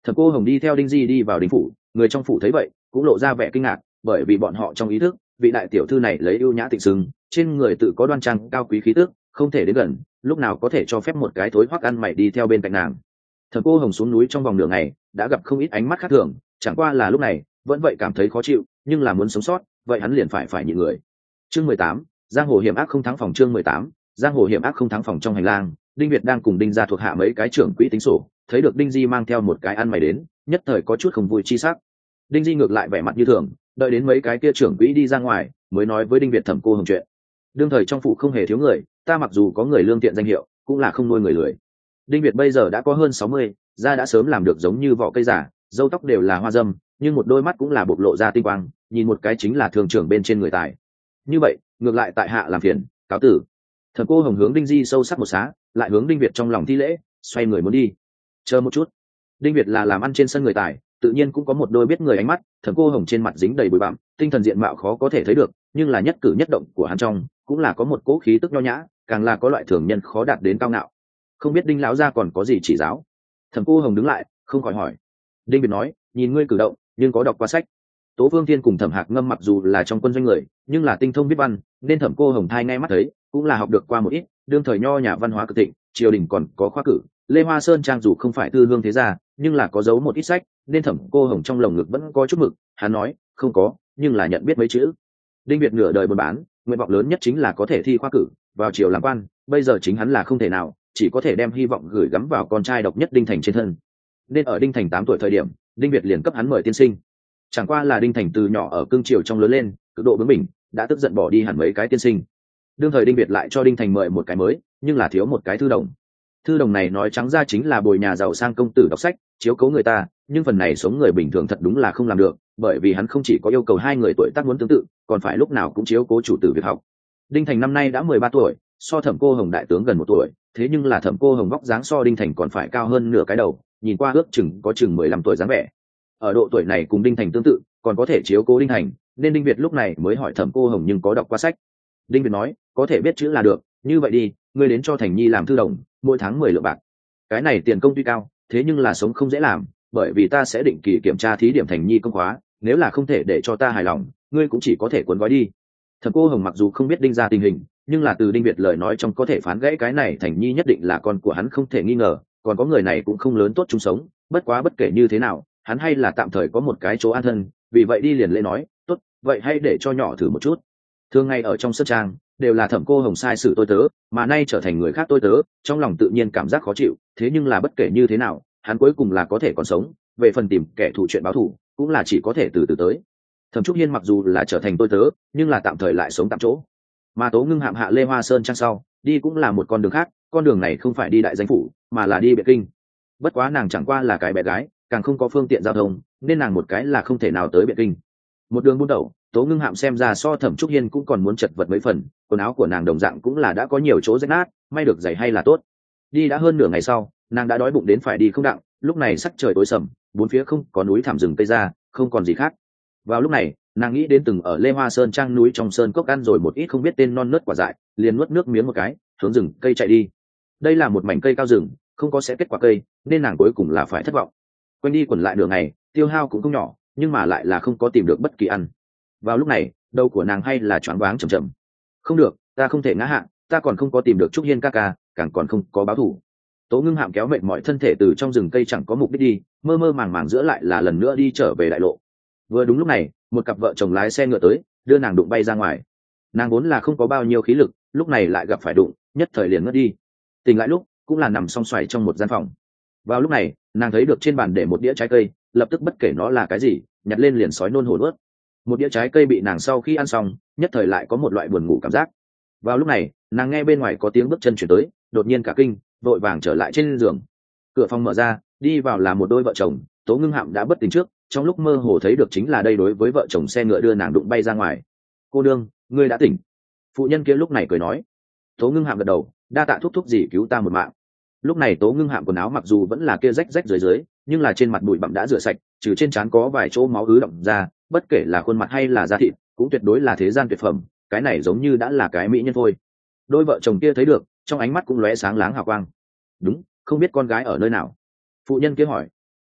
Thẩm Cô Hồng đi theo Đinh Di đi vào đình phủ, người trong phủ thấy vậy cũng lộ ra vẻ kinh ngạc, bởi vì bọn họ trong ý thức vị đại tiểu thư này lấy ưu nhã tịnh sừng, trên người tự có đoan trang cao quý khí tước, không thể đến gần, lúc nào có thể cho phép một cái thối hoắc ăn mày đi theo bên cạnh nàng. Thẩm Cô Hồng xuống núi trong vòng nửa ngày đã gặp không ít ánh mắt khác thường, chẳng qua là lúc này vẫn vậy cảm thấy khó chịu, nhưng là muốn sống sót vậy hắn liền phải phải nhịn người. Chương mười tám, giang hồ hiểm ác không thắng phòng. Chương mười tám, giang hồ hiểm ác không thắng phòng. Trong hành lang, Đinh Việt đang cùng Đinh gia thuộc hạ mấy cái trưởng quỹ tính sổ, thấy được Đinh Di mang theo một cái ăn mày đến, nhất thời có chút không vui chi sắc. Đinh Di ngược lại vẻ mặt như thường, đợi đến mấy cái kia trưởng quỹ đi ra ngoài mới nói với Đinh Việt Thẩm Cô Hồng chuyện. Đương thời trong phủ không hề thiếu người, ta mặc dù có người lương thiện danh hiệu cũng là không nuôi người lười. Đinh Việt bây giờ đã có hơn sáu mươi, da đã sớm làm được giống như vỏ cây giả, râu tóc đều là hoa dâm, nhưng một đôi mắt cũng là bộc lộ ra tinh quang, nhìn một cái chính là thường trưởng bên trên người tài. Như vậy ngược lại tại hạ làm phiền, cáo tử. Thẩm Cô Hồng hướng Đinh Di sâu sắc một xá, lại hướng Đinh Việt trong lòng thi lễ, xoay người muốn đi. Chờ một chút. Đinh Việt là làm ăn trên sân người tài, tự nhiên cũng có một đôi biết người ánh mắt. Thẩm Cô Hồng trên mặt dính đầy bụi bặm, tinh thần diện mạo khó có thể thấy được, nhưng là nhất cử nhất động của hắn trong cũng là có một cỗ khí tức nho nhã, càng là có loại thường nhân khó đạt đến cao ngạo. Không biết Đinh lão gia còn có gì chỉ giáo? Thẩm Cô Hồng đứng lại, không khỏi hỏi. Đinh Việt nói, nhìn ngươi cử động, nhưng có đọc qua sách. Tố Phương Thiên cùng Thẩm Hạc Ngâm mặc dù là trong quân doanh người, nhưng là tinh thông biết văn, nên Thẩm Cô Hồng thai ngay mắt thấy, cũng là học được qua một ít. Đương thời nho nhà văn hóa cực thịnh, triều đình còn có khoa cử. Lê Hoa Sơn trang dù không phải thư hương thế gia, nhưng là có giấu một ít sách, nên Thẩm Cô Hồng trong lồng ngực vẫn có chút mực. Hắn nói, không có, nhưng là nhận biết mấy chữ. Đinh Việt nửa đời buôn bán, nguyện vọng lớn nhất chính là có thể thi khoa cử, vào triều làm quan. Bây giờ chính hắn là không thể nào, chỉ có thể đem hy vọng gửi gắm vào con trai độc nhất Đinh Thành trên thân. Nên ở Đinh Thành tám tuổi thời điểm, Đinh Việt liền cấp hắn mời tiên sinh. Chẳng qua là Đinh Thành từ nhỏ ở cương triều trong lớn lên, cực độ bướng bỉnh, đã tức giận bỏ đi hẳn mấy cái tiên sinh. Đương thời Đinh Việt lại cho Đinh Thành mời một cái mới, nhưng là thiếu một cái thư đồng. Thư đồng này nói trắng ra chính là bồi nhà giàu sang công tử đọc sách, chiếu cố người ta, nhưng phần này sống người bình thường thật đúng là không làm được, bởi vì hắn không chỉ có yêu cầu hai người tuổi tác muốn tương tự, còn phải lúc nào cũng chiếu cố chủ tử việc học. Đinh Thành năm nay đã mười ba tuổi, so Thẩm Cô Hồng đại tướng gần một tuổi, thế nhưng là Thẩm Cô Hồng vóc dáng so Đinh Thành còn phải cao hơn nửa cái đầu, nhìn qua ước chừng có chừng mười lăm tuổi dáng vẻ. Ở độ tuổi này cùng Đinh Thành tương tự, còn có thể chiếu cố Đinh Thành, nên Đinh Việt lúc này mới hỏi Thẩm Cô Hồng nhưng có đọc qua sách. Đinh Việt nói, có thể biết chữ là được, như vậy đi, ngươi đến cho Thành Nhi làm thư đồng, mỗi tháng mười lượng bạc. Cái này tiền công tuy cao, thế nhưng là sống không dễ làm, bởi vì ta sẽ định kỳ kiểm tra thí điểm Thành Nhi công khóa, nếu là không thể để cho ta hài lòng, ngươi cũng chỉ có thể cuốn gói đi. Thẩm Cô Hồng mặc dù không biết Đinh gia tình hình, nhưng là từ Đinh Việt lời nói trong có thể phán gãy cái này Thành Nhi nhất định là con của hắn không thể nghi ngờ, còn có người này cũng không lớn tốt chung sống, bất quá bất kể như thế nào, hắn hay là tạm thời có một cái chỗ an thân, vì vậy đi liền lễ nói, tốt, vậy hãy để cho nhỏ thử một chút. Thường ngày ở trong sơn trang đều là Thẩm Cô Hồng sai sử tôi tớ, mà nay trở thành người khác tôi tớ, trong lòng tự nhiên cảm giác khó chịu, thế nhưng là bất kể như thế nào, hắn cuối cùng là có thể còn sống, về phần tìm kẻ thù chuyện báo thù, cũng là chỉ có thể từ từ tới. Thẩm Trúc Hiên mặc dù là trở thành tôi tớ, nhưng là tạm thời lại sống tạm chỗ. Mà Tố Ngưng Hạm hạ Lê Hoa Sơn trang sau, đi cũng là một con đường khác, con đường này không phải đi đại danh phủ, mà là đi Biệt Kinh. Bất quá nàng chẳng qua là cái bé gái, càng không có phương tiện giao thông, nên nàng một cái là không thể nào tới Biệt Kinh. Một đường buôn đầu, Tố Ngưng Hạm xem ra so Thẩm Trúc Hiên cũng còn muốn chật vật mấy phần, quần áo của nàng đồng dạng cũng là đã có nhiều chỗ rách nát, may được giày hay là tốt. Đi đã hơn nửa ngày sau, nàng đã đói bụng đến phải đi không đặng, lúc này sắc trời tối sầm, bốn phía không có núi thảm rừng cây ra, không còn gì khác. Vào lúc này, nàng nghĩ đến từng ở Lê Hoa Sơn trang núi trong sơn cốc ăn rồi một ít không biết tên non nớt quả dại, liền nuốt nước miếng một cái, hướng rừng cây chạy đi. Đây là một mảnh cây cao rừng, không có sẽ kết quả cây, nên nàng cuối cùng là phải thất vọng. Quanh đi quẩn lại nửa ngày, tiêu hao cũng không nhỏ, nhưng mà lại là không có tìm được bất kỳ ăn. Vào lúc này, đầu của nàng hay là choáng váng chầm chậm. Không được, ta không thể ngã hạ, ta còn không có tìm được Trúc Hiên ca ca, càng còn không có báo thù. Tố Ngưng Hạm kéo mệt mọi thân thể từ trong rừng cây chẳng có mục đích đi, mơ mơ màng màng giữa lại là lần nữa đi trở về đại lộ. Vừa đúng lúc này, một cặp vợ chồng lái xe ngựa tới, đưa nàng đụng bay ra ngoài. Nàng vốn là không có bao nhiêu khí lực, lúc này lại gặp phải đụng, nhất thời liền ngất đi. Tỉnh lại lúc, cũng là nằm song xoài trong một gian phòng. Vào lúc này, nàng thấy được trên bàn để một đĩa trái cây, lập tức bất kể nó là cái gì, nhặt lên liền sói nôn hổ nuốt. Một đĩa trái cây bị nàng sau khi ăn xong, nhất thời lại có một loại buồn ngủ cảm giác. Vào lúc này, nàng nghe bên ngoài có tiếng bước chân chuyển tới, đột nhiên cả kinh, vội vàng trở lại trên giường. Cửa phòng mở ra, đi vào là một đôi vợ chồng. Tố Ngưng Hạm đã bất tỉnh trước, trong lúc mơ hồ thấy được chính là đây đối với vợ chồng xe ngựa đưa nàng đụng bay ra ngoài. Cô đương, ngươi đã tỉnh. Phụ nhân kia lúc này cười nói. Tố Ngưng Hạm gật đầu, đa tạ thúc thúc gì cứu ta một mạng. Lúc này Tố Ngưng Hạm quần áo mặc dù vẫn là kia rách rách dưới dưới, nhưng là trên mặt bụi bặm đã rửa sạch, trừ trên trán có vài chỗ máu ứ đọng ra, bất kể là khuôn mặt hay là da thịt, cũng tuyệt đối là thế gian tuyệt phẩm, cái này giống như đã là cái mỹ nhân thôi. Đôi vợ chồng kia thấy được, trong ánh mắt cũng lóe sáng láng hào quang. Đúng, không biết con gái ở nơi nào. Phụ nhân kia hỏi.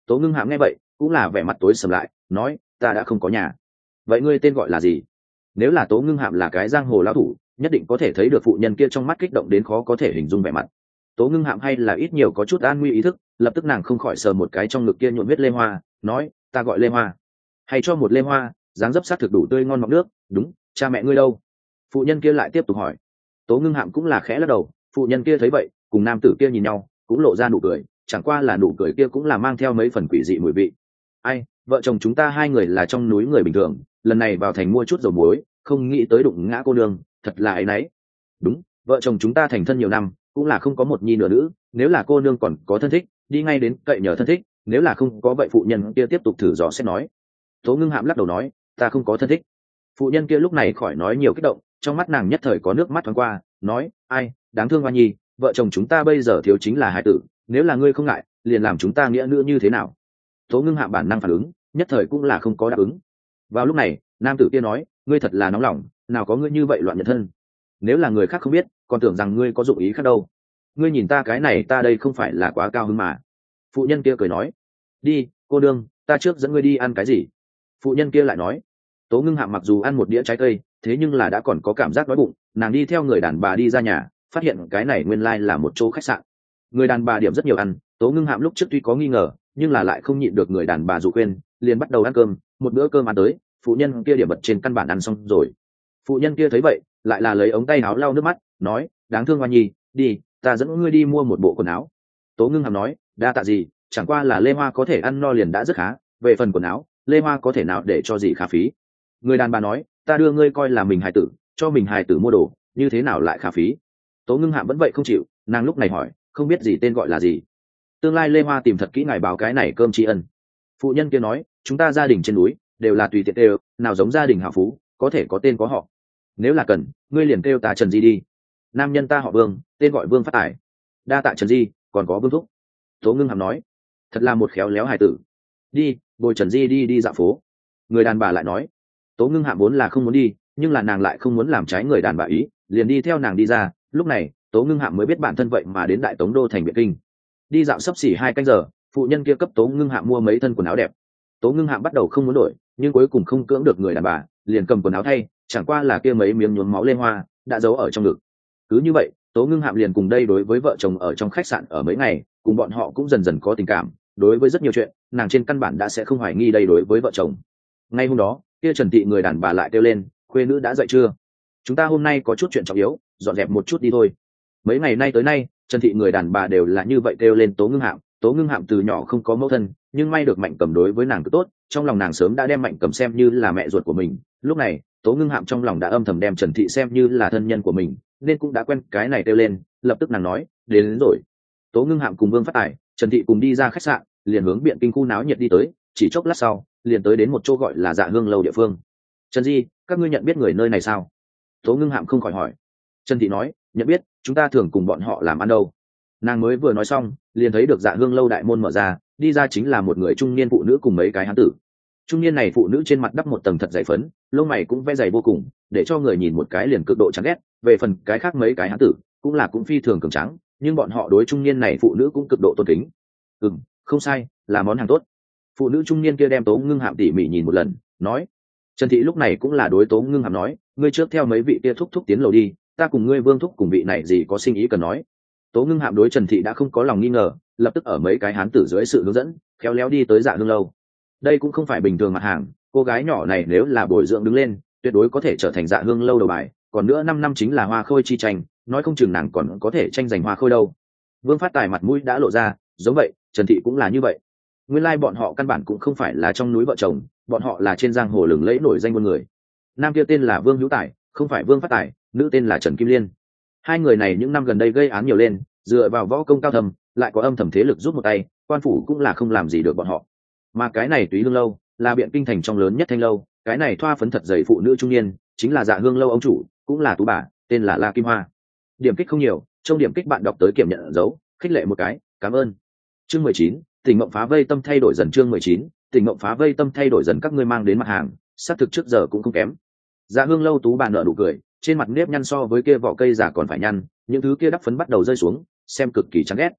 Tố Ngưng Hạm nghe vậy cũng là vẻ mặt tối sầm lại, nói ta đã không có nhà. Vậy ngươi tên gọi là gì? Nếu là Tố Ngưng Hạm là cái giang hồ lão thủ, nhất định có thể thấy được phụ nhân kia trong mắt kích động đến khó có thể hình dung vẻ mặt. Tố Ngưng Hạm hay là ít nhiều có chút an nguy ý thức, lập tức nàng không khỏi sờ một cái trong ngực kia nhuộm huyết lê hoa, nói ta gọi lê hoa. Hay cho một lê hoa, dáng dấp sát thực đủ tươi ngon mọng nước. Đúng, cha mẹ ngươi đâu? Phụ nhân kia lại tiếp tục hỏi. Tố Ngưng Hạm cũng là khẽ lắc đầu. Phụ nhân kia thấy vậy cùng nam tử kia nhìn nhau cũng lộ ra nụ cười, chẳng qua là nụ cười kia cũng là mang theo mấy phần quỷ dị mùi vị. Ai, vợ chồng chúng ta hai người là trong núi người bình thường, lần này vào thành mua chút dầu muối, không nghĩ tới đụng ngã cô nương, thật là ấy nấy. Đúng, vợ chồng chúng ta thành thân nhiều năm cũng là không có một nhi nửa nữ, nếu là cô nương còn có thân thích đi ngay đến cậy nhờ thân thích, nếu là không có vậy phụ nhân kia tiếp tục thử dò xét nói. Tố Ngưng Hạm lắc đầu nói ta không có thân thích. Phụ nhân kia lúc này khỏi nói nhiều kích động, trong mắt nàng nhất thời có nước mắt thoáng qua, nói ai đáng thương Hoa Nhi, vợ chồng chúng ta bây giờ thiếu chính là hai tử, nếu là ngươi không ngại liền làm chúng ta nghĩa nữ như thế nào. Tố Ngưng Hạm bản năng phản ứng, nhất thời cũng là không có đáp ứng. Vào lúc này nam tử kia nói ngươi thật là nóng lòng, nào có ngươi như vậy loạn nhận thân, nếu là người khác không biết còn tưởng rằng ngươi có dụng ý khác đâu. Ngươi nhìn ta cái này ta đây không phải là quá cao hứng mà. Phụ nhân kia cười nói đi cô đương, ta trước dẫn ngươi đi ăn cái gì. Phụ nhân kia lại nói. Tố Ngưng Hạm mặc dù ăn một đĩa trái cây, thế nhưng là đã còn có cảm giác đói bụng, nàng đi theo người đàn bà đi ra nhà, phát hiện cái này nguyên lai là một chỗ khách sạn. Người đàn bà điểm rất nhiều ăn, Tố Ngưng Hạm lúc trước tuy có nghi ngờ nhưng là lại không nhịn được người đàn bà dụ khuyên, liền bắt đầu ăn cơm. Một bữa cơm ăn tới, phụ nhân kia điểm bật trên căn bản ăn xong rồi. Phụ nhân kia thấy vậy lại là lấy ống tay áo lau nước mắt, nói đáng thương Hoa Nhi, đi ta dẫn ngươi đi mua một bộ quần áo. Tố Ngưng Hạm nói đa tạ gì, chẳng qua là lê hoa có thể ăn no liền đã rất khá, về phần quần áo lê hoa có thể nào để cho gì khá phí. Người đàn bà nói ta đưa ngươi coi là mình hài tử, cho mình hài tử mua đồ như thế nào lại khá phí. Tố Ngưng Hạm vẫn vậy không chịu, nàng lúc này hỏi không biết gì tên gọi là gì. Tương lai lê hoa tìm thật kỹ ngài báo cái này cơm tri ân. Phụ nhân kia nói chúng ta gia đình trên núi đều là tùy tiện đều, nào giống gia đình hảo phú có thể có tên có họ. Nếu là cần ngươi liền kêu ta Trần Di đi. Nam nhân ta họ Vương, tên gọi Vương Phát Tài. Đa tạ Trần Di, còn có Vương Thúc. Tố Ngưng Hạm nói thật là một khéo léo hài tử, đi bồi Trần Di đi đi dạo phố. Người đàn bà lại nói. Tố Ngưng Hạm vốn là không muốn đi, nhưng là nàng lại không muốn làm trái người đàn bà ý, liền đi theo nàng đi ra. Lúc này Tố Ngưng Hạm mới biết bản thân vậy mà đến đại tống đô thành Biện Kinh. Đi dạo sấp xỉ hai canh giờ, phụ nhân kia cấp Tố Ngưng Hạm mua mấy thân quần áo đẹp. Tố Ngưng Hạm bắt đầu không muốn đổi, nhưng cuối cùng không cưỡng được người đàn bà, liền cầm quần áo thay, chẳng qua là kia mấy miếng nhuốm máu lê hoa đã giấu ở trong ngực. Cứ như vậy Tố Ngưng Hạm liền cùng đây đối với vợ chồng ở trong khách sạn ở mấy ngày, cùng bọn họ cũng dần dần có tình cảm. Đối với rất nhiều chuyện nàng trên căn bản đã sẽ không hoài nghi đây đối với vợ chồng. Ngay hôm đó kia Trần Thị người đàn bà lại kêu lên khuê nữ đã dậy chưa, chúng ta hôm nay có chút chuyện trọng yếu, dọn dẹp một chút đi thôi. Mấy ngày nay tới nay Trần Thị người đàn bà đều là như vậy kêu lên Tố Ngưng Hạm. Tố Ngưng Hạm từ nhỏ không có mẫu thân, nhưng may được Mạnh Cầm đối với nàng cực tốt, trong lòng nàng sớm đã đem Mạnh Cầm xem như là mẹ ruột của mình. Lúc này Tố Ngưng Hạm trong lòng đã âm thầm đem Trần Thị xem như là thân nhân của mình, nên cũng đã quen cái này kêu lên. Lập tức nàng nói đến, đến rồi. Tố Ngưng Hạm cùng Vương Phát Tài, Trần Thị cùng đi ra khách sạn, liền hướng Biện Kinh khu náo nhiệt đi tới. Chỉ chốc lát sau liền tới đến một chỗ gọi là Dạ Hương lâu địa phương. Trần Di, các ngươi nhận biết người nơi này sao? Tố Ngưng Hạm không khỏi hỏi. Trần Thị nói nhận biết, chúng ta thường cùng bọn họ làm ăn đâu. Nàng mới vừa nói xong liền thấy được Dạ Hương lâu đại môn mở ra, đi ra chính là một người trung niên phụ nữ cùng mấy cái hán tử. Trung niên này phụ nữ trên mặt đắp một tầng thật dày phấn, lông mày cũng vẽ dày vô cùng, để cho người nhìn một cái liền cực độ chán ghét. Về phần cái khác mấy cái hán tử cũng là cũng phi thường cường tráng, nhưng bọn họ đối trung niên này phụ nữ cũng cực độ tôn kính. Ừ, không sai, là món hàng tốt. Phụ nữ trung niên kia đem Tố Ngưng Hạm tỉ mỉ nhìn một lần, nói. Trần Thị lúc này cũng là đối Tố Ngưng Hạm nói, ngươi trước theo mấy vị kia thúc thúc tiến lầu đi, ta cùng ngươi Vương thúc cùng vị này gì có sinh ý cần nói. Tố Ngưng Hạm đối Trần Thị đã không có lòng nghi ngờ, lập tức ở mấy cái hán tử dưới sự hướng dẫn khéo léo đi tới Dạ Hương lâu. Đây cũng không phải bình thường mặt hàng, cô gái nhỏ này nếu là bồi dưỡng đứng lên tuyệt đối có thể trở thành Dạ Hương lâu đầu bài, còn nữa năm năm chính là hoa khôi chi tranh, nói không chừng nàng còn có thể tranh giành hoa khôi đâu. Vương Phát Tài mặt mũi đã lộ ra, giống vậy Trần Thị cũng là như vậy. Nguyên lai bọn họ căn bản cũng không phải là trong núi vợ chồng, bọn họ là trên giang hồ lừng lẫy nổi danh buôn người. Nam kia tên là Vương Hữu Tài, không phải Vương Phát Tài, nữ tên là Trần Kim Liên. Hai người này những năm gần đây gây án nhiều lên, dựa vào võ công cao thầm, lại có âm thầm thế lực giúp một tay, quan phủ cũng là không làm gì được bọn họ. Mà cái này Túy Hương lâu là Biện Kinh thành trong lớn nhất thanh lâu, cái này thoa phấn thật dày phụ nữ trung niên chính là Dạ Hương lâu ông chủ, cũng là tú bà, tên là La Kim Hoa. Điểm kích không nhiều, trong điểm kích bạn đọc tới kiểm nhận dấu khích lệ một cái, cảm ơn. Chương mười chín, Tình Mộng Phá Vây Tâm thay đổi dần. Chương mười chín, Tình Mộng Phá Vây Tâm thay đổi dần. Các ngươi mang đến mặt hàng xác thực trước giờ cũng không kém. Dạ Hương lâu tú bà nở nụ cười, trên mặt nếp nhăn so với kia vỏ cây giả còn phải nhăn, những thứ kia đắp phấn bắt đầu rơi xuống, xem cực kỳ chán ghét.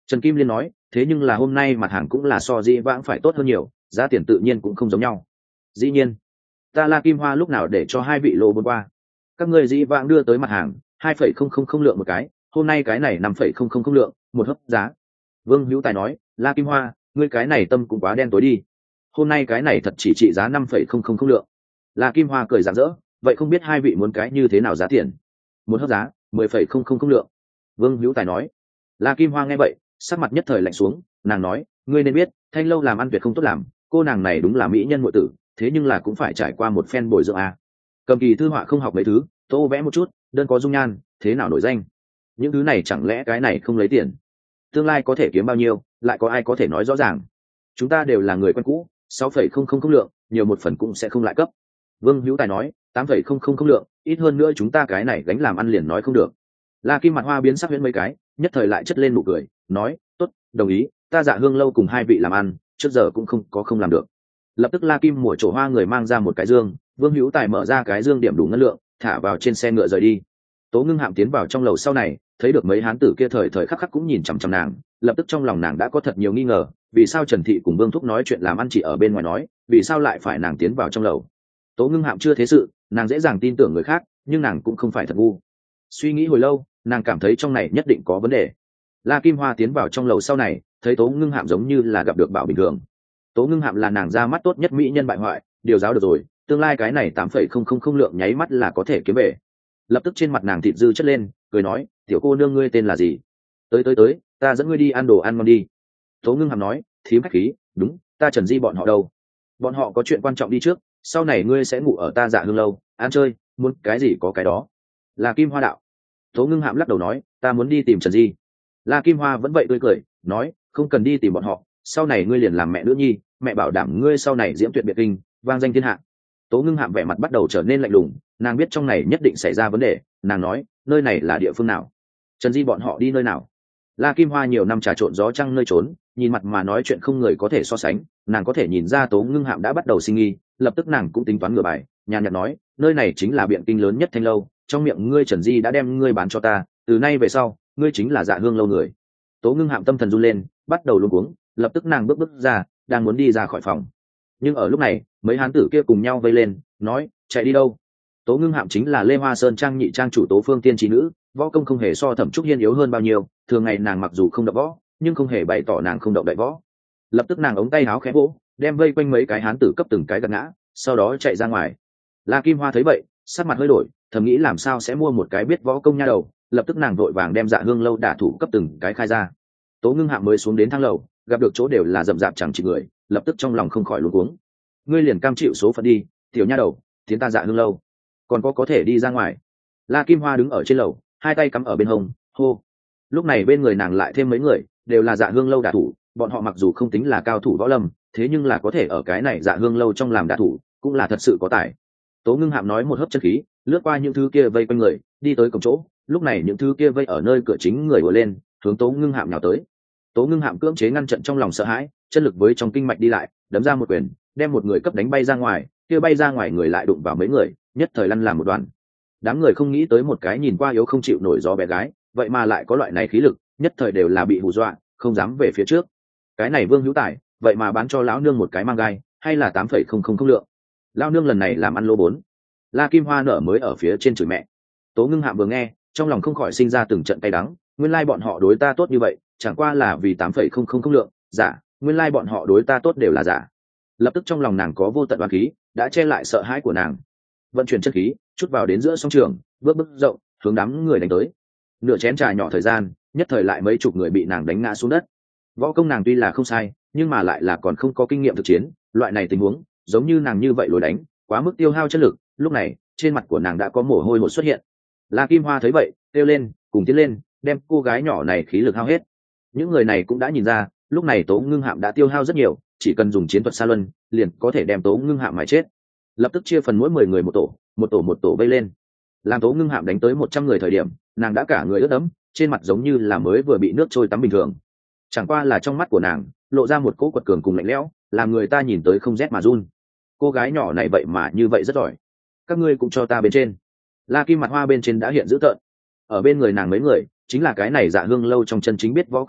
Trần Kim Liên nói, thế nhưng là hôm nay mặt hàng cũng là so dĩ vãng phải tốt hơn nhiều, giá tiền tự nhiên cũng không giống nhau. Dĩ nhiên, ta La Kim Hoa lúc nào để cho hai vị lô bốn qua. Các người dĩ vãng đưa tới mặt hàng hai phẩy không không không lượng một cái, hôm nay cái này năm phẩy không không không lượng, một hấp giá. Vương Hữu Tài nói, La Kim Hoa, ngươi cái này tâm cũng quá đen tối đi. Hôm nay cái này thật chỉ trị giá năm phẩy không không không lượng. La Kim Hoa cười rạng rỡ, vậy không biết hai vị muốn cái như thế nào giá tiền? Một hấp giá mười phẩy không không không lượng. Vương Hữu Tài nói. La Kim Hoa nghe vậy, sắc mặt nhất thời lạnh xuống, nàng nói, ngươi nên biết, Thanh lâu làm ăn tuyệt không tốt làm, cô nàng này đúng là mỹ nhân muội tử, thế nhưng là cũng phải trải qua một phen bồi dưỡng a. Cầm kỳ thư họa không học mấy thứ, tô vẽ một chút, đơn có dung nhan, thế nào nổi danh? Những thứ này chẳng lẽ cái này không lấy tiền? Tương lai có thể kiếm bao nhiêu, lại có ai có thể nói rõ ràng? Chúng ta đều là người quen cũ, sáu phẩy không không không lượng, nhiều một phần cũng sẽ không lại cấp. Vương Hữu Tài nói, tám phẩy không không không lượng, ít hơn nữa chúng ta cái này gánh làm ăn liền nói không được. La Kim mặt hoa biến sắc huyễn mấy cái, nhất thời lại chất lên nụ cười, nói, tốt, đồng ý, ta Dạ Hương lâu cùng hai vị làm ăn, trước giờ cũng không có không làm được. Lập tức La Kim mùa trổ hoa người mang ra một cái dương, Vương Hữu Tài mở ra cái dương điểm đủ ngân lượng, thả vào trên xe ngựa rời đi. Tố Ngưng Hạm tiến vào trong lầu sau này, thấy được mấy hán tử kia thời thời khắc khắc cũng nhìn chằm chằm nàng, lập tức trong lòng nàng đã có thật nhiều nghi ngờ, vì sao Trần Thị cùng Vương Thúc nói chuyện làm ăn chỉ ở bên ngoài nói, vì sao lại phải nàng tiến vào trong lầu? Tố Ngưng Hạm chưa thế sự, nàng dễ dàng tin tưởng người khác, nhưng nàng cũng không phải thật ngu. Suy nghĩ hồi lâu, nàng cảm thấy trong này nhất định có vấn đề. La Kim Hoa tiến vào trong lầu sau này, thấy Tố Ngưng Hạm giống như là gặp được bảo bình thường. Tố Ngưng Hạm là nàng ra mắt tốt nhất mỹ nhân bại hoại, điều giáo được rồi, tương lai cái này tám phẩy không không không lượng nháy mắt là có thể kiếm về. Lập tức trên mặt nàng thịt dư chất lên, cười nói, tiểu cô nương ngươi tên là gì? Tới tới tới, ta dẫn ngươi đi ăn đồ ăn ngon đi. Tố Ngưng Hạm nói, thím khách khí, đúng, ta Trần Di bọn họ đâu? Bọn họ có chuyện quan trọng đi trước, sau này ngươi sẽ ngủ ở ta Dạ Hương lâu, ăn chơi, muốn cái gì có cái đó. Là Kim Hoa đạo. Tố Ngưng Hạm lắc đầu nói, ta muốn đi tìm Trần Di. La Kim Hoa vẫn vậy tươi cười, nói, không cần đi tìm bọn họ, sau này ngươi liền làm mẹ nữ nhi, mẹ bảo đảm ngươi sau này diễm tuyệt biệt kinh, vang danh thiên hạ. Tố Ngưng Hạm vẻ mặt bắt đầu trở nên lạnh lùng, nàng biết trong này nhất định xảy ra vấn đề, nàng nói, nơi này là địa phương nào? Trần Di bọn họ đi nơi nào? La Kim Hoa nhiều năm trà trộn gió trăng nơi trốn, nhìn mặt mà nói chuyện không người có thể so sánh, nàng có thể nhìn ra Tố Ngưng Hạm đã bắt đầu sinh nghi, lập tức nàng cũng tính toán ngửa bài, nhàn nhạt nói, nơi này chính là biện kinh lớn nhất Thanh lâu, trong miệng ngươi Trần Di đã đem ngươi bán cho ta, từ nay về sau, ngươi chính là Dạ Hương lâu người. Tố Ngưng Hạm tâm thần run lên, bắt đầu luống cuống, lập tức nàng bước bước ra, đang muốn đi ra khỏi phòng. Nhưng ở lúc này, mấy hán tử kia cùng nhau vây lên, nói, chạy đi đâu? Tố Ngưng Hạm chính là Lê Hoa Sơn trang nhị trang chủ Tố Phương tiên trí nữ, võ công không hề so Thẩm Trúc Hiên yếu hơn bao nhiêu, thường ngày nàng mặc dù không đập võ, nhưng không hề bày tỏ nàng không động đại võ. Lập tức nàng ống tay áo khẽ vỗ, đem vây quanh mấy cái hán tử cấp từng cái gật ngã, sau đó chạy ra ngoài. La Kim Hoa thấy vậy, sắc mặt hơi đổi, thầm nghĩ làm sao sẽ mua một cái biết võ công nha đầu, lập tức nàng vội vàng đem Dạ Hương lâu đả thủ cấp từng cái khai ra. Tố Ngưng Hạm mới xuống đến thang lầu, gặp được chỗ đều là rậm rạp chẳng chỉ người, lập tức trong lòng không khỏi luống cuống. Ngươi liền cam chịu số phận đi, tiểu nha đầu, tiến ta Dạ Hương lâu, còn có có thể đi ra ngoài. La Kim Hoa đứng ở trên lầu, hai tay cắm ở bên hông, hô. Lúc này bên người nàng lại thêm mấy người, đều là Dạ Hương lâu đả thủ, bọn họ mặc dù không tính là cao thủ võ lâm, thế nhưng là có thể ở cái này Dạ Hương lâu trong làm đả thủ, cũng là thật sự có tài. Tố Ngưng Hạm nói một hớp chân khí, lướt qua những thứ kia vây quanh người, đi tới cổng chỗ, lúc này những thứ kia vây ở nơi cửa chính người ùa lên, hướng Tố Ngưng Hạm nhào tới. Tố Ngưng Hạm cưỡng chế ngăn trận trong lòng sợ hãi, chân lực với trong kinh mạch đi lại, đấm ra một quyền, đem một người cấp đánh bay ra ngoài, kia bay ra ngoài người lại đụng vào mấy người, nhất thời lăn làm một đoàn. Đám người không nghĩ tới một cái nhìn qua yếu không chịu nổi gió bé gái, vậy mà lại có loại này khí lực, nhất thời đều là bị hù dọa, không dám về phía trước. Cái này Vương Hữu Tài, vậy mà bán cho lão nương một cái mang gai, hay là tám phẩy không không không lượng. Lão nương lần này làm ăn lô bốn. La Kim Hoa nở mới ở phía trên chửi mẹ. Tố Ngưng Hạm vừa nghe, trong lòng không khỏi sinh ra từng trận cay đắng, nguyên lai bọn họ đối ta tốt như vậy, chẳng qua là vì tám phẩy không không không lượng, giả, nguyên lai bọn họ đối ta tốt đều là giả. Lập tức trong lòng nàng có vô tận oán khí, đã che lại sợ hãi của nàng. Vận chuyển chất khí, chút vào đến giữa song trường, bước bước rộng, hướng đám người đánh tới. Nửa chén trà nhỏ thời gian, nhất thời lại mấy chục người bị nàng đánh ngã xuống đất. Võ công nàng tuy là không sai, nhưng mà lại là còn không có kinh nghiệm thực chiến, loại này tình huống, giống như nàng như vậy lối đánh, quá mức tiêu hao chất lực. Lúc này, trên mặt của nàng đã có mồ hôi hột xuất hiện. La Kim Hoa thấy vậy, kêu lên, cùng tiến lên, đem cô gái nhỏ này khí lực hao hết. Những người này cũng đã nhìn ra, lúc này Tố Ngưng Hạm đã tiêu hao rất nhiều, chỉ cần dùng chiến thuật sa luân, liền có thể đem Tố Ngưng Hạm mà chết. Lập tức chia phần mỗi mười người một tổ, một tổ một tổ vây lên. Làm Tố Ngưng Hạm đánh tới một trăm người thời điểm, nàng đã cả người ướt đẫm, trên mặt giống như là mới vừa bị nước trôi tắm bình thường. Chẳng qua là trong mắt của nàng lộ ra một cỗ quật cường cùng lạnh lẽo, làm người ta nhìn tới không rét mà run. Cô gái nhỏ này vậy mà như vậy rất giỏi, các ngươi cũng cho ta bên trên. La Kim mặt hoa bên trên đã hiện dữ tợn. Ở bên người nàng mấy người chính là cái này Dạ Hương lâu trong chân chính biết võ công người,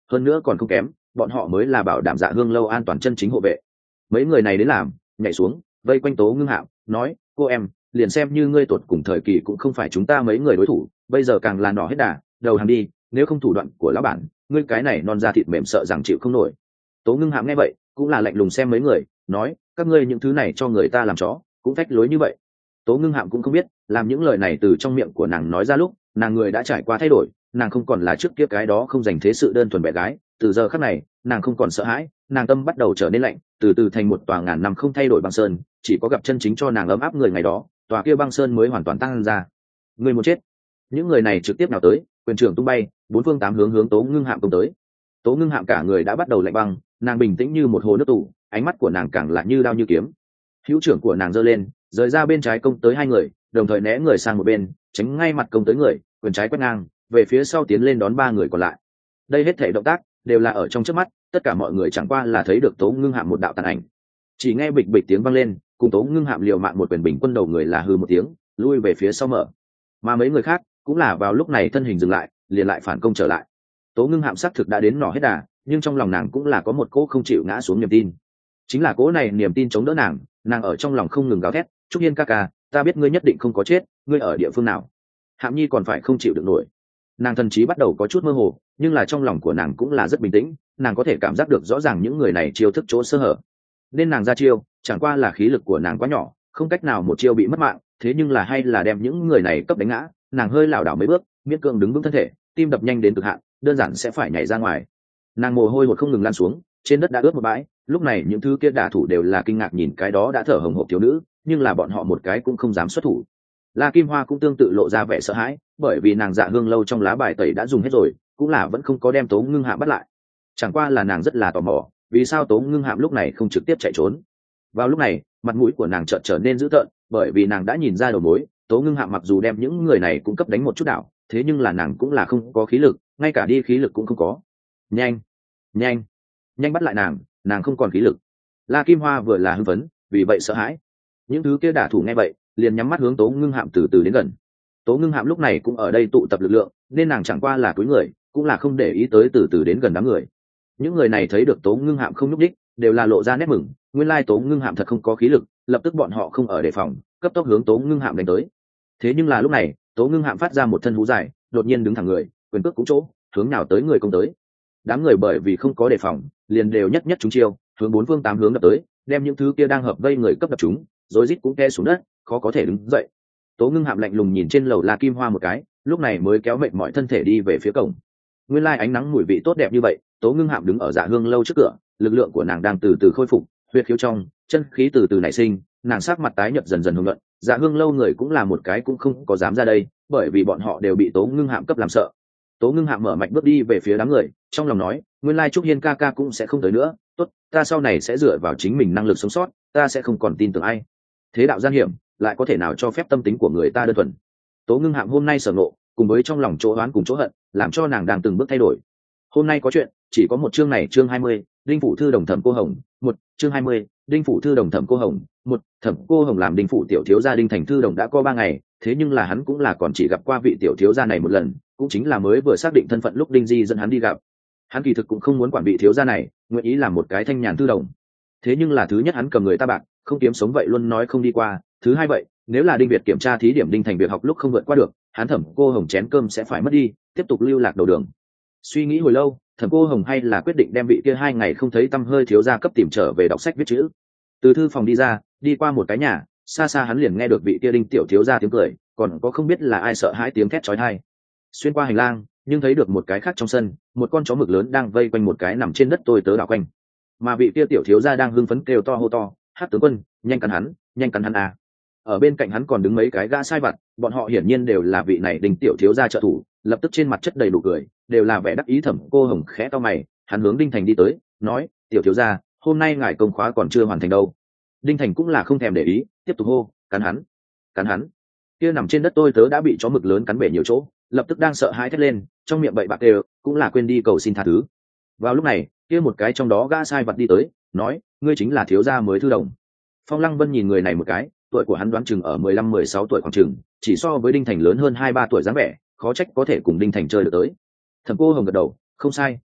hơn nữa còn không kém, bọn họ mới là bảo đảm Dạ Hương lâu an toàn chân chính hộ vệ. Mấy người này đến làm, nhảy xuống vây quanh Tố Ngưng Hạo, nói: cô em, liền xem như ngươi tột cùng thời kỳ cũng không phải chúng ta mấy người đối thủ, bây giờ càng là nỏ hết đà, đầu hàng đi, nếu không thủ đoạn của lão bản, ngươi cái này non da thịt mềm sợ rằng chịu không nổi. Tố Ngưng Hạo nghe vậy cũng là lạnh lùng xem mấy người, nói: các ngươi những thứ này cho người ta làm chó cũng phách lối như vậy. Tố Ngưng Hạo cũng không biết làm những lời này từ trong miệng của nàng nói ra lúc nàng người đã trải qua thay đổi, nàng không còn là trước kia cái đó không dành thế sự đơn thuần bé gái, từ giờ khắc này nàng không còn sợ hãi, nàng tâm bắt đầu trở nên lạnh, từ từ thành một tòa ngàn năm không thay đổi băng sơn, chỉ có gặp chân chính cho nàng ấm áp người ngày đó, tòa kia băng sơn mới hoàn toàn tăng ra. Người muốn chết. Những người này trực tiếp nào tới, quyền trưởng tung bay, bốn phương tám hướng hướng Tố Ngưng Hạm công tới. Tố Ngưng Hạm cả người đã bắt đầu lạnh băng, nàng bình tĩnh như một hồ nước tủ, ánh mắt của nàng càng là như đao như kiếm. Hữu trưởng của nàng giơ lên, rời ra bên trái công tới hai người, đồng thời né người sang một bên, tránh ngay mặt công tới người, quyền trái quét ngang về phía sau tiến lên đón ba người còn lại. Đây hết thảy động tác đều là ở trong trước mắt, tất cả mọi người chẳng qua là thấy được Tố Ngưng Hạm một đạo tàn ảnh. Chỉ nghe bịch bịch tiếng vang lên, cùng Tố Ngưng Hạm liều mạng một quyền bình quân đầu người là hừ một tiếng, lui về phía sau mở. Mà mấy người khác cũng là vào lúc này thân hình dừng lại, liền lại phản công trở lại. Tố Ngưng Hạm xác thực đã đến nỏ hết đà, nhưng trong lòng nàng cũng là có một cỗ không chịu ngã xuống niềm tin. Chính là cỗ này niềm tin chống đỡ nàng, nàng ở trong lòng không ngừng gào thét: Trúc Hiên ca ca, ta biết ngươi nhất định không có chết, ngươi ở địa phương nào? Hạm Nhi còn phải không chịu được nổi. Nàng thần trí bắt đầu có chút mơ hồ, nhưng là trong lòng của nàng cũng là rất bình tĩnh, nàng có thể cảm giác được rõ ràng những người này chiêu thức chỗ sơ hở, nên nàng ra chiêu chẳng qua là khí lực của nàng quá nhỏ, không cách nào một chiêu bị mất mạng, thế nhưng là hay là đem những người này cấp đánh ngã. Nàng hơi lảo đảo mấy bước, miễn cưỡng đứng vững thân thể, tim đập nhanh đến cực hạn, đơn giản sẽ phải nhảy ra ngoài. Nàng mồ hôi hột không ngừng lan xuống, trên đất đã ướt một bãi. Lúc này những thứ kia đả thủ đều là kinh ngạc nhìn cái đó đã thở hổn hển thiếu nữ, nhưng là bọn họ một cái cũng không dám xuất thủ. La Kim Hoa cũng tương tự lộ ra vẻ sợ hãi, bởi vì nàng Dạ Hương lâu trong lá bài tẩy đã dùng hết rồi, cũng là vẫn không có đem Tố Ngưng Hạm bắt lại. Chẳng qua là nàng rất là tò mò, vì sao Tố Ngưng Hạm lúc này không trực tiếp chạy trốn. Vào lúc này mặt mũi của nàng chợt trở nên dữ tợn, bởi vì nàng đã nhìn ra đầu mối. Tố Ngưng Hạm mặc dù đem những người này cũng cấp đánh một chút đảo, thế nhưng là nàng cũng là không có khí lực, ngay cả đi khí lực cũng không có. Nhanh, nhanh, nhanh bắt lại nàng, nàng không còn khí lực. La Kim Hoa vừa là hưng phấn, vì vậy sợ hãi. Những thứ kia đả thủ nghe vậy liền nhắm mắt hướng Tố Ngưng Hạm từ từ đến gần. Tố Ngưng Hạm lúc này cũng ở đây tụ tập lực lượng, nên nàng chẳng qua là cúi người, cũng là không để ý tới từ từ đến gần đám người. Những người này thấy được Tố Ngưng Hạm không nhúc nhích, đều là lộ ra nét mừng, nguyên lai Tố Ngưng Hạm thật không có khí lực, lập tức bọn họ không ở đề phòng, cấp tốc hướng Tố Ngưng Hạm đánh tới. Thế nhưng là lúc này Tố Ngưng Hạm phát ra một thân hú dài, đột nhiên đứng thẳng người, quyền cước cũng chỗ hướng nào tới người công tới. Đám người bởi vì không có đề phòng, liền đều nhất nhất trúng chiêu, hướng bốn phương tám hướng đập tới, đem những thứ kia đang hợp vây người cấp đập chúng, rối rít cũng té xuống đất, khó có thể đứng dậy. Tố Ngưng Hạm lạnh lùng nhìn trên lầu La Kim Hoa một cái, lúc này mới kéo mệt mỏi thân thể đi về phía cổng. Nguyên lai ánh nắng mùi vị tốt đẹp như vậy, Tố Ngưng Hạm đứng ở Dạ Hương lâu trước cửa, lực lượng của nàng đang từ từ khôi phục, huyết khiếu trong, chân khí từ từ nảy sinh, nàng sắc mặt tái nhợt dần dần hồng nhuận. Dạ Hương lâu người cũng là một cái cũng không có dám ra đây, bởi vì bọn họ đều bị Tố Ngưng Hạm cấp làm sợ. Tố Ngưng Hạm mở mạnh bước đi về phía đám người, trong lòng nói: nguyên lai Trúc Hiên ca ca cũng sẽ không tới nữa, tốt, ta sau này sẽ dựa vào chính mình năng lực sống sót, ta sẽ không còn tin tưởng ai. Thế đạo gian hiểm, lại có thể nào cho phép tâm tính của người ta đơn thuần. Tố Ngưng Hạm hôm nay sở ngộ, cùng với trong lòng chỗ oán cùng chỗ hận, làm cho nàng đang từng bước thay đổi. Hôm nay có chuyện, chỉ có một chương này, chương hai mươi, Đinh phủ thư đồng thẩm cô hồng, một, chương hai mươi, Đinh phủ thư đồng thẩm cô hồng, một, thẩm cô hồng làm Đinh phủ tiểu thiếu gia Đinh thành thư đồng đã có ba ngày, thế nhưng là hắn cũng là còn chỉ gặp qua vị tiểu thiếu gia này một lần, cũng chính là mới vừa xác định thân phận lúc Đinh Di dẫn hắn đi gặp. Hắn kỳ thực cũng không muốn quản vị thiếu gia này, nguyện ý làm một cái thanh nhàn thư đồng. Thế nhưng là thứ nhất hắn cầm người ta bạc, không kiếm sống vậy luôn nói không đi qua, thứ hai vậy, nếu là Đinh Việt kiểm tra thí điểm Đinh thành việc học lúc không vượt qua được, hắn thẩm cô hồng chén cơm sẽ phải mất đi, tiếp tục lưu lạc đầu đường. Suy nghĩ hồi lâu, thẩm cô hồng hay là quyết định đem vị kia hai ngày không thấy tăm hơi thiếu gia cấp tìm trở về đọc sách viết chữ. Từ thư phòng đi ra, đi qua một cái nhà, xa xa hắn liền nghe được vị kia Đinh tiểu thiếu gia tiếng cười, còn có không biết là ai sợ hãi tiếng thét chói tai. Xuyên qua hành lang, nhưng thấy được một cái khác trong sân, một con chó mực lớn đang vây quanh một cái nằm trên đất tôi tớ đảo quanh, mà vị kia tiểu thiếu gia đang hưng phấn kêu to hô to: "Hắc tướng quân, nhanh cắn hắn, nhanh cắn hắn à!" Ở bên cạnh hắn còn đứng mấy cái gã sai vặt, bọn họ hiển nhiên đều là vị này Đinh tiểu thiếu gia trợ thủ, lập tức trên mặt chất đầy nụ cười, đều là vẻ đắc ý. Thẩm cô hồng khẽ cau mày, hắn hướng Đinh thành đi tới, nói: "Tiểu thiếu gia, hôm nay ngài công khóa còn chưa hoàn thành đâu." Đinh thành cũng là không thèm để ý, tiếp tục hô: "Cắn hắn, cắn hắn!" Kia nằm trên đất tôi tớ đã bị chó mực lớn cắn bể nhiều chỗ, lập tức đang sợ hãi thét lên, trong miệng bậy bạc đều cũng là quên đi cầu xin tha thứ. Vào lúc này, kia một cái trong đó gã sai vật đi tới, nói: "Ngươi chính là thiếu gia mới thư đồng." Phong Lăng Vân nhìn người này một cái, tuổi của hắn đoán chừng ở mười lăm mười sáu tuổi khoảng chừng, chỉ so với Đinh Thành lớn hơn hai ba tuổi dáng vẻ, khó trách có thể cùng Đinh Thành chơi được tới. Thẩm cô hồng gật đầu, không sai,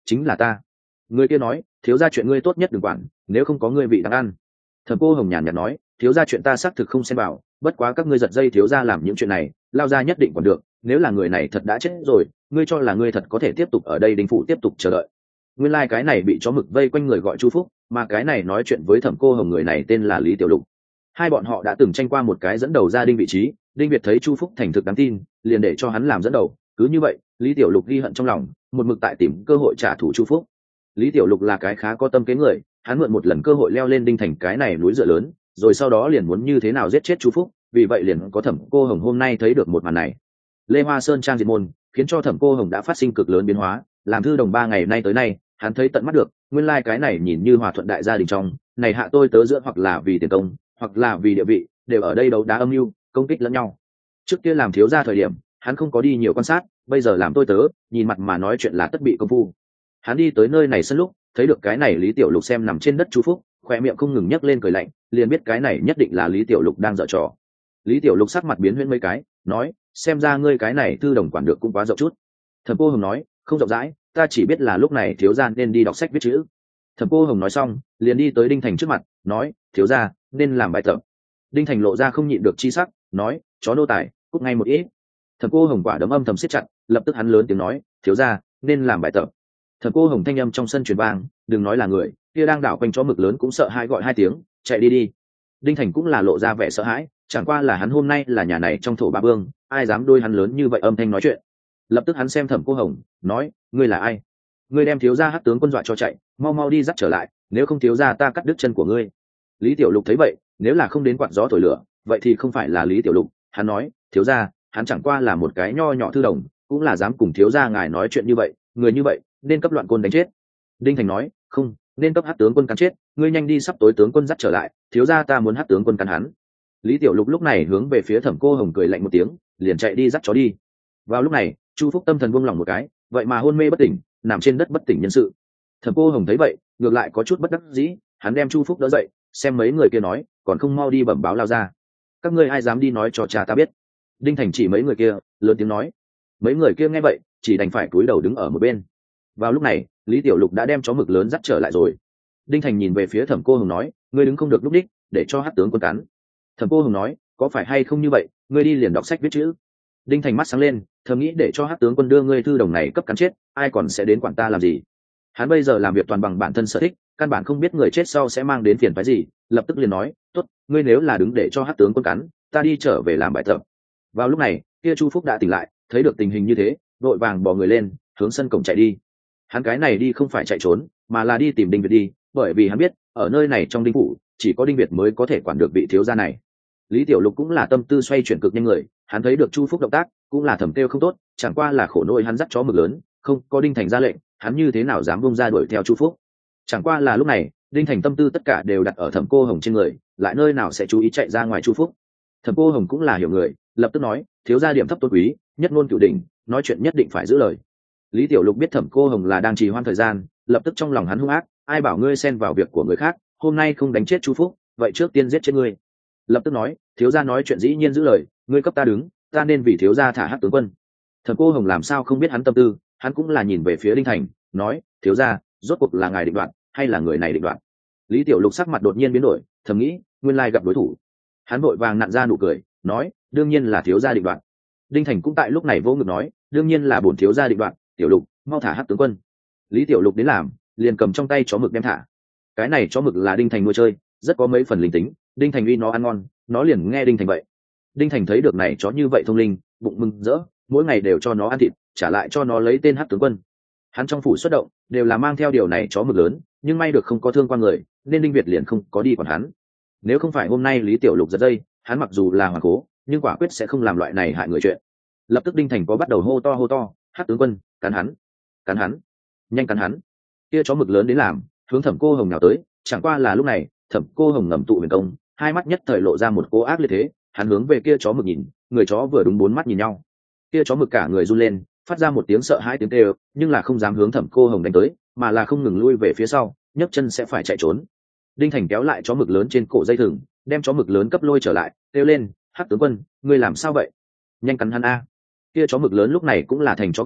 chính là ta. Người kia nói, thiếu gia chuyện ngươi tốt nhất đừng quản, nếu không có ngươi vị đáng ăn. Thẩm Cô Hồng nhàn nhạt nói, thiếu gia chuyện ta xác thực không xen vào, bất quá các ngươi giật dây thiếu gia làm những chuyện này, lao ra nhất định còn được, nếu là người này thật đã chết rồi, ngươi cho là ngươi thật có thể tiếp tục ở đây đình phủ tiếp tục chờ đợi. Nguyên lai like cái này bị chó mực vây quanh người gọi Chu Phúc, mà cái này nói chuyện với Thẩm Cô Hồng người này tên là Lý Tiểu Lục. Hai bọn họ đã từng tranh qua một cái dẫn đầu gia đình vị trí, Đinh Việt thấy Chu Phúc thành thực đáng tin, liền để cho hắn làm dẫn đầu, cứ như vậy, Lý Tiểu Lục ghi hận trong lòng, một mực tại tìm cơ hội trả thù Chu Phúc. Lý Tiểu Lục là cái khá có tâm kế người, hắn mượn một lần cơ hội leo lên Đinh Thành cái này núi dựa lớn, rồi sau đó liền muốn như thế nào giết chết Chu Phúc, vì vậy liền có Thẩm Cô Hồng hôm nay thấy được một màn này. Lê Hoa Sơn trang diệt môn, khiến cho Thẩm Cô Hồng đã phát sinh cực lớn biến hóa, làm thư đồng ba ngày nay tới nay, hắn thấy tận mắt được, nguyên lai like cái này nhìn như hòa thuận đại gia đình trong, này hạ tôi tớ giữa hoặc là vì tiền công, hoặc là vì địa vị, đều ở đây đấu đá âm mưu, công kích lẫn nhau. Trước kia làm thiếu gia thời điểm, hắn không có đi nhiều quan sát, bây giờ làm tôi tớ, nhìn mặt mà nói chuyện là tất bị công phu. Hắn đi tới nơi này sân lúc, thấy được cái này Lý Tiểu Lục xem nằm trên đất Chu Phúc, khóe miệng không ngừng nhấc lên cười lạnh, liền biết cái này nhất định là Lý Tiểu Lục đang giở trò. Lý Tiểu Lục sắc mặt biến huyễn mấy cái, nói, xem ra ngươi cái này thư đồng quản được cũng quá rộng chút. Thẩm Cô Hồng nói, không rộng rãi, ta chỉ biết là lúc này thiếu gia nên đi đọc sách viết chữ. Thẩm Cô Hồng nói xong, liền đi tới Đinh Thành trước mặt, nói, thiếu gia nên làm bài tập. Đinh Thành lộ ra không nhịn được chi sắc, nói, chó nô tài, cút ngay một ít. Thẩm Cô Hồng quả đấm âm thầm siết chặt, lập tức hắn lớn tiếng nói, thiếu gia nên làm bài tập. Thẩm Cô Hồng thanh âm trong sân truyền vang, đừng nói là người, kia đang đảo quanh chó mực lớn cũng sợ hãi gọi hai tiếng, chạy đi đi. Đinh Thành cũng là lộ ra vẻ sợ hãi, chẳng qua là hắn hôm nay là nhà này trong thổ ba vương, ai dám đôi hắn lớn như vậy âm thanh nói chuyện. Lập tức hắn xem Thẩm Cô Hồng, nói, ngươi là ai? Ngươi đem thiếu gia hắc tướng quân dọa cho chạy, mau mau đi dắt trở lại, nếu không thiếu gia ta cắt đứt chân của ngươi. Lý Tiểu Lục thấy vậy, nếu là không đến quạt gió thổi lửa, vậy thì không phải là Lý Tiểu Lục. Hắn nói, thiếu gia, hắn chẳng qua là một cái nho nhỏ thư đồng, cũng là dám cùng thiếu gia ngài nói chuyện như vậy, người như vậy nên cấp loạn côn đánh chết. Đinh Thành nói, không, nên cấp hắc tướng quân cắn chết, ngươi nhanh đi, sắp tối tướng quân dắt trở lại, thiếu gia ta muốn hắc tướng quân cắn hắn. Lý Tiểu Lục lúc này hướng về phía Thẩm Cô Hồng cười lạnh một tiếng, liền chạy đi dắt chó đi. Vào lúc này, Chu Phúc tâm thần buông lỏng một cái, vậy mà hôn mê bất tỉnh, nằm trên đất bất tỉnh nhân sự. Thẩm Cô Hồng thấy vậy, ngược lại có chút bất đắc dĩ, hắn đem Chu Phúc đỡ dậy, xem mấy người kia nói, còn không mau đi bẩm báo lao ra. Các ngươi ai dám đi nói cho cha ta biết? Đinh Thành chỉ mấy người kia, lớn tiếng nói. Mấy người kia nghe vậy, chỉ đành phải cúi đầu đứng ở một bên. Vào lúc này, Lý Tiểu Lục đã đem chó mực lớn dắt trở lại rồi. Đinh Thành nhìn về phía Thẩm Cô Hồng nói, ngươi đứng không được lúc đích, để cho hắc tướng quân cắn. Thẩm Cô Hồng nói, có phải hay không như vậy, ngươi đi liền đọc sách viết chữ. Đinh Thành mắt sáng lên, thầm nghĩ để cho hắc tướng quân đưa ngươi thư đồng này cấp cắn chết, ai còn sẽ đến quản ta làm gì? Hắn bây giờ làm việc toàn bằng bản thân sở thích, căn bản không biết người chết sau sẽ mang đến phiền phức gì, lập tức liền nói, tốt, ngươi nếu là đứng để cho hắc tướng quân cắn, ta đi trở về làm bài tập. Vào lúc này, kia Chu Phúc đã tỉnh lại, thấy được tình hình như thế, vội vàng bò người lên, hướng sân cổng chạy đi. Hắn cái này đi không phải chạy trốn, mà là đi tìm Đinh Việt đi, bởi vì hắn biết, ở nơi này trong Đinh phủ, chỉ có Đinh Việt mới có thể quản được vị thiếu gia này. Lý Tiểu Lục cũng là tâm tư xoay chuyển cực nhanh người, hắn thấy được Chu Phúc động tác, cũng là thầm kêu không tốt, chẳng qua là khổ nỗi hắn dắt chó mực lớn, không có Đinh Thành ra lệnh, hắn như thế nào dám bung ra đuổi theo Chu Phúc. Chẳng qua là lúc này, Đinh Thành tâm tư tất cả đều đặt ở Thẩm Cô Hồng trên người, lại nơi nào sẽ chú ý chạy ra ngoài Chu Phúc. Thẩm Cô Hồng cũng là hiểu người, lập tức nói, thiếu gia điểm thấp tôn quý, nhất ngôn cửu đỉnh, nói chuyện nhất định phải giữ lời. Lý Tiểu Lục biết Thẩm Cô Hồng là đang trì hoãn thời gian, lập tức trong lòng hắn hung ác, ai bảo ngươi xen vào việc của người khác, hôm nay không đánh chết Chu Phúc, vậy trước tiên giết chết ngươi. Lập tức nói, thiếu gia nói chuyện dĩ nhiên giữ lời, ngươi cấp ta đứng, ta nên vì thiếu gia thả hắc tướng quân. Thẩm Cô Hồng làm sao không biết hắn tâm tư, hắn cũng là nhìn về phía Đinh Thành, nói, thiếu gia, rốt cuộc là ngài định đoạt, hay là người này định đoạt? Lý Tiểu Lục sắc mặt đột nhiên biến đổi, thầm nghĩ, nguyên lai gặp đối thủ. Hắn vội vàng nặn ra nụ cười, nói, đương nhiên là thiếu gia định đoạt. Đinh Thành cũng tại lúc này vỗ ngực nói, đương nhiên là bổn thiếu gia định đoạt, Tiểu Lục, mau thả hắc tướng quân. Lý Tiểu Lục đến làm, liền cầm trong tay chó mực đem thả. Cái này chó mực là Đinh Thành nuôi chơi, rất có mấy phần linh tính, Đinh Thành uy nó ăn ngon, nó liền nghe Đinh Thành vậy. Đinh Thành thấy được này chó như vậy thông linh, bụng mừng rỡ, mỗi ngày đều cho nó ăn thịt, trả lại cho nó lấy tên hắc tướng quân. Hắn trong phủ xuất động đều là mang theo điều này chó mực lớn, nhưng may được không có thương quan người, nên Đinh Việt liền không có đi còn hắn. Nếu không phải hôm nay Lý Tiểu Lục giật dây, hắn mặc dù là hoàng cố, nhưng quả quyết sẽ không làm loại này hại người chuyện. Lập tức Đinh Thành có bắt đầu hô to hô to, hắc tướng quân, cắn hắn, cắn hắn, nhanh cắn hắn. Kia chó mực lớn đến làm, hướng Thẩm Cô Hồng nào tới, chẳng qua là lúc này, Thẩm Cô Hồng ngầm tụ huyền công, hai mắt nhất thời lộ ra một cố ác liệt thế, hắn hướng về kia chó mực nhìn, người chó vừa đúng bốn mắt nhìn nhau. Kia chó mực cả người run lên, phát ra một tiếng sợ hãi tiếng kêu, nhưng là không dám hướng Thẩm Cô Hồng đánh tới, mà là không ngừng lui về phía sau, nhấc chân sẽ phải chạy trốn. Đinh Thành kéo lại chó mực lớn trên cổ dây thừng, đem chó mực lớn cấp lôi trở lại, kêu lên, hắc tướng quân, ngươi làm sao vậy? Nhanh cắn hắn a! Kia chó mực lớn lúc này cũng là thành chó ghẻ,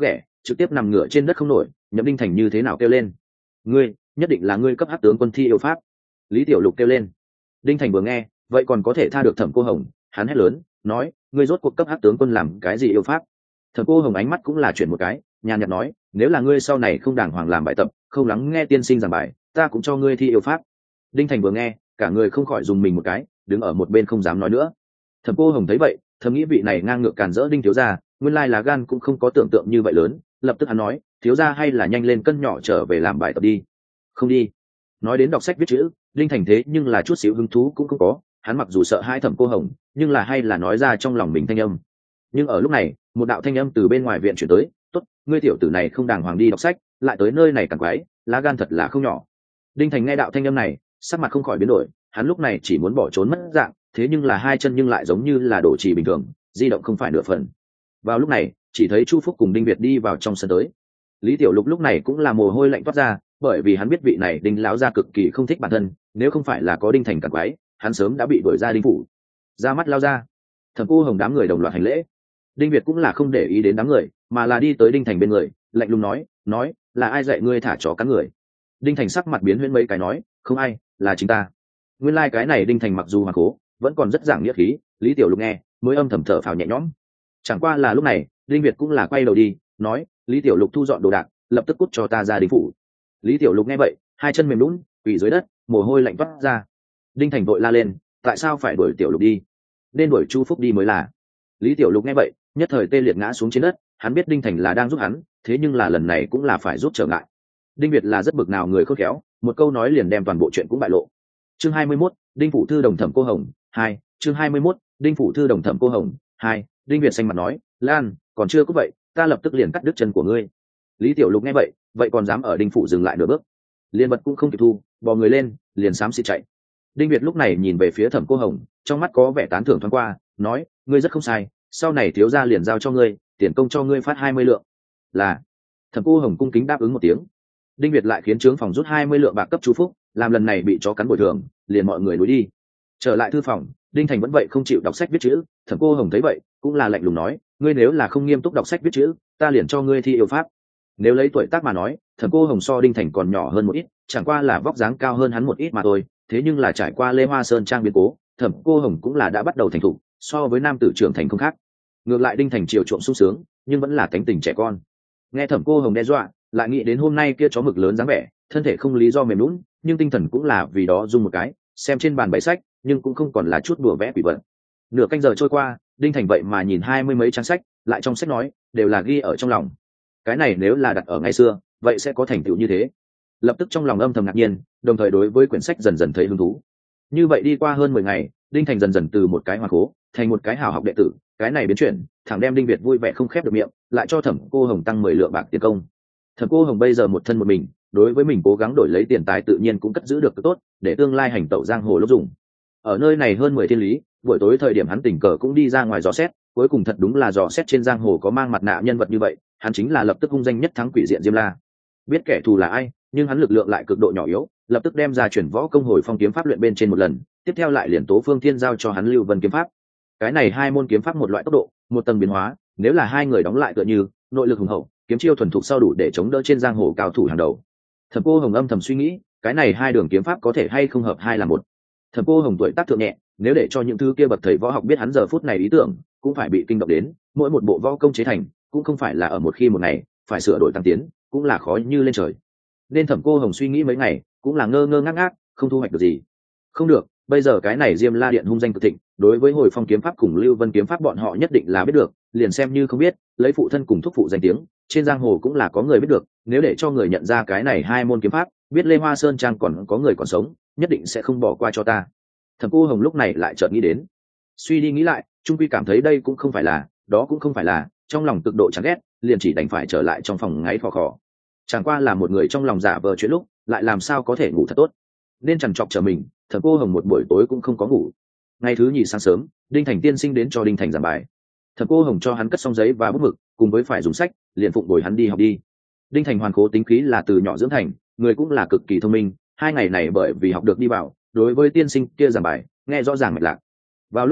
trực tiếp nằm ngửa trên đất không nổi. Nhậm Đinh Thành như thế nào kêu lên: ngươi nhất định là ngươi cấp hắc tướng quân thi yêu pháp. Lý Tiểu Lục kêu lên. Đinh Thành vừa nghe vậy còn có thể tha được Thẩm Cô Hồng, hắn hét lớn nói: ngươi rốt cuộc cấp hắc tướng quân làm cái gì yêu pháp? Thẩm Cô Hồng ánh mắt cũng là chuyển một cái, nhàn nhạt nói: nếu là ngươi sau này không đàng hoàng làm bài tập, không lắng nghe tiên sinh giảng bài, ta cũng cho ngươi thi yêu pháp. Đinh Thành vừa nghe cả người không khỏi dùng mình một cái, đứng ở một bên không dám nói nữa. Thẩm Cô Hồng thấy vậy thầm nghĩ vị này ngang ngược càn rỡ Đinh thiếu gia, nguyên lai là gan cũng không có tưởng tượng như vậy lớn. Lập tức hắn nói: thiếu gia hay là nhanh lên cân nhỏ trở về làm bài tập đi. Không đi. Nói đến đọc sách viết chữ, Đinh Thành thế nhưng là chút xíu hứng thú cũng không có. Hắn mặc dù sợ hai Thẩm Cô Hồng, nhưng là hay là nói ra trong lòng mình thanh âm. Nhưng ở lúc này một đạo thanh âm từ bên ngoài viện chuyển tới: tốt, ngươi tiểu tử này không đàng hoàng đi đọc sách, lại tới nơi này càng quái, lá gan thật là không nhỏ. Đinh Thành nghe đạo thanh âm này sắc mặt không khỏi biến đổi, hắn lúc này chỉ muốn bỏ trốn mất dạng, thế nhưng là hai chân nhưng lại giống như là đổ trì bình thường, di động không phải nửa phần. Vào lúc này chỉ thấy Chu Phúc cùng Đinh Việt đi vào trong sân tới. Lý Tiểu Lục lúc này cũng là mồ hôi lạnh toát ra, bởi vì hắn biết vị này Đinh lão gia cực kỳ không thích bản thân, nếu không phải là có Đinh Thành cản quái, hắn sớm đã bị đuổi ra Đinh phủ. Ra mắt lao ra. Thẩm Cô Hồng đám người đồng loạt hành lễ. Đinh Việt cũng là không để ý đến đám người, mà là đi tới Đinh Thành bên người, lạnh lùng nói: nói là ai dạy ngươi thả chó cắn người? Đinh Thành sắc mặt biến huyễn mấy cái nói: không ai, là chính ta. Nguyên lai like cái này Đinh Thành mặc dù hoàng cố, vẫn còn rất giảng nghĩa khí. Lý Tiểu Lục nghe mới âm thầm thở phào nhẹ nhõm. Chẳng qua là lúc này Đinh Việt cũng là quay đầu đi, nói: Lý Tiểu Lục thu dọn đồ đạc, lập tức cút cho ta ra Đinh phủ. Lý Tiểu Lục nghe vậy hai chân mềm lún quỳ dưới đất, mồ hôi lạnh toát ra. Đinh Thành vội la lên: tại sao phải đuổi Tiểu Lục đi? Nên đuổi Chu Phúc đi mới là. Lý Tiểu Lục nghe vậy nhất thời tê liệt ngã xuống trên đất. Hắn biết Đinh Thành là đang giúp hắn, thế nhưng là lần này cũng là phải giúp trở ngại. Đinh Việt là rất bực nào người khôn khéo, một câu nói liền đem toàn bộ chuyện cũng bại lộ. Chương hai mươi mốt, Đinh phủ thư đồng Thẩm Cô Hồng hai. Chương hai mươi mốt, Đinh phủ thư đồng Thẩm Cô Hồng hai. Đinh Việt xanh mặt nói: Lan, còn chưa có vậy, ta lập tức liền cắt đứt chân của ngươi. Lý Tiểu Lục nghe vậy vậy còn dám ở Đinh phủ dừng lại nửa bước, liền vật cũng không kịp thu, bò người lên liền xám xịt chạy. Đinh Việt lúc này nhìn về phía Thẩm Cô Hồng, trong mắt có vẻ tán thưởng thoáng qua, nói: ngươi rất không sai, sau này thiếu gia liền giao cho ngươi, tiền công cho ngươi phát hai mươi lượng. Là. Thẩm Cô Hồng cung kính đáp ứng một tiếng. Đinh Việt lại khiến trướng phòng rút hai mươi lượng bạc cấp Chu Phúc, làm lần này bị chó cắn bồi thường, liền mọi người đuổi đi. Trở lại thư phòng, Đinh Thành vẫn vậy không chịu đọc sách viết chữ. Thẩm Cô Hồng thấy vậy cũng là lạnh lùng nói: ngươi nếu là không nghiêm túc đọc sách viết chữ, ta liền cho ngươi thi yêu pháp. Nếu lấy tuổi tác mà nói, Thẩm Cô Hồng so Đinh Thành còn nhỏ hơn một ít, chẳng qua là vóc dáng cao hơn hắn một ít mà thôi. Thế nhưng là trải qua Lê Hoa Sơn trang biến cố, Thẩm Cô Hồng cũng là đã bắt đầu thành thục, so với nam tử trưởng thành không khác. Ngược lại Đinh Thành chiều chuộng sung sướng, nhưng vẫn là cánh tình trẻ con. Nghe Thẩm Cô Hồng đe dọa, lại nghĩ đến hôm nay kia chó mực lớn dáng vẻ, thân thể không lý do mềm lún, nhưng tinh thần cũng là vì đó rung một cái, xem trên bàn bày sách nhưng cũng không còn là chút đùa vẽ quỷ vật. Nửa canh giờ trôi qua, Đinh Thành vậy mà nhìn hai mươi mấy trang sách, lại trong sách nói đều là ghi ở trong lòng. Cái này nếu là đặt ở ngày xưa vậy sẽ có thành tựu như thế. Lập tức trong lòng âm thầm ngạc nhiên, đồng thời đối với quyển sách dần dần thấy hứng thú. Như vậy đi qua hơn mười ngày, Đinh Thành dần dần từ một cái hoa cố thành một cái hảo học đệ tử. Cái này biến chuyển thẳng đem Đinh Việt vui vẻ không khép được miệng, lại cho Thẩm Cô Hồng tăng mười lượng bạc tiền công. Thẩm Cô Hồng bây giờ một thân một mình, đối với mình cố gắng đổi lấy tiền tài tự nhiên cũng cất giữ được tốt, để tương lai hành tẩu giang hồ lúc dùng. Ở nơi này hơn mười thiên lý, buổi tối thời điểm hắn tình cờ cũng đi ra ngoài dò xét, cuối cùng thật đúng là dò xét trên giang hồ có mang mặt nạ nhân vật như vậy, hắn chính là lập tức hung danh nhất thắng quỷ diện Diêm La. Biết kẻ thù là ai, nhưng hắn lực lượng lại cực độ nhỏ yếu, lập tức đem ra chuyển võ công hồi phong kiếm pháp luyện bên trên một lần, tiếp theo lại liền tố phương thiên giao cho hắn Lưu Vân kiếm pháp. Cái này hai môn kiếm pháp một loại tốc độ, một tầng biến hóa, nếu là hai người đóng lại tựa như nội lực hùng hậu, kiếm chiêu thuần thục sau đủ để chống đỡ trên giang hồ cao thủ hàng đầu. Thẩm Cô Hồng âm thầm suy nghĩ, cái này hai đường kiếm pháp có thể hay không hợp hai là một. Thẩm Cô Hồng tuổi tác thượng nhẹ, nếu để cho những thứ kia bậc thầy võ học biết hắn giờ phút này ý tưởng, cũng phải bị kinh động đến. Mỗi một bộ võ công chế thành, cũng không phải là ở một khi một ngày, phải sửa đổi tăng tiến, cũng là khó như lên trời. Nên Thẩm Cô Hồng suy nghĩ mấy ngày, cũng là ngơ ngơ ngác ngác, không thu hoạch được gì. Không được, bây giờ cái này Diêm La Điện hung danh cực thịnh, đối với hồi phong kiếm pháp cùng Lưu Vân kiếm pháp bọn họ nhất định là biết được, liền xem như không biết, lấy phụ thân cùng thúc phụ danh tiếng, trên giang hồ cũng là có người biết được. Nếu để cho người nhận ra cái này hai môn kiếm pháp, biết Lê Hoa Sơn trang còn có người còn sống, nhất định sẽ không bỏ qua cho ta. Thẩm Cô Hồng lúc này lại chợt nghĩ đến, suy đi nghĩ lại, trung quy cảm thấy đây cũng không phải là, đó cũng không phải là, trong lòng cực độ chán ghét, liền chỉ đành phải trở lại trong phòng ngáy khò khò. Chẳng qua là một người trong lòng giả vờ chuyện lúc, lại làm sao có thể ngủ thật tốt, nên chằn trọc chờ mình. Thẩm Cô Hồng một buổi tối cũng không có ngủ. Ngày thứ nhì sáng sớm, Đinh Thành tiên sinh đến cho Đinh Thành giảng bài. Thẩm Cô Hồng cho hắn cất xong giấy và bút mực, cùng với phải dùng sách, liền phụng bồi hắn đi học đi. Đinh Thành hoàn cố tính khí là từ nhỏ dưỡng thành, người cũng là cực kỳ thông minh. Hai ngày này bởi vì học được đi vào, đối với tiên sinh kia giảng bài nghe rõ ràng mạch lạc. Vào lúc này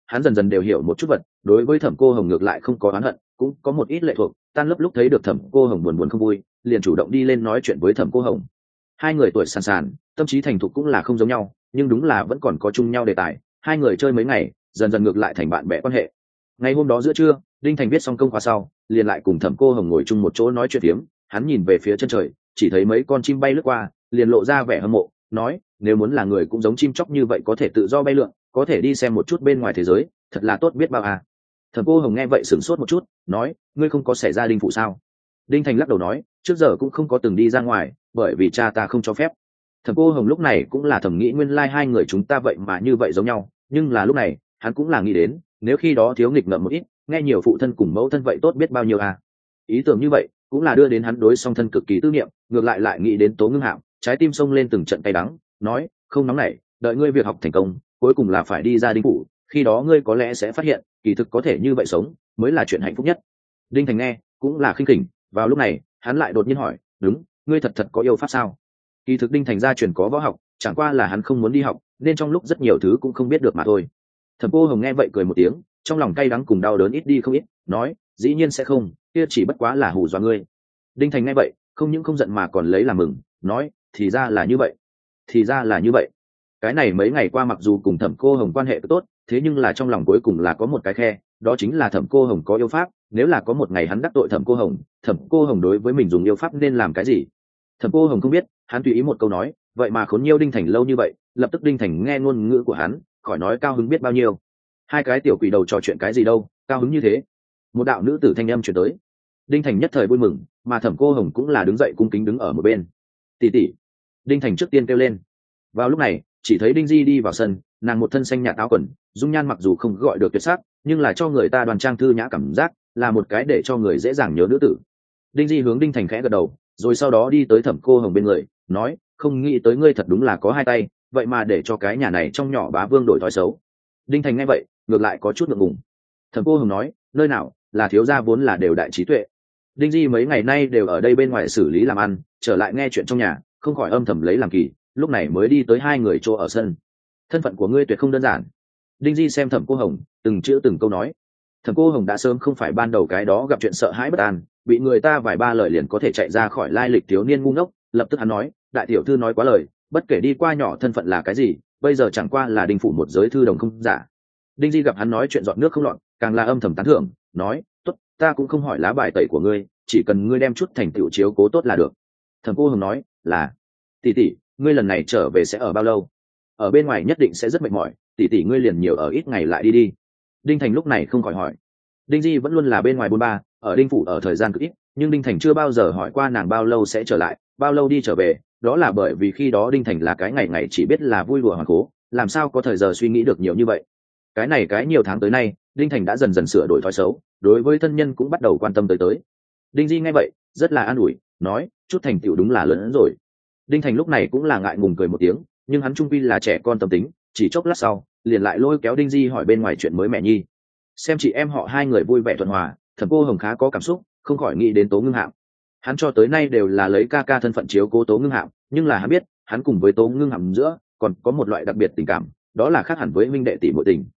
hắn dần dần đều hiểu một chút vật, đối với thẩm cô hồng ngược lại không có oán hận, cũng có một ít lệ thuộc. Tan lớp lúc thấy được thẩm cô hồng buồn buồn không vui, liền chủ động đi lên nói chuyện với thẩm cô hồng. Hai người tuổi sàn sàn, tâm trí thành thục cũng là không giống nhau, nhưng đúng là vẫn còn có chung nhau đề tài. Hai người chơi mấy ngày, dần dần ngược lại thành bạn bè quan hệ. Ngày hôm đó giữa trưa, đinh thành viết xong công khóa sau, liền lại cùng thẩm cô hồng ngồi chung một chỗ nói chuyện phiếm. Hắn nhìn về phía chân trời, chỉ thấy mấy con chim bay lướt qua, liền lộ ra vẻ hâm mộ, nói nếu muốn là người cũng giống chim chóc như vậy có thể tự do bay lượn, có thể đi xem một chút bên ngoài thế giới, thật là tốt biết bao à. Thẩm cô hồng nghe vậy sửng sốt một chút, nói ngươi không có xảy ra đinh phụ sao? Đinh thành lắc đầu nói, trước giờ cũng không có từng đi ra ngoài, bởi vì cha ta không cho phép. Thẩm cô hồng lúc này cũng là thầm nghĩ nguyên lai hai người chúng ta vậy mà như vậy giống nhau, nhưng là lúc này hắn cũng là nghĩ đến nếu khi đó thiếu nghịch ngợm một ít, nghe nhiều phụ thân cùng mẫu thân vậy tốt biết bao nhiêu à. Ý tưởng như vậy cũng là đưa đến hắn đối song thân cực kỳ tư niệm, ngược lại lại nghĩ đến Tố Ngưng Hạo, trái tim xông lên từng trận cay đắng, nói không nóng nảy, đợi ngươi việc học thành công, cuối cùng là phải đi ra đinh phủ, khi đó ngươi có lẽ sẽ phát hiện kỳ thực có thể như vậy sống mới là chuyện hạnh phúc nhất. Đinh thành nghe cũng là khinh khỉnh, vào lúc này hắn lại đột nhiên hỏi, đúng, ngươi thật thật có yêu pháp sao? Kỳ thực đinh thành gia truyền có võ học, chẳng qua là hắn không muốn đi học, nên trong lúc rất nhiều thứ cũng không biết được mà thôi. Thẩm cô hồng nghe vậy cười một tiếng, trong lòng cay đắng cùng đau đớn ít đi không ít, nói dĩ nhiên sẽ không, kia chỉ bất quá là hù dọa ngươi. Đinh thành nghe vậy không những không giận mà còn lấy làm mừng, nói thì ra là như vậy, thì ra là như vậy. Cái này mấy ngày qua mặc dù cùng thẩm cô hồng quan hệ tốt, thế nhưng là trong lòng cuối cùng là có một cái khe, đó chính là thẩm cô hồng có yêu pháp. Nếu là có một ngày hắn đắc tội thẩm cô hồng, thẩm cô hồng đối với mình dùng yêu pháp nên làm cái gì? Thẩm cô hồng không biết, hắn tùy ý một câu nói, vậy mà khốn nhiêu đinh thành lâu như vậy. Lập tức đinh thành nghe ngôn ngữ của hắn, khỏi nói cao hứng biết bao nhiêu. Hai cái tiểu quỷ đầu trò chuyện cái gì đâu, cao hứng như thế. Một đạo nữ tử thanh âm truyền tới. Đinh thành nhất thời vui mừng, mà thẩm cô hồng cũng là đứng dậy cung kính đứng ở một bên. Tỷ tỷ. Đinh thành trước tiên kêu lên. Vào lúc này chỉ thấy đinh di đi vào sân, nàng một thân xanh nhạt áo quần, dung nhan mặc dù không gọi được tuyệt sắc, nhưng là cho người ta đoàn trang thư nhã cảm giác, là một cái để cho người dễ dàng nhớ nữ tử. Đinh di hướng đinh thành khẽ gật đầu, rồi sau đó đi tới thẩm cô hồng bên người, nói không nghĩ tới ngươi thật đúng là có hai tay, vậy mà để cho cái nhà này trong nhỏ bá vương đổi thói xấu. Đinh thành nghe vậy ngược lại có chút ngượng ngùng. Thẩm cô hồng nói, nơi nào là thiếu gia vốn là đều đại trí tuệ. Đinh di mấy ngày nay đều ở đây bên ngoài xử lý làm ăn, trở lại nghe chuyện trong nhà, không khỏi âm thầm lấy làm kỳ, lúc này mới đi tới hai người chỗ ở sân. Thân phận của ngươi tuyệt không đơn giản. Đinh di xem thẩm cô hồng từng chữ từng câu nói. Thẩm cô hồng đã sớm không phải ban đầu cái đó gặp chuyện sợ hãi bất an, bị người ta vài ba lời liền có thể chạy ra khỏi lai lịch thiếu niên ngu ngốc. Lập tức hắn nói, đại tiểu thư nói quá lời, bất kể đi qua nhỏ thân phận là cái gì, bây giờ chẳng qua là đinh phụ một giới thư đồng không giả. Đinh di gặp hắn nói chuyện dọn nước không lọt, càng là âm thầm tán thưởng, nói tốt, ta cũng không hỏi lá bài tẩy của ngươi, chỉ cần ngươi đem chút thành tựu chiếu cố tốt là được. Thẩm cô hồng nói là, tỷ tỷ, ngươi lần này trở về sẽ ở bao lâu? Ở bên ngoài nhất định sẽ rất mệt mỏi, tỷ tỷ ngươi liền nhiều ở ít ngày lại đi đi. Đinh thành lúc này không khỏi hỏi. Đinh di vẫn luôn là bên ngoài bôn ba, ở đinh phủ ở thời gian cực ít, nhưng đinh thành chưa bao giờ hỏi qua nàng bao lâu sẽ trở lại, bao lâu đi trở về. Đó là bởi vì khi đó đinh thành là cái ngày ngày chỉ biết là vui đùa hoàng cố, làm sao có thời giờ suy nghĩ được nhiều như vậy. Cái này cái nhiều tháng tới nay, đinh thành đã dần dần sửa đổi thói xấu, đối với thân nhân cũng bắt đầu quan tâm tới tới. Đinh di nghe vậy rất là an ủi, nói chút thành tựu đúng là lớn hơn rồi. Đinh thành lúc này cũng là ngại ngùng cười một tiếng, nhưng hắn trung quy là trẻ con tâm tính, chỉ chốc lát sau liền lại lôi kéo đinh di hỏi bên ngoài chuyện mới mẹ nhi. Xem chị em họ hai người vui vẻ thuận hòa, thẩm cô hồng khá có cảm xúc, không khỏi nghĩ đến Tố Ngưng Hạo. Hắn cho tới nay đều là lấy ca ca thân phận chiếu cố Tố Ngưng Hạo, nhưng là hắn biết hắn cùng với Tố Ngưng Hạo giữa còn có một loại đặc biệt tình cảm, đó là khác hẳn với huynh đệ tỷ muội tình.